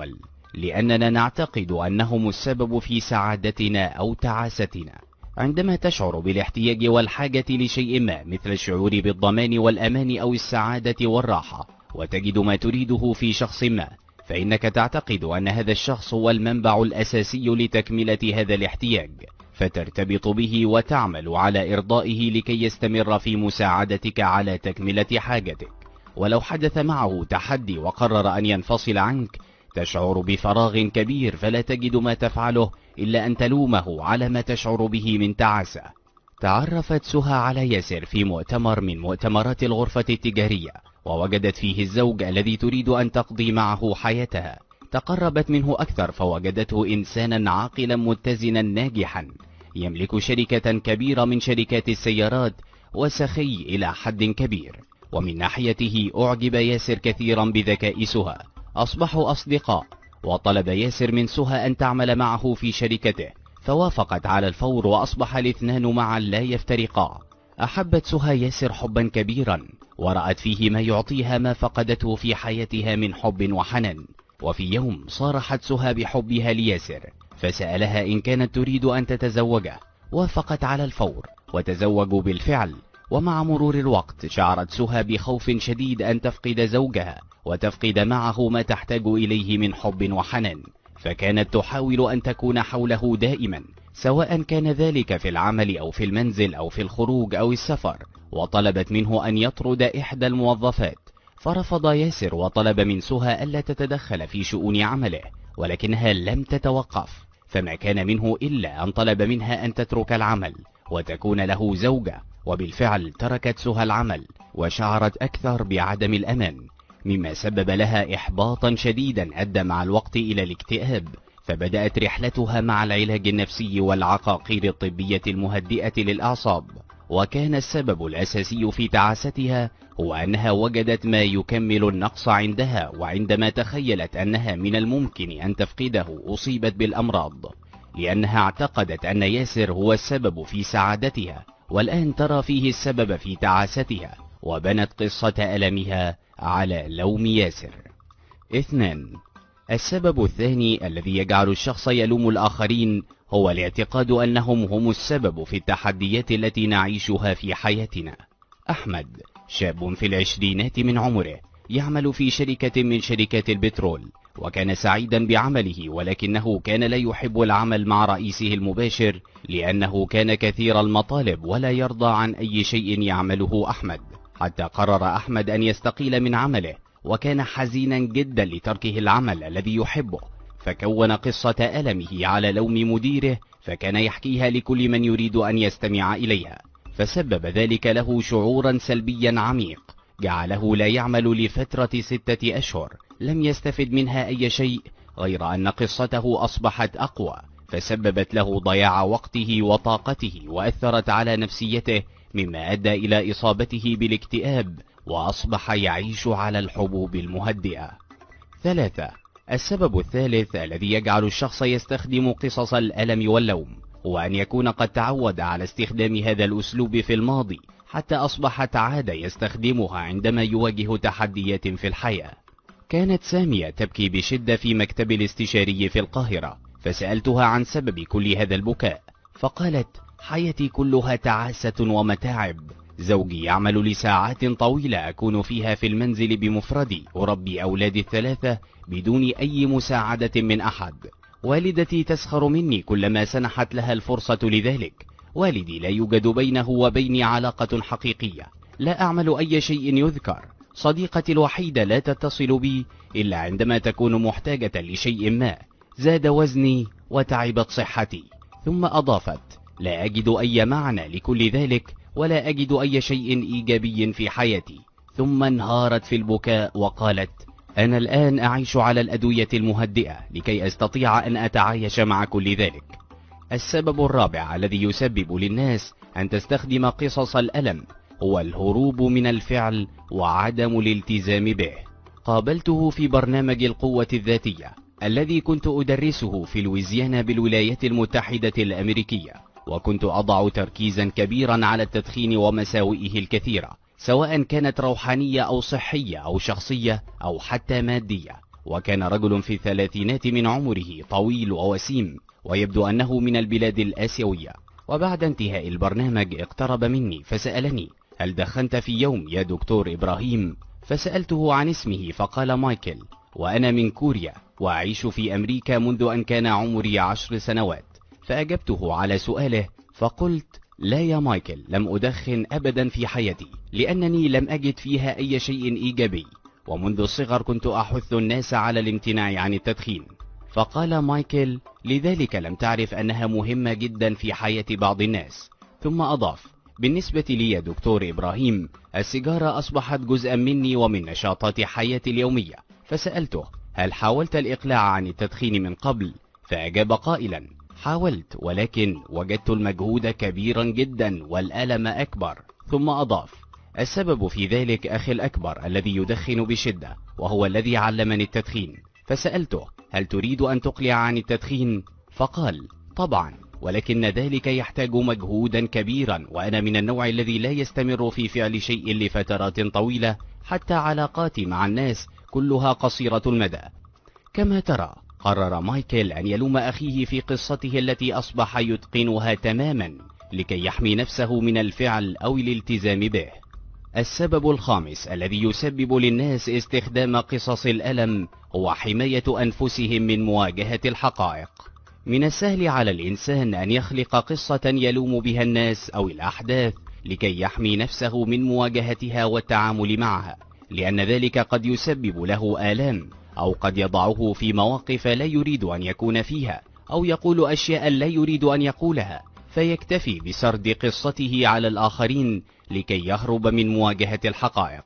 لأننا نعتقد أنهم السبب في سعادتنا أو تعاستنا. عندما تشعر بالاحتياج والحاجة لشيء ما مثل الشعور بالضمان والأمان أو السعادة والراحة، وتجد ما تريده في شخص ما، فإنك تعتقد أن هذا الشخص هو المنبع الأساسي لتكملة هذا الاحتياج، فترتبط به وتعمل على إرضائه لكي يستمر في مساعدتك على تكملة حاجتك. ولو حدث معه تحدي وقرر أن ينفصل عنك، تشعر بفراغ كبير، فلا تجد ما تفعله إلا أن تلومه على ما تشعر به من تعاسة. تعرفت سهى على ياسر في مؤتمر من مؤتمرات الغرفة التجارية، ووجدت فيه الزوج الذي تريد أن تقضي معه حياتها. تقربت منه أكثر فوجدته إنسانا عاقلا متزنا ناجحا، يملك شركة كبيرة من شركات السيارات، وسخي إلى حد كبير. ومن ناحيته أعجب ياسر كثيرا بذكاء سهى، أصبحوا أصدقاء، وطلب ياسر من سهى أن تعمل معه في شركته، فوافقت على الفور، وأصبح الاثنان معا لا يفترقا. أحبت سهى ياسر حبا كبيرا، ورأت فيه ما يعطيها ما فقدته في حياتها من حب وحنان. وفي يوم صارحت سهى بحبها لياسر، فسألها إن كانت تريد أن تتزوجه، وافقت على الفور وتزوجوا بالفعل. ومع مرور الوقت شعرت سهى بخوف شديد أن تفقد زوجها وتفقد معه ما تحتاج إليه من حب وحنان، فكانت تحاول أن تكون حوله دائما، سواء كان ذلك في العمل أو في المنزل أو في الخروج أو السفر. وطلبت منه أن يطرد إحدى الموظفات، فرفض ياسر وطلب من سهى ألا تتدخل في شؤون عمله، ولكنها لم تتوقف، فما كان منه إلا أن طلب منها أن تترك العمل وتكون له زوجة. وبالفعل تركت سهى العمل، وشعرت أكثر بعدم الأمان، مما سبب لها إحباطا شديدا أدى مع الوقت إلى الاكتئاب. فبدأت رحلتها مع العلاج النفسي والعقاقير الطبية المهدئة للأعصاب. وكان السبب الأساسي في تعاستها هو أنها وجدت ما يكمل النقص عندها، وعندما تخيلت أنها من الممكن أن تفقده أصيبت بالأمراض، لأنها اعتقدت أن ياسر هو السبب في سعادتها، والآن ترى فيه السبب في تعاستها، وبنت قصة ألمها على لوم ياسر. اثنان. السبب الثاني الذي يجعل الشخص يلوم الآخرين هو الاعتقاد أنهم هم السبب في التحديات التي نعيشها في حياتنا. أحمد شاب في العشرينات من عمره، يعمل في شركة من شركات البترول، وكان سعيدا بعمله، ولكنه كان لا يحب العمل مع رئيسه المباشر لأنه كان كثير المطالب ولا يرضى عن أي شيء يعمله أحمد، حتى قرر أحمد أن يستقيل من عمله، وكان حزينا جدا لتركه العمل الذي يحبه، فكون قصة ألمه على لوم مديره، فكان يحكيها لكل من يريد أن يستمع إليها، فسبب ذلك له شعورا سلبيا عميق جعله لا يعمل لفترة ستة أشهر، لم يستفد منها أي شيء غير أن قصته أصبحت أقوى، فسببت له ضياع وقته وطاقته، وأثرت على نفسيته، مما أدى إلى إصابته بالاكتئاب، وأصبح يعيش على الحبوب المهدئة. ثلاثة. السبب الثالث الذي يجعل الشخص يستخدم قصص الألم واللوم هو أن يكون قد تعود على استخدام هذا الأسلوب في الماضي، حتى أصبحت عادة يستخدمها عندما يواجه تحديات في الحياة. كانت سامية تبكي بشدة في مكتب الاستشاري في القاهرة، فسألتها عن سبب كل هذا البكاء، فقالت: حياتي كلها تعاسة ومتاعب، زوجي يعمل لساعات طويلة أكون فيها في المنزل بمفردي، أربي أولادي الثلاثة بدون أي مساعدة من أحد، والدتي تسخر مني كلما سنحت لها الفرصة لذلك، والدي لا يوجد بينه وبيني علاقة حقيقية، لا أعمل أي شيء يذكر، صديقتي الوحيدة لا تتصل بي إلا عندما تكون محتاجة لشيء ما، زاد وزني وتعبت صحتي. ثم أضافت: لا أجد أي معنى لكل ذلك، ولا أجد أي شيء إيجابي في حياتي. ثم انهارت في البكاء وقالت: أنا الآن أعيش على الأدوية المهدئة لكي أستطيع أن أتعايش مع كل ذلك. السبب الرابع الذي يسبب للناس أن تستخدم قصص الألم هو الهروب من الفعل وعدم الالتزام به. قابلته في برنامج القوة الذاتية الذي كنت أدرسه في لويزيانا بالولايات المتحدة الأمريكية، وكنت أضع تركيزا كبيرا على التدخين ومساوئه الكثيرة، سواء كانت روحانية أو صحية أو شخصية أو حتى مادية، وكان رجل في الثلاثينات من عمره، طويل ووسيم، ويبدو أنه من البلاد الآسيوية. وبعد انتهاء البرنامج اقترب مني فسألني: هل دخنت في يوم يا دكتور إبراهيم؟ فسألته عن اسمه فقال: مايكل، وأنا من كوريا وأعيش في أمريكا منذ أن كان عمري عشر سنوات. فأجبته على سؤاله فقلت: لا يا مايكل، لم أدخن أبدا في حياتي، لأنني لم أجد فيها أي شيء إيجابي، ومنذ الصغر كنت أحث الناس على الامتناع عن التدخين. فقال مايكل: لذلك لم تعرف أنها مهمة جدا في حياة بعض الناس. ثم أضاف: بالنسبة لي يا دكتور إبراهيم، السيجارة أصبحت جزءا مني ومن نشاطات حياتي اليومية. فسألته: هل حاولت الإقلاع عن التدخين من قبل؟ فأجاب قائلا: حاولت، ولكن وجدت المجهود كبيرا جدا والألم أكبر. ثم أضاف: السبب في ذلك أخي الأكبر الذي يدخن بشدة، وهو الذي علمني التدخين. فسألته: هل تريد أن تقلع عن التدخين؟ فقال: طبعا، ولكن ذلك يحتاج مجهودا كبيرا، وأنا من النوع الذي لا يستمر في فعل شيء لفترات طويلة، حتى علاقاتي مع الناس كلها قصيرة المدى. كما ترى، قرر مايكل أن يلوم أخيه في قصته التي أصبح يتقنها تماما لكي يحمي نفسه من الفعل أو الالتزام به. السبب الخامس الذي يسبب للناس استخدام قصص الألم هو حماية أنفسهم من مواجهة الحقائق. من السهل على الإنسان أن يخلق قصة يلوم بها الناس أو الأحداث لكي يحمي نفسه من مواجهتها والتعامل معها، لأن ذلك قد يسبب له آلام، أو قد يضعه في مواقف لا يريد أن يكون فيها، أو يقول أشياء لا يريد أن يقولها، فيكتفي بسرد قصته على الآخرين لكي يهرب من مواجهة الحقائق.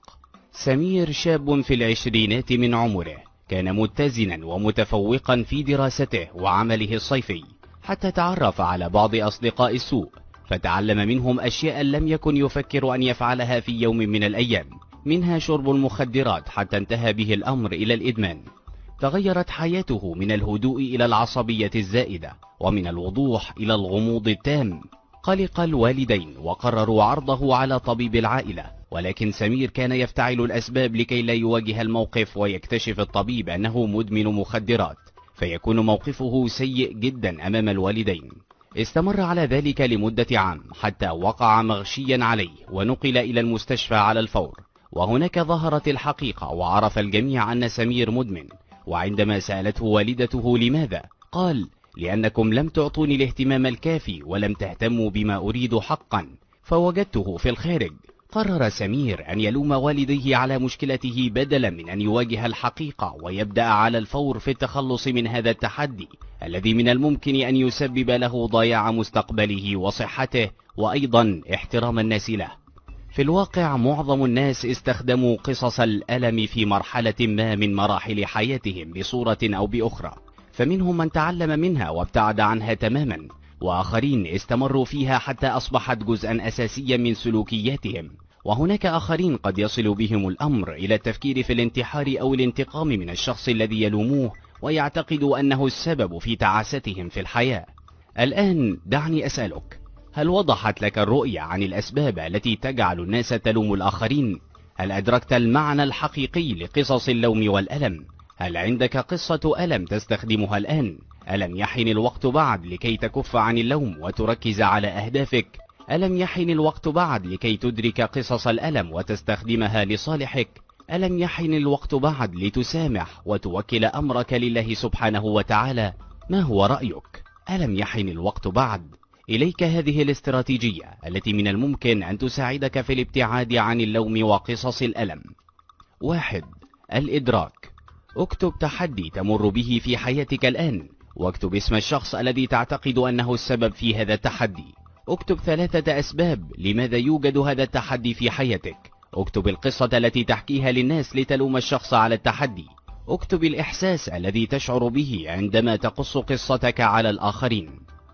سمير شاب في العشرينات من عمره، كان متزنا ومتفوقا في دراسته وعمله الصيفي، حتى تعرف على بعض أصدقاء السوء، فتعلم منهم أشياء لم يكن يفكر أن يفعلها في يوم من الأيام، منها شرب المخدرات، حتى انتهى به الأمر إلى الإدمان. تغيرت حياته من الهدوء إلى العصبية الزائدة، ومن الوضوح إلى الغموض التام. قلق الوالدين وقرروا عرضه على طبيب العائلة، ولكن سمير كان يفتعل الأسباب لكي لا يواجه الموقف، ويكتشف الطبيب أنه مدمن مخدرات، فيكون موقفه سيء جدا أمام الوالدين. استمر على ذلك لمدة عام، حتى وقع مغشيا عليه ونقل إلى المستشفى على الفور، وهناك ظهرت الحقيقة وعرف الجميع أن سمير مدمن. وعندما سألته والدته لماذا، قال: لأنكم لم تعطوني الاهتمام الكافي ولم تهتموا بما أريد حقا، فوجدته في الخارج. قرر سمير أن يلوم والديه على مشكلته بدلا من أن يواجه الحقيقة ويبدأ على الفور في التخلص من هذا التحدي الذي من الممكن أن يسبب له ضياع مستقبله وصحته، وأيضا احترام الناس له. في الواقع معظم الناس استخدموا قصص الألم في مرحلة ما من مراحل حياتهم بصورة أو بأخرى، فمنهم من تعلم منها وابتعد عنها تماما، وآخرين استمروا فيها حتى أصبحت جزءا أساسيا من سلوكياتهم، وهناك آخرين قد يصل بهم الأمر إلى التفكير في الانتحار أو الانتقام من الشخص الذي يلوموه، ويعتقدوا أنه السبب في تعاستهم في الحياة. الآن دعني أسألك، هل وضحت لك الرؤية عن الأسباب التي تجعل الناس تلوم الآخرين؟ هل أدركت المعنى الحقيقي لقصص اللوم والألم؟ هل عندك قصة ألم تستخدمها الآن؟ ألم يحن الوقت بعد لكي تكف عن اللوم وتركز على أهدافك؟ ألم يحن الوقت بعد لكي تدرك قصص الألم وتستخدمها لصالحك؟ ألم يحن الوقت بعد لتسامح وتوكل أمرك لله سبحانه وتعالى؟ ما هو رأيك؟ ألم يحن الوقت بعد؟ إليك هذه الاستراتيجية التي من الممكن أن تساعدك في الابتعاد عن اللوم وقصص الألم. واحد. الإدراك. اكتب تحدي تمر به في حياتك الآن، واكتب اسم الشخص الذي تعتقد أنه السبب في هذا التحدي. اكتب ثلاثة أسباب لماذا يوجد هذا التحدي في حياتك. اكتب القصة التي تحكيها للناس لتلوم الشخص على التحدي. اكتب الإحساس الذي تشعر به عندما تقص قصتك على الآخرين.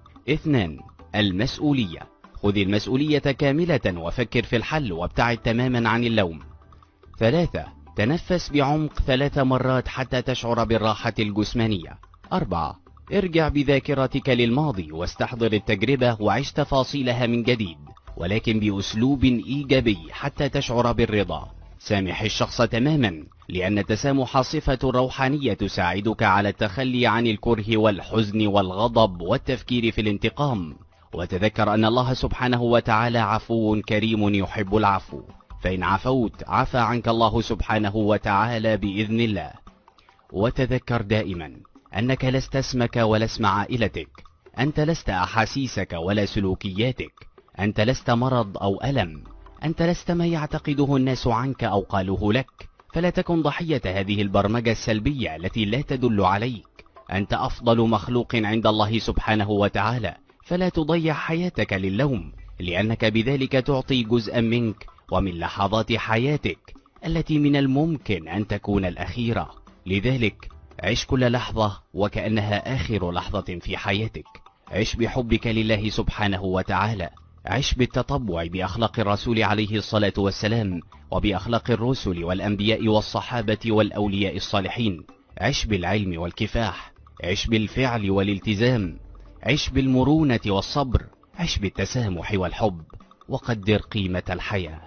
اثنان. المسؤولية. خذ المسؤولية كاملة وفكر في الحل وابتعد تماما عن اللوم. ثلاثة. تنفس بعمق ثلاث مرات حتى تشعر بالراحة الجسمانية. أربعة. ارجع بذاكرتك للماضي واستحضر التجربة وعش تفاصيلها من جديد، ولكن بأسلوب إيجابي حتى تشعر بالرضا. سامح الشخص تماما، لأن التسامح صفة روحانية تساعدك على التخلي عن الكره والحزن والغضب والتفكير في الانتقام. وتذكر أن الله سبحانه وتعالى عفو كريم يحب العفو، فإن عفوت عفى عنك الله سبحانه وتعالى بإذن الله. وتذكر دائما أنك لست اسمك ولا اسم عائلتك، أنت لست أحاسيسك ولا سلوكياتك، أنت لست مرض أو ألم، أنت لست ما يعتقده الناس عنك أو قالوه لك. فلا تكن ضحية هذه البرمجة السلبية التي لا تدل عليك. أنت أفضل مخلوق عند الله سبحانه وتعالى، فلا تضيع حياتك للوم، لأنك بذلك تعطي جزءا منك ومن لحظات حياتك التي من الممكن أن تكون الأخيرة. لذلك عش كل لحظة وكأنها آخر لحظة في حياتك. عش بحبك لله سبحانه وتعالى، عش بالتطبع بأخلاق الرسول عليه الصلاة والسلام وبأخلاق الرسل والأنبياء والصحابة والأولياء الصالحين. عش بالعلم والكفاح، عش بالفعل والالتزام، عش بالمرونة والصبر، عش بالتسامح والحب، وقدر قيمة الحياة.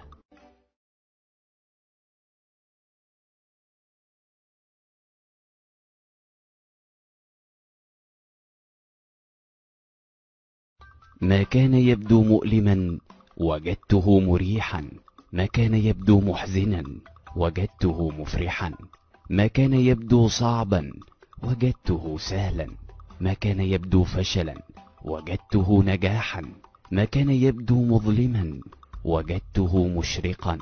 ما كان يبدو مؤلما وجدته مريحا، ما كان يبدو محزنا وجدته مفرحا، ما كان يبدو صعبا وجدته سهلا، ما كان يبدو فشلا وجدته نجاحا، ما كان يبدو مظلما وجدته مشرقا.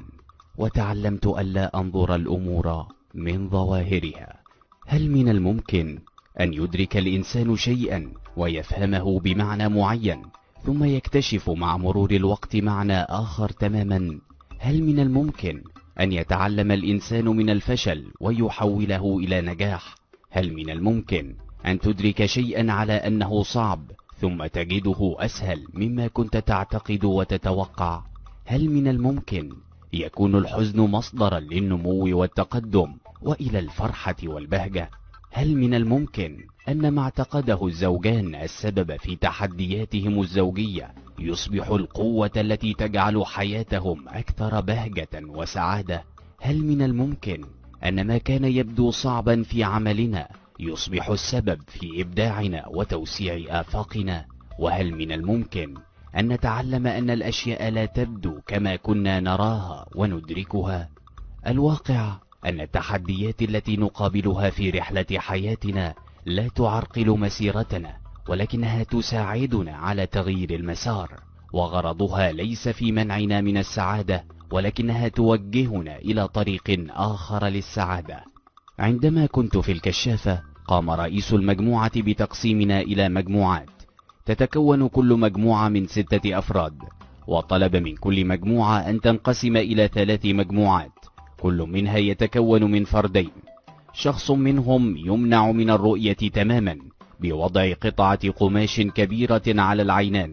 وتعلمت ألا أنظر الأمور من ظواهرها. هل من الممكن أن يدرك الإنسان شيئا ويفهمه بمعنى معين ثم يكتشف مع مرور الوقت معنى آخر تماما؟ هل من الممكن أن يتعلم الإنسان من الفشل ويحوله إلى نجاح؟ هل من الممكن أن تدرك شيئا على أنه صعب ثم تجده أسهل مما كنت تعتقد وتتوقع؟ هل من الممكن يكون الحزن مصدرا للنمو والتقدم وإلى الفرحة والبهجة؟ هل من الممكن أن ما اعتقده الزوجان السبب في تحدياتهم الزوجية يصبح القوة التي تجعل حياتهم أكثر بهجة وسعادة؟ هل من الممكن أن ما كان يبدو صعبا في عملنا يصبح السبب في إبداعنا وتوسيع آفاقنا؟ وهل من الممكن أن نتعلم أن الأشياء لا تبدو كما كنا نراها وندركها؟ الواقع أن التحديات التي نقابلها في رحلة حياتنا لا تعرقل مسيرتنا، ولكنها تساعدنا على تغيير المسار، وغرضها ليس في منعنا من السعادة، ولكنها توجهنا إلى طريق آخر للسعادة. عندما كنت في الكشافة قام رئيس المجموعة بتقسيمنا إلى مجموعات تتكون كل مجموعة من ستة أفراد، وطلب من كل مجموعة أن تنقسم إلى ثلاث مجموعات كل منها يتكون من فردين. شخص منهم يمنع من الرؤية تماما بوضع قطعة قماش كبيرة على العينان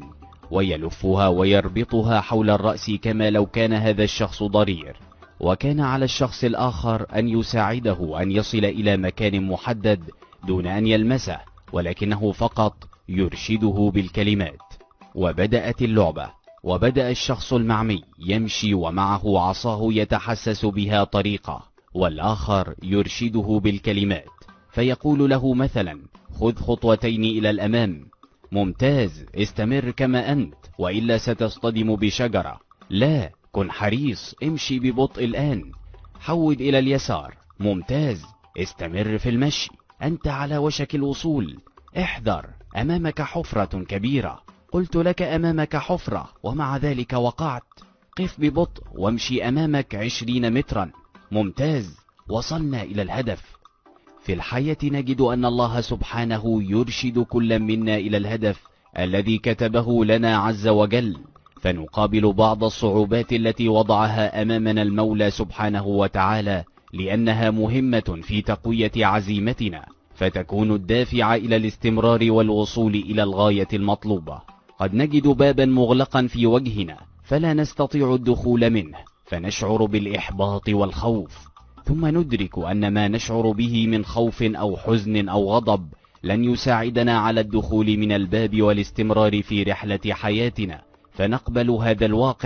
ويلفها ويربطها حول الرأس كما لو كان هذا الشخص ضرير، وكان على الشخص الآخر أن يساعده أن يصل إلى مكان محدد دون أن يلمسه، ولكنه فقط يرشده بالكلمات. وبدأت اللعبة، وبدأ الشخص المعمي يمشي ومعه عصاه يتحسس بها طريقة، والآخر يرشده بالكلمات فيقول له مثلا: خذ خطوتين إلى الأمام، ممتاز، استمر كما أنت وإلا ستصطدم بشجرة، لا، كن حريص، امشي ببطء الآن، حود إلى اليسار، ممتاز، استمر في المشي، أنت على وشك الوصول، احذر، أمامك حفرة كبيرة، قلت لك أمامك حفرة ومع ذلك وقعت، قف ببطء وامشي أمامك عشرين مترا، ممتاز، وصلنا إلى الهدف. في الحياة نجد أن الله سبحانه يرشد كل منا إلى الهدف الذي كتبه لنا عز وجل، فنقابل بعض الصعوبات التي وضعها أمامنا المولى سبحانه وتعالى لأنها مهمة في تقوية عزيمتنا، فتكون الدافع إلى الاستمرار والوصول إلى الغاية المطلوبة. قد نجد بابا مغلقا في وجهنا فلا نستطيع الدخول منه، فنشعر بالإحباط والخوف، ثم ندرك أن ما نشعر به من خوف أو حزن أو غضب لن يساعدنا على الدخول من الباب والاستمرار في رحلة حياتنا، فنقبل هذا الواقع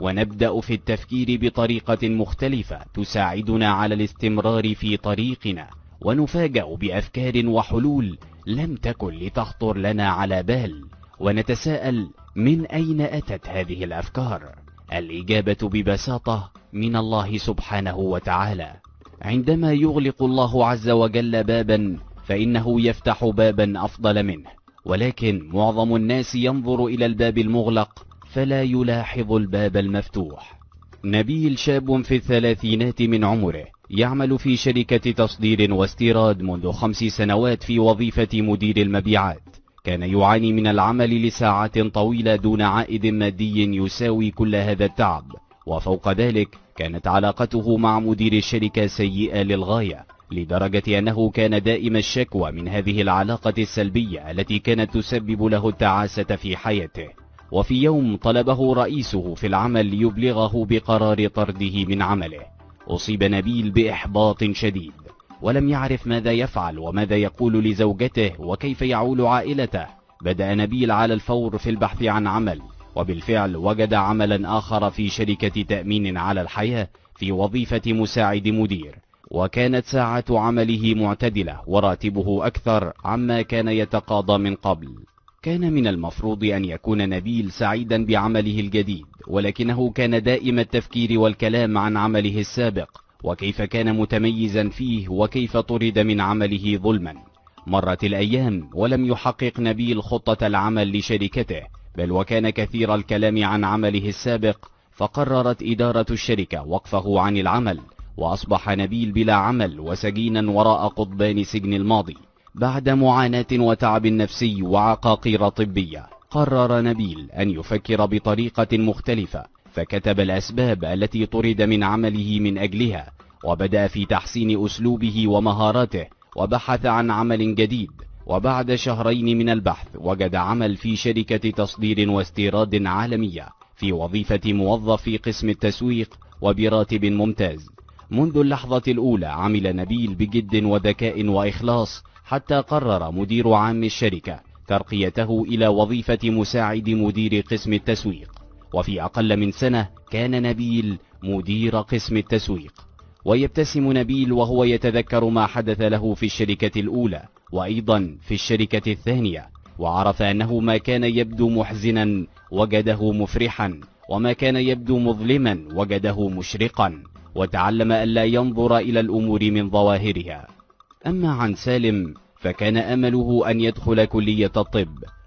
ونبدأ في التفكير بطريقة مختلفة تساعدنا على الاستمرار في طريقنا، ونفاجأ بأفكار وحلول لم تكن لتخطر لنا على بال، ونتساءل من أين أتت هذه الأفكار؟ الإجابة ببساطة من الله سبحانه وتعالى. عندما يغلق الله عز وجل بابا فإنه يفتح بابا أفضل منه، ولكن معظم الناس ينظر إلى الباب المغلق فلا يلاحظ الباب المفتوح. نبيل شاب في الثلاثينات من عمره يعمل في شركة تصدير واستيراد منذ خمس سنوات في وظيفة مدير المبيعات. كان يعاني من العمل لساعات طويلة دون عائد مادي يساوي كل هذا التعب، وفوق ذلك كانت علاقته مع مدير الشركة سيئة للغاية، لدرجة أنه كان دائم الشكوى من هذه العلاقة السلبية التي كانت تسبب له التعاسة في حياته. وفي يوم طلبه رئيسه في العمل ليبلغه بقرار طرده من عمله. أصيب نبيل بإحباط شديد، ولم يعرف ماذا يفعل وماذا يقول لزوجته وكيف يعول عائلته. بدأ نبيل على الفور في البحث عن عمل، وبالفعل وجد عملا آخر في شركة تأمين على الحياة في وظيفة مساعد مدير، وكانت ساعة عمله معتدلة وراتبه أكثر عما كان يتقاضى من قبل. كان من المفروض أن يكون نبيل سعيدا بعمله الجديد، ولكنه كان دائم التفكير والكلام عن عمله السابق وكيف كان متميزا فيه وكيف طرد من عمله ظلما. مرت الأيام ولم يحقق نبيل خطة العمل لشركته، بل وكان كثير الكلام عن عمله السابق، فقررت إدارة الشركة وقفه عن العمل، وأصبح نبيل بلا عمل وسجينا وراء قضبان سجن الماضي. بعد معاناة وتعب نفسي وعقاقير طبية، قرر نبيل أن يفكر بطريقة مختلفة، فكتب الأسباب التي طرد من عمله من أجلها، وبدأ في تحسين أسلوبه ومهاراته، وبحث عن عمل جديد. وبعد شهرين من البحث وجد عمل في شركة تصدير واستيراد عالمية في وظيفة موظف في قسم التسويق وبراتب ممتاز. منذ اللحظة الأولى عمل نبيل بجد وذكاء وإخلاص، حتى قرر مدير عام الشركة ترقيته إلى وظيفة مساعد مدير قسم التسويق، وفي أقل من سنة كان نبيل مدير قسم التسويق. ويبتسم نبيل وهو يتذكر ما حدث له في الشركة الأولى وأيضا في الشركة الثانية، وعرف أنه ما كان يبدو محزنا وجده مفرحا، وما كان يبدو مظلما وجده مشرقا، وتعلم ألا ينظر إلى الأمور من ظواهرها. أما عن سالم فكان أمله أن يدخل كلية الطب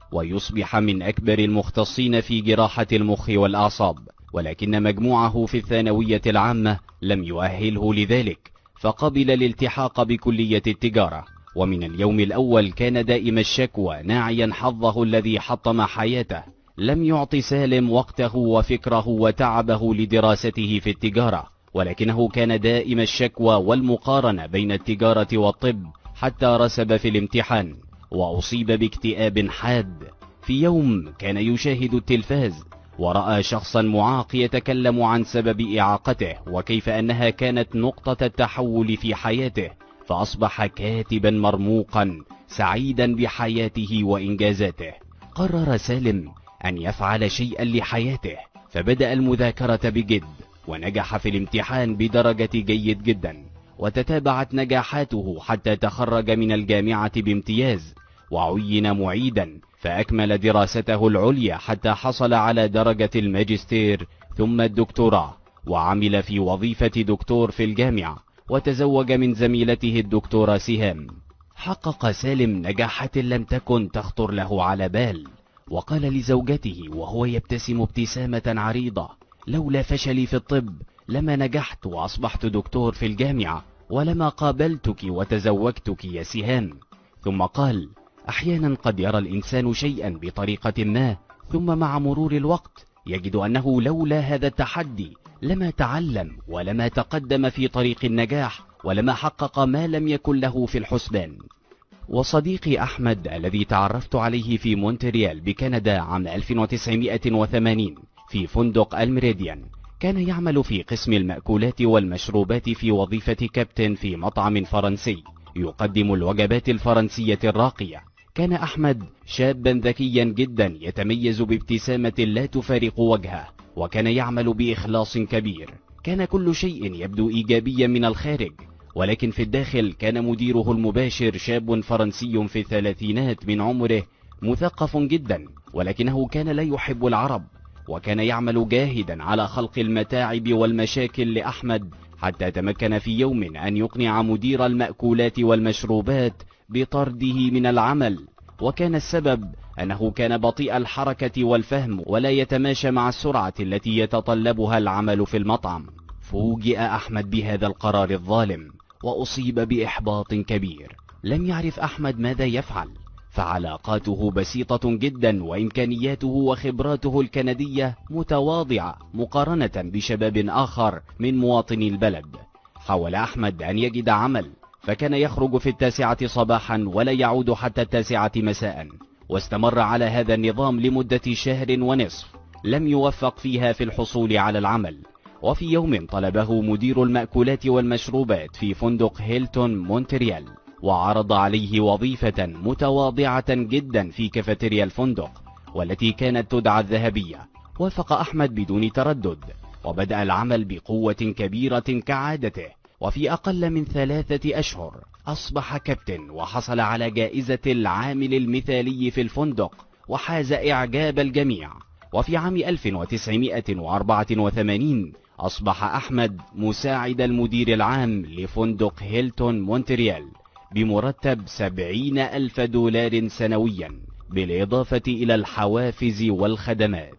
ويصبح من أكبر المختصين في جراحة المخ والأعصاب، ولكن مجموعه في الثانوية العامة لم يؤهله لذلك، فقبل الالتحاق بكلية التجارة. ومن اليوم الأول كان دائم الشكوى ناعيا حظه الذي حطم حياته. لم يعط سالم وقته وفكره وتعبه لدراسته في التجارة، ولكنه كان دائم الشكوى والمقارنة بين التجارة والطب، حتى رسب في الامتحان وأصيب باكتئاب حاد. في يوم كان يشاهد التلفاز ورأى شخصا معاق يتكلم عن سبب إعاقته وكيف أنها كانت نقطة التحول في حياته، فأصبح كاتبا مرموقا سعيدا بحياته وإنجازاته. قرر سالم أن يفعل شيئا لحياته، فبدأ المذاكرة بجد ونجح في الامتحان بدرجة جيد جدا، وتتابعت نجاحاته حتى تخرج من الجامعة بامتياز، وعين معيدا فأكمل دراسته العليا حتى حصل على درجة الماجستير ثم الدكتوراه، وعمل في وظيفة دكتور في الجامعة، وتزوج من زميلته الدكتورة سهام. حقق سالم نجاحات لم تكن تخطر له على بال، وقال لزوجته وهو يبتسم ابتسامة عريضة: لولا فشلي في الطب لما نجحت وأصبحت دكتور في الجامعة، ولما قابلتك وتزوجتك يا سهام. ثم قال: أحيانا قد يرى الإنسان شيئا بطريقة ما، ثم مع مرور الوقت يجد أنه لولا هذا التحدي لما تعلم ولما تقدم في طريق النجاح ولما حقق ما لم يكن له في الحسبان. وصديقي أحمد الذي تعرفت عليه في مونتريال بكندا عام ألف وتسعمائة وثمانين في فندق الميريديان، كان يعمل في قسم المأكولات والمشروبات في وظيفة كابتن في مطعم فرنسي يقدم الوجبات الفرنسية الراقية. كان أحمد شابا ذكيا جدا يتميز بابتسامة لا تفارق وجهه، وكان يعمل بإخلاص كبير. كان كل شيء يبدو إيجابيا من الخارج، ولكن في الداخل كان مديره المباشر شاب فرنسي في الثلاثينات من عمره، مثقف جدا، ولكنه كان لا يحب العرب، وكان يعمل جاهدا على خلق المتاعب والمشاكل لأحمد، حتى تمكن في يوم أن يقنع مدير المأكولات والمشروبات بطرده من العمل. وكان السبب أنه كان بطيء الحركة والفهم، ولا يتماشى مع السرعة التي يتطلبها العمل في المطعم. فوجئ أحمد بهذا القرار الظالم، وأصيب بإحباط كبير. لم يعرف أحمد ماذا يفعل، فعلاقاته بسيطة جدا، وإمكانياته وخبراته الكندية متواضعة مقارنة بشباب آخر من مواطني البلد. حاول أحمد أن يجد عمل، فكان يخرج في التاسعة صباحا ولا يعود حتى التاسعة مساء، واستمر على هذا النظام لمدة شهر ونصف، لم يوفق فيها في الحصول على العمل. وفي يوم طلبه مدير المأكولات والمشروبات في فندق هيلتون مونتريال، وعرض عليه وظيفة متواضعة جدا في كافيتيريا الفندق، والتي كانت تدعى الذهبية. وافق أحمد بدون تردد، وبدأ العمل بقوة كبيرة كعادته، وفي أقل من ثلاثة أشهر أصبح كابتن، وحصل على جائزة العامل المثالي في الفندق، وحاز إعجاب الجميع. وفي عام ألف وتسعمائة وأربعة وثمانين أصبح أحمد مساعد المدير العام لفندق هيلتون مونتريال بمرتب سبعين ألف دولار سنويا، بالإضافة إلى الحوافز والخدمات.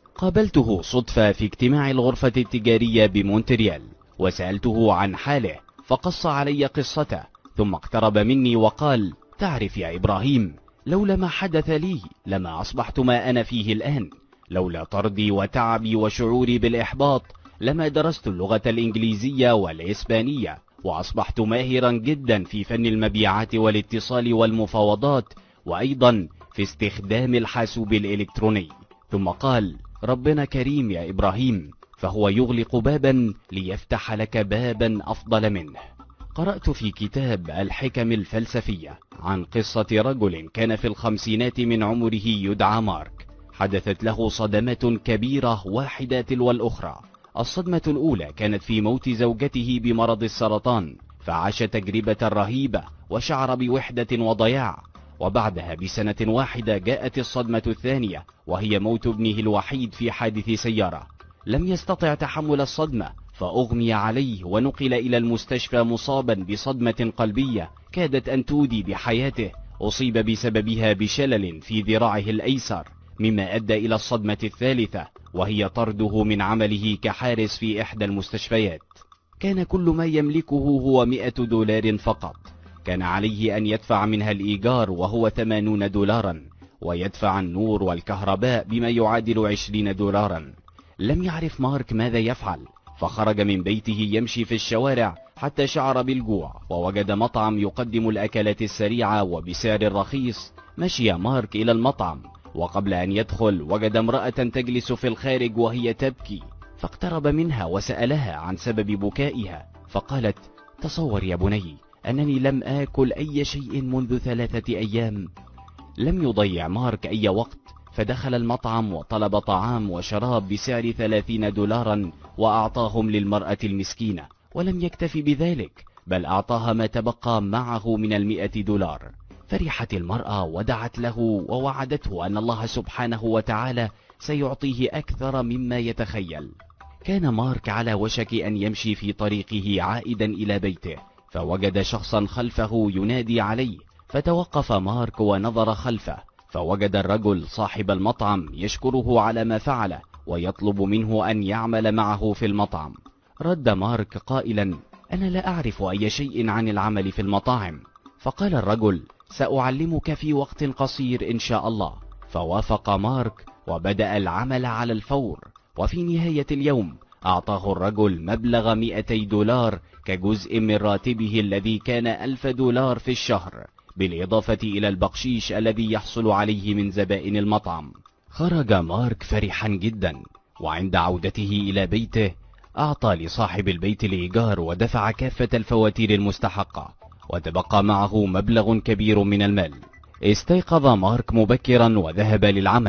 قابلته صدفة في اجتماع الغرفة التجارية بمونتريال، وسألته عن حاله، فقص علي قصته، ثم اقترب مني وقال: تعرف يا إبراهيم، لولا ما حدث لي لما أصبحت ما أنا فيه الآن. لولا طردي وتعبي وشعوري بالإحباط لما درست اللغة الإنجليزية والإسبانية، وأصبحت ماهرا جدا في فن المبيعات والاتصال والمفاوضات، وأيضا في استخدام الحاسوب الإلكتروني. ثم قال: ربنا كريم يا إبراهيم، فهو يغلق بابا ليفتح لك بابا أفضل منه. قرأت في كتاب الحكم الفلسفية عن قصة رجل كان في الخمسينات من عمره يدعى مارك. حدثت له صدمات كبيرة واحدة تلو الأخرى. الصدمة الأولى كانت في موت زوجته بمرض السرطان، فعاش تجربة رهيبة وشعر بوحدة وضياع. وبعدها بسنة واحدة جاءت الصدمة الثانية، وهي موت ابنه الوحيد في حادث سيارة. لم يستطع تحمل الصدمة، فأغمي عليه ونقل إلى المستشفى مصابا بصدمة قلبية كادت أن تودي بحياته، أصيب بسببها بشلل في ذراعه الأيسر، مما أدى إلى الصدمة الثالثة، وهي طرده من عمله كحارس في إحدى المستشفيات. كان كل ما يملكه هو مئة دولار فقط. كان عليه أن يدفع منها الإيجار وهو ثمانون دولارا، ويدفع النور والكهرباء بما يعادل عشرين دولارا. لم يعرف مارك ماذا يفعل، فخرج من بيته يمشي في الشوارع حتى شعر بالجوع، ووجد مطعم يقدم الأكلات السريعة وبسعر رخيص. مشي مارك إلى المطعم، وقبل أن يدخل وجد امرأة تجلس في الخارج وهي تبكي، فاقترب منها وسألها عن سبب بكائها، فقالت: تصور يا بني أنني لم آكل أي شيء منذ ثلاثة أيام. لم يضيع مارك أي وقت، فدخل المطعم وطلب طعام وشراب بسعر ثلاثين دولارا، وأعطاهم للمرأة المسكينة. ولم يكتفي بذلك، بل أعطاها ما تبقى معه من المئة دولار. فرحت المرأة ودعت له ووعدته أن الله سبحانه وتعالى سيعطيه أكثر مما يتخيل. كان مارك على وشك أن يمشي في طريقه عائدا إلى بيته، فوجد شخصا خلفه ينادي عليه، فتوقف مارك ونظر خلفه، فوجد الرجل صاحب المطعم يشكره على ما فعله ويطلب منه أن يعمل معه في المطعم. رد مارك قائلا: أنا لا أعرف أي شيء عن العمل في المطاعم. فقال الرجل: سأعلمك في وقت قصير إن شاء الله. فوافق مارك وبدأ العمل على الفور، وفي نهاية اليوم أعطاه الرجل مبلغ مئتي دولار كجزء من راتبه الذي كان ألف دولار في الشهر، بالإضافة إلى البقشيش الذي يحصل عليه من زبائن المطعم. خرج مارك فرحا جدا، وعند عودته إلى بيته أعطى لصاحب البيت الإيجار ودفع كافة الفواتير المستحقة، وتبقى معه مبلغ كبير من المال. استيقظ مارك مبكرا وذهب للعمل،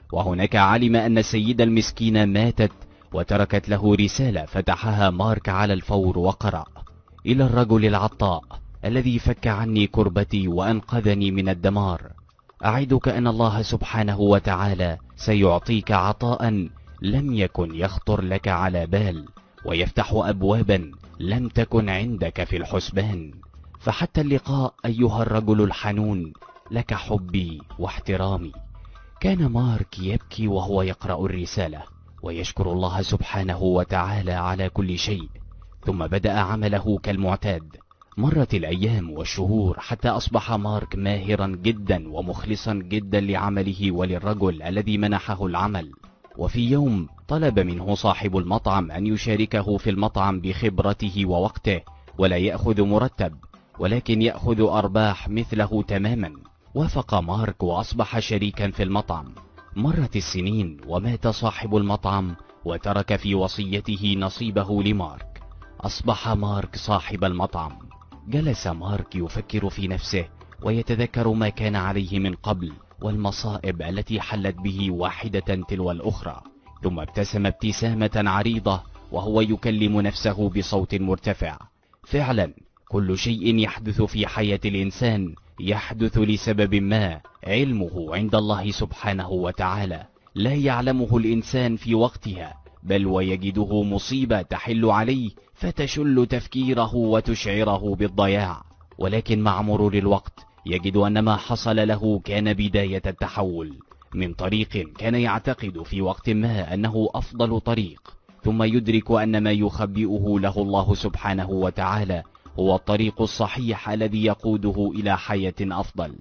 وهناك علم أن السيدة المسكينة ماتت وتركت له رسالة، فتحها مارك على الفور وقرأ: إلى الرجل العطاء الذي فك عني كربتي وأنقذني من الدمار، أعدك أن الله سبحانه وتعالى سيعطيك عطاء لم يكن يخطر لك على بال، ويفتح أبوابا لم تكن عندك في الحسبان، فحتى اللقاء أيها الرجل الحنون، لك حبي واحترامي. كان مارك يبكي وهو يقرأ الرسالة ويشكر الله سبحانه وتعالى على كل شيء، ثم بدأ عمله كالمعتاد. مرت الأيام والشهور حتى أصبح مارك ماهرا جدا ومخلصا جدا لعمله وللرجل الذي منحه العمل. وفي يوم طلب منه صاحب المطعم أن يشاركه في المطعم بخبرته ووقته، ولا يأخذ مرتب ولكن يأخذ أرباح مثله تماما. وافق مارك وأصبح شريكا في المطعم. مرت السنين ومات صاحب المطعم وترك في وصيته نصيبه لمارك. أصبح مارك صاحب المطعم. جلس مارك يفكر في نفسه ويتذكر ما كان عليه من قبل والمصائب التي حلت به واحدة تلو الأخرى، ثم ابتسم ابتسامة عريضة وهو يكلم نفسه بصوت مرتفع: فعلا كل شيء يحدث في حياة الإنسان يحدث لسبب ما، علمه عند الله سبحانه وتعالى، لا يعلمه الإنسان في وقتها، بل ويجده مصيبة تحل عليه فتشل تفكيره وتشعره بالضياع، ولكن مع مرور الوقت يجد أن ما حصل له كان بداية التحول من طريق كان يعتقد في وقت ما أنه أفضل طريق، ثم يدرك أن ما يخبئه له الله سبحانه وتعالى هو الطريق الصحيح الذي يقوده إلى حياة أفضل.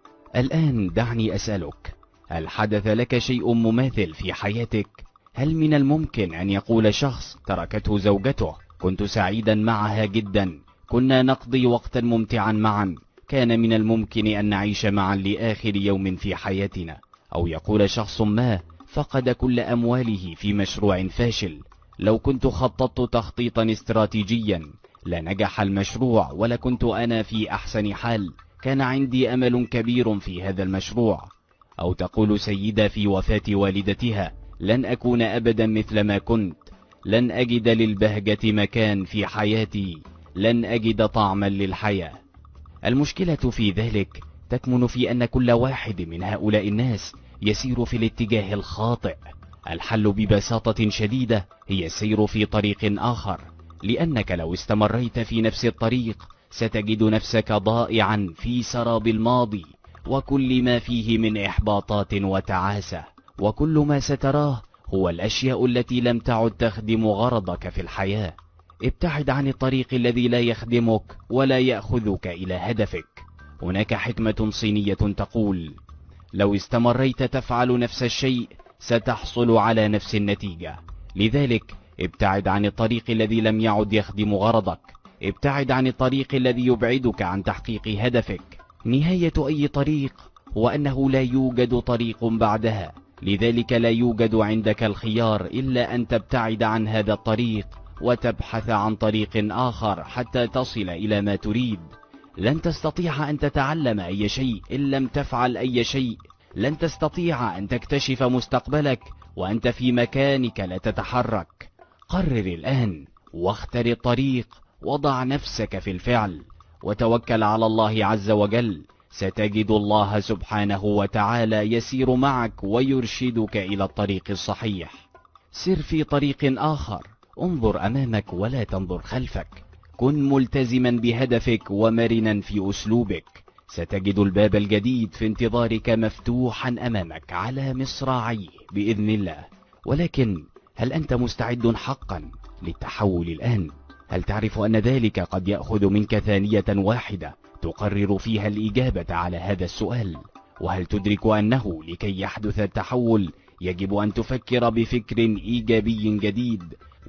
الآن دعني أسألك، هل حدث لك شيء مماثل في حياتك؟ هل من الممكن أن يقول شخص تركته زوجته: كنت سعيدا معها جدا، كنا نقضي وقتا ممتعا معا، كان من الممكن أن نعيش معا لآخر يوم في حياتنا؟ أو يقول شخص ما: فقد كل أمواله في مشروع فاشل، لو كنت خططت تخطيطا استراتيجيا لنجح المشروع ولكنت أنا في أحسن حال، كان عندي أمل كبير في هذا المشروع. أو تقول سيدة في وفاة والدتها: لن أكون أبدا مثل ما كنت، لن أجد للبهجة مكان في حياتي، لن أجد طعما للحياة. المشكلة في ذلك تكمن في أن كل واحد من هؤلاء الناس يسير في الاتجاه الخاطئ. الحل ببساطة شديدة هي السير في طريق آخر، لأنك لو استمريت في نفس الطريق ستجد نفسك ضائعا في سراب الماضي وكل ما فيه من إحباطات وتعاسة، وكل ما ستراه هو الأشياء التي لم تعد تخدم غرضك في الحياة. ابتعد عن الطريق الذي لا يخدمك ولا يأخذك إلى هدفك. هناك حكمة صينية تقول: لو استمريت تفعل نفس الشيء ستحصل على نفس النتيجة. لذلك ابتعد عن الطريق الذي لم يعد يخدم غرضك، ابتعد عن الطريق الذي يبعدك عن تحقيق هدفك. نهاية أي طريق هو أنه لا يوجد طريق بعدها، لذلك لا يوجد عندك الخيار إلا أن تبتعد عن هذا الطريق وتبحث عن طريق آخر حتى تصل إلى ما تريد. لن تستطيع أن تتعلم أي شيء إن لم تفعل أي شيء، لن تستطيع أن تكتشف مستقبلك وأنت في مكانك لا تتحرك. قرر الآن واختر الطريق، وضع نفسك في الفعل وتوكل على الله عز وجل، ستجد الله سبحانه وتعالى يسير معك ويرشدك إلى الطريق الصحيح. سر في طريق آخر، انظر أمامك ولا تنظر خلفك، كن ملتزما بهدفك ومرنا في أسلوبك، ستجد الباب الجديد في انتظارك مفتوحا أمامك على مصراعيه بإذن الله. ولكن هل أنت مستعد حقا للتحول الآن؟ هل تعرف أن ذلك قد يأخذ منك ثانية واحدة تقرر فيها الإجابة على هذا السؤال؟ وهل تدرك أنه لكي يحدث التحول يجب أن تفكر بفكر إيجابي جديد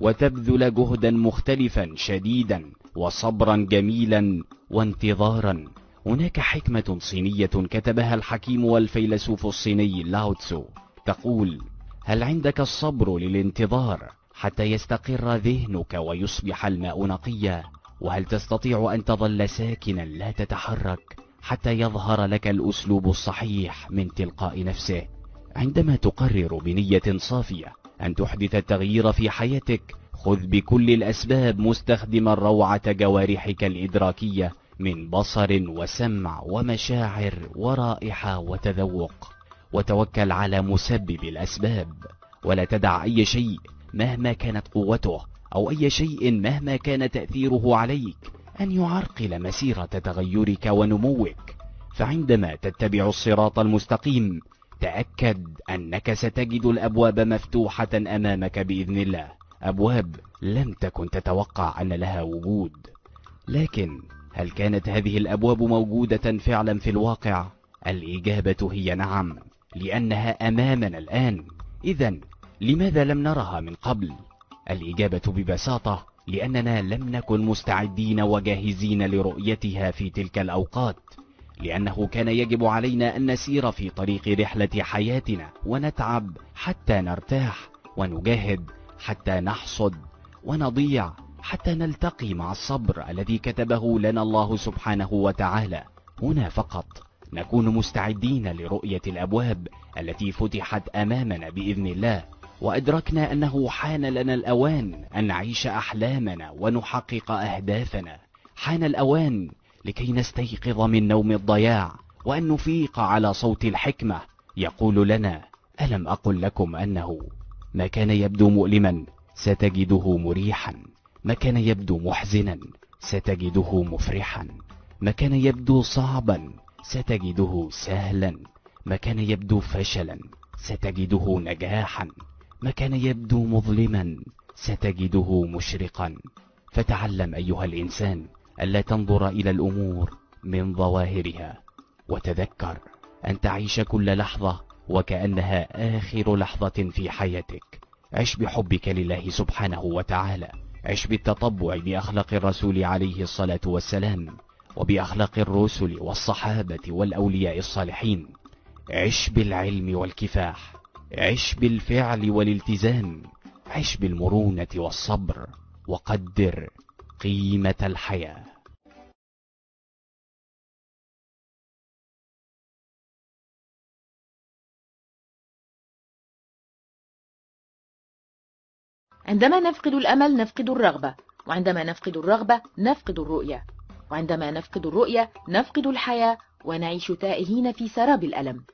وتبذل جهدا مختلفا شديدا وصبرا جميلا وانتظارا؟ هناك حكمة صينية كتبها الحكيم والفيلسوف الصيني لاو تسو تقول: هل عندك الصبر للانتظار حتى يستقر ذهنك ويصبح الماء نقيا؟ وهل تستطيع أن تظل ساكنا لا تتحرك حتى يظهر لك الأسلوب الصحيح من تلقاء نفسه؟ عندما تقرر بنية صافية أن تحدث التغيير في حياتك، خذ بكل الأسباب مستخدما روعة جوارحك الإدراكية من بصر وسمع ومشاعر ورائحة وتذوق، وتوكل على مسبب الأسباب، ولا تدع أي شيء مهما كانت قوته أو أي شيء مهما كان تأثيره عليك أن يعرقل مسيرة تغيرك ونموك. فعندما تتبع الصراط المستقيم تأكد أنك ستجد الأبواب مفتوحة أمامك بإذن الله، أبواب لم تكن تتوقع أن لها وجود. لكن هل كانت هذه الأبواب موجودة فعلا في الواقع؟ الإجابة هي نعم، لأنها أمامنا الآن. إذن لماذا لم نرها من قبل؟ الإجابة ببساطة لأننا لم نكن مستعدين وجاهزين لرؤيتها في تلك الأوقات، لأنه كان يجب علينا أن نسير في طريق رحلة حياتنا ونتعب حتى نرتاح، ونجاهد حتى نحصد، ونضيع حتى نلتقي مع الصبر الذي كتبه لنا الله سبحانه وتعالى. هنا فقط نكون مستعدين لرؤية الأبواب التي فتحت أمامنا بإذن الله، وأدركنا أنه حان لنا الأوان أن نعيش أحلامنا ونحقق أهدافنا. حان الأوان لكي نستيقظ من نوم الضياع وأن نفيق على صوت الحكمة يقول لنا: ألم أقل لكم أنه ما كان يبدو مؤلما ستجده مريحا، ما كان يبدو محزنا ستجده مفرحا، ما كان يبدو صعبا ستجده سهلا، ما كان يبدو فشلا ستجده نجاحا، ما كان يبدو مظلما ستجده مشرقا. فتعلم أيها الإنسان ألا تنظر إلى الأمور من ظواهرها، وتذكر أن تعيش كل لحظة وكأنها آخر لحظة في حياتك. عش بحبك لله سبحانه وتعالى، عش بالتطبع بأخلاق الرسول عليه الصلاة والسلام وبأخلاق الرسل والصحابة والأولياء الصالحين. عش بالعلم والكفاح، عش بالفعل والالتزام، عش بالمرونة والصبر، وقدر قيمة الحياة. عندما نفقد الأمل نفقد الرغبة، وعندما نفقد الرغبة نفقد الرؤية، وعندما نفقد الرؤية نفقد الحياة، ونعيش تائهين في سراب الألم.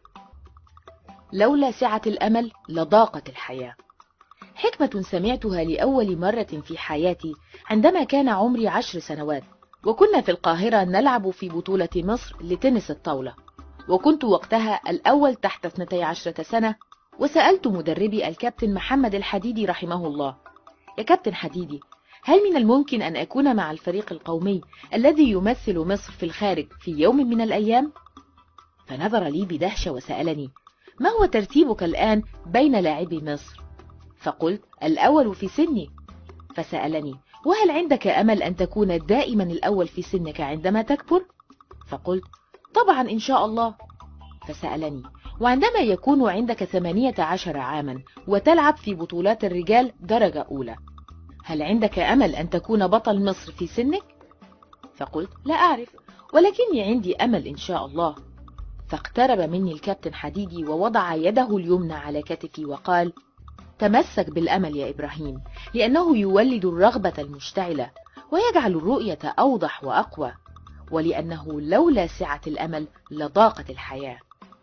لولا سعة الأمل لضاقت الحياة. حكمة سمعتها لأول مرة في حياتي عندما كان عمري عشر سنوات، وكنا في القاهرة نلعب في بطولة مصر لتنس الطاولة، وكنت وقتها الأول تحت اثنتي عشرة سنة. وسألت مدربي الكابتن محمد الحديدي رحمه الله: يا كابتن حديدي، هل من الممكن أن أكون مع الفريق القومي الذي يمثل مصر في الخارج في يوم من الأيام؟ فنظر لي بدهشة وسألني: ما هو ترتيبك الآن بين لاعبي مصر؟ فقلت: الأول في سني. فسألني: وهل عندك أمل أن تكون دائما الأول في سنك عندما تكبر؟ فقلت: طبعا إن شاء الله. فسألني: وعندما يكون عندك ثمانية عشر عاما وتلعب في بطولات الرجال درجة أولى، هل عندك أمل أن تكون بطل مصر في سنك؟ فقلت: لا أعرف، ولكني عندي أمل إن شاء الله. فاقترب مني الكابتن حديدي ووضع يده اليمنى على كتفي وقال: تمسك بالأمل يا إبراهيم، لأنه يولد الرغبة المشتعلة ويجعل الرؤية أوضح وأقوى، ولأنه لولا سعة الأمل لضاقت الحياة.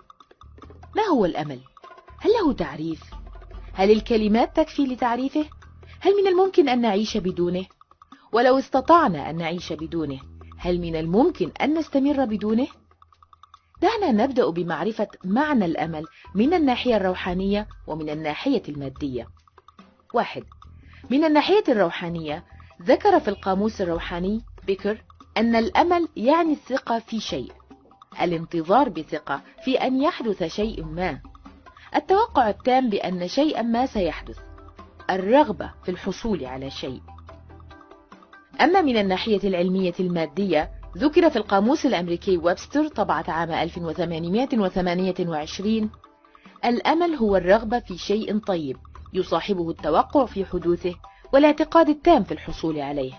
ما هو الأمل؟ هل له تعريف؟ هل الكلمات تكفي لتعريفه؟ هل من الممكن أن نعيش بدونه؟ ولو استطعنا أن نعيش بدونه، هل من الممكن أن نستمر بدونه؟ دعنا نبدأ بمعرفة معنى الأمل من الناحية الروحانية ومن الناحية المادية. واحد، من الناحية الروحانية، ذكر في القاموس الروحاني بيكر أن الأمل يعني الثقة في شيء، الانتظار بثقة في أن يحدث شيء ما، التوقع التام بأن شيئا ما سيحدث، الرغبة في الحصول على شيء. أما من الناحية العلمية المادية، ذكر في القاموس الأمريكي ويبستر طبعة عام ألف وثمانمائة وثمانية وعشرين: الأمل هو الرغبة في شيء طيب يصاحبه التوقع في حدوثه والاعتقاد التام في الحصول عليه.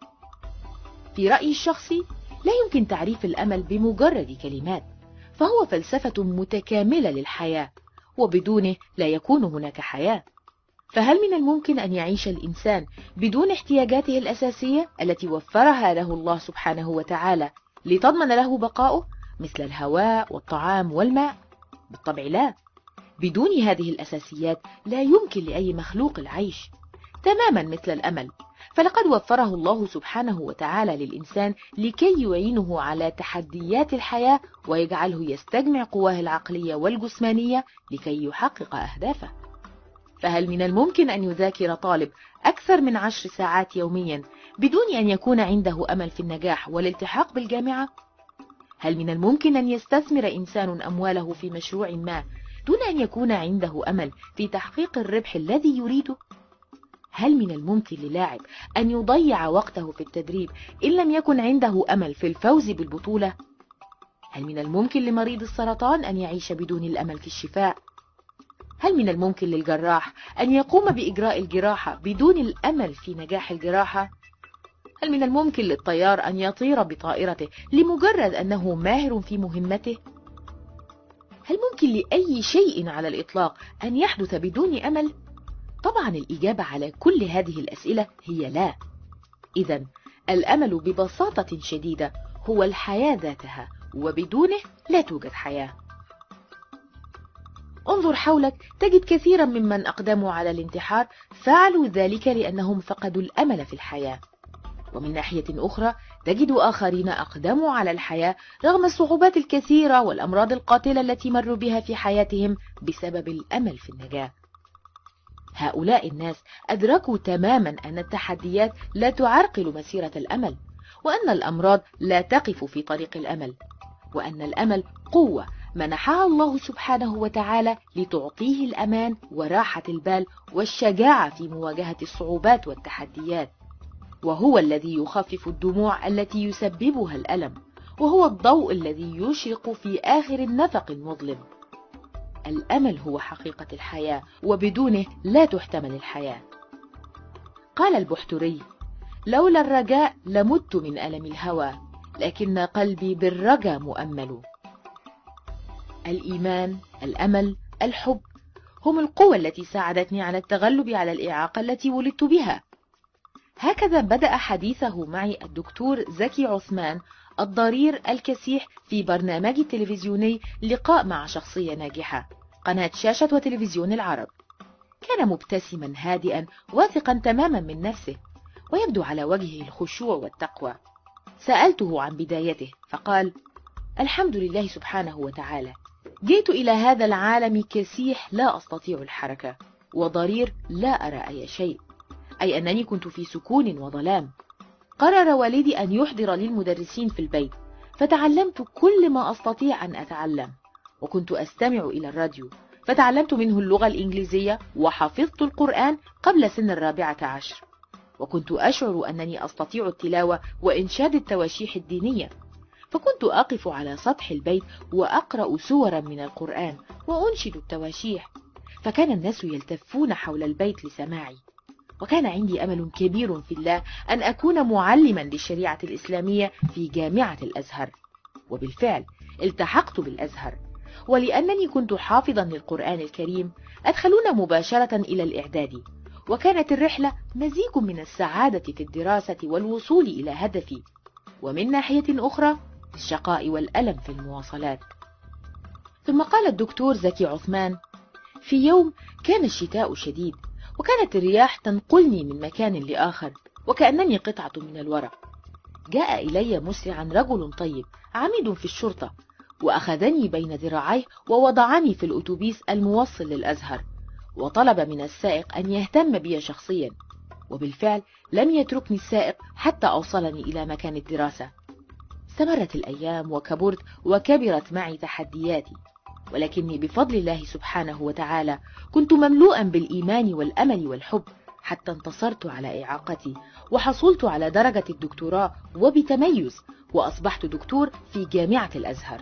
في رأيي الشخصي لا يمكن تعريف الأمل بمجرد كلمات، فهو فلسفة متكاملة للحياة، وبدونه لا يكون هناك حياة. فهل من الممكن أن يعيش الإنسان بدون احتياجاته الأساسية التي وفرها له الله سبحانه وتعالى لتضمن له بقاؤه، مثل الهواء والطعام والماء؟ بالطبع لا. بدون هذه الأساسيات لا يمكن لأي مخلوق العيش، تماما مثل الأمل، فلقد وفره الله سبحانه وتعالى للإنسان لكي يعينه على تحديات الحياة ويجعله يستجمع قواه العقلية والجسمانية لكي يحقق أهدافه. فهل من الممكن أن يذاكر طالب أكثر من عشر ساعات يوميا بدون أن يكون عنده أمل في النجاح والالتحاق بالجامعة؟ هل من الممكن أن يستثمر إنسان أمواله في مشروع ما دون أن يكون عنده أمل في تحقيق الربح الذي يريده؟ هل من الممكن للاعب أن يضيع وقته في التدريب إن لم يكن عنده أمل في الفوز بالبطولة؟ هل من الممكن لمريض السرطان أن يعيش بدون الأمل في الشفاء؟ هل من الممكن للجراح أن يقوم بإجراء الجراحة بدون الأمل في نجاح الجراحة؟ هل من الممكن للطيار أن يطير بطائرته لمجرد أنه ماهر في مهمته؟ هل ممكن لأي شيء على الإطلاق أن يحدث بدون أمل؟ طبعا الإجابة على كل هذه الأسئلة هي لا. إذن الأمل ببساطة شديدة هو الحياة ذاتها، وبدونه لا توجد حياة. انظر حولك تجد كثيرا ممن أقدموا على الانتحار فعلوا ذلك لأنهم فقدوا الأمل في الحياة. ومن ناحية أخرى تجد آخرين أقدموا على الحياة رغم الصعوبات الكثيرة والأمراض القاتلة التي مروا بها في حياتهم بسبب الأمل في النجاة. هؤلاء الناس أدركوا تماما أن التحديات لا تعرقل مسيرة الأمل، وأن الأمراض لا تقف في طريق الأمل، وأن الأمل قوة منحها الله سبحانه وتعالى لتعطيه الأمان وراحة البال والشجاعة في مواجهة الصعوبات والتحديات، وهو الذي يخفف الدموع التي يسببها الألم، وهو الضوء الذي يشرق في آخر النفق المظلم. الأمل هو حقيقة الحياة، وبدونه لا تحتمل الحياة. قال البحتري: لولا الرجاء لمت من ألم الهوى، لكن قلبي بالرجا مؤمل. الإيمان، الأمل، الحب هم القوى التي ساعدتني على التغلب على الإعاقة التي ولدت بها. هكذا بدأ حديثه معي الدكتور زكي عثمان الضرير الكسيح في برنامج تلفزيوني لقاء مع شخصية ناجحة، قناة شاشة وتلفزيون العرب. كان مبتسما هادئا واثقا تماما من نفسه، ويبدو على وجهه الخشوع والتقوى. سألته عن بدايته فقال: الحمد لله سبحانه وتعالى، جئت إلى هذا العالم كسيح لا أستطيع الحركة، وضرير لا أرى أي شيء، أي أنني كنت في سكون وظلام. قرر والدي أن يحضر لي المدرسين في البيت، فتعلمت كل ما أستطيع أن أتعلم، وكنت أستمع إلى الراديو، فتعلمت منه اللغة الإنجليزية، وحفظت القرآن قبل سن الرابعة عشر، وكنت أشعر أنني أستطيع التلاوة وإنشاد التواشيح الدينية، فكنت أقف على سطح البيت وأقرأ سورا من القرآن وأنشد التواشيح، فكان الناس يلتفون حول البيت لسماعي. وكان عندي أمل كبير في الله أن أكون معلما للشريعة الإسلامية في جامعة الأزهر، وبالفعل التحقت بالأزهر. ولأنني كنت حافظا للقرآن الكريم أدخلونا مباشرة إلى الإعداد، وكانت الرحلة مزيج من السعادة في الدراسة والوصول إلى هدفي، ومن ناحية أخرى الشقاء والألم في المواصلات. ثم قال الدكتور زكي عثمان: في يوم كان الشتاء شديد، وكانت الرياح تنقلني من مكان لآخر وكأنني قطعة من الورق. جاء إلي مسرعا رجل طيب عميد في الشرطة، وأخذني بين ذراعيه ووضعني في الأتوبيس الموصل للأزهر، وطلب من السائق أن يهتم بي شخصيا، وبالفعل لم يتركني السائق حتى أوصلني إلى مكان الدراسة. استمرت الأيام وكبرت وكبرت معي تحدياتي، ولكني بفضل الله سبحانه وتعالى كنت مملوءا بالإيمان والأمل والحب حتى انتصرت على إعاقتي وحصلت على درجة الدكتوراه وبتميز، وأصبحت دكتور في جامعة الأزهر.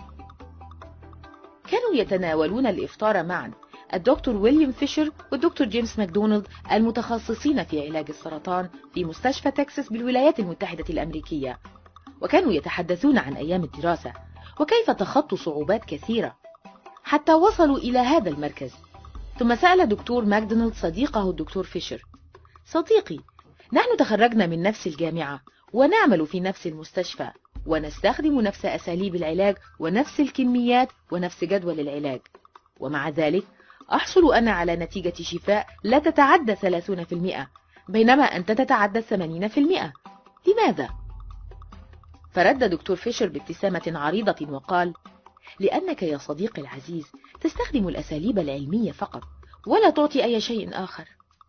كانوا يتناولون الإفطار معا الدكتور ويليام فيشر والدكتور جيمس ماكدونالد المتخصصين في علاج السرطان في مستشفى تكساس بالولايات المتحدة الأمريكية، وكانوا يتحدثون عن أيام الدراسة وكيف تخطوا صعوبات كثيرة. حتى وصلوا إلى هذا المركز. ثم سأل دكتور ماكدونالد صديقه الدكتور فيشر: صديقي، نحن تخرجنا من نفس الجامعة ونعمل في نفس المستشفى ونستخدم نفس أساليب العلاج ونفس الكميات ونفس جدول العلاج، ومع ذلك أحصل أنا على نتيجة شفاء لا تتعدى ثلاثين بالمئة بينما أنت تتعدى ثمانين بالمئة. لماذا؟ فرد دكتور فيشر بابتسامة عريضة وقال: لأنك يا صديقي العزيز تستخدم الأساليب العلمية فقط ولا تعطي أي شيء آخر.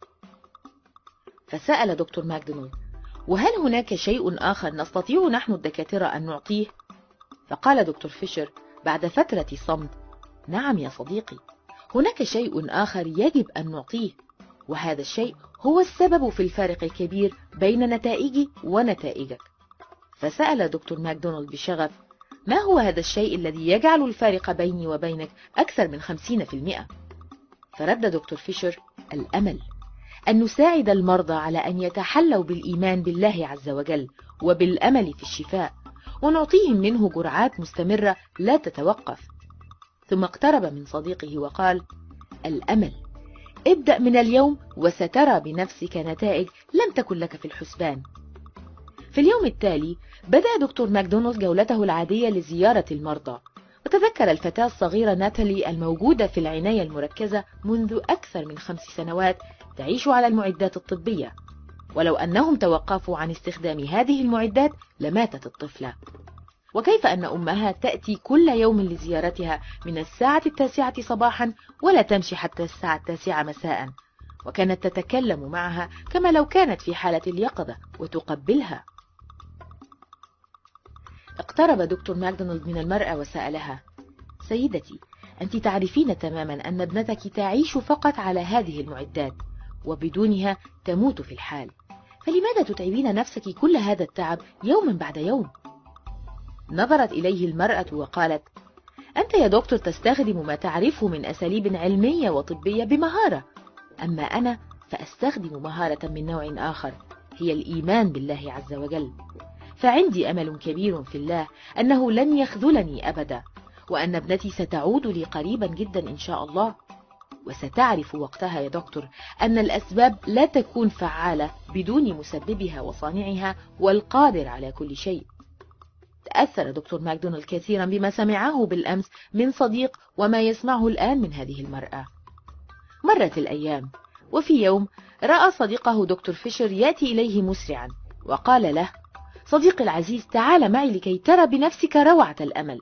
فسأل دكتور ماكدونالد: وهل هناك شيء آخر نستطيع نحن الدكاترة أن نعطيه؟ فقال دكتور فيشر بعد فترة صمت: نعم يا صديقي، هناك شيء آخر يجب أن نعطيه، وهذا الشيء هو السبب في الفارق الكبير بين نتائجي ونتائجك. فسأل دكتور ماكدونالد بشغف: ما هو هذا الشيء الذي يجعل الفارق بيني وبينك أكثر من خمسين بالمئة؟ فرد دكتور فيشر: الأمل، أن نساعد المرضى على أن يتحلوا بالإيمان بالله عز وجل وبالأمل في الشفاء، ونعطيهم منه جرعات مستمرة لا تتوقف. ثم اقترب من صديقه وقال: الأمل، ابدأ من اليوم وسترى بنفسك نتائج لم تكن لك في الحسبان. في اليوم التالي بدأ دكتور ماكدونالد جولته العادية لزيارة المرضى، وتذكر الفتاة الصغيرة ناتالي الموجودة في العناية المركزة منذ أكثر من خمس سنوات تعيش على المعدات الطبية، ولو أنهم توقفوا عن استخدام هذه المعدات لماتت الطفلة. وكيف أن أمها تأتي كل يوم لزيارتها من الساعة التاسعة صباحا ولا تمشي حتى الساعة التاسعة مساء، وكانت تتكلم معها كما لو كانت في حالة اليقظة وتقبلها. اقترب دكتور ماكدونالد من المرأة وسألها: سيدتي، أنت تعرفين تماما أن ابنتك تعيش فقط على هذه المعدات وبدونها تموت في الحال، فلماذا تتعبين نفسك كل هذا التعب يوما بعد يوم؟ نظرت إليه المرأة وقالت: أنت يا دكتور تستخدم ما تعرفه من أساليب علمية وطبية بمهارة، أما أنا فأستخدم مهارة من نوع آخر، هي الإيمان بالله عز وجل. فعندي أمل كبير في الله أنه لن يخذلني أبدا، وأن ابنتي ستعود لي قريبا جدا إن شاء الله. وستعرف وقتها يا دكتور أن الأسباب لا تكون فعالة بدون مسببها وصانعها والقادر على كل شيء. تأثر دكتور ماكدونالد كثيرا بما سمعه بالأمس من صديق وما يسمعه الآن من هذه المرأة. مرت الأيام، وفي يوم رأى صديقه دكتور فيشر يأتي إليه مسرعا وقال له: صديقي العزيز، تعال معي لكي ترى بنفسك روعة الأمل.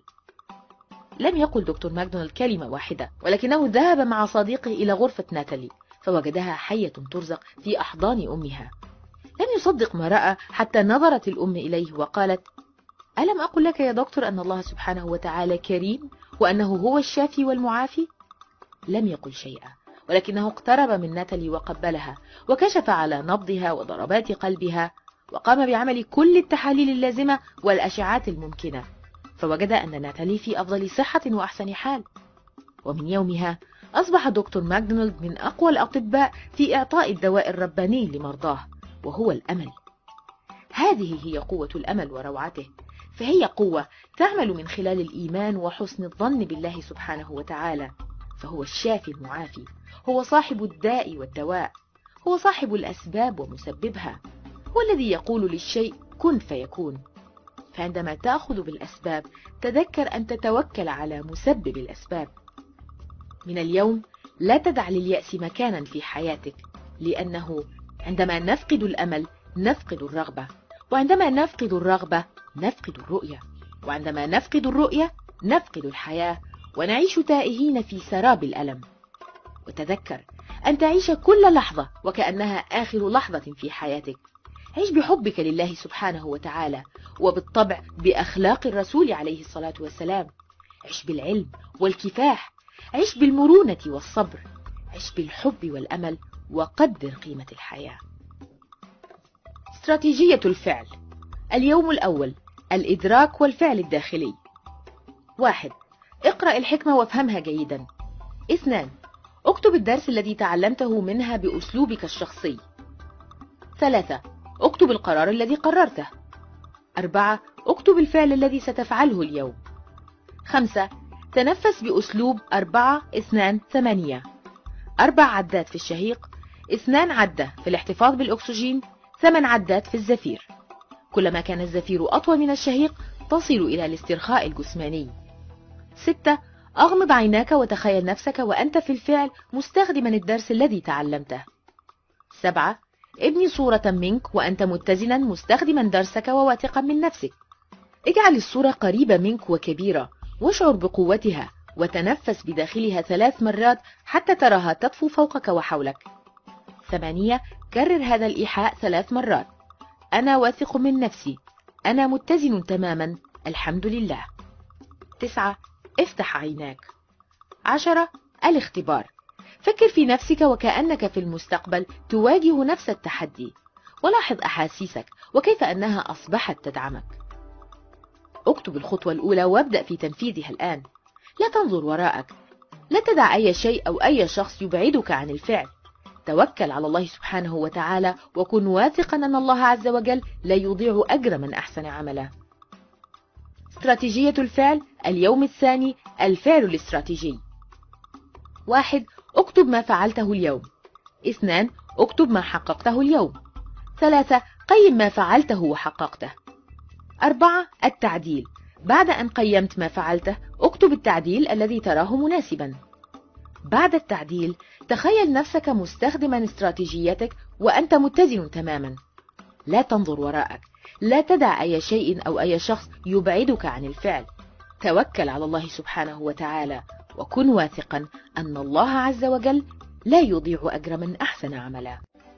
لم يقل دكتور ماكدونالد كلمة واحدة، ولكنه ذهب مع صديقه إلى غرفة ناتالي فوجدها حية ترزق في أحضان أمها. لم يصدق ما رأى حتى نظرت الأم إليه وقالت: ألم أقل لك يا دكتور أن الله سبحانه وتعالى كريم وأنه هو الشافي والمعافي؟ لم يقل شيئا، ولكنه اقترب من ناتالي وقبلها وكشف على نبضها وضربات قلبها، وقام بعمل كل التحاليل اللازمة والأشعات الممكنة، فوجد أن ناتالي في أفضل صحة وأحسن حال. ومن يومها أصبح دكتور ماكدونالد من أقوى الأطباء في إعطاء الدواء الرباني لمرضاه، وهو الأمل. هذه هي قوة الأمل وروعته، فهي قوة تعمل من خلال الإيمان وحسن الظن بالله سبحانه وتعالى، فهو الشافي المعافي، هو صاحب الداء والدواء، هو صاحب الأسباب ومسببها، هو الذي يقول للشيء كن فيكون. فعندما تأخذ بالأسباب تذكر أن تتوكل على مسبب الأسباب. من اليوم لا تدع لليأس مكانا في حياتك، لأنه عندما نفقد الأمل نفقد الرغبة، وعندما نفقد الرغبة نفقد الرؤية، وعندما نفقد الرؤية نفقد الحياة ونعيش تائهين في سراب الألم. وتذكر أن تعيش كل لحظة وكأنها آخر لحظة في حياتك. عيش بحبك لله سبحانه وتعالى، وبالطبع بأخلاق الرسول عليه الصلاة والسلام. عيش بالعلم والكفاح، عيش بالمرونة والصبر، عيش بالحب والأمل، وقدر قيمة الحياة. استراتيجية الفعل. اليوم الأول: الإدراك والفعل الداخلي. واحد. اقرأ الحكمة وافهمها جيدا. اثنان. اكتب الدرس الذي تعلمته منها بأسلوبك الشخصي. ثلاثة. اكتب القرار الذي قررته. أربعة. اكتب الفعل الذي ستفعله اليوم. خمسة. تنفس بأسلوب أربعة اثنان ثمانية. أربع عدات في الشهيق، اثنان عدة في الاحتفاظ بالأكسجين، ثمان عدات في الزفير. كلما كان الزفير أطول من الشهيق تصل إلى الاسترخاء الجسماني. ستة. أغمض عيناك وتخيل نفسك وأنت في الفعل مستخدما الدرس الذي تعلمته. سبعة. ابني صورة منك وأنت متزنا مستخدما درسك وواثقا من نفسك. اجعل الصورة قريبة منك وكبيرة، واشعر بقوتها، وتنفس بداخلها ثلاث مرات حتى تراها تطفو فوقك وحولك. ثمانية. كرر هذا الإيحاء ثلاث مرات. أنا واثق من نفسي، أنا متزن تماما، الحمد لله. تسعة. افتح عيناك. عشرة. الاختبار. فكر في نفسك وكأنك في المستقبل تواجه نفس التحدي، ولاحظ أحاسيسك وكيف أنها أصبحت تدعمك. اكتب الخطوة الأولى وابدأ في تنفيذها الآن. لا تنظر وراءك، لا تدع أي شيء أو أي شخص يبعدك عن الفعل. توكل على الله سبحانه وتعالى وكن واثقا أن الله عز وجل لا يضيع أجر من أحسن عملا. استراتيجية الفعل. اليوم الثاني، الفعل الاستراتيجي. واحد. اكتب ما فعلته اليوم. اثنان. اكتب ما حققته اليوم. ثلاثة. قيم ما فعلته وحققته. أربعة. التعديل. بعد أن قيمت ما فعلته اكتب التعديل الذي تراه مناسبا. بعد التعديل تخيل نفسك مستخدما استراتيجيتك وأنت متزن تماما. لا تنظر وراءك، لا تدع أي شيء أو أي شخص يبعدك عن الفعل. توكل على الله سبحانه وتعالى وكن واثقا أن الله عز وجل لا يضيع أجر من أحسن عملا.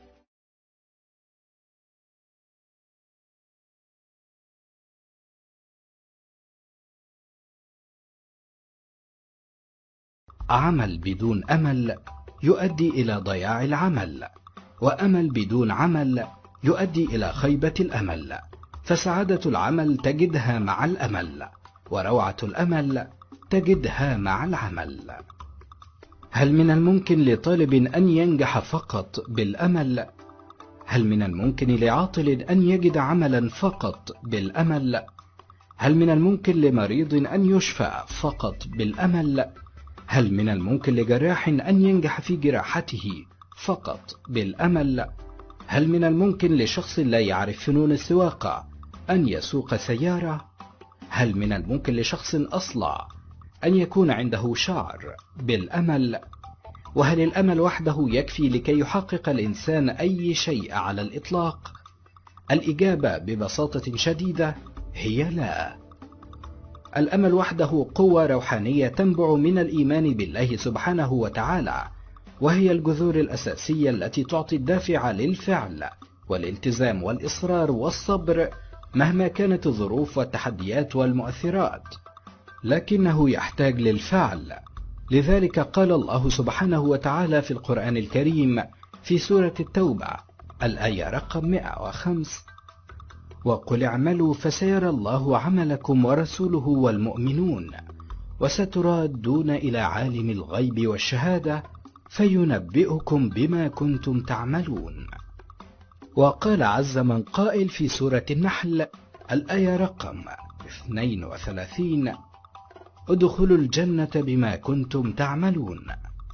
عمل بدون أمل يؤدي إلى ضياع العمل، وأمل بدون عمل يؤدي إلى خيبة الأمل. فسعادة العمل تجدها مع الأمل، وروعة الأمل تجدها مع العمل. هل من الممكن لطالب أن ينجح فقط بالأمل؟ هل من الممكن لعاطل أن يجد عملا فقط بالأمل؟ هل من الممكن لمريض أن يشفى فقط بالأمل؟ هل من الممكن لجراح أن ينجح في جراحته فقط بالأمل؟ هل من الممكن لشخص لا يعرف فنون السواقة أن يسوق سيارة؟ هل من الممكن لشخص أصلع أن يكون عنده شعر بالأمل؟ وهل الأمل وحده يكفي لكي يحقق الإنسان أي شيء على الإطلاق؟ الإجابة ببساطة شديدة هي لا. الأمل وحده قوة روحانية تنبع من الإيمان بالله سبحانه وتعالى، وهي الجذور الأساسية التي تعطي الدافع للفعل والالتزام والإصرار والصبر مهما كانت الظروف والتحديات والمؤثرات، لكنه يحتاج للفعل. لذلك قال الله سبحانه وتعالى في القرآن الكريم في سورة التوبة الآية رقم مئة وخمسة: وقل اعملوا فسيرى الله عملكم ورسوله والمؤمنون وستردون إلى عالم الغيب والشهادة فينبئكم بما كنتم تعملون. وقال عز من قائل في سورة النحل الآية رقم اثنين وثلاثين: ادخلوا الجنة بما كنتم تعملون.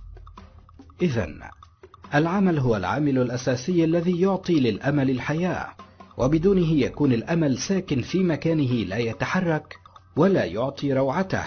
إذن العمل هو العامل الأساسي الذي يعطي للأمل الحياة، وبدونه يكون الأمل ساكن في مكانه لا يتحرك ولا يعطي روعته.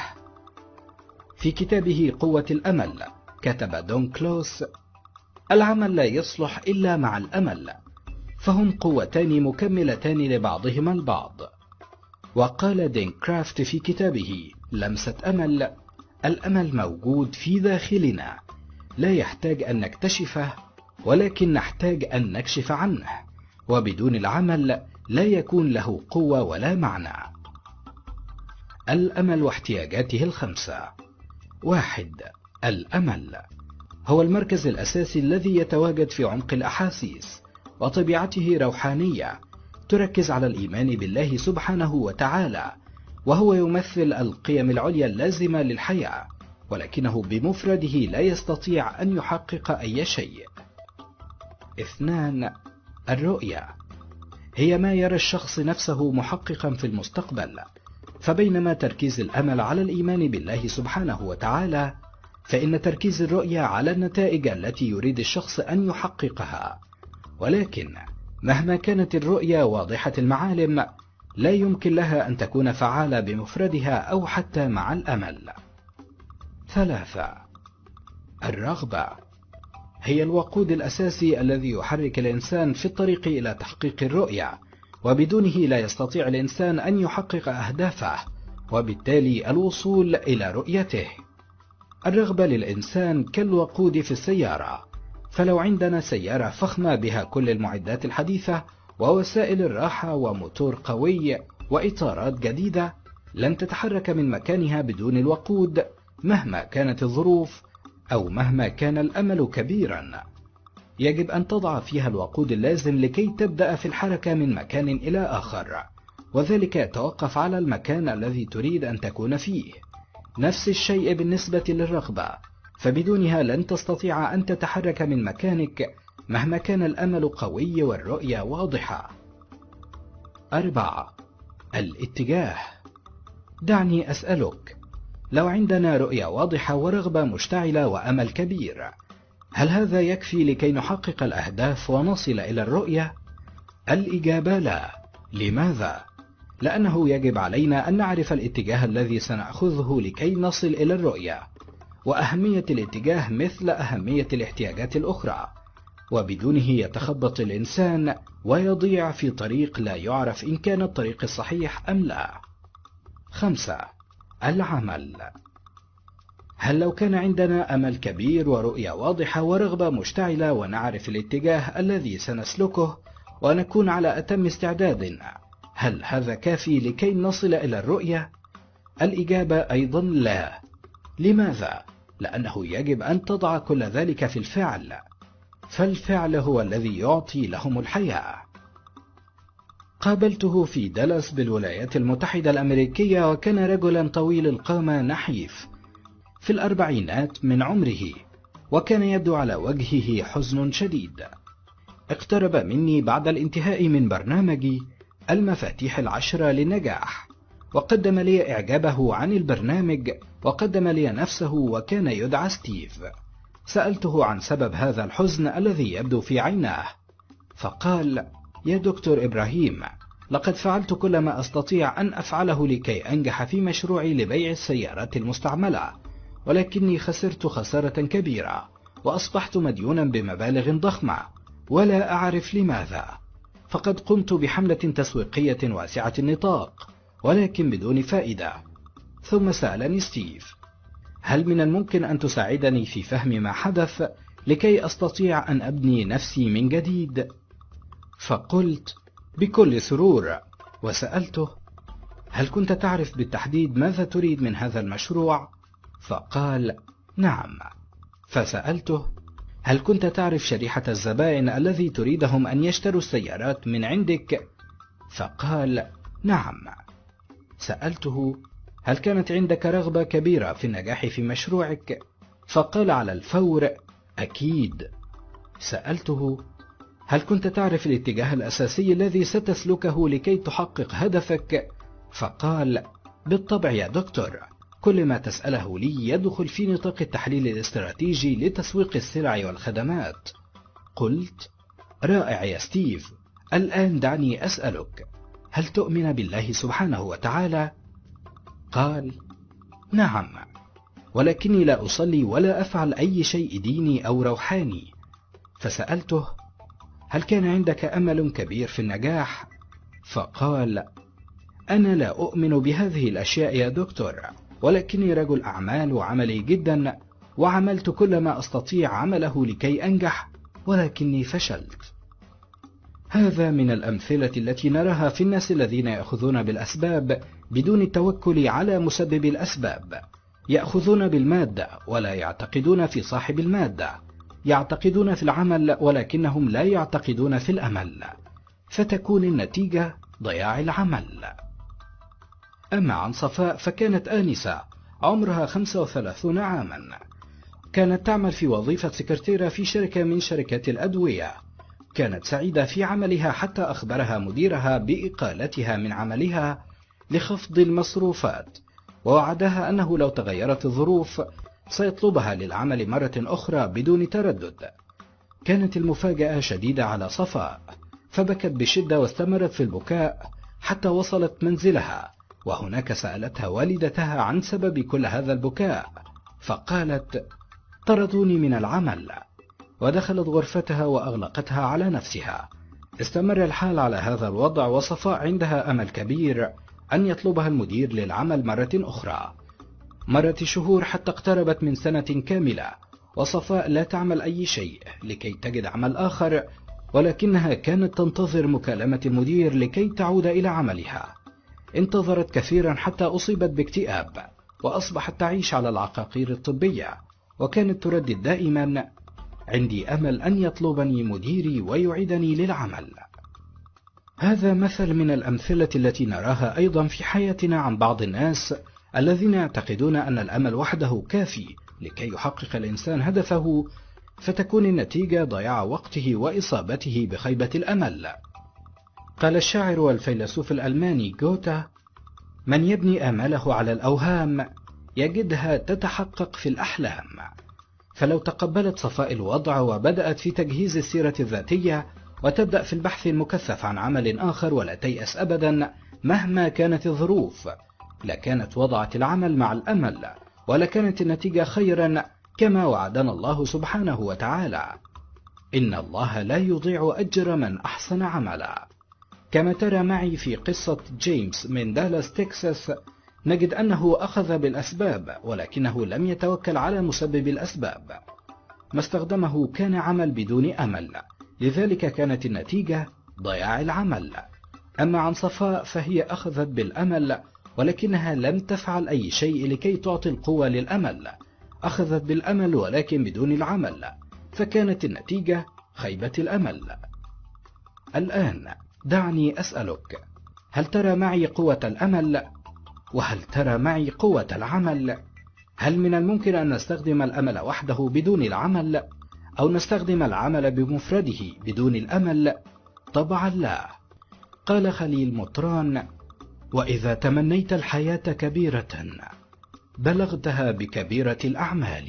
في كتابه قوة الأمل كتب دون كلوس: العمل لا يصلح إلا مع الأمل، فهم قوتان مكملتان لبعضهما البعض. وقال دين كرافت في كتابه لمسة أمل: الأمل موجود في داخلنا، لا يحتاج أن نكتشفه ولكن نحتاج أن نكشف عنه، وبدون العمل لا يكون له قوة ولا معنى. الأمل واحتياجاته الخمسة. واحد. الأمل هو المركز الأساسي الذي يتواجد في عمق الأحاسيس، وطبيعته روحانية تركز على الإيمان بالله سبحانه وتعالى، وهو يمثل القيم العليا اللازمة للحياة، ولكنه بمفرده لا يستطيع أن يحقق أي شيء. اثنان. الرؤية هي ما يرى الشخص نفسه محققا في المستقبل، فبينما تركيز الأمل على الإيمان بالله سبحانه وتعالى، فإن تركيز الرؤية على النتائج التي يريد الشخص أن يحققها. ولكن مهما كانت الرؤية واضحة المعالم، لا يمكن لها أن تكون فعالة بمفردها أو حتى مع الأمل. ثلاثة. الرغبة هي الوقود الأساسي الذي يحرك الإنسان في الطريق إلى تحقيق الرؤية، وبدونه لا يستطيع الإنسان أن يحقق أهدافه، وبالتالي الوصول إلى رؤيته. الرغبة للإنسان كالوقود في السيارة، فلو عندنا سيارة فخمة بها كل المعدات الحديثة ووسائل الراحة وموتور قوي وإطارات جديدة، لن تتحرك من مكانها بدون الوقود مهما كانت الظروف أو مهما كان الأمل كبيرا. يجب أن تضع فيها الوقود اللازم لكي تبدأ في الحركة من مكان إلى آخر، وذلك يتوقف على المكان الذي تريد أن تكون فيه. نفس الشيء بالنسبة للرغبة، فبدونها لن تستطيع أن تتحرك من مكانك مهما كان الأمل قوي والرؤية واضحة. أربعة. الاتجاه. دعني أسألك، لو عندنا رؤية واضحة ورغبة مشتعلة وأمل كبير، هل هذا يكفي لكي نحقق الأهداف ونصل إلى الرؤية؟ الإجابة لا. لماذا؟ لأنه يجب علينا أن نعرف الاتجاه الذي سنأخذه لكي نصل إلى الرؤية، وأهمية الاتجاه مثل أهمية الاحتياجات الأخرى، وبدونه يتخبط الإنسان ويضيع في طريق لا يعرف إن كان الطريق الصحيح أم لا. خمسة. العمل. هل لو كان عندنا أمل كبير ورؤية واضحة ورغبة مشتعلة ونعرف الاتجاه الذي سنسلكه ونكون على أتم استعداد، هل هذا كافي لكي نصل إلى الرؤية؟ الإجابة أيضا لا. لماذا؟ لأنه يجب أن تضع كل ذلك في الفعل، فالفعل هو الذي يعطي لهم الحياة. قابلته في دالاس بالولايات المتحدة الأمريكية، وكان رجلا طويل القامة نحيف في الأربعينات من عمره، وكان يبدو على وجهه حزن شديد. اقترب مني بعد الانتهاء من برنامجي المفاتيح العشرة للنجاح، وقدم لي إعجابه عن البرنامج، وقدم لي نفسه، وكان يدعى ستيف. سألته عن سبب هذا الحزن الذي يبدو في عيناه، فقال: يا دكتور إبراهيم، لقد فعلت كل ما أستطيع أن أفعله لكي أنجح في مشروعي لبيع السيارات المستعملة، ولكني خسرت خسارة كبيرة، وأصبحت مديونا بمبالغ ضخمة، ولا أعرف لماذا. فقد قمت بحملة تسويقية واسعة النطاق، ولكن بدون فائدة. ثم سألني ستيف: هل من الممكن أن تساعدني في فهم ما حدث لكي أستطيع أن أبني نفسي من جديد؟ فقلت: بكل سرور. وسألته: هل كنت تعرف بالتحديد ماذا تريد من هذا المشروع؟ فقال: نعم. فسألته: هل كنت تعرف شريحة الزبائن الذي تريدهم أن يشتروا السيارات من عندك؟ فقال: نعم. سألته: هل كانت عندك رغبة كبيرة في النجاح في مشروعك؟ فقال على الفور: أكيد. سألته: هل كنت تعرف الاتجاه الأساسي الذي ستسلكه لكي تحقق هدفك؟ فقال: بالطبع يا دكتور، كل ما تسأله لي يدخل في نطاق التحليل الاستراتيجي لتسويق السلع والخدمات. قلت: رائع يا ستيف، الآن دعني أسألك، هل تؤمن بالله سبحانه وتعالى؟ قال: نعم، ولكني لا أصلي ولا أفعل أي شيء ديني أو روحاني. فسألته: هل كان عندك أمل كبير في النجاح؟ فقال: أنا لا أؤمن بهذه الأشياء يا دكتور، ولكني رجل أعمال وعملي جدا، وعملت كل ما أستطيع عمله لكي أنجح، ولكني فشلت. هذا من الأمثلة التي نراها في الناس الذين يأخذون بالأسباب بدون التوكل على مسبب الأسباب. يأخذون بالمادة ولا يعتقدون في صاحب المادة، يعتقدون في العمل ولكنهم لا يعتقدون في الأمل، فتكون النتيجة ضياع العمل. أما عن صفاء فكانت آنسة عمرها خمسة وثلاثين عاما، كانت تعمل في وظيفة سكرتيرة في شركة من شركات الأدوية. كانت سعيدة في عملها حتى أخبرها مديرها بإقالتها من عملها لخفض المصروفات، ووعدها أنه لو تغيرت الظروف سيطلبها للعمل مرة أخرى بدون تردد. كانت المفاجأة شديدة على صفاء، فبكت بشدة واستمرت في البكاء حتى وصلت منزلها، وهناك سألتها والدتها عن سبب كل هذا البكاء، فقالت: طردوني من العمل، ودخلت غرفتها وأغلقتها على نفسها. استمر الحال على هذا الوضع، وصفاء عندها أمل كبير أن يطلبها المدير للعمل مرة أخرى. مرت شهور حتى اقتربت من سنة كاملة، وصفاء لا تعمل أي شيء لكي تجد عمل آخر، ولكنها كانت تنتظر مكالمة المدير لكي تعود إلى عملها. انتظرت كثيرا حتى أصيبت باكتئاب، وأصبحت تعيش على العقاقير الطبية، وكانت تردد دائما: عندي أمل أن يطلبني مديري ويعيدني للعمل. هذا مثل من الأمثلة التي نراها أيضا في حياتنا عن بعض الناس الذين يعتقدون أن الأمل وحده كافي لكي يحقق الإنسان هدفه، فتكون النتيجة ضياع وقته وإصابته بخيبة الأمل. قال الشاعر والفيلسوف الألماني غوتا: من يبني آماله على الأوهام يجدها تتحقق في الأحلام. فلو تقبلت صفاء الوضع وبدأت في تجهيز السيرة الذاتية، وتبدأ في البحث المكثف عن عمل آخر، ولا تيأس أبدا مهما كانت الظروف، لكانت وضعت العمل مع الأمل، ولكانت النتيجة خيرا كما وعدنا الله سبحانه وتعالى: إن الله لا يضيع أجر من أحسن عملا. كما ترى معي في قصة جيمس من دالاس تكساس، نجد أنه أخذ بالأسباب، ولكنه لم يتوكل على مسبب الأسباب. ما استخدمه كان عمل بدون أمل، لذلك كانت النتيجة ضياع العمل. أما عن صفاء فهي أخذت بالأمل، ولكنها لم تفعل أي شيء لكي تعطي القوة للأمل. أخذت بالأمل ولكن بدون العمل، فكانت النتيجة خيبة الأمل. الآن دعني أسألك: هل ترى معي قوة الأمل؟ وهل ترى معي قوة العمل؟ هل من الممكن أن نستخدم الأمل وحده بدون العمل، أو نستخدم العمل بمفرده بدون الأمل؟ طبعا لا. قال خليل مطران: وإذا تمنيت الحياة كبيرة بلغتها بكبيرة الأعمال.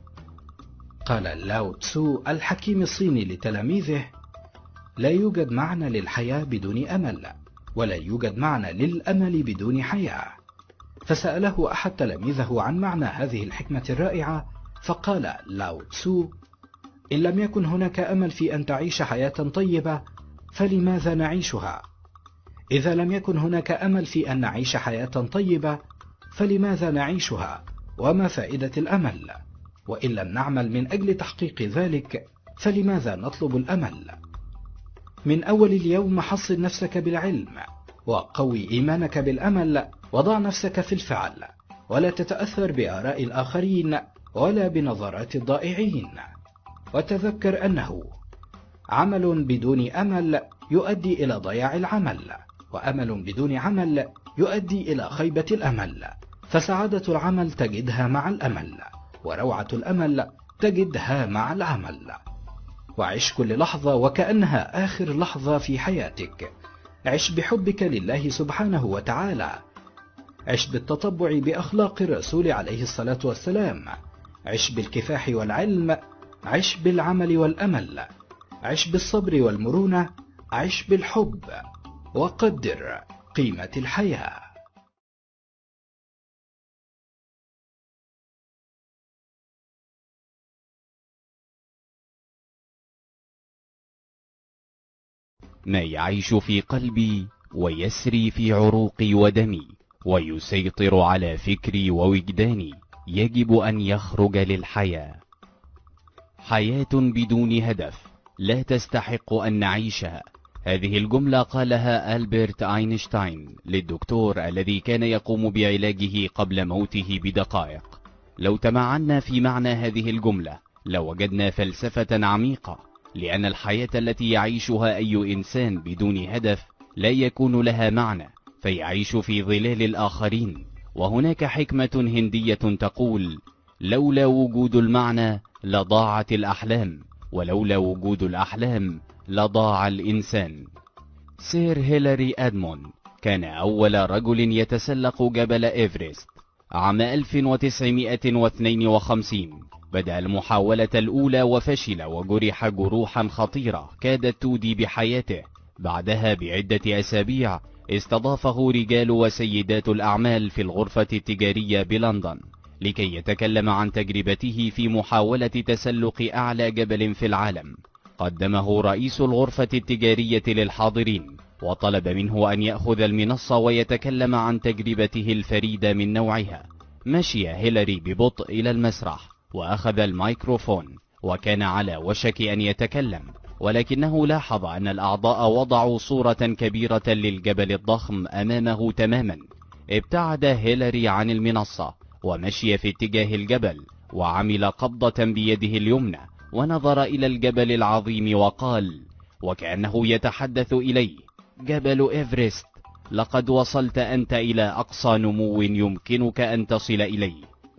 قال لاو تسو الحكيم الصيني لتلاميذه: لا يوجد معنى للحياة بدون أمل، ولا يوجد معنى للأمل بدون حياة. فسأله أحد تلاميذه عن معنى هذه الحكمة الرائعة، فقال لاو تسو: إن لم يكن هناك أمل في أن تعيش حياة طيبة فلماذا نعيشها؟ إذا لم يكن هناك أمل في أن نعيش حياة طيبة فلماذا نعيشها؟ وما فائدة الأمل؟ وإن لم نعمل من أجل تحقيق ذلك فلماذا نطلب الأمل؟ من أول اليوم حصن نفسك بالعلم، وقوي إيمانك بالأمل، وضع نفسك في الفعل، ولا تتأثر بآراء الآخرين ولا بنظرات الضائعين. وتذكر أنه عمل بدون أمل يؤدي إلى ضياع العمل، وأمل بدون عمل يؤدي إلى خيبة الأمل. فسعادة العمل تجدها مع الأمل، وروعة الأمل تجدها مع العمل. وعش كل لحظة وكأنها آخر لحظة في حياتك. عش بحبك لله سبحانه وتعالى. عش بالتطبع بأخلاق الرسول عليه الصلاة والسلام. عش بالكفاح والعلم. عش بالعمل والأمل. عش بالصبر والمرونة. عش بالحب، وقدر قيمة الحياة. ما يعيش في قلبي ويسري في عروقي ودمي ويسيطر على فكري ووجداني يجب أن يخرج للحياة. حياة بدون هدف لا تستحق أن نعيشها. هذه الجملة قالها ألبرت أينشتاين للدكتور الذي كان يقوم بعلاجه قبل موته بدقائق. لو تمعنا في معنى هذه الجملة لوجدنا فلسفة عميقة، لأن الحياة التي يعيشها أي إنسان بدون هدف لا يكون لها معنى، فيعيش في ظلال الآخرين. وهناك حكمة هندية تقول: لولا وجود المعنى لضاعت الأحلام، ولولا وجود الأحلام لضاع الإنسان. سير هيلاري أدمون كان أول رجل يتسلق جبل إيفرست. عام ألف وتسعمائة واثنين وخمسين بدأ المحاولة الأولى وفشل، وجرح جروحا خطيرة كادت تودي بحياته. بعدها بعدة أسابيع استضافه رجال وسيدات الأعمال في الغرفة التجارية بلندن لكي يتكلم عن تجربته في محاولة تسلق أعلى جبل في العالم. قدمه رئيس الغرفة التجارية للحاضرين وطلب منه أن يأخذ المنصة ويتكلم عن تجربته الفريدة من نوعها. مشي هيلاري ببطء إلى المسرح وأخذ الميكروفون، وكان على وشك أن يتكلم، ولكنه لاحظ أن الأعضاء وضعوا صورة كبيرة للجبل الضخم أمامه تماما. ابتعد هيلاري عن المنصة ومشي في اتجاه الجبل، وعمل قبضة بيده اليمنى ونظر إلى الجبل العظيم وقال وكأنه يتحدث إليه: جبل إيفرست، لقد وصلت أنت إلى أقصى نمو يمكنك أن تصل إليه،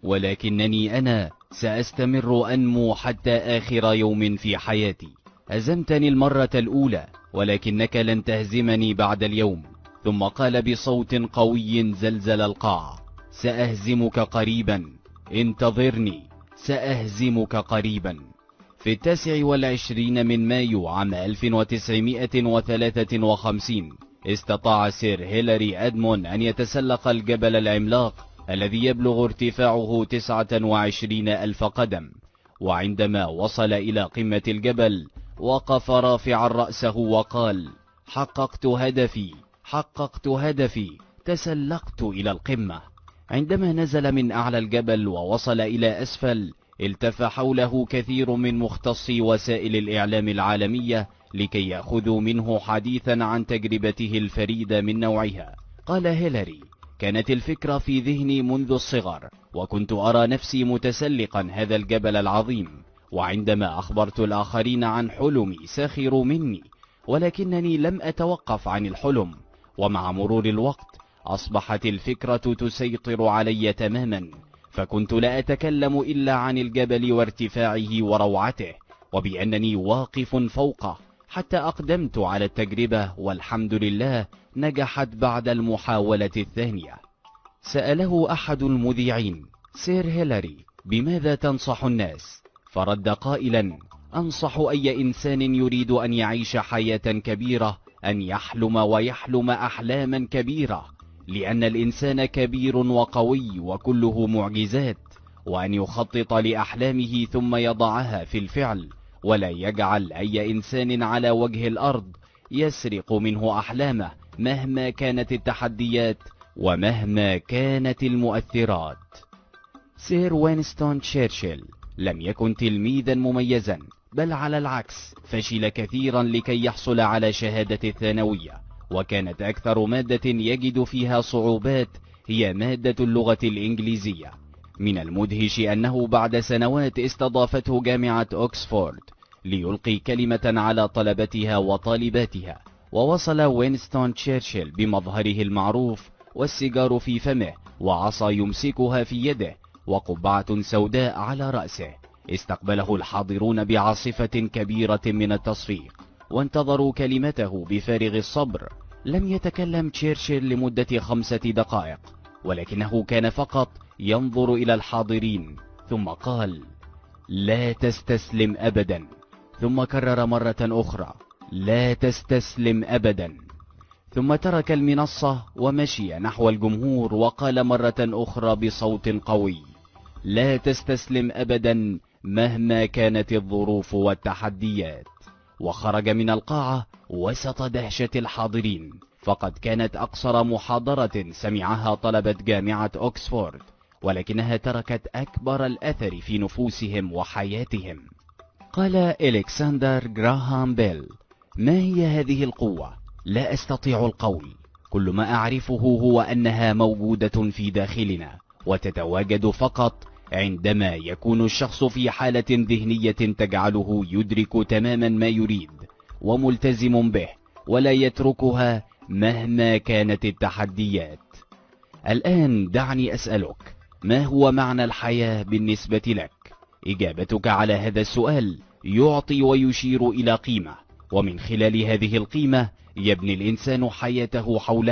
ولكنني أنا سأستمر أنمو حتى آخر يوم في حياتي. هزمتني المرة الأولى، ولكنك لن تهزمني بعد اليوم. ثم قال بصوت قوي زلزل القاع: سأهزمك قريبا، انتظرني، سأهزمك قريبا. في التاسع والعشرين من مايو عام ألف وتسعمائة وثلاثة وخمسين استطاع سير هيلاري أدمون أن يتسلق الجبل العملاق الذي يبلغ ارتفاعه تسعة وعشرين ألف قدم. وعندما وصل إلى قمة الجبل وقف رافعا رأسه وقال: حققت هدفي، حققت هدفي، تسلقت إلى القمة. عندما نزل من أعلى الجبل ووصل إلى أسفل التف حوله كثير من مختصي وسائل الإعلام العالمية لكي يأخذوا منه حديثا عن تجربته الفريدة من نوعها. قال هيلاري: كانت الفكرة في ذهني منذ الصغر، وكنت أرى نفسي متسلقا هذا الجبل العظيم، وعندما أخبرت الآخرين عن حلمي سخروا مني، ولكنني لم أتوقف عن الحلم. ومع مرور الوقت أصبحت الفكرة تسيطر علي تماما، فكنت لا أتكلم إلا عن الجبل وارتفاعه وروعته، وبأنني واقف فوقه، حتى أقدمت على التجربة، والحمد لله نجحت بعد المحاولة الثانية. سأله أحد المذيعين: سير هيلاري، بماذا تنصح الناس؟ فرد قائلا: أنصح أي إنسان يريد أن يعيش حياة كبيرة أن يحلم ويحلم أحلاما كبيرة، لأن الإنسان كبير وقوي وكله معجزات، وأن يخطط لأحلامه ثم يضعها في الفعل، ولا يجعل أي إنسان على وجه الأرض يسرق منه أحلامه مهما كانت التحديات ومهما كانت المؤثرات. سير وينستون تشرشل لم يكن تلميذا مميزا، بل على العكس فشل كثيرا لكي يحصل على شهادة الثانوية، وكانت أكثر مادة يجد فيها صعوبات هي مادة اللغة الإنجليزية. من المدهش أنه بعد سنوات استضافته جامعة أكسفورد ليلقي كلمة على طلبتها وطالباتها، ووصل وينستون تشرشل بمظهره المعروف والسيجار في فمه وعصا يمسكها في يده وقبعة سوداء على رأسه. استقبله الحاضرون بعاصفة كبيرة من التصفيق، وانتظروا كلمته بفارغ الصبر. لم يتكلم تشرشل لمدة خمسة دقائق، ولكنه كان فقط ينظر إلى الحاضرين، ثم قال: لا تستسلم أبدا. ثم كرر مرة أخرى: لا تستسلم أبدا. ثم ترك المنصة ومشي نحو الجمهور وقال مرة أخرى بصوت قوي: لا تستسلم أبدا مهما كانت الظروف والتحديات. وخرج من القاعة وسط دهشة الحاضرين، فقد كانت أقصر محاضرة سمعها طلبة جامعة أكسفورد، ولكنها تركت أكبر الأثر في نفوسهم وحياتهم. قال إلكسندر جراهام بيل: ما هي هذه القوة؟ لا أستطيع القول. كل ما أعرفه هو أنها موجودة في داخلنا، وتتواجد فقط عندما يكون الشخص في حالة ذهنية تجعله يدرك تماما ما يريد وملتزم به، ولا يتركها مهما كانت التحديات. الآن دعني أسألك: ما هو معنى الحياة بالنسبة لك؟ إجابتك على هذا السؤال يعطي ويشير إلى قيمة، ومن خلال هذه القيمة يبني الإنسان حياته حولها،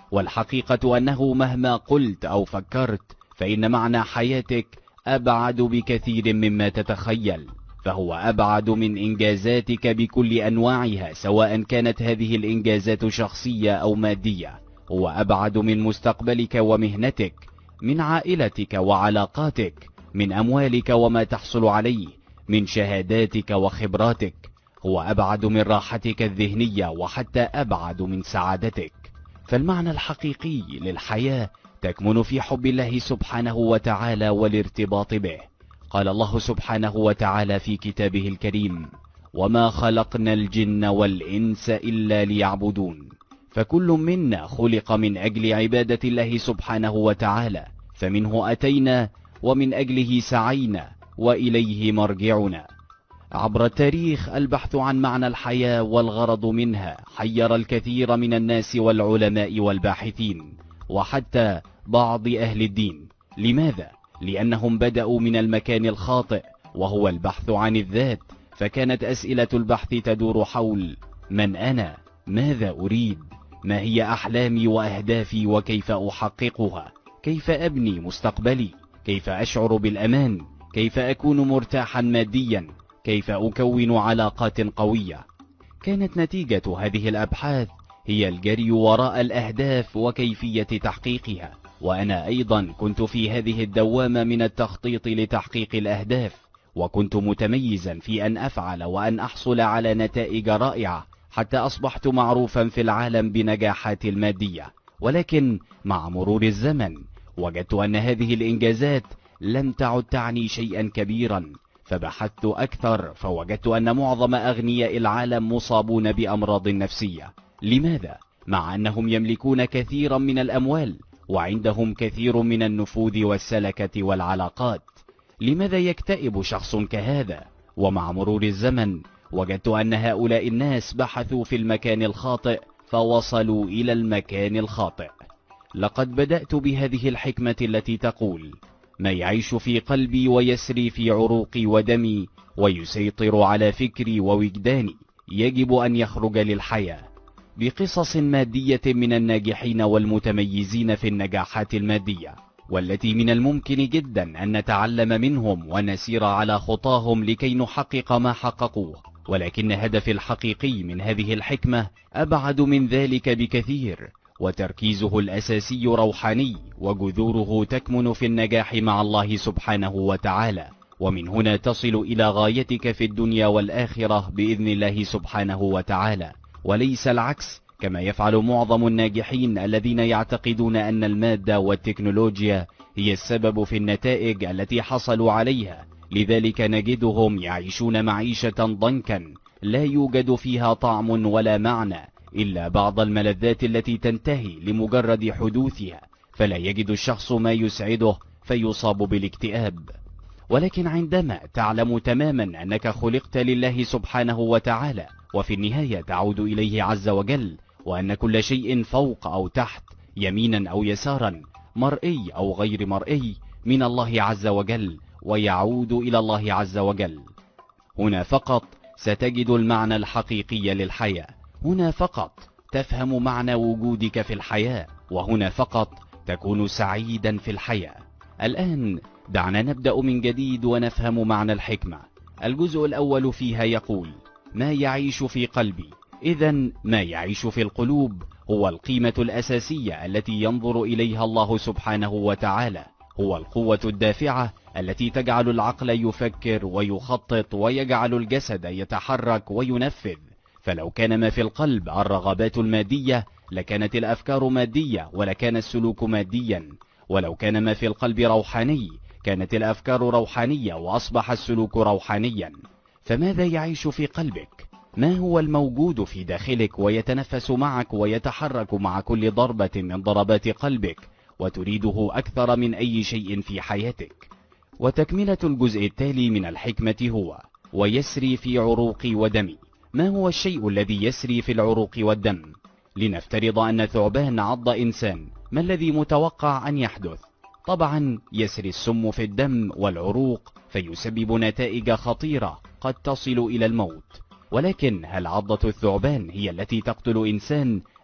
والحقيقة أنه مهما قلت أو فكرت فإن معنى حياتك أبعد بكثير مما تتخيل، فهو أبعد من إنجازاتك بكل أنواعها، سواء كانت هذه الإنجازات شخصية أو مادية. هو أبعد من مستقبلك ومهنتك، من عائلتك وعلاقاتك، من أموالك وما تحصل عليه، من شهاداتك وخبراتك. هو أبعد من راحتك الذهنية، وحتى أبعد من سعادتك. فالمعنى الحقيقي للحياة تكمن في حب الله سبحانه وتعالى والارتباط به. قال الله سبحانه وتعالى في كتابه الكريم: وما خلقنا الجن والإنس إلا ليعبدون. فكل منا خلق من أجل عبادة الله سبحانه وتعالى، فمنه أتينا ومن أجله سعينا وإليه مرجعنا. عبر التاريخ البحث عن معنى الحياة والغرض منها حير الكثير من الناس والعلماء والباحثين، وحتى بعض أهل الدين. لماذا؟ لأنهم بدأوا من المكان الخاطئ، وهو البحث عن الذات. فكانت أسئلة البحث تدور حول: من أنا؟ ماذا أريد؟ ما هي أحلامي وأهدافي وكيف أحققها؟ كيف أبني مستقبلي؟ كيف أشعر بالأمان؟ كيف أكون مرتاحا ماديا؟ كيف أكون علاقات قوية؟ كانت نتيجة هذه الأبحاث هي الجري وراء الأهداف وكيفية تحقيقها. وأنا أيضا كنت في هذه الدوامة من التخطيط لتحقيق الأهداف، وكنت متميزا في أن أفعل وأن أحصل على نتائج رائعة، حتى أصبحت معروفا في العالم بنجاحاتي المادية. ولكن مع مرور الزمن وجدت أن هذه الإنجازات لم تعد تعني شيئا كبيرا، فبحثت أكثر فوجدت أن معظم أغنياء العالم مصابون بأمراض نفسية. لماذا؟ مع أنهم يملكون كثيرا من الأموال وعندهم كثير من النفوذ والسلكة والعلاقات. لماذا يكتئب شخص كهذا؟ ومع مرور الزمن وجدت أن هؤلاء الناس بحثوا في المكان الخاطئ فوصلوا إلى المكان الخاطئ. لقد بدأت بهذه الحكمة التي تقول: ما يعيش في قلبي ويسري في عروقي ودمي ويسيطر على فكري ووجداني يجب أن يخرج للحياة. بقصص مادية من الناجحين والمتميزين في النجاحات المادية، والتي من الممكن جدا أن نتعلم منهم ونسير على خطاهم لكي نحقق ما حققوه. ولكن هدفي الحقيقي من هذه الحكمة أبعد من ذلك بكثير، وتركيزه الأساسي روحاني، وجذوره تكمن في النجاح مع الله سبحانه وتعالى. ومن هنا تصل إلى غايتك في الدنيا والآخرة بإذن الله سبحانه وتعالى، وليس العكس كما يفعل معظم الناجحين الذين يعتقدون أن المادة والتكنولوجيا هي السبب في النتائج التي حصلوا عليها. لذلك نجدهم يعيشون معيشة ضنكا لا يوجد فيها طعم ولا معنى، إلا بعض الملذات التي تنتهي لمجرد حدوثها، فلا يجد الشخص ما يسعده فيصاب بالاكتئاب. ولكن عندما تعلم تماما أنك خلقت لله سبحانه وتعالى، وفي النهاية تعود إليه عز وجل، وأن كل شيء فوق أو تحت، يمينا أو يسارا، مرئي أو غير مرئي، من الله عز وجل ويعود إلى الله عز وجل، هنا فقط ستجد المعنى الحقيقي للحياة. هنا فقط تفهم معنى وجودك في الحياة، وهنا فقط تكون سعيدا في الحياة. الآن دعنا نبدأ من جديد ونفهم معنى الحكمة. الجزء الأول فيها يقول: ما يعيش في قلبي. إذن ما يعيش في القلوب هو القيمة الأساسية التي ينظر إليها الله سبحانه وتعالى، هو القوة الدافعة التي تجعل العقل يفكر ويخطط ويجعل الجسد يتحرك وينفذ. فلو كان ما في القلب الرغبات المادية لكانت الأفكار مادية ولكان السلوك ماديا، ولو كان ما في القلب روحاني كانت الأفكار روحانية وأصبح السلوك روحانيا. فماذا يعيش في قلبك؟ ما هو الموجود في داخلك ويتنفس معك ويتحرك مع كل ضربة من ضربات قلبك وتريده أكثر من أي شيء في حياتك؟ وتكملة الجزء التالي من الحكمة هو: ويسري في عروقي ودمي. ما هو الشيء الذي يسري في العروق والدم؟ لنفترض أن ثعبان عض إنسان، ما الذي متوقع أن يحدث؟ طبعا يسري السم في الدم والعروق فيسبب نتائج خطيرة قد تصل إلى الموت. ولكن هل عضة الثعبان هي التي تقتل إنسان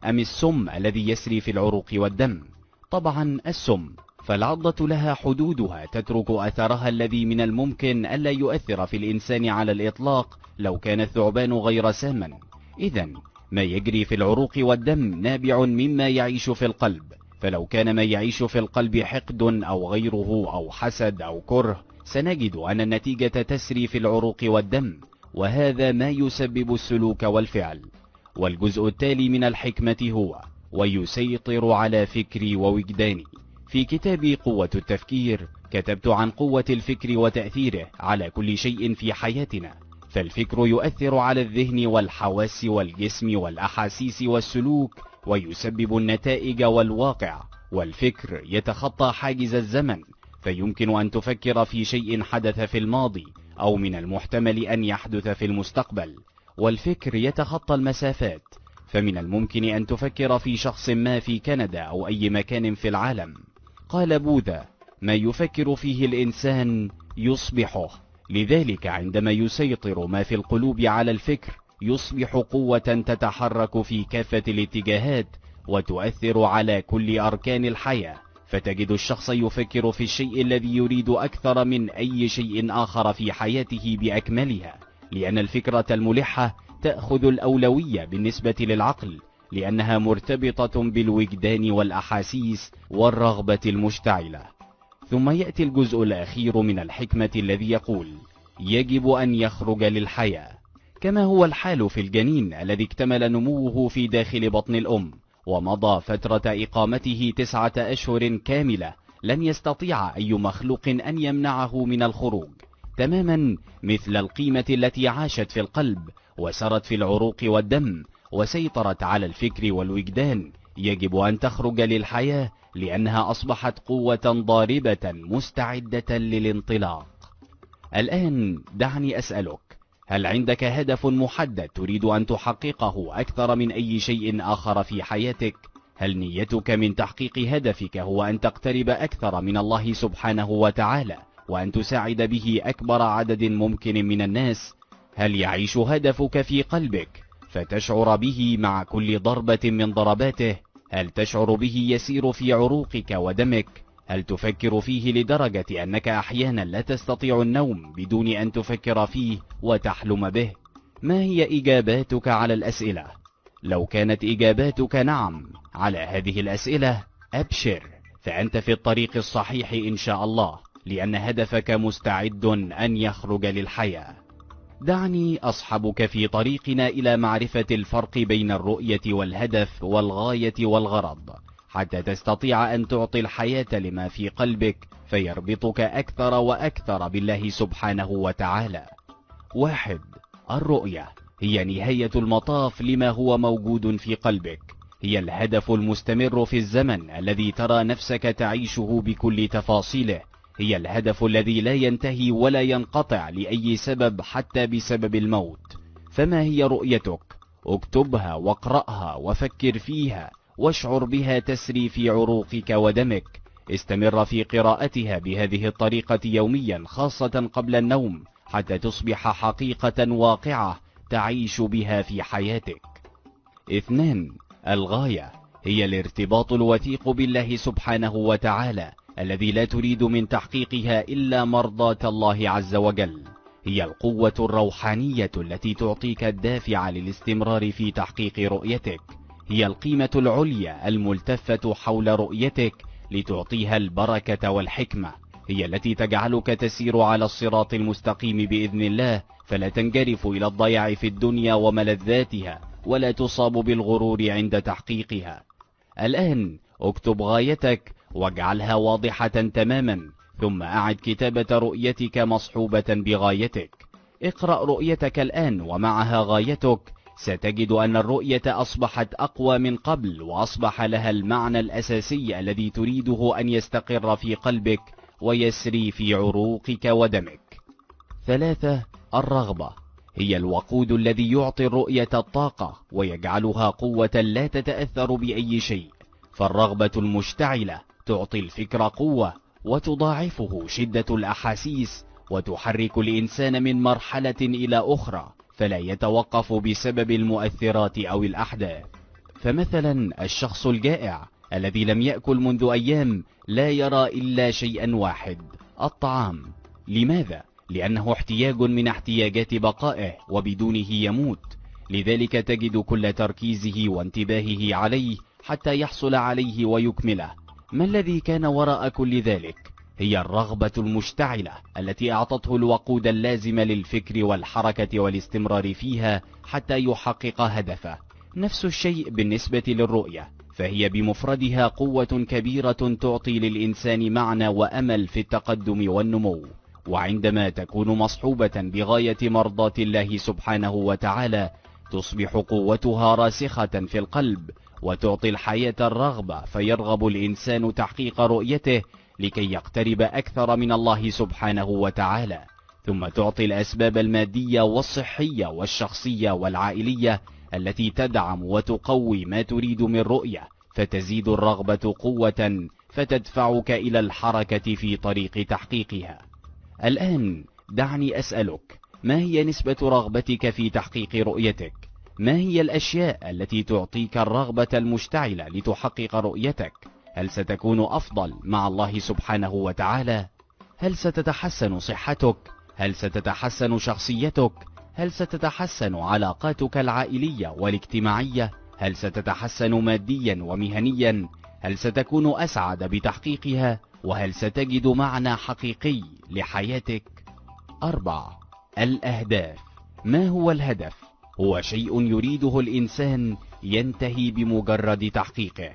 أم السم الذي يسري في العروق والدم؟ طبعا السم، فالعضة لها حدودها تترك أثرها الذي من الممكن ألا يؤثر في الإنسان على الإطلاق لو كان الثعبان غير ساما. إذن ما يجري في العروق والدم نابع مما يعيش في القلب، فلو كان ما يعيش في القلب حقد أو غيره أو حسد أو كره، سنجد أن النتيجة تسري في العروق والدم، وهذا ما يسبب السلوك والفعل. والجزء التالي من الحكمة هو: ويسيطر على فكري ووجداني. في كتابي قوة التفكير كتبت عن قوة الفكر وتأثيره على كل شيء في حياتنا، فالفكر يؤثر على الذهن والحواس والجسم والأحاسيس والسلوك، ويسبب النتائج والواقع. والفكر يتخطى حاجز الزمن، فيمكن أن تفكر في شيء حدث في الماضي أو من المحتمل أن يحدث في المستقبل. والفكر يتخطى المسافات، فمن الممكن أن تفكر في شخص ما في كندا أو أي مكان في العالم. قال بوذا: ما يفكر فيه الإنسان يصبحه. لذلك عندما يسيطر ما في القلوب على الفكر يصبح قوة تتحرك في كافة الاتجاهات وتؤثر على كل أركان الحياة، فتجد الشخص يفكر في الشيء الذي يريد أكثر من أي شيء آخر في حياته بأكملها، لأن الفكرة الملحة تأخذ الأولوية بالنسبة للعقل، لأنها مرتبطة بالوجدان والأحاسيس والرغبة المشتعلة. ثم يأتي الجزء الأخير من الحكمة الذي يقول: يجب أن يخرج للحياة. كما هو الحال في الجنين الذي اكتمل نموه في داخل بطن الأم ومضى فترة إقامته تسعة أشهر كاملة، لن يستطيع أي مخلوق أن يمنعه من الخروج، تماما مثل القيمة التي عاشت في القلب وسرت في العروق والدم وسيطرت على الفكر والوجدان. يجب أن تخرج للحياة لأنها أصبحت قوة ضاربة مستعدة للانطلاق. الآن دعني أسألك: هل عندك هدف محدد تريد أن تحققه أكثر من أي شيء آخر في حياتك؟ هل نيتك من تحقيق هدفك هو أن تقترب أكثر من الله سبحانه وتعالى وأن تساعد به أكبر عدد ممكن من الناس؟ هل يعيش هدفك في قلبك فتشعر به مع كل ضربة من ضرباته؟ هل تشعر به يسير في عروقك ودمك؟ هل تفكر فيه لدرجة أنك أحيانا لا تستطيع النوم بدون أن تفكر فيه وتحلم به؟ ما هي إجاباتك على الأسئلة؟ لو كانت إجاباتك نعم على هذه الأسئلة، أبشر، فأنت في الطريق الصحيح إن شاء الله، لأن هدفك مستعد أن يخرج للحياة. دعني أصحبك في طريقنا إلى معرفة الفرق بين الرؤية والهدف والغاية والغرض، حتى تستطيع أن تعطي الحياة لما في قلبك فيربطك أكثر وأكثر بالله سبحانه وتعالى. واحد، الرؤية هي نهاية المطاف لما هو موجود في قلبك، هي الهدف المستمر في الزمن الذي ترى نفسك تعيشه بكل تفاصيله، هي الهدف الذي لا ينتهي ولا ينقطع لأي سبب حتى بسبب الموت. فما هي رؤيتك؟ اكتبها واقرأها وفكر فيها واشعر بها تسري في عروقك ودمك. استمر في قراءتها بهذه الطريقة يوميا، خاصة قبل النوم، حتى تصبح حقيقة واقعة تعيش بها في حياتك. اثنان، الغاية هي الارتباط الوثيق بالله سبحانه وتعالى الذي لا تريد من تحقيقها إلا مرضاة الله عز وجل، هي القوة الروحانية التي تعطيك الدافع للاستمرار في تحقيق رؤيتك، هي القيمة العليا الملتفة حول رؤيتك لتعطيها البركة والحكمة، هي التي تجعلك تسير على الصراط المستقيم بإذن الله، فلا تنجرف إلى الضياع في الدنيا وملذاتها ولا تصاب بالغرور عند تحقيقها. الآن اكتب غايتك واجعلها واضحة تماما، ثم أعد كتابة رؤيتك مصحوبة بغايتك. اقرأ رؤيتك الآن ومعها غايتك، ستجد أن الرؤية أصبحت أقوى من قبل، وأصبح لها المعنى الأساسي الذي تريده أن يستقر في قلبك ويسري في عروقك ودمك. ثلاثة، الرغبة هي الوقود الذي يعطي الرؤية الطاقة ويجعلها قوة لا تتأثر بأي شيء، فالرغبة المشتعلة تعطي الفكر قوة وتضاعفه شدة الأحاسيس وتحرك الإنسان من مرحلة إلى أخرى، فلا يتوقف بسبب المؤثرات أو الأحداث. فمثلا الشخص الجائع الذي لم يأكل منذ أيام لا يرى إلا شيئا واحد: الطعام. لماذا؟ لأنه احتياج من احتياجات بقائه، وبدونه يموت. لذلك تجد كل تركيزه وانتباهه عليه حتى يحصل عليه ويكمله. ما الذي كان وراء كل ذلك؟ هي الرغبة المشتعلة التي أعطته الوقود اللازم للفكر والحركة والاستمرار فيها حتى يحقق هدفه. نفس الشيء بالنسبة للرؤية، فهي بمفردها قوة كبيرة تعطي للإنسان معنى وأمل في التقدم والنمو. وعندما تكون مصحوبة بغاية مرضاة الله سبحانه وتعالى تصبح قوتها راسخة في القلب، وتعطي الحياة الرغبة، فيرغب الإنسان تحقيق رؤيته لكي يقترب أكثر من الله سبحانه وتعالى. ثم تعطي الأسباب المادية والصحية والشخصية والعائلية التي تدعم وتقوي ما تريد من رؤية، فتزيد الرغبة قوة فتدفعك إلى الحركة في طريق تحقيقها. الآن دعني أسألك: ما هي نسبة رغبتك في تحقيق رؤيتك؟ ما هي الأشياء التي تعطيك الرغبة المشتعلة لتحقق رؤيتك؟ هل ستكون أفضل مع الله سبحانه وتعالى؟ هل ستتحسن صحتك؟ هل ستتحسن شخصيتك؟ هل ستتحسن علاقاتك العائلية والاجتماعية؟ هل ستتحسن ماديا ومهنيا؟ هل ستكون أسعد بتحقيقها؟ وهل ستجد معنى حقيقي لحياتك؟ أربع. الأهداف. ما هو الهدف؟ هو شيء يريده الإنسان ينتهي بمجرد تحقيقه.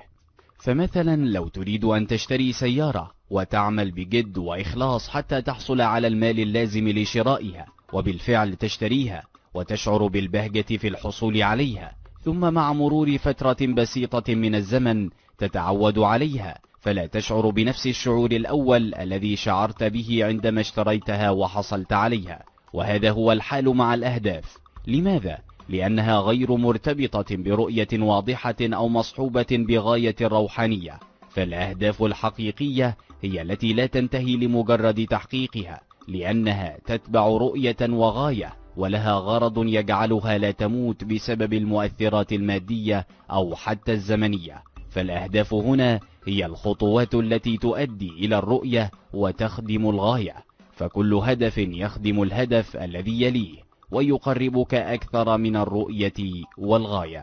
فمثلا لو تريد أن تشتري سيارة وتعمل بجد وإخلاص حتى تحصل على المال اللازم لشرائها، وبالفعل تشتريها وتشعر بالبهجة في الحصول عليها، ثم مع مرور فترة بسيطة من الزمن تتعود عليها، فلا تشعر بنفس الشعور الأول الذي شعرت به عندما اشتريتها وحصلت عليها. وهذا هو الحال مع الأهداف. لماذا؟ لأنها غير مرتبطة برؤية واضحة أو مصحوبة بغاية روحانية. فالأهداف الحقيقية هي التي لا تنتهي لمجرد تحقيقها، لأنها تتبع رؤية وغاية، ولها غرض يجعلها لا تموت بسبب المؤثرات المادية أو حتى الزمنية. فالأهداف هنا هي الخطوات التي تؤدي إلى الرؤية وتخدم الغاية، فكل هدف يخدم الهدف الذي يليه ويقربك أكثر من الرؤية والغاية.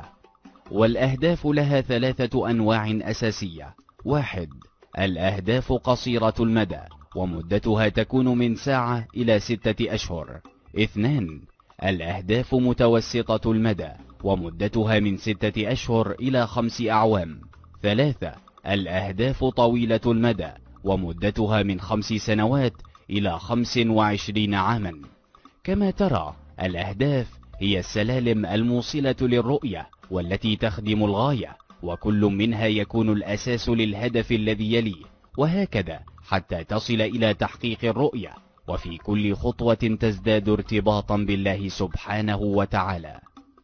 والأهداف لها ثلاثة أنواع أساسية. واحد. الأهداف قصيرة المدى، ومدتها تكون من ساعة إلى ستة أشهر. اثنان. الأهداف متوسطة المدى، ومدتها من ستة أشهر إلى خمس أعوام. ثلاثة. الأهداف طويلة المدى، ومدتها من خمس سنوات إلى خمس وعشرين عاما. كما ترى، الأهداف هي السلالم الموصلة للرؤية والتي تخدم الغاية، وكل منها يكون الأساس للهدف الذي يليه، وهكذا حتى تصل إلى تحقيق الرؤية، وفي كل خطوة تزداد ارتباطا بالله سبحانه وتعالى.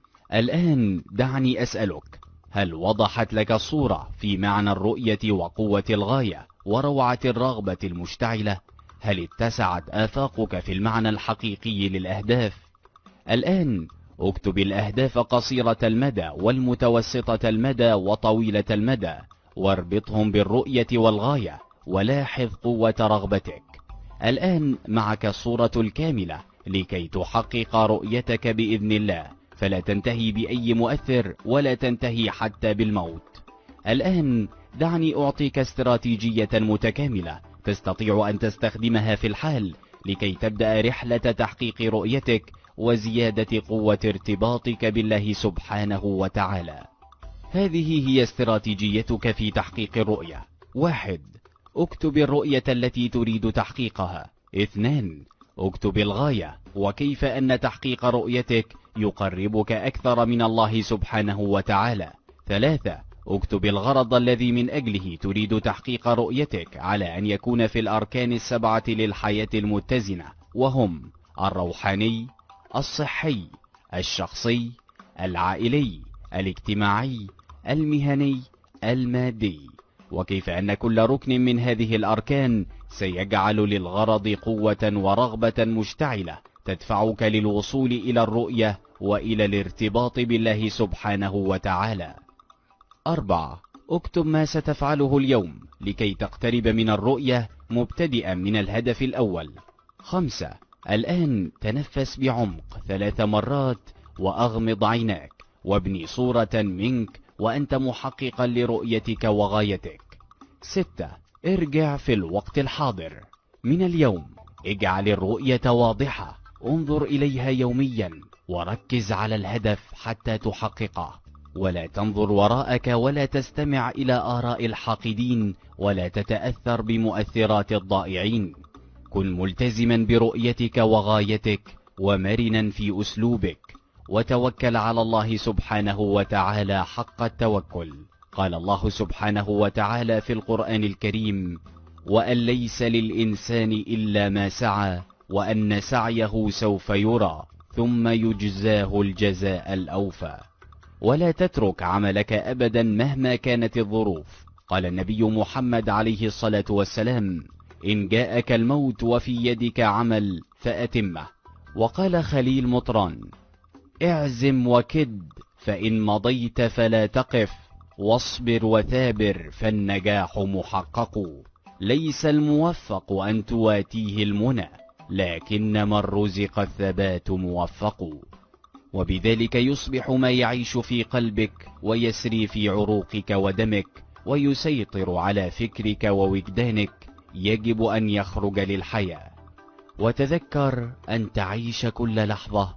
الآن دعني أسألك: هل وضحت لك الصورة في معنى الرؤية وقوة الغاية وروعة الرغبة المشتعلة؟ هل اتسعت آفاقك في المعنى الحقيقي للأهداف؟ الآن اكتب الأهداف قصيرة المدى والمتوسطة المدى وطويلة المدى، واربطهم بالرؤية والغاية، ولاحظ قوة رغبتك. الآن معك الصورة الكاملة لكي تحقق رؤيتك بإذن الله، فلا تنتهي بأي مؤثر ولا تنتهي حتى بالموت. الآن دعني أعطيك استراتيجية متكاملة تستطيع أن تستخدمها في الحال لكي تبدأ رحلة تحقيق رؤيتك وزيادة قوة ارتباطك بالله سبحانه وتعالى. هذه هي استراتيجيتك في تحقيق الرؤية. واحد. اكتب الرؤية التي تريد تحقيقها. اثنان. اكتب الغاية وكيف أن تحقيق رؤيتك يقربك أكثر من الله سبحانه وتعالى. ثلاثة. اكتب الغرض الذي من أجله تريد تحقيق رؤيتك على أن يكون في الأركان السبعة للحياة المتزنة، وهم الروحاني، الصحي، الشخصي، العائلي، الاجتماعي، المهني، المادي، وكيف أن كل ركن من هذه الأركان سيجعل للغرض قوة ورغبة مشتعلة تدفعك للوصول إلى الرؤية وإلى الارتباط بالله سبحانه وتعالى. أربعة. اكتب ما ستفعله اليوم لكي تقترب من الرؤية مبتدئا من الهدف الأول. خمسة. الآن تنفس بعمق ثلاث مرات وأغمض عيناك وابني صورة منك وأنت محققا لرؤيتك وغايتك. ستة. ارجع في الوقت الحاضر. من اليوم اجعل الرؤية واضحة، انظر إليها يوميا وركز على الهدف حتى تحققه، ولا تنظر وراءك ولا تستمع إلى آراء الحاقدين ولا تتأثر بمؤثرات الضائعين. كن ملتزما برؤيتك وغايتك ومرنا في أسلوبك، وتوكل على الله سبحانه وتعالى حق التوكل. قال الله سبحانه وتعالى في القرآن الكريم: وأن ليس للإنسان إلا ما سعى وأن سعيه سوف يرى ثم يجزاه الجزاء الأوفى. ولا تترك عملك أبدا مهما كانت الظروف. قال النبي محمد عليه الصلاة والسلام: إن جاءك الموت وفي يدك عمل فأتمه. وقال خليل مطران: اعزم وكد فإن مضيت فلا تقف، واصبر وثابر فالنجاح محقق. ليس الموفق أن تواتيه المنى، لكن من رزق الثبات موفق. وبذلك يصبح ما يعيش في قلبك ويسري في عروقك ودمك ويسيطر على فكرك ووجدانك يجب أن يخرج للحياة. وتذكر أن تعيش كل لحظة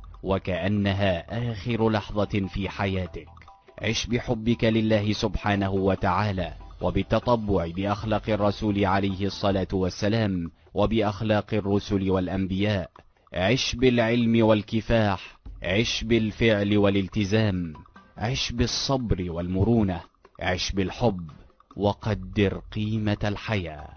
وكأنها آخر لحظة في حياتك. عش بحبك لله سبحانه وتعالى وبالتطبع بأخلاق الرسول عليه الصلاة والسلام وبأخلاق الرسل والأنبياء. عش بالعلم والكفاح، عش بالفعل والالتزام، عش بالصبر والمرونة، عش بالحب، وقدر قيمة الحياة.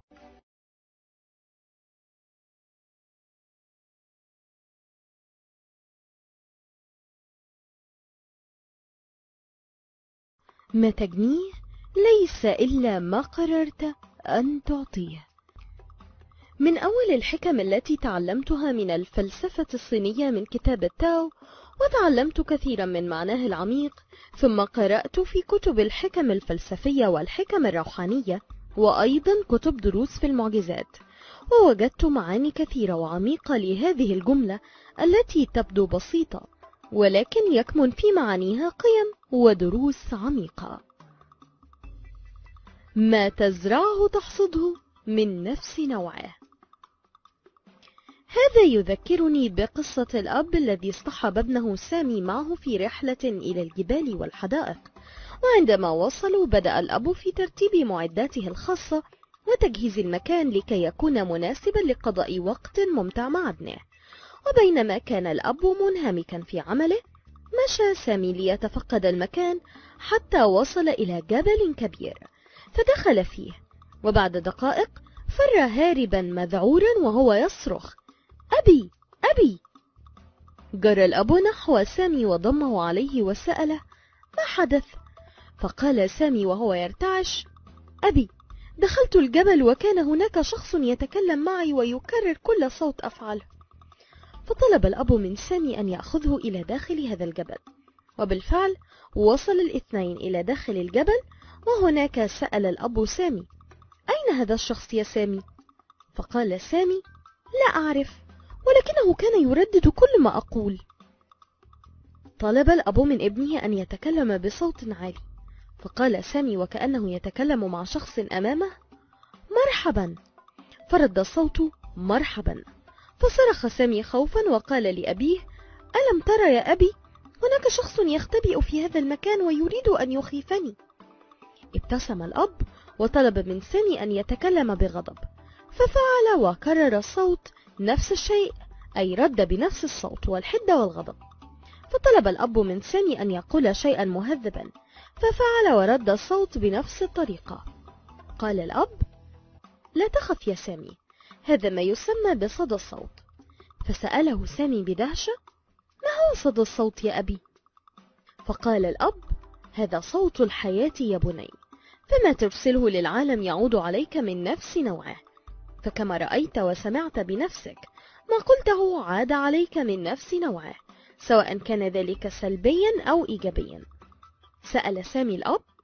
ما تجنيه ليس إلا ما قررت أن تعطيه. من أول الحكم التي تعلمتها من الفلسفة الصينية من كتاب التاو، وتعلمت كثيرا من معناه العميق، ثم قرأت في كتب الحكم الفلسفية والحكم الروحانية، وأيضا كتب دروس في المعجزات، ووجدت معاني كثيرة وعميقة لهذه الجملة التي تبدو بسيطة، ولكن يكمن في معانيها قيم ودروس عميقة. ما تزرعه تحصده من نفس نوعه. هذا يذكرني بقصة الأب الذي اصطحب ابنه سامي معه في رحلة إلى الجبال والحدائق، وعندما وصلوا بدأ الأب في ترتيب معداته الخاصة وتجهيز المكان لكي يكون مناسبا لقضاء وقت ممتع مع ابنه. وبينما كان الأب منهمكا في عمله، مشى سامي ليتفقد المكان حتى وصل إلى جبل كبير، فدخل فيه، وبعد دقائق فر هاربا مذعورا وهو يصرخ: أبي أبي! جرى الأب نحو سامي وضمه عليه وسأله: ما حدث؟ فقال سامي وهو يرتعش: أبي، دخلت الجبل وكان هناك شخص يتكلم معي ويكرر كل صوت أفعله. فطلب الأب من سامي أن يأخذه إلى داخل هذا الجبل، وبالفعل وصل الاثنين إلى داخل الجبل، وهناك سأل الأب سامي: أين هذا الشخص يا سامي؟ فقال سامي: لا أعرف، ولكنه كان يردد كل ما أقول. طلب الأب من ابنه أن يتكلم بصوت عالي، فقال سامي وكأنه يتكلم مع شخص أمامه: مرحبا. فرد الصوت: مرحبا. فصرخ سامي خوفا وقال لأبيه: ألم ترى يا أبي؟ هناك شخص يختبئ في هذا المكان ويريد أن يخيفني. ابتسم الأب وطلب من سامي أن يتكلم بغضب، ففعل وكرر الصوت نفس الشيء، أي رد بنفس الصوت والحدة والغضب. فطلب الأب من سامي أن يقول شيئا مهذبا، ففعل ورد الصوت بنفس الطريقة. قال الأب: لا تخف يا سامي، هذا ما يسمى بصدى الصوت. فسأله سامي بدهشة: ما هو صدى الصوت يا أبي؟ فقال الأب: هذا صوت الحياة يا بني، فما ترسله للعالم يعود عليك من نفس نوعه، فكما رأيت وسمعت بنفسك ما قلته عاد عليك من نفس نوعه، سواء كان ذلك سلبيا أو إيجابيا. سأل سامي الأب: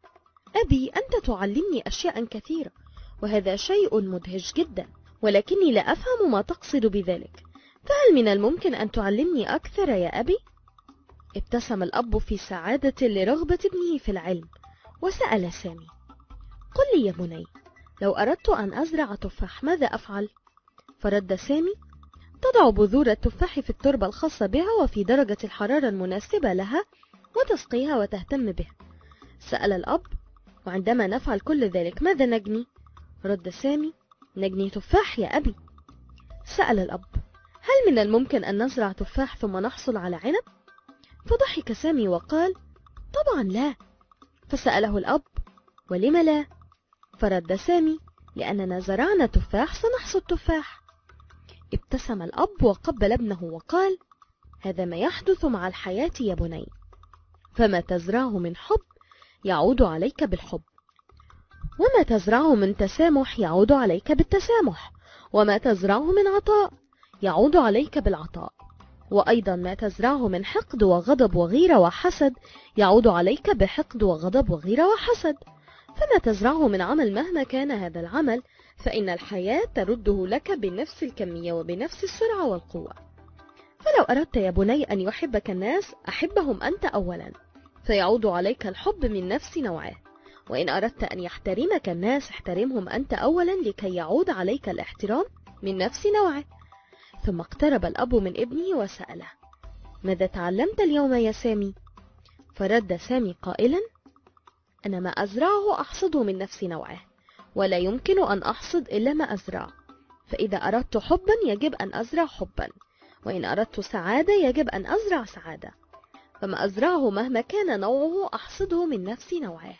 أبي، أنت تعلمني أشياء كثيرة، وهذا شيء مدهش جدا، ولكني لا أفهم ما تقصد بذلك، فهل من الممكن أن تعلمني أكثر يا أبي؟ ابتسم الأب في سعادة لرغبة ابنه في العلم، وسأل سامي: قل لي يا بني، لو أردت أن أزرع تفاح ماذا أفعل؟ فرد سامي: تضع بذور التفاح في التربة الخاصة بها وفي درجة الحرارة المناسبة لها، وتسقيها وتهتم بها. سأل الأب: وعندما نفعل كل ذلك ماذا نجني؟ رد سامي: نجني تفاح يا أبي. سأل الأب: هل من الممكن أن نزرع تفاح ثم نحصل على عنب؟ فضحك سامي وقال: طبعا لا. فسأله الأب: ولم لا؟ فرد سامي: لأننا زرعنا تفاح سنحصد تفاح. ابتسم الأب وقبل ابنه وقال: هذا ما يحدث مع الحياة يا بني، فما تزرعه من حب يعود عليك بالحب، وما تزرعه من تسامح يعود عليك بالتسامح، وما تزرعه من عطاء يعود عليك بالعطاء، وأيضا ما تزرعه من حقد وغضب وغيرة وحسد يعود عليك بحقد وغضب وغيرة وحسد. فما تزرعه من عمل مهما كان هذا العمل، فإن الحياة ترده لك بنفس الكمية وبنفس السرعة والقوة. فلو أردت يا بني أن يحبك الناس، أحبهم أنت أولا، فيعود عليك الحب من نفس نوعه، وإن أردت أن يحترمك الناس، احترمهم أنت أولا لكي يعود عليك الاحترام من نفس نوعه. ثم اقترب الأب من ابنه وسأله: ماذا تعلمت اليوم يا سامي؟ فرد سامي قائلا: أنا ما أزرعه أحصده من نفس نوعه، ولا يمكن أن أحصد إلا ما أزرع، فإذا أردت حبا يجب أن أزرع حبا، وإن أردت سعادة يجب أن أزرع سعادة، فما أزرعه مهما كان نوعه أحصده من نفس نوعه.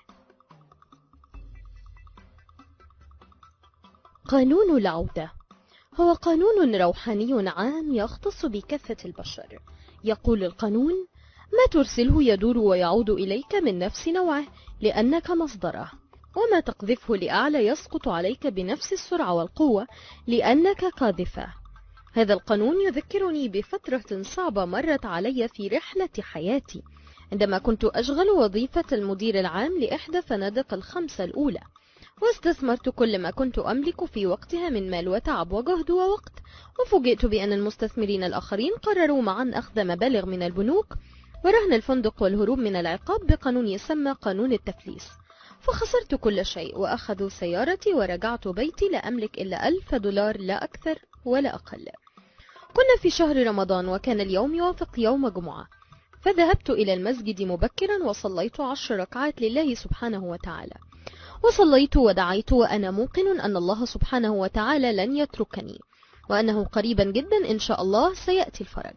قانون العودة هو قانون روحاني عام يختص بكافة البشر. يقول القانون: ما ترسله يدور ويعود إليك من نفس نوعه لأنك مصدره، وما تقذفه لأعلى يسقط عليك بنفس السرعة والقوة لأنك قاذفه. هذا القانون يذكرني بفترة صعبة مرت علي في رحلة حياتي، عندما كنت أشغل وظيفة المدير العام لإحدى فنادق الخمسة الأولى، واستثمرت كل ما كنت أملك في وقتها من مال وتعب وجهد ووقت، وفوجئت بأن المستثمرين الآخرين قرروا معا أخذ مبالغ من البنوك ورهن الفندق والهروب من العقاب بقانون يسمى قانون التفليس. فخسرت كل شيء، وأخذوا سيارتي ورجعت بيتي لا أملك إلا ألف دولار، لا أكثر ولا أقل. كنا في شهر رمضان، وكان اليوم يوافق يوم جمعة، فذهبت إلى المسجد مبكرا وصليت عشر ركعات لله سبحانه وتعالى، وصليت ودعيت وأنا موقن أن الله سبحانه وتعالى لن يتركني، وأنه قريبا جدا إن شاء الله سيأتي الفرج.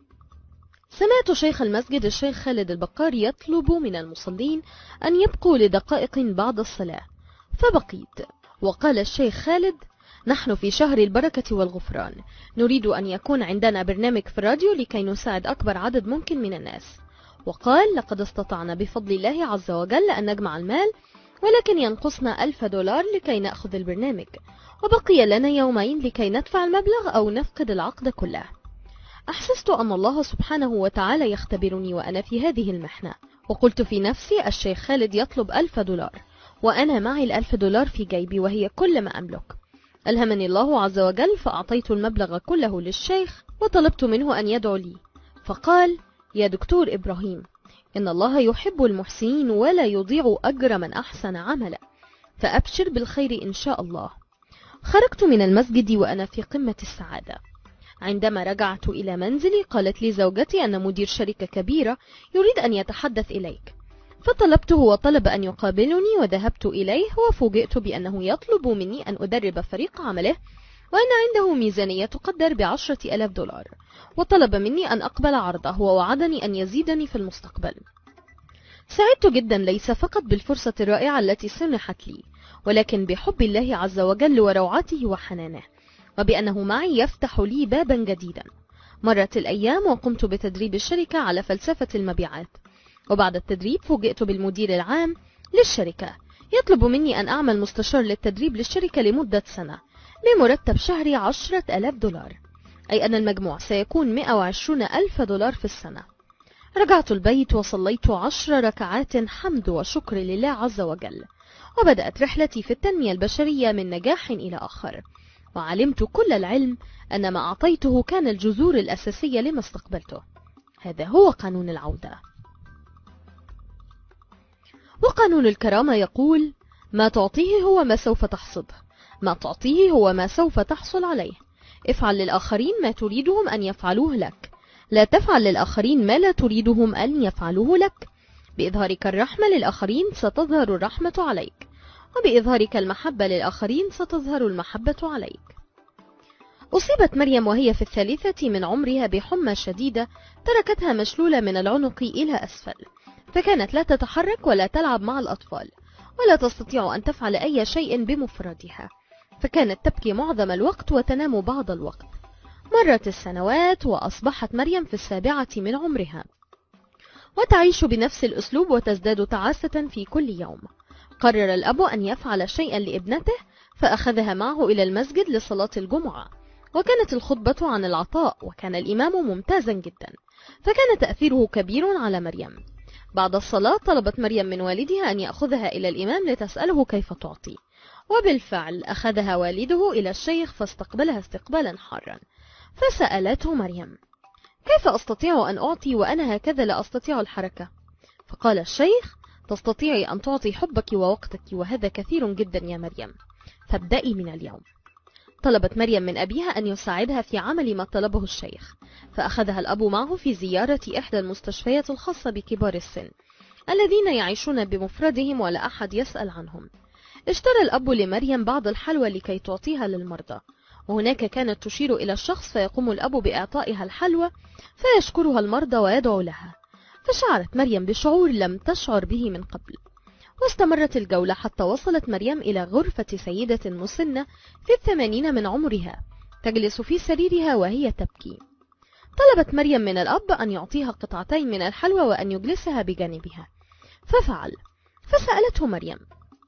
سمعت شيخ المسجد الشيخ خالد البقار يطلب من المصلين أن يبقوا لدقائق بعد الصلاة، فبقيت. وقال الشيخ خالد: نحن في شهر البركة والغفران، نريد أن يكون عندنا برنامج في الراديو لكي نساعد أكبر عدد ممكن من الناس. وقال: لقد استطعنا بفضل الله عز وجل أن نجمع المال، ولكن ينقصنا ألف دولار لكي نأخذ البرنامج، وبقي لنا يومين لكي ندفع المبلغ أو نفقد العقد كله. أحسست أن الله سبحانه وتعالى يختبرني وأنا في هذه المحنة، وقلت في نفسي: الشيخ خالد يطلب ألف دولار، وأنا معي الألف دولار في جيبي وهي كل ما أملك. ألهمني الله عز وجل فأعطيت المبلغ كله للشيخ، وطلبت منه أن يدعو لي، فقال: يا دكتور إبراهيم، إن الله يحب المحسنين ولا يضيع أجر من أحسن عملا، فأبشر بالخير إن شاء الله. خرجت من المسجد وأنا في قمة السعادة. عندما رجعت إلى منزلي قالت لي زوجتي أن مدير شركة كبيرة يريد أن يتحدث إليك، فطلبته وطلب أن يقابلني، وذهبت إليه وفوجئت بأنه يطلب مني أن أدرب فريق عمله، وأن عنده ميزانية تقدر بعشرة ألاف دولار، وطلب مني أن أقبل عرضه، ووعدني أن يزيدني في المستقبل. سعدت جدا، ليس فقط بالفرصة الرائعة التي سنحت لي، ولكن بحب الله عز وجل وروعته وحنانه، وبأنه معي يفتح لي بابا جديدا. مرت الأيام وقمت بتدريب الشركة على فلسفة المبيعات، وبعد التدريب فوجئت بالمدير العام للشركة يطلب مني أن أعمل مستشار للتدريب للشركة لمدة سنة بمرتب شهري عشرة ألاف دولار، أي أن المجموع سيكون مئة وعشرين ألف دولار في السنة. رجعت البيت وصليت عشر ركعات حمد وشكر لله عز وجل، وبدأت رحلتي في التنمية البشرية من نجاح إلى آخر، وعلمت كل العلم أن ما أعطيته كان الجذور الأساسية لما استقبلته. هذا هو قانون العودة. وقانون الكرامة يقول: ما تعطيه هو ما سوف تحصده، ما تعطيه هو ما سوف تحصل عليه. افعل للآخرين ما تريدهم أن يفعلوه لك، لا تفعل للآخرين ما لا تريدهم أن يفعلوه لك. بإظهارك الرحمة للآخرين ستظهر الرحمة عليك، وبإظهارك المحبة للآخرين ستظهر المحبة عليك. أصيبت مريم وهي في الثالثة من عمرها بحمى شديدة تركتها مشلولة من العنق إلى أسفل، فكانت لا تتحرك ولا تلعب مع الأطفال، ولا تستطيع أن تفعل أي شيء بمفردها، فكانت تبكي معظم الوقت وتنام بعض الوقت. مرت السنوات وأصبحت مريم في السابعة من عمرها، وتعيش بنفس الأسلوب وتزداد تعاسة في كل يوم. قرر الأب أن يفعل شيئا لابنته، فأخذها معه إلى المسجد لصلاة الجمعة، وكانت الخطبة عن العطاء، وكان الإمام ممتازا جدا، فكان تأثيره كبير على مريم. بعد الصلاة طلبت مريم من والدها أن يأخذها إلى الإمام لتسأله كيف تعطي، وبالفعل أخذها والده إلى الشيخ فاستقبلها استقبالا حارا. فسألته مريم: كيف أستطيع أن أعطي وأنا هكذا لا أستطيع الحركة؟ فقال الشيخ: تستطيعي أن تعطي حبك ووقتك، وهذا كثير جدا يا مريم، فابدأي من اليوم. طلبت مريم من أبيها أن يساعدها في عمل ما طلبه الشيخ، فأخذها الأب معه في زيارة إحدى المستشفيات الخاصة بكبار السن الذين يعيشون بمفردهم ولا أحد يسأل عنهم. اشترى الأب لمريم بعض الحلوى لكي تعطيها للمرضى، وهناك كانت تشير إلى الشخص، فيقوم الأب بإعطائها الحلوى فيشكرها المرضى ويدعو لها. فشعرت مريم بشعور لم تشعر به من قبل، واستمرت الجولة حتى وصلت مريم إلى غرفة سيدة مسنة في الثمانين من عمرها تجلس في سريرها وهي تبكي. طلبت مريم من الأب أن يعطيها قطعتين من الحلوى وأن يجلسها بجانبها، ففعل. فسألته مريم: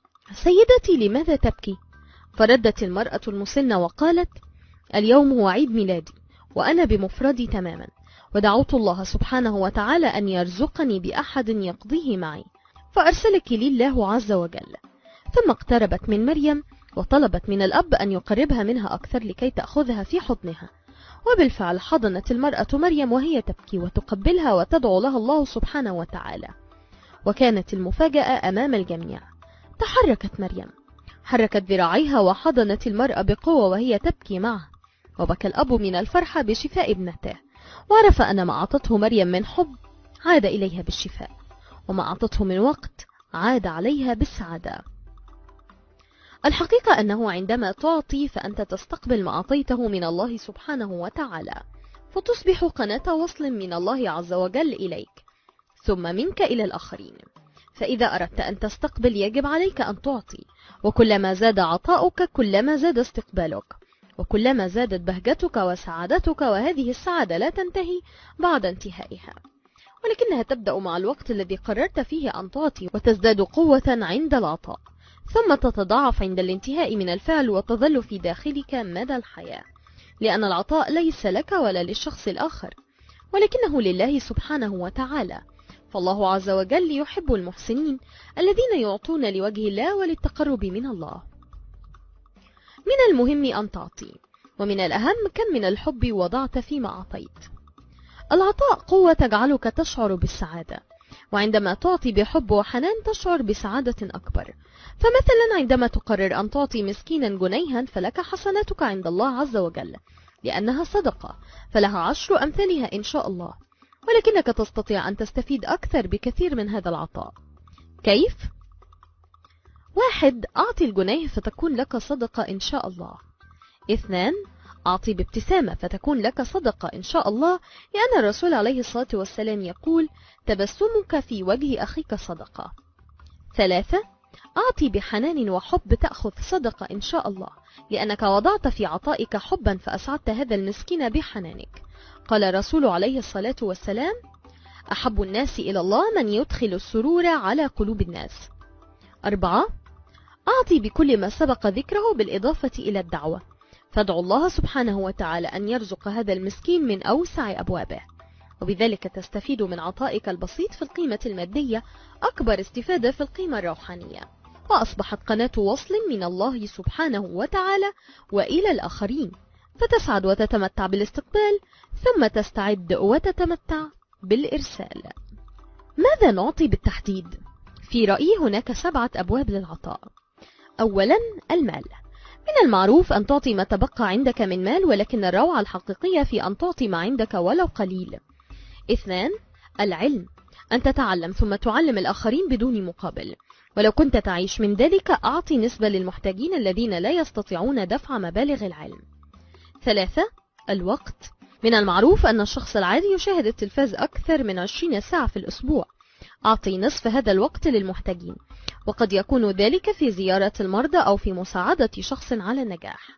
سيدتي لماذا تبكي؟ فردت المرأة المسنة وقالت: اليوم هو عيد ميلادي وأنا بمفردي تماما، ودعوت الله سبحانه وتعالى أن يرزقني بأحد يقضيه معي، فأرسلك لي الله عز وجل. ثم اقتربت من مريم وطلبت من الأب أن يقربها منها أكثر لكي تأخذها في حضنها، وبالفعل حضنت المرأة مريم وهي تبكي وتقبلها وتدعو لها الله سبحانه وتعالى. وكانت المفاجأة أمام الجميع. تحركت مريم، حركت ذراعيها وحضنت المرأة بقوة وهي تبكي معه، وبكى الأب من الفرحة بشفاء ابنته، وعرف أن ما أعطته مريم من حب عاد إليها بالشفاء، وما أعطته من وقت عاد عليها بالسعادة. الحقيقة أنه عندما تعطي فأنت تستقبل ما أعطيته من الله سبحانه وتعالى، فتصبح قناة وصل من الله عز وجل إليك ثم منك إلى الآخرين. فإذا أردت أن تستقبل يجب عليك أن تعطي، وكلما زاد عطاؤك كلما زاد استقبالك، وكلما زادت بهجتك وسعادتك، وهذه السعادة لا تنتهي بعد انتهائها، ولكنها تبدأ مع الوقت الذي قررت فيه أن تعطي، وتزداد قوة عند العطاء، ثم تتضاعف عند الانتهاء من الفعل وتظل في داخلك مدى الحياة، لأن العطاء ليس لك ولا للشخص الآخر، ولكنه لله سبحانه وتعالى. فالله عز وجل يحب المحسنين الذين يعطون لوجه الله وللتقرب من الله. من المهم أن تعطي، ومن الأهم كم من الحب وضعت فيما أعطيت. العطاء قوة تجعلك تشعر بالسعادة، وعندما تعطي بحب وحنان تشعر بسعادة أكبر. فمثلا عندما تقرر أن تعطي مسكينا جنيها فلك حسناتك عند الله عز وجل، لأنها صدقة فلها عشر أمثالها إن شاء الله، ولكنك تستطيع أن تستفيد أكثر بكثير من هذا العطاء. كيف؟ واحد، أعطي الجنيه فتكون لك صدقة إن شاء الله. اثنان، أعطي بابتسامة فتكون لك صدقة إن شاء الله، لأن الرسول عليه الصلاة والسلام يقول: تبسمك في وجه أخيك صدقة. ثلاثة، أعطي بحنان وحب تأخذ صدقة إن شاء الله، لأنك وضعت في عطائك حبا فأسعدت هذا المسكين بحنانك. قال الرسول عليه الصلاة والسلام: أحب الناس إلى الله من يدخل السرور على قلوب الناس. أربعة، أعطي بكل ما سبق ذكره بالإضافة إلى الدعوة، فادعو الله سبحانه وتعالى أن يرزق هذا المسكين من أوسع أبوابه. وبذلك تستفيد من عطائك البسيط في القيمة المادية أكبر استفادة في القيمة الروحانية، وأصبحت قناة وصل من الله سبحانه وتعالى وإلى الآخرين، فتسعد وتتمتع بالاستقبال ثم تستعد وتتمتع بالإرسال. ماذا نعطي بالتحديد؟ في رأيي هناك سبعة أبواب للعطاء. أولا، المال. من المعروف أن تعطي ما تبقى عندك من مال، ولكن الروعة الحقيقية في أن تعطي ما عندك ولو قليل. اثنان، العلم، أن تتعلم ثم تعلم الآخرين بدون مقابل، ولو كنت تعيش من ذلك أعطي نسبة للمحتاجين الذين لا يستطيعون دفع مبالغ العلم. ثلاثة، الوقت. من المعروف أن الشخص العادي يشاهد التلفاز أكثر من عشرين ساعة في الأسبوع. أعطي نصف هذا الوقت للمحتاجين، وقد يكون ذلك في زيارة المرضى أو في مساعدة شخص على النجاح.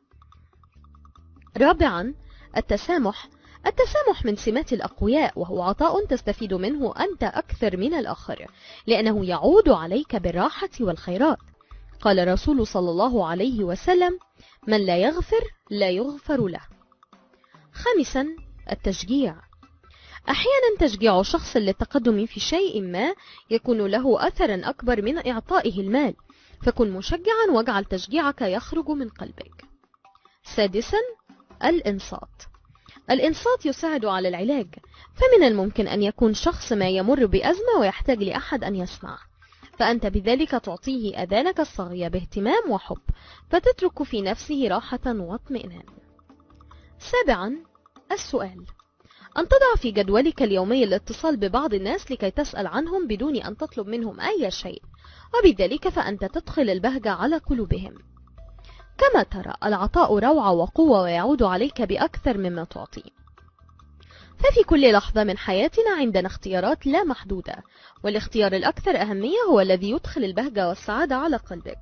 رابعا، التسامح. التسامح من سمات الأقوياء، وهو عطاء تستفيد منه أنت أكثر من الآخر، لأنه يعود عليك بالراحة والخيرات. قال رسول صلى الله عليه وسلم: من لا يغفر لا يغفر له. خامسا، التشجيع. أحيانا تشجيع شخص للتقدم في شيء ما يكون له أثرا أكبر من إعطائه المال، فكن مشجعا واجعل تشجيعك يخرج من قلبك. سادسا، الإنصات. الإنصات يساعد على العلاج، فمن الممكن أن يكون شخص ما يمر بأزمة ويحتاج لأحد أن يسمع، فأنت بذلك تعطيه أذانك الصاغية باهتمام وحب، فتترك في نفسه راحة واطمئنان. سابعا، السؤال. أن تضع في جدولك اليومي الاتصال ببعض الناس لكي تسأل عنهم بدون أن تطلب منهم أي شيء، وبذلك فأنت تدخل البهجة على قلوبهم. كما ترى، العطاء روعة وقوة ويعود عليك بأكثر مما تعطي. ففي كل لحظة من حياتنا عندنا اختيارات لا محدودة، والاختيار الأكثر أهمية هو الذي يدخل البهجة والسعادة على قلبك،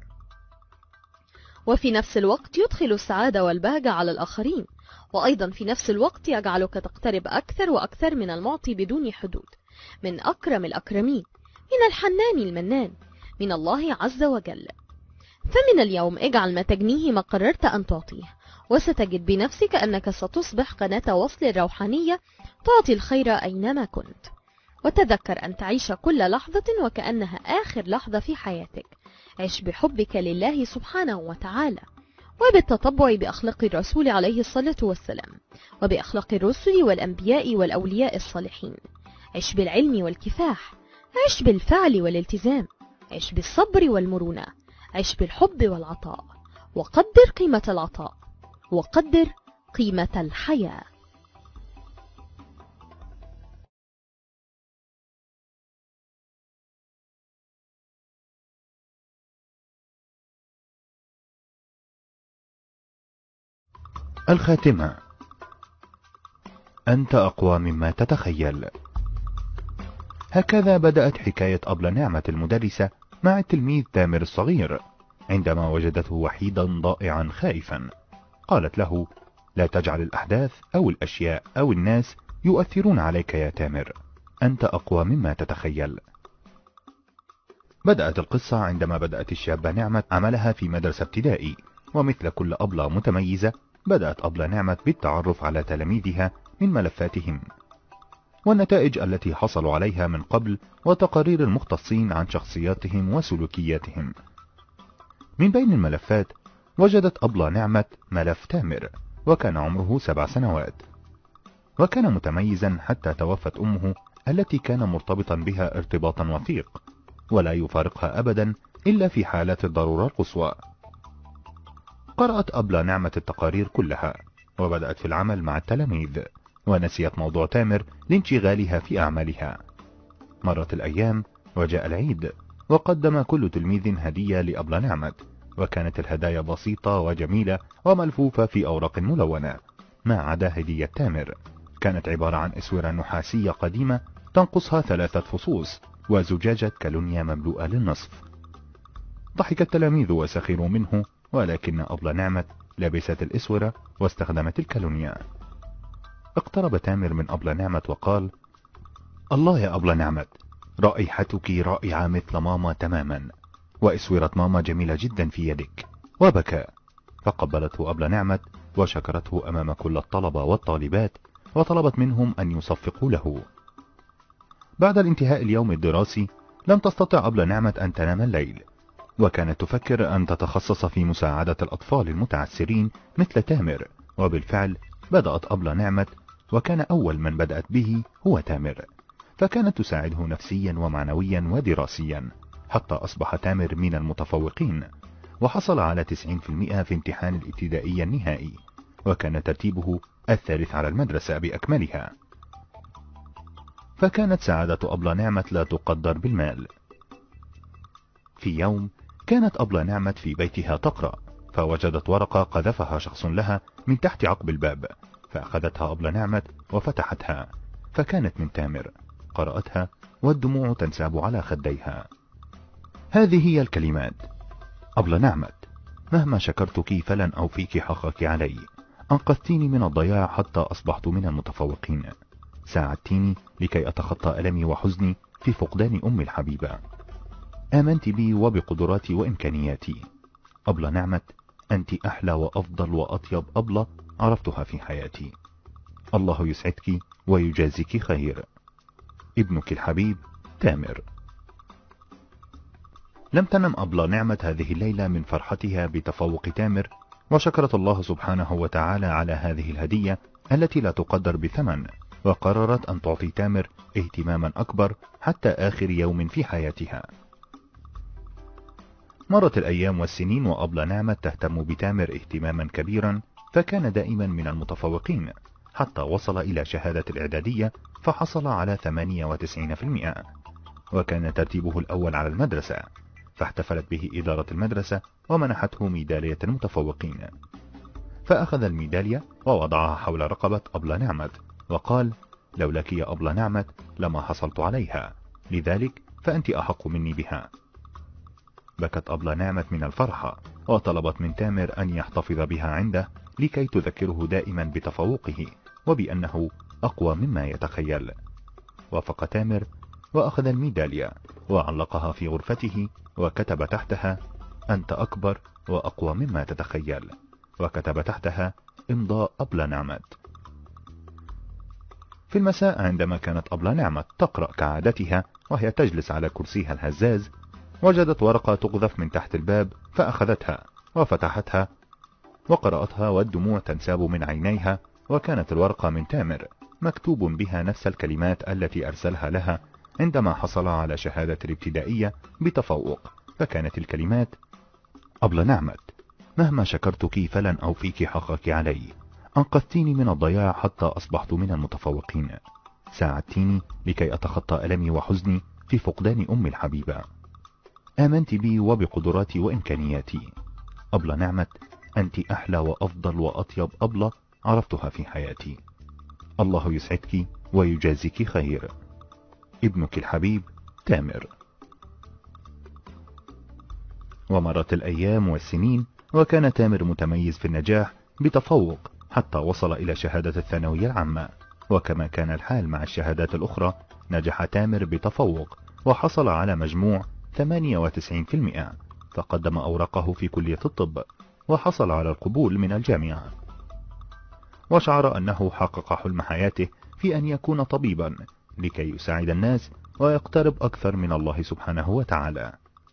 وفي نفس الوقت يدخل السعادة والبهجة على الآخرين، وأيضا في نفس الوقت يجعلك تقترب أكثر وأكثر من المعطي بدون حدود، من أكرم الأكرمين، من الحنان المنان، من الله عز وجل. فمن اليوم اجعل ما تجنيه ما قررت أن تعطيه، وستجد بنفسك أنك ستصبح قناة وصل روحانية تعطي الخير أينما كنت. وتذكر أن تعيش كل لحظة وكأنها آخر لحظة في حياتك. عش بحبك لله سبحانه وتعالى، وبالتطبع بأخلاق الرسول عليه الصلاة والسلام، وبأخلاق الرسل والأنبياء والأولياء الصالحين. عش بالعلم والكفاح، عش بالفعل والالتزام، عش بالصبر والمرونة، عش بالحب والعطاء، وقدر قيمة العطاء، وقدر قيمة الحياة. الخاتمة. أنت أقوى مما تتخيل. هكذا بدأت حكاية أبلة نعمة المدرسة مع التلميذ تامر الصغير، عندما وجدته وحيدا ضائعا خائفا. قالت له: لا تجعل الأحداث أو الأشياء أو الناس يؤثرون عليك يا تامر، أنت أقوى مما تتخيل. بدأت القصة عندما بدأت الشابة نعمة عملها في مدرسة ابتدائي، ومثل كل أبلة متميزة بدأت أبلة نعمة بالتعرف على تلاميذها من ملفاتهم والنتائج التي حصلوا عليها من قبل، وتقارير المختصين عن شخصياتهم وسلوكياتهم. من بين الملفات وجدت أبلة نعمة ملف تامر، وكان عمره سبع سنوات، وكان متميزا حتى توفت أمه التي كان مرتبطا بها ارتباطا وثيق، ولا يفارقها أبدا إلا في حالات الضرورة القصوى. قرأت أبلة نعمة التقارير كلها، وبدأت في العمل مع التلاميذ، ونسيت موضوع تامر لانشغالها في أعمالها. مرت الأيام وجاء العيد، وقدم كل تلميذ هدية لأبلة نعمة، وكانت الهدايا بسيطة وجميلة وملفوفة في أوراق ملونة، ما عدا هدية تامر. كانت عبارة عن أسورة نحاسية قديمة تنقصها ثلاثة فصوص، وزجاجة كالونيا مملوءة للنصف. ضحك التلاميذ وسخروا منه، ولكن أبلة نعمة لبست الأسورة واستخدمت الكالونيا. اقترب تامر من أبلة نعمة وقال: الله يا أبلة نعمة، رائحتك رائعة مثل ماما تماما، وإسورة ماما جميلة جدا في يدك. وبكى، فقبلته أبلة نعمة وشكرته أمام كل الطلبة والطالبات، وطلبت منهم أن يصفقوا له. بعد الانتهاء اليوم الدراسي لم تستطع أبلة نعمة أن تنام الليل، وكانت تفكر أن تتخصص في مساعدة الأطفال المتعسرين مثل تامر، وبالفعل بدأت أبلة نعمة، وكان أول من بدأت به هو تامر، فكانت تساعده نفسيا ومعنويا ودراسيا حتى أصبح تامر من المتفوقين، وحصل على تسعين بالمئة في امتحان الابتدائي النهائي، وكان ترتيبه الثالث على المدرسة بأكملها. فكانت سعادة أبلة نعمة لا تقدر بالمال. في يوم كانت أبلة نعمة في بيتها تقرأ، فوجدت ورقة قذفها شخص لها من تحت عقب الباب، فأخذتها أبلة نعمة وفتحتها، فكانت من تامر. قرأتها والدموع تنساب على خديها. هذه هي الكلمات: أبلة نعمة، مهما شكرتك فلن أوفيك حقك علي. أنقذتيني من الضياع حتى أصبحت من المتفوقين. ساعدتيني لكي أتخطى ألمي وحزني في فقدان أمي الحبيبة. آمنت بي وبقدراتي وإمكانياتي. أبلة نعمة، أنت أحلى وأفضل وأطيب أبلة عرفتها في حياتي. الله يسعدك ويجازيك خير. ابنك الحبيب تامر. لم تنم أبلة نعمة هذه الليلة من فرحتها بتفوق تامر، وشكرت الله سبحانه وتعالى على هذه الهدية التي لا تقدر بثمن، وقررت أن تعطي تامر اهتماما أكبر حتى آخر يوم في حياتها. مرت الأيام والسنين وأبلة نعمة تهتم بتامر اهتماما كبيرا، فكان دائما من المتفوقين حتى وصل إلى شهادة الإعدادية، فحصل على ثمانية وتسعين بالمئة، وكان ترتيبه الأول على المدرسة، فاحتفلت به إدارة المدرسة ومنحته ميدالية المتفوقين. فأخذ الميدالية ووضعها حول رقبة أبلة نعمة وقال: لولاك يا أبلة نعمة لما حصلت عليها، لذلك فأنت أحق مني بها. بكت أبلة نعمة من الفرحة، وطلبت من تامر أن يحتفظ بها عنده لكي تذكره دائما بتفوقه وبأنه أقوى مما يتخيل. وافق تامر وأخذ الميدالية وعلقها في غرفته، وكتب تحتها: أنت أكبر وأقوى مما تتخيل، وكتب تحتها إمضاء أبلة نعمة. في المساء عندما كانت أبلة نعمة تقرأ كعادتها وهي تجلس على كرسيها الهزاز، وجدت ورقة تقذف من تحت الباب، فأخذتها وفتحتها وقرأتها والدموع تنساب من عينيها، وكانت الورقة من تامر مكتوب بها نفس الكلمات التي أرسلها لها عندما حصل على شهادة الابتدائية بتفوق. فكانت الكلمات: أبلة نعمة، مهما شكرتك فلن أوفيك حقك علي. أنقذتيني من الضياع حتى أصبحت من المتفوقين. ساعدتيني لكي أتخطى ألمي وحزني في فقدان أمي الحبيبة. آمنت بي وبقدراتي وإمكانياتي. أبلة نعمة، أنت أحلى وأفضل وأطيب أبلة عرفتها في حياتي. الله يسعدك ويجازيك خير. ابنك الحبيب تامر. ومرت الأيام والسنين، وكان تامر متميز في النجاح بتفوق حتى وصل إلى شهادة الثانوية العامة. وكما كان الحال مع الشهادات الأخرى، نجح تامر بتفوق وحصل على مجموع ثمانية وتسعين بالمئة، فقدم أوراقه في كلية الطب وحصل على القبول من الجامعة، وشعر أنه حقق حلم حياته في أن يكون طبيبا لكي يساعد الناس ويقترب أكثر من الله سبحانه وتعالى.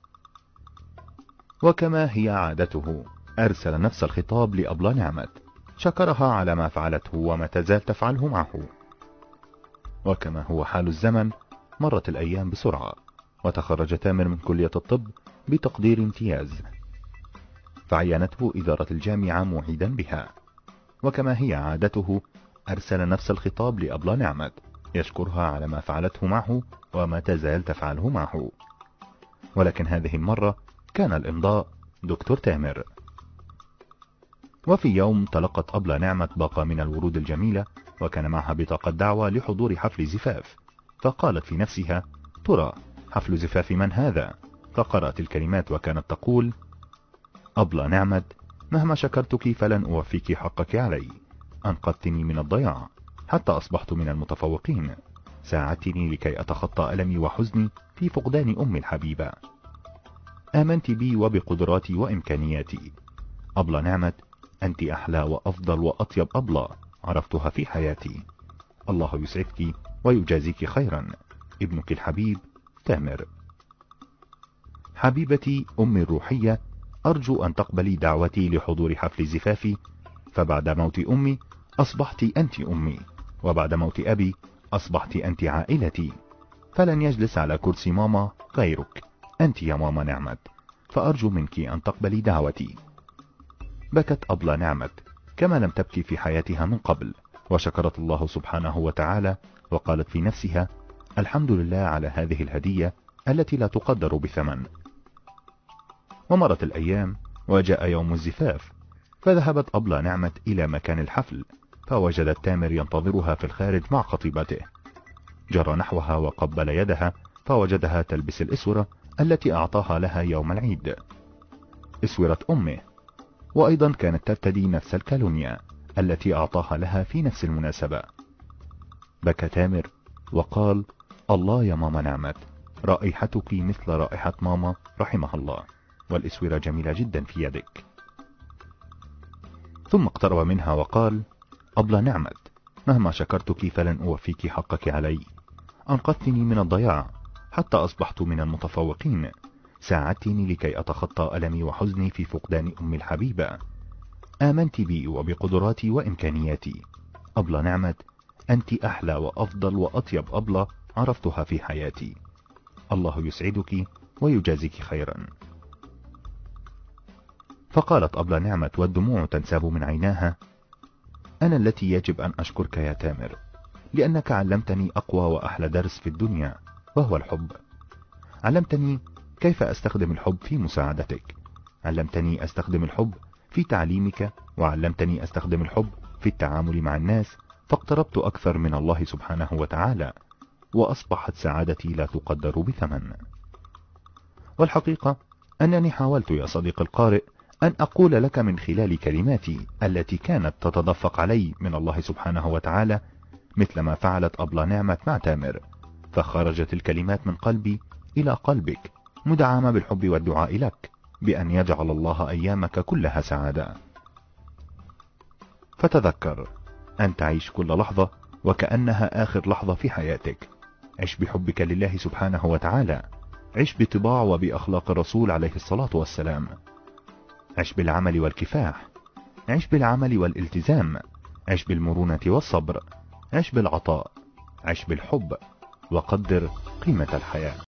وكما هي عادته، أرسل نفس الخطاب لأبلة نعمة، شكرها على ما فعلته وما تزال تفعله معه. وكما هو حال الزمن، مرت الأيام بسرعة، وتخرج تامر من كلية الطب بتقدير امتياز، فعينته إدارة الجامعة معيدا بها. وكما هي عادته، أرسل نفس الخطاب لأبلة نعمة، يشكرها على ما فعلته معه وما تزال تفعله معه، ولكن هذه المرة كان الإمضاء دكتور تامر. وفي يوم تلقت أبلة نعمة باقة من الورود الجميلة، وكان معها بطاقة دعوة لحضور حفل زفاف، فقالت في نفسها: ترى حفل زفاف من هذا؟ فقرأت الكلمات وكانت تقول: أبلة نعمة، مهما شكرتك فلن أوفيك حقك علي. أنقذتني من الضياع حتى أصبحت من المتفوقين. ساعدتني لكي أتخطى ألمي وحزني في فقدان أمي الحبيبة. آمنت بي وبقدراتي وإمكانياتي. أبلة نعمة، أنت أحلى وأفضل وأطيب أبلة عرفتها في حياتي. الله يسعدك ويجازيك خيرا. ابنك الحبيب تامر. حبيبتي أمي الروحية، أرجو أن تقبلي دعوتي لحضور حفل زفافي، فبعد موت أمي أصبحت أنت أمي، وبعد موت أبي أصبحت أنت عائلتي، فلن يجلس على كرسي ماما غيرك، أنت يا ماما نعمت، فأرجو منك أن تقبلي دعوتي. بكت أبلة نعمت كما لم تبكي في حياتها من قبل، وشكرت الله سبحانه وتعالى وقالت في نفسها: الحمد لله على هذه الهدية التي لا تقدر بثمن. ومرت الأيام وجاء يوم الزفاف، فذهبت أبلة نعمت إلى مكان الحفل، فوجدت تامر ينتظرها في الخارج مع خطيبته. جرى نحوها وقبل يدها، فوجدها تلبس الإسورة التي أعطاها لها يوم العيد، إسورة أمه، وأيضا كانت ترتدي نفس الكالونيا التي أعطاها لها في نفس المناسبة. بكى تامر وقال: الله يا ماما نعمت، رائحتك مثل رائحة ماما رحمها الله، والإسورة جميلة جدا في يدك. ثم اقترب منها وقال: أبلة نعمت، مهما شكرتك فلن أوفيك حقك علي، أنقذتني من الضياع حتى أصبحت من المتفوقين، ساعدتني لكي أتخطى ألمي وحزني في فقدان أمي الحبيبة، آمنت بي وبقدراتي وإمكانياتي. أبلة نعمت، أنت أحلى وأفضل وأطيب أبلة عرفتها في حياتي، الله يسعدك ويجازيك خيرا. فقالت أبلة نعمت والدموع تنساب من عيناها: أنا التي يجب أن أشكرك يا تامر، لأنك علمتني أقوى وأحلى درس في الدنيا، وهو الحب. علمتني كيف أستخدم الحب في مساعدتك، علمتني أستخدم الحب في تعليمك، وعلمتني أستخدم الحب في التعامل مع الناس، فاقتربت أكثر من الله سبحانه وتعالى، وأصبحت سعادتي لا تقدر بثمن. والحقيقة أنني حاولت يا صديق القارئ أن أقول لك من خلال كلماتي التي كانت تتدفق علي من الله سبحانه وتعالى مثل ما فعلت أبلة نعمت مع تامر، فخرجت الكلمات من قلبي إلى قلبك مدعمة بالحب والدعاء لك بأن يجعل الله أيامك كلها سعادة. فتذكر أن تعيش كل لحظة وكأنها آخر لحظة في حياتك، عش بحبك لله سبحانه وتعالى، عش بطباع وبأخلاق الرسول عليه الصلاة والسلام، عش بالعمل والكفاح، عش بالعمل والالتزام، عش بالمرونة والصبر، عش بالعطاء، عش بالحب، وقدر قيمة الحياة.